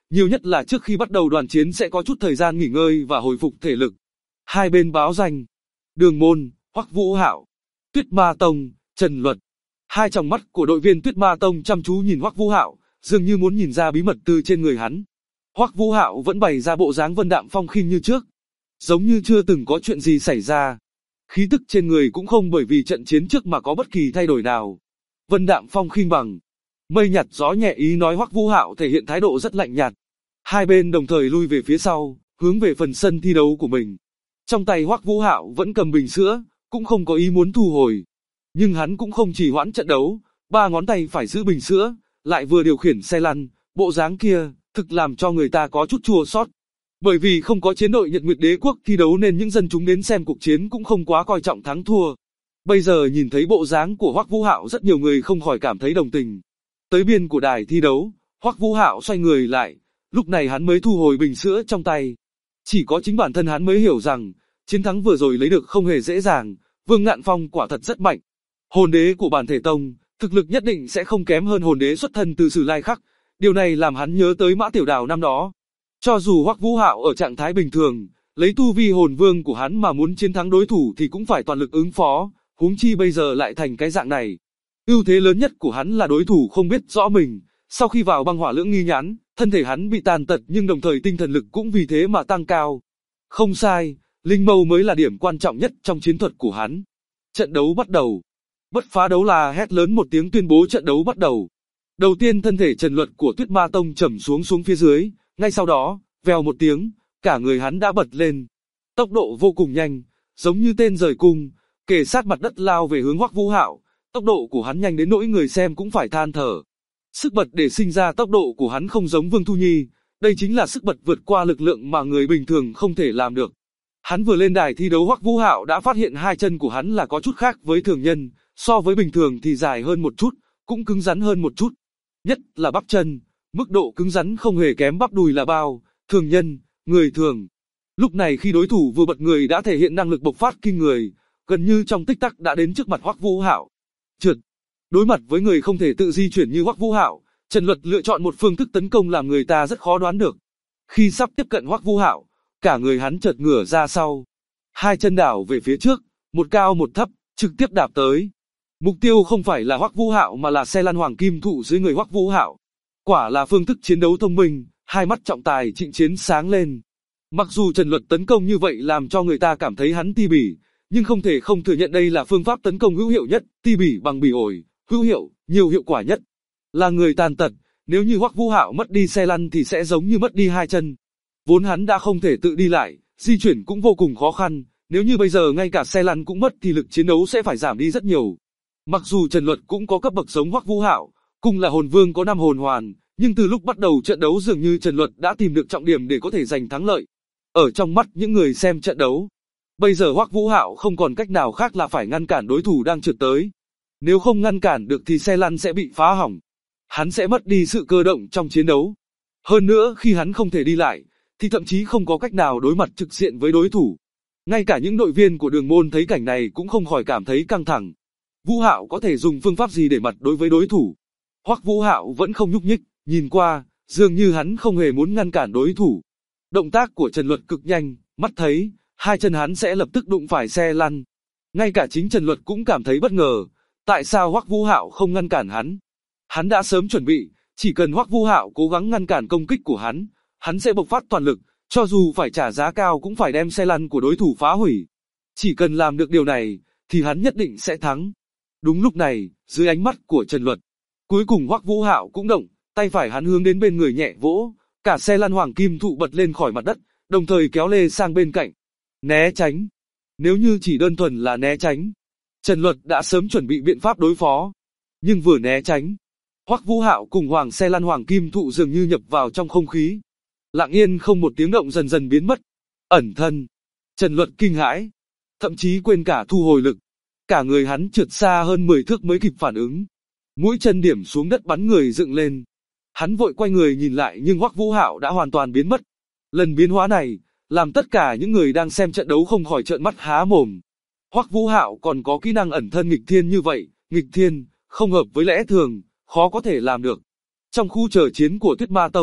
[SPEAKER 2] nhiều nhất là trước khi bắt đầu đoàn chiến sẽ có chút thời gian nghỉ ngơi và hồi phục thể lực. Hai bên báo danh. Đường Môn, Hoắc Vũ Hạo. Tuyết Ma Tông, Trần Luật. Hai tròng mắt của đội viên Tuyết Ma Tông chăm chú nhìn Hoắc Vũ Hạo, dường như muốn nhìn ra bí mật từ trên người hắn. Hoắc Vũ Hạo vẫn bày ra bộ dáng vân đạm phong khinh như trước, giống như chưa từng có chuyện gì xảy ra. Khí tức trên người cũng không bởi vì trận chiến trước mà có bất kỳ thay đổi nào. Vân đạm phong khinh bằng mây nhạt gió nhẹ, ý nói Hoắc Vũ Hạo thể hiện thái độ rất lạnh nhạt. Hai bên đồng thời lui về phía sau, hướng về phần sân thi đấu của mình. Trong tay Hoắc Vũ Hạo vẫn cầm bình sữa, cũng không có ý muốn thu hồi. Nhưng hắn cũng không trì hoãn trận đấu, ba ngón tay phải giữ bình sữa, lại vừa điều khiển xe lăn, bộ dáng kia, thực làm cho người ta có chút chua xót. Bởi vì không có chiến đội Nhật Nguyệt Đế Quốc thi đấu nên những dân chúng đến xem cuộc chiến cũng không quá coi trọng thắng thua. Bây giờ nhìn thấy bộ dáng của Hoắc Vũ Hạo, rất nhiều người không khỏi cảm thấy đồng tình. Tới biên của đài thi đấu, Hoắc Vũ Hạo xoay người lại, lúc này hắn mới thu hồi bình sữa trong tay. Chỉ có chính bản thân hắn mới hiểu rằng, chiến thắng vừa rồi lấy được không hề dễ dàng, Vương Ngạn Phong quả thật rất mạnh. Hồn đế của bản thể tông, thực lực nhất định sẽ không kém hơn hồn đế xuất thân từ Sử Lai Khắc, điều này làm hắn nhớ tới Mã Tiểu Đào năm đó. Cho dù Hoắc Vũ Hạo ở trạng thái bình thường, lấy tu vi hồn vương của hắn mà muốn chiến thắng đối thủ thì cũng phải toàn lực ứng phó, huống chi bây giờ lại thành cái dạng này. Ưu thế lớn nhất của hắn là đối thủ không biết rõ mình, sau khi vào băng hỏa lưỡng nghi nhãn, thân thể hắn bị tàn tật nhưng đồng thời tinh thần lực cũng vì thế mà tăng cao. Không sai, linh mâu mới là điểm quan trọng nhất trong chiến thuật của hắn. Trận đấu bắt đầu. Bất Phá Đấu La hét lớn một tiếng tuyên bố trận đấu bắt đầu. Đầu tiên thân thể Trần Luật của Tuyết Ma Tông trầm xuống phía dưới, ngay sau đó, vèo một tiếng, cả người hắn đã bật lên. Tốc độ vô cùng nhanh, giống như tên rời cung, kề sát mặt đất lao về hướng Hoắc Vũ Hạo. Tốc độ của hắn nhanh đến nỗi người xem cũng phải than thở. Sức bật để sinh ra tốc độ của hắn không giống Vương Thu Nhi, đây chính là sức bật vượt qua lực lượng mà người bình thường không thể làm được. Hắn vừa lên đài thi đấu, Hoắc Vũ Hạo đã phát hiện hai chân của hắn là có chút khác với thường nhân, so với bình thường thì dài hơn một chút, cũng cứng rắn hơn một chút. Nhất là bắp chân, mức độ cứng rắn không hề kém bắp đùi là bao, thường nhân, người thường. Lúc này khi đối thủ vừa bật người đã thể hiện năng lực bộc phát kinh người, gần như trong tích tắc đã đến trước mặt Hoắc Vũ Hạo. Trượt. Đối mặt với người không thể tự di chuyển như Hoắc Vũ Hạo, Trần Luật lựa chọn một phương thức tấn công làm người ta rất khó đoán được. Khi sắp tiếp cận Hoắc Vũ Hạo, cả người hắn chợt ngửa ra sau, hai chân đảo về phía trước, một cao một thấp, trực tiếp đạp tới. Mục tiêu không phải là Hoắc Vũ Hạo mà là xe lăn hoàng kim thụ dưới người Hoắc Vũ Hạo. Quả là phương thức chiến đấu thông minh, hai mắt trọng tài Trịnh Chiến sáng lên. Mặc dù Trần Luật tấn công như vậy làm cho người ta cảm thấy hắn ti bỉ, nhưng không thể không thừa nhận đây là phương pháp tấn công hữu hiệu nhất, ti bỉ bằng bỉ ổi, hữu hiệu, nhiều hiệu quả nhất. Là người tàn tật, nếu như Hoắc Vũ Hạo mất đi xe lăn thì sẽ giống như mất đi hai chân. Vốn hắn đã không thể tự đi lại, di chuyển cũng vô cùng khó khăn, nếu như bây giờ ngay cả xe lăn cũng mất thì lực chiến đấu sẽ phải giảm đi rất nhiều. Mặc dù Trần Luật cũng có cấp bậc giống Hoắc Vũ Hạo, cùng là hồn vương có 5 hồn hoàn, nhưng từ lúc bắt đầu trận đấu dường như Trần Luật đã tìm được trọng điểm để có thể giành thắng lợi. Ở trong mắt những người xem trận đấu, bây giờ Hoắc Vũ Hạo không còn cách nào khác là phải ngăn cản đối thủ đang trượt tới. Nếu không ngăn cản được thì xe lăn sẽ bị phá hỏng. Hắn sẽ mất đi sự cơ động trong chiến đấu. Hơn nữa khi hắn không thể đi lại, thì thậm chí không có cách nào đối mặt trực diện với đối thủ. Ngay cả những đội viên của Đường Môn thấy cảnh này cũng không khỏi cảm thấy căng thẳng. Vũ Hạo có thể dùng phương pháp gì để mặt đối với đối thủ? Hoắc Vũ Hạo vẫn không nhúc nhích, nhìn qua, dường như hắn không hề muốn ngăn cản đối thủ. Động tác của Trần Luật cực nhanh, mắt thấy, hai chân hắn sẽ lập tức đụng phải xe lăn. Ngay cả chính Trần Luật cũng cảm thấy bất ngờ, tại sao Hoắc Vũ Hạo không ngăn cản hắn? Hắn đã sớm chuẩn bị, chỉ cần Hoắc Vũ Hạo cố gắng ngăn cản công kích của hắn sẽ bộc phát toàn lực, cho dù phải trả giá cao cũng phải đem xe lăn của đối thủ phá hủy. Chỉ cần làm được điều này, thì hắn nhất định sẽ thắng. Đúng lúc này, dưới ánh mắt của Trần Luật, cuối cùng Hoắc Vũ Hạo cũng động, tay phải hắn hướng đến bên người nhẹ vỗ, cả xe lăn hoàng kim thụ bật lên khỏi mặt đất, đồng thời kéo lê sang bên cạnh. Né tránh. Nếu như chỉ đơn thuần là né tránh, Trần Luật đã sớm chuẩn bị biện pháp đối phó. Nhưng vừa né tránh, Hoắc Vũ Hạo cùng hoàng xe lăn hoàng kim thụ dường như nhập vào trong không khí. Lặng yên không một tiếng động dần dần biến mất. Ẩn thân. Trần Luật kinh hãi, thậm chí quên cả thu hồi lực. Cả người hắn trượt xa hơn 10 thước mới kịp phản ứng. Mũi chân điểm xuống đất bắn người dựng lên. Hắn vội quay người nhìn lại nhưng Hoắc Vũ Hạo đã hoàn toàn biến mất. Lần biến hóa này, làm tất cả những người đang xem trận đấu không khỏi trợn mắt há mồm. Hoắc Vũ Hạo còn có kỹ năng ẩn thân nghịch thiên như vậy, nghịch thiên, không hợp với lẽ thường, khó có thể làm được. Trong khu chờ chiến của Tuyết Ma Tông,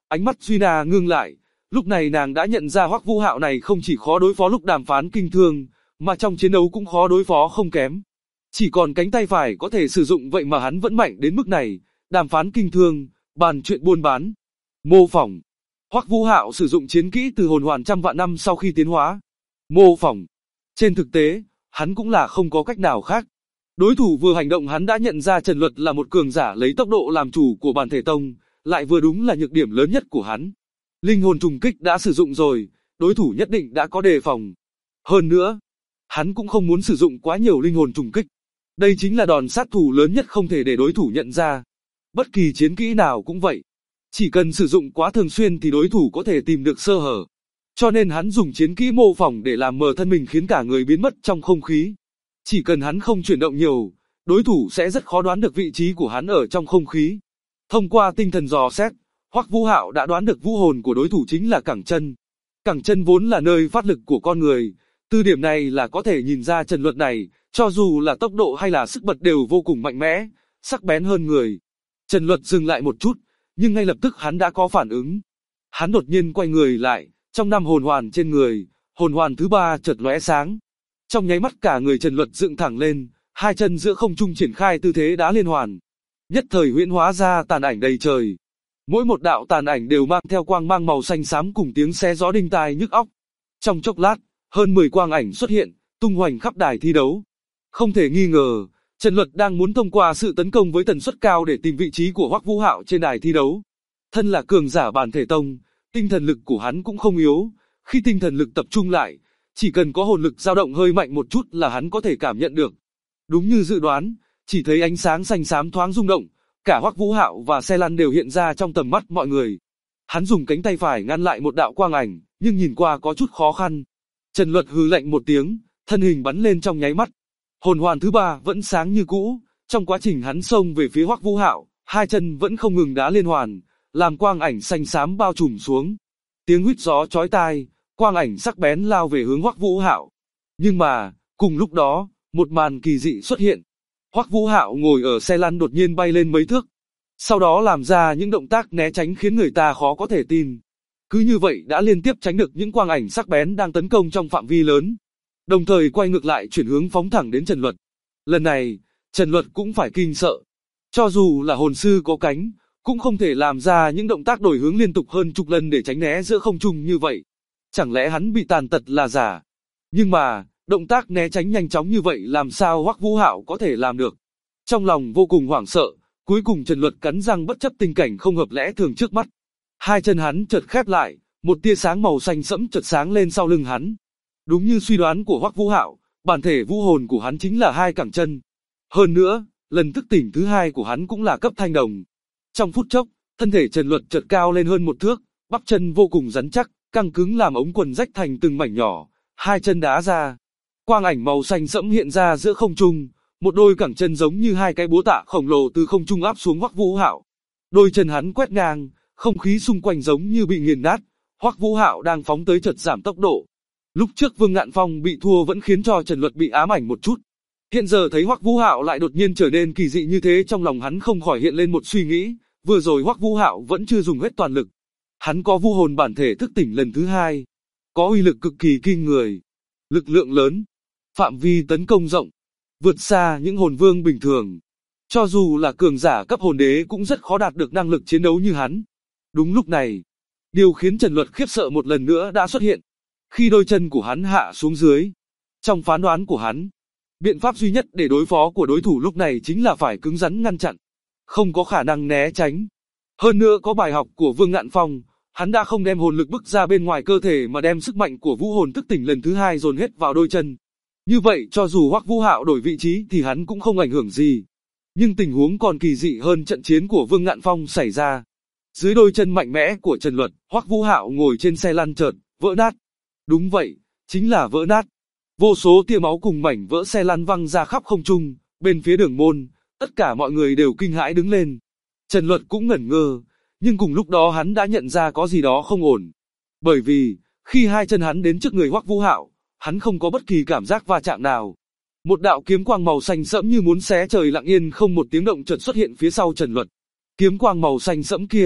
[SPEAKER 2] Ánh mắt Duy Na ngưng lại, lúc này nàng đã nhận ra Hoắc Vũ Hạo này không chỉ khó đối phó lúc đàm phán kinh thương, mà trong chiến đấu cũng khó đối phó không kém. Chỉ còn cánh tay phải có thể sử dụng vậy mà hắn vẫn mạnh đến mức này, đàm phán kinh thương, bàn chuyện buôn bán, mô phỏng. Hoắc Vũ Hạo sử dụng chiến kỹ từ hồn hoàn trăm vạn năm sau khi tiến hóa. Mô phỏng. Trên thực tế, hắn cũng là không có cách nào khác. Đối thủ vừa hành động hắn đã nhận ra Trần Luật là một cường giả lấy tốc độ làm chủ của bản thể tông, lại vừa đúng là nhược điểm lớn nhất của hắn. Linh hồn trùng kích đã sử dụng rồi, đối thủ nhất định đã có đề phòng. Hơn nữa, hắn cũng không muốn sử dụng quá nhiều linh hồn trùng kích. Đây chính là đòn sát thủ lớn nhất không thể để đối thủ nhận ra. Bất kỳ chiến kỹ nào cũng vậy. Chỉ cần sử dụng quá thường xuyên thì đối thủ có thể tìm được sơ hở. Cho nên hắn dùng chiến kỹ mô phỏng để làm mờ thân mình khiến cả người biến mất trong không khí. Chỉ cần hắn không chuyển động nhiều, đối thủ sẽ rất khó đoán được vị trí của hắn ở trong không khí. Thông qua tinh thần dò xét, Hoắc Vũ Hạo đã đoán được vũ hồn của đối thủ chính là cẳng chân. Cẳng chân vốn là nơi phát lực của con người, từ điểm này là có thể nhìn ra Trần Luật này, cho dù là tốc độ hay là sức bật đều vô cùng mạnh mẽ, sắc bén hơn người. Trần Luật dừng lại một chút, nhưng ngay lập tức hắn đã có phản ứng. Hắn đột nhiên quay người lại, trong 5 hồn hoàn trên người, hồn hoàn thứ 3 chợt lóe sáng. Trong nháy mắt cả người Trần Luật dựng thẳng lên, hai chân giữa không trung triển khai tư thế đá liên hoàn. Nhất thời huyễn hóa ra tàn ảnh đầy trời. Mỗi một đạo tàn ảnh đều mang theo quang mang màu xanh xám cùng tiếng xé gió đinh tai nhức óc. Trong chốc lát, hơn 10 quang ảnh xuất hiện, tung hoành khắp đài thi đấu. Không thể nghi ngờ, Trần Luật đang muốn thông qua sự tấn công với tần suất cao để tìm vị trí của Hoắc Vũ Hạo trên đài thi đấu. Thân là cường giả bản thể tông, tinh thần lực của hắn cũng không yếu, khi tinh thần lực tập trung lại, chỉ cần có hồn lực dao động hơi mạnh một chút là hắn có thể cảm nhận được. Đúng như dự đoán, chỉ thấy ánh sáng xanh xám thoáng rung động, cả Hoắc Vũ Hạo và xe lăn đều hiện ra trong tầm mắt mọi người. Hắn dùng cánh tay phải ngăn lại một đạo quang ảnh, nhưng nhìn qua có chút khó khăn. Trần Luật hừ lạnh một tiếng, thân hình bắn lên trong nháy mắt. Hồn hoàn thứ 3 vẫn sáng như cũ, trong quá trình hắn xông về phía Hoắc Vũ Hạo, hai chân vẫn không ngừng đá liên hoàn, làm quang ảnh xanh xám bao trùm xuống. Tiếng huýt gió chói tai, quang ảnh sắc bén lao về hướng Hoắc Vũ Hạo. Nhưng mà, cùng lúc đó, một màn kỳ dị xuất hiện. Hoắc Vũ Hạo ngồi ở xe lăn đột nhiên bay lên mấy thước. Sau đó làm ra những động tác né tránh khiến người ta khó có thể tin. Cứ như vậy đã liên tiếp tránh được những quang ảnh sắc bén đang tấn công trong phạm vi lớn. Đồng thời quay ngược lại chuyển hướng phóng thẳng đến Trần Luật. Lần này, Trần Luật cũng phải kinh sợ. Cho dù là hồn sư có cánh, cũng không thể làm ra những động tác đổi hướng liên tục hơn chục lần để tránh né giữa không trung như vậy. Chẳng lẽ hắn bị tàn tật là giả? Nhưng mà, động tác né tránh nhanh chóng như vậy làm sao Hoắc Vũ Hạo có thể làm được? Trong lòng vô cùng hoảng sợ, cuối cùng Trần Luật cắn răng bất chấp tình cảnh không hợp lẽ thường trước mắt. Hai chân hắn chợt khép lại, một tia sáng màu xanh sẫm chợt sáng lên sau lưng hắn. Đúng như suy đoán của Hoắc Vũ Hạo, bản thể vũ hồn của hắn chính là hai cẳng chân. Hơn nữa, lần thức tỉnh thứ 2 của hắn cũng là cấp thanh đồng. Trong phút chốc, thân thể Trần Luật chợt cao lên hơn 1 thước, bắp chân vô cùng rắn chắc, căng cứng làm ống quần rách thành từng mảnh nhỏ, hai chân đá ra. Quang ảnh màu xanh sẫm hiện ra giữa không trung, một đôi cẳng chân giống như hai cái búa tạ khổng lồ từ không trung áp xuống Hoắc Vũ Hạo. Đôi chân hắn quét ngang, không khí xung quanh giống như bị nghiền nát. Hoắc Vũ Hạo đang phóng tới chợt giảm tốc độ. Lúc trước Vương Ngạn Phong bị thua vẫn khiến cho Trần Luật bị ám ảnh một chút. Hiện giờ thấy Hoắc Vũ Hạo lại đột nhiên trở nên kỳ dị như thế, trong lòng hắn không khỏi hiện lên một suy nghĩ, vừa rồi Hoắc Vũ Hạo vẫn chưa dùng hết toàn lực. Hắn có vũ hồn bản thể thức tỉnh lần thứ 2, có uy lực cực kỳ kinh người, lực lượng lớn, phạm vi tấn công rộng, vượt xa những hồn vương bình thường. Cho dù là cường giả cấp hồn đế cũng rất khó đạt được năng lực chiến đấu như hắn. Đúng lúc này, điều khiến Trần Luật khiếp sợ một lần nữa đã xuất hiện. Khi đôi chân của hắn hạ xuống dưới, trong phán đoán của hắn, biện pháp duy nhất để đối phó của đối thủ lúc này chính là phải cứng rắn ngăn chặn, không có khả năng né tránh. Hơn nữa có bài học của Vương Ngạn Phong, hắn đã không đem hồn lực bức ra bên ngoài cơ thể mà đem sức mạnh của vũ hồn thức tỉnh lần thứ 2 dồn hết vào đôi chân. Như vậy cho dù Hoắc Vũ Hạo đổi vị trí thì hắn cũng không ảnh hưởng gì. Nhưng tình huống còn kỳ dị hơn trận chiến của Vương Ngạn Phong xảy ra. Dưới đôi chân mạnh mẽ của Trần Luật, Hoắc Vũ Hạo ngồi trên xe lăn chợt vỡ nát. Đúng vậy, chính là vỡ nát. Vô số tia máu cùng mảnh vỡ xe lăn văng ra khắp không trung, bên phía đường môn, tất cả mọi người đều kinh hãi đứng lên. Trần Luật cũng ngẩn ngơ, nhưng cùng lúc đó hắn đã nhận ra có gì đó không ổn. Bởi vì, khi hai chân hắn đến trước người Hoắc Vũ Hạo, hắn không có bất kỳ cảm giác va chạm nào. Một đạo kiếm quang màu xanh sẫm như muốn xé trời lặng yên không một tiếng động chợt xuất hiện phía sau Trần Luật. Kiếm quang màu xanh sẫm kia,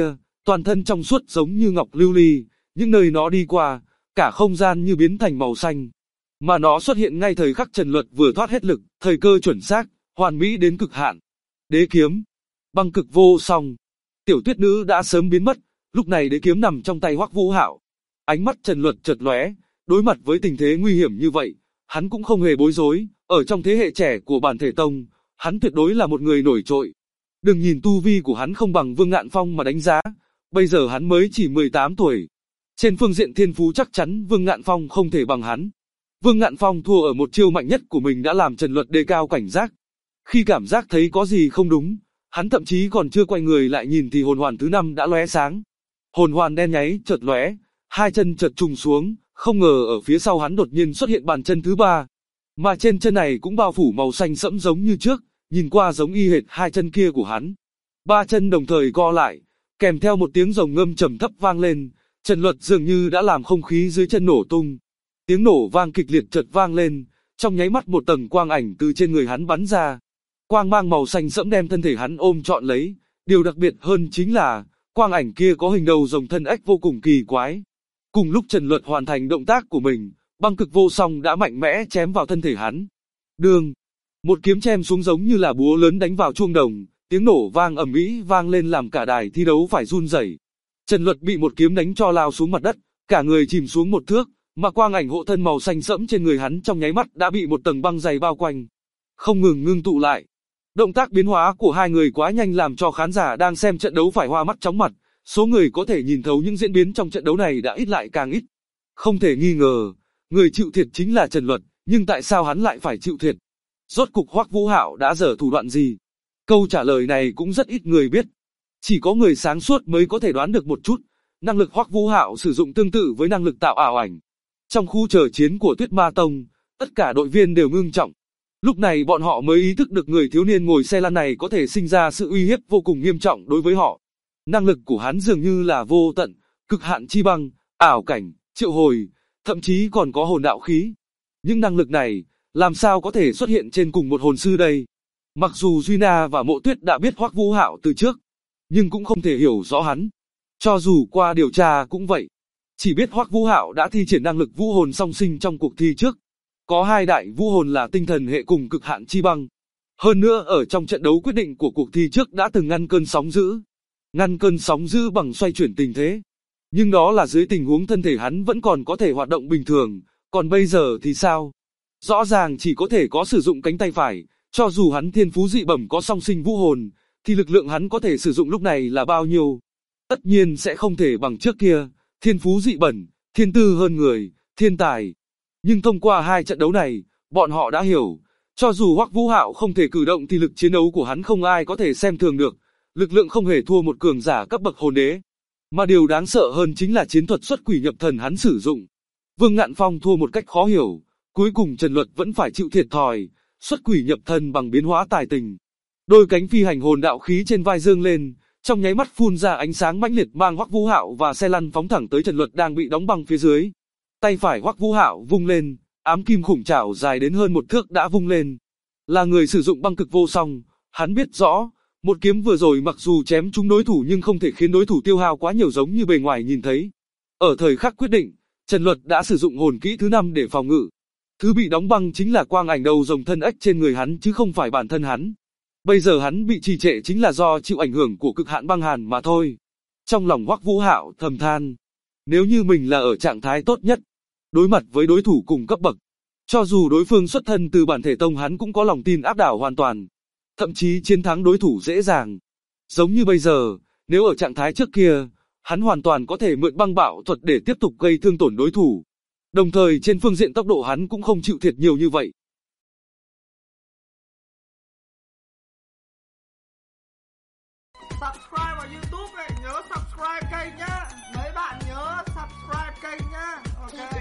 [SPEAKER 2] toàn thân trong suốt giống như ngọc lưu ly, những nơi nó đi qua, cả không gian như biến thành màu xanh. Mà nó xuất hiện ngay thời khắc Trần Luật vừa thoát hết lực, thời cơ chuẩn xác, hoàn mỹ đến cực hạn. Đế kiếm, băng cực vô song. Tiểu Tuyết Nữ đã sớm biến mất, lúc này đế kiếm nằm trong tay Hoắc Vũ Hạo. Ánh mắt Trần Luật chợt lóe, đối mặt với tình thế nguy hiểm như vậy, hắn cũng không hề bối rối, ở trong thế hệ trẻ của Bản Thể Tông, hắn tuyệt đối là một người nổi trội. Đừng nhìn tu vi của hắn không bằng Vương Ngạn Phong mà đánh giá, bây giờ hắn mới chỉ 18 tuổi. Trên phương diện thiên phú chắc chắn Vương Ngạn Phong không thể bằng hắn. Vương Ngạn Phong thua ở một chiêu mạnh nhất của mình đã làm Trần Luật đề cao cảnh giác. Khi cảm giác thấy có gì không đúng, hắn thậm chí còn chưa quay người lại nhìn thì hồn hoàn thứ 5 đã lóe sáng. Hồn hoàn đen nháy chợt lóe, hai chân chợt trùng xuống, không ngờ ở phía sau hắn đột nhiên xuất hiện bàn chân thứ 3. Mà trên chân này cũng bao phủ màu xanh sẫm giống như trước, nhìn qua giống y hệt hai chân kia của hắn. Ba chân đồng thời co lại, kèm theo một tiếng rồng ngâm trầm thấp vang lên, Trần Luật dường như đã làm không khí dưới chân nổ tung. Tiếng nổ vang kịch liệt chợt vang lên, trong nháy mắt một tầng quang ảnh từ trên người hắn bắn ra. Quang mang màu xanh sẫm đem thân thể hắn ôm trọn lấy, điều đặc biệt hơn chính là, quang ảnh kia có hình đầu rồng thân ếch vô cùng kỳ quái. Cùng lúc Trần Luật hoàn thành động tác của mình, băng cực vô song đã mạnh mẽ chém vào thân thể hắn. Đương, một kiếm chém xuống giống như là búa lớn đánh vào chuông đồng, tiếng nổ vang ầm ĩ vang lên làm cả đài thi đấu phải run rẩy. Trần Luật bị một kiếm đánh cho lao xuống mặt đất, cả người chìm xuống một thước, mà quang ảnh hộ thân màu xanh sẫm trên người hắn trong nháy mắt đã bị một tầng băng dày bao quanh, không ngừng ngưng tụ lại. Động tác biến hóa của hai người quá nhanh làm cho khán giả đang xem trận đấu phải hoa mắt chóng mặt, số người có thể nhìn thấu những diễn biến trong trận đấu này đã ít lại càng ít. Không thể nghi ngờ, người chịu thiệt chính là Trần Luật, nhưng tại sao hắn lại phải chịu thiệt? Rốt cục Hoắc Vũ Hạo đã dở thủ đoạn gì? Câu trả lời này cũng rất ít người biết. Chỉ có người sáng suốt mới có thể đoán được một chút, năng lực Hoắc Vũ Hạo sử dụng tương tự với năng lực tạo ảo ảnh. Trong khu chờ chiến của Tuyết Ma Tông, tất cả đội viên đều ngưng trọng. Lúc này bọn họ mới ý thức được người thiếu niên ngồi xe lăn này có thể sinh ra sự uy hiếp vô cùng nghiêm trọng đối với họ. Năng lực của hắn dường như là vô tận, cực hạn chi băng, ảo cảnh, triệu hồi, thậm chí còn có hồn đạo khí. Những năng lực này, làm sao có thể xuất hiện trên cùng một hồn sư đây? Mặc dù Duy Na và Mộ Tuyết đã biết Hoắc Vũ Hạo từ trước, nhưng cũng không thể hiểu rõ hắn. Cho dù qua điều tra cũng vậy, chỉ biết Hoắc Vũ Hạo đã thi triển năng lực vũ hồn song sinh trong cuộc thi trước. Có hai đại vũ hồn là tinh thần hệ cùng cực hạn chi băng. Hơn nữa ở trong trận đấu quyết định của cuộc thi trước đã từng ngăn cơn sóng dữ. Ngăn cơn sóng dữ bằng xoay chuyển tình thế. Nhưng đó là dưới tình huống thân thể hắn vẫn còn có thể hoạt động bình thường, còn bây giờ thì sao? Rõ ràng chỉ có thể có sử dụng cánh tay phải, cho dù hắn thiên phú dị bẩm có song sinh vũ hồn, thì lực lượng hắn có thể sử dụng lúc này là bao nhiêu? Tất nhiên sẽ không thể bằng trước kia, thiên phú dị bẩm, thiên tư hơn người, thiên tài. Nhưng thông qua hai trận đấu này, bọn họ đã hiểu, cho dù Hoắc Vũ Hạo không thể cử động thì lực chiến đấu của hắn không ai có thể xem thường được, lực lượng không hề thua một cường giả cấp bậc hồn đế. Mà điều đáng sợ hơn chính là chiến thuật xuất quỷ nhập thần hắn sử dụng. Vương Ngạn Phong thua một cách khó hiểu, cuối cùng Trần Luật vẫn phải chịu thiệt thòi, xuất quỷ nhập thần bằng biến hóa tài tình. Đôi cánh phi hành hồn đạo khí trên vai dương lên, trong nháy mắt phun ra ánh sáng mãnh liệt mang Hoắc Vũ Hạo và xe lăn phóng thẳng tới Trần Luật đang bị đóng băng phía dưới. Tay phải Hoắc Vũ Hạo vung lên, ám kim khủng trảo dài đến hơn một thước đã vung lên. Là người sử dụng băng cực vô song, hắn biết rõ, một kiếm vừa rồi mặc dù chém trúng đối thủ nhưng không thể khiến đối thủ tiêu hao quá nhiều giống như bề ngoài nhìn thấy. Ở thời khắc quyết định, Trần Luật đã sử dụng hồn kỹ thứ 5 để phòng ngự. Thứ bị đóng băng chính là quang ảnh đầu rồng thân ếch trên người hắn chứ không phải bản thân hắn. Bây giờ hắn bị trì trệ chính là do chịu ảnh hưởng của cực hạn băng hàn mà thôi. Trong lòng Hoắc Vũ Hạo thầm than, nếu như mình là ở trạng thái tốt nhất, đối mặt với đối thủ cùng cấp bậc, cho dù đối phương xuất thân từ Bản Thể Tông hắn cũng có lòng tin áp đảo hoàn toàn, thậm chí chiến thắng đối thủ dễ dàng. Giống như bây giờ, nếu ở trạng thái trước kia, hắn hoàn toàn có thể mượn băng bạo thuật để tiếp tục gây thương tổn đối thủ. Đồng thời trên phương diện tốc độ hắn cũng không chịu thiệt nhiều như vậy.
[SPEAKER 1] Subscribe vào YouTube này, nhớ subscribe kênh nhá. Mấy bạn nhớ subscribe kênh nhá. Ok.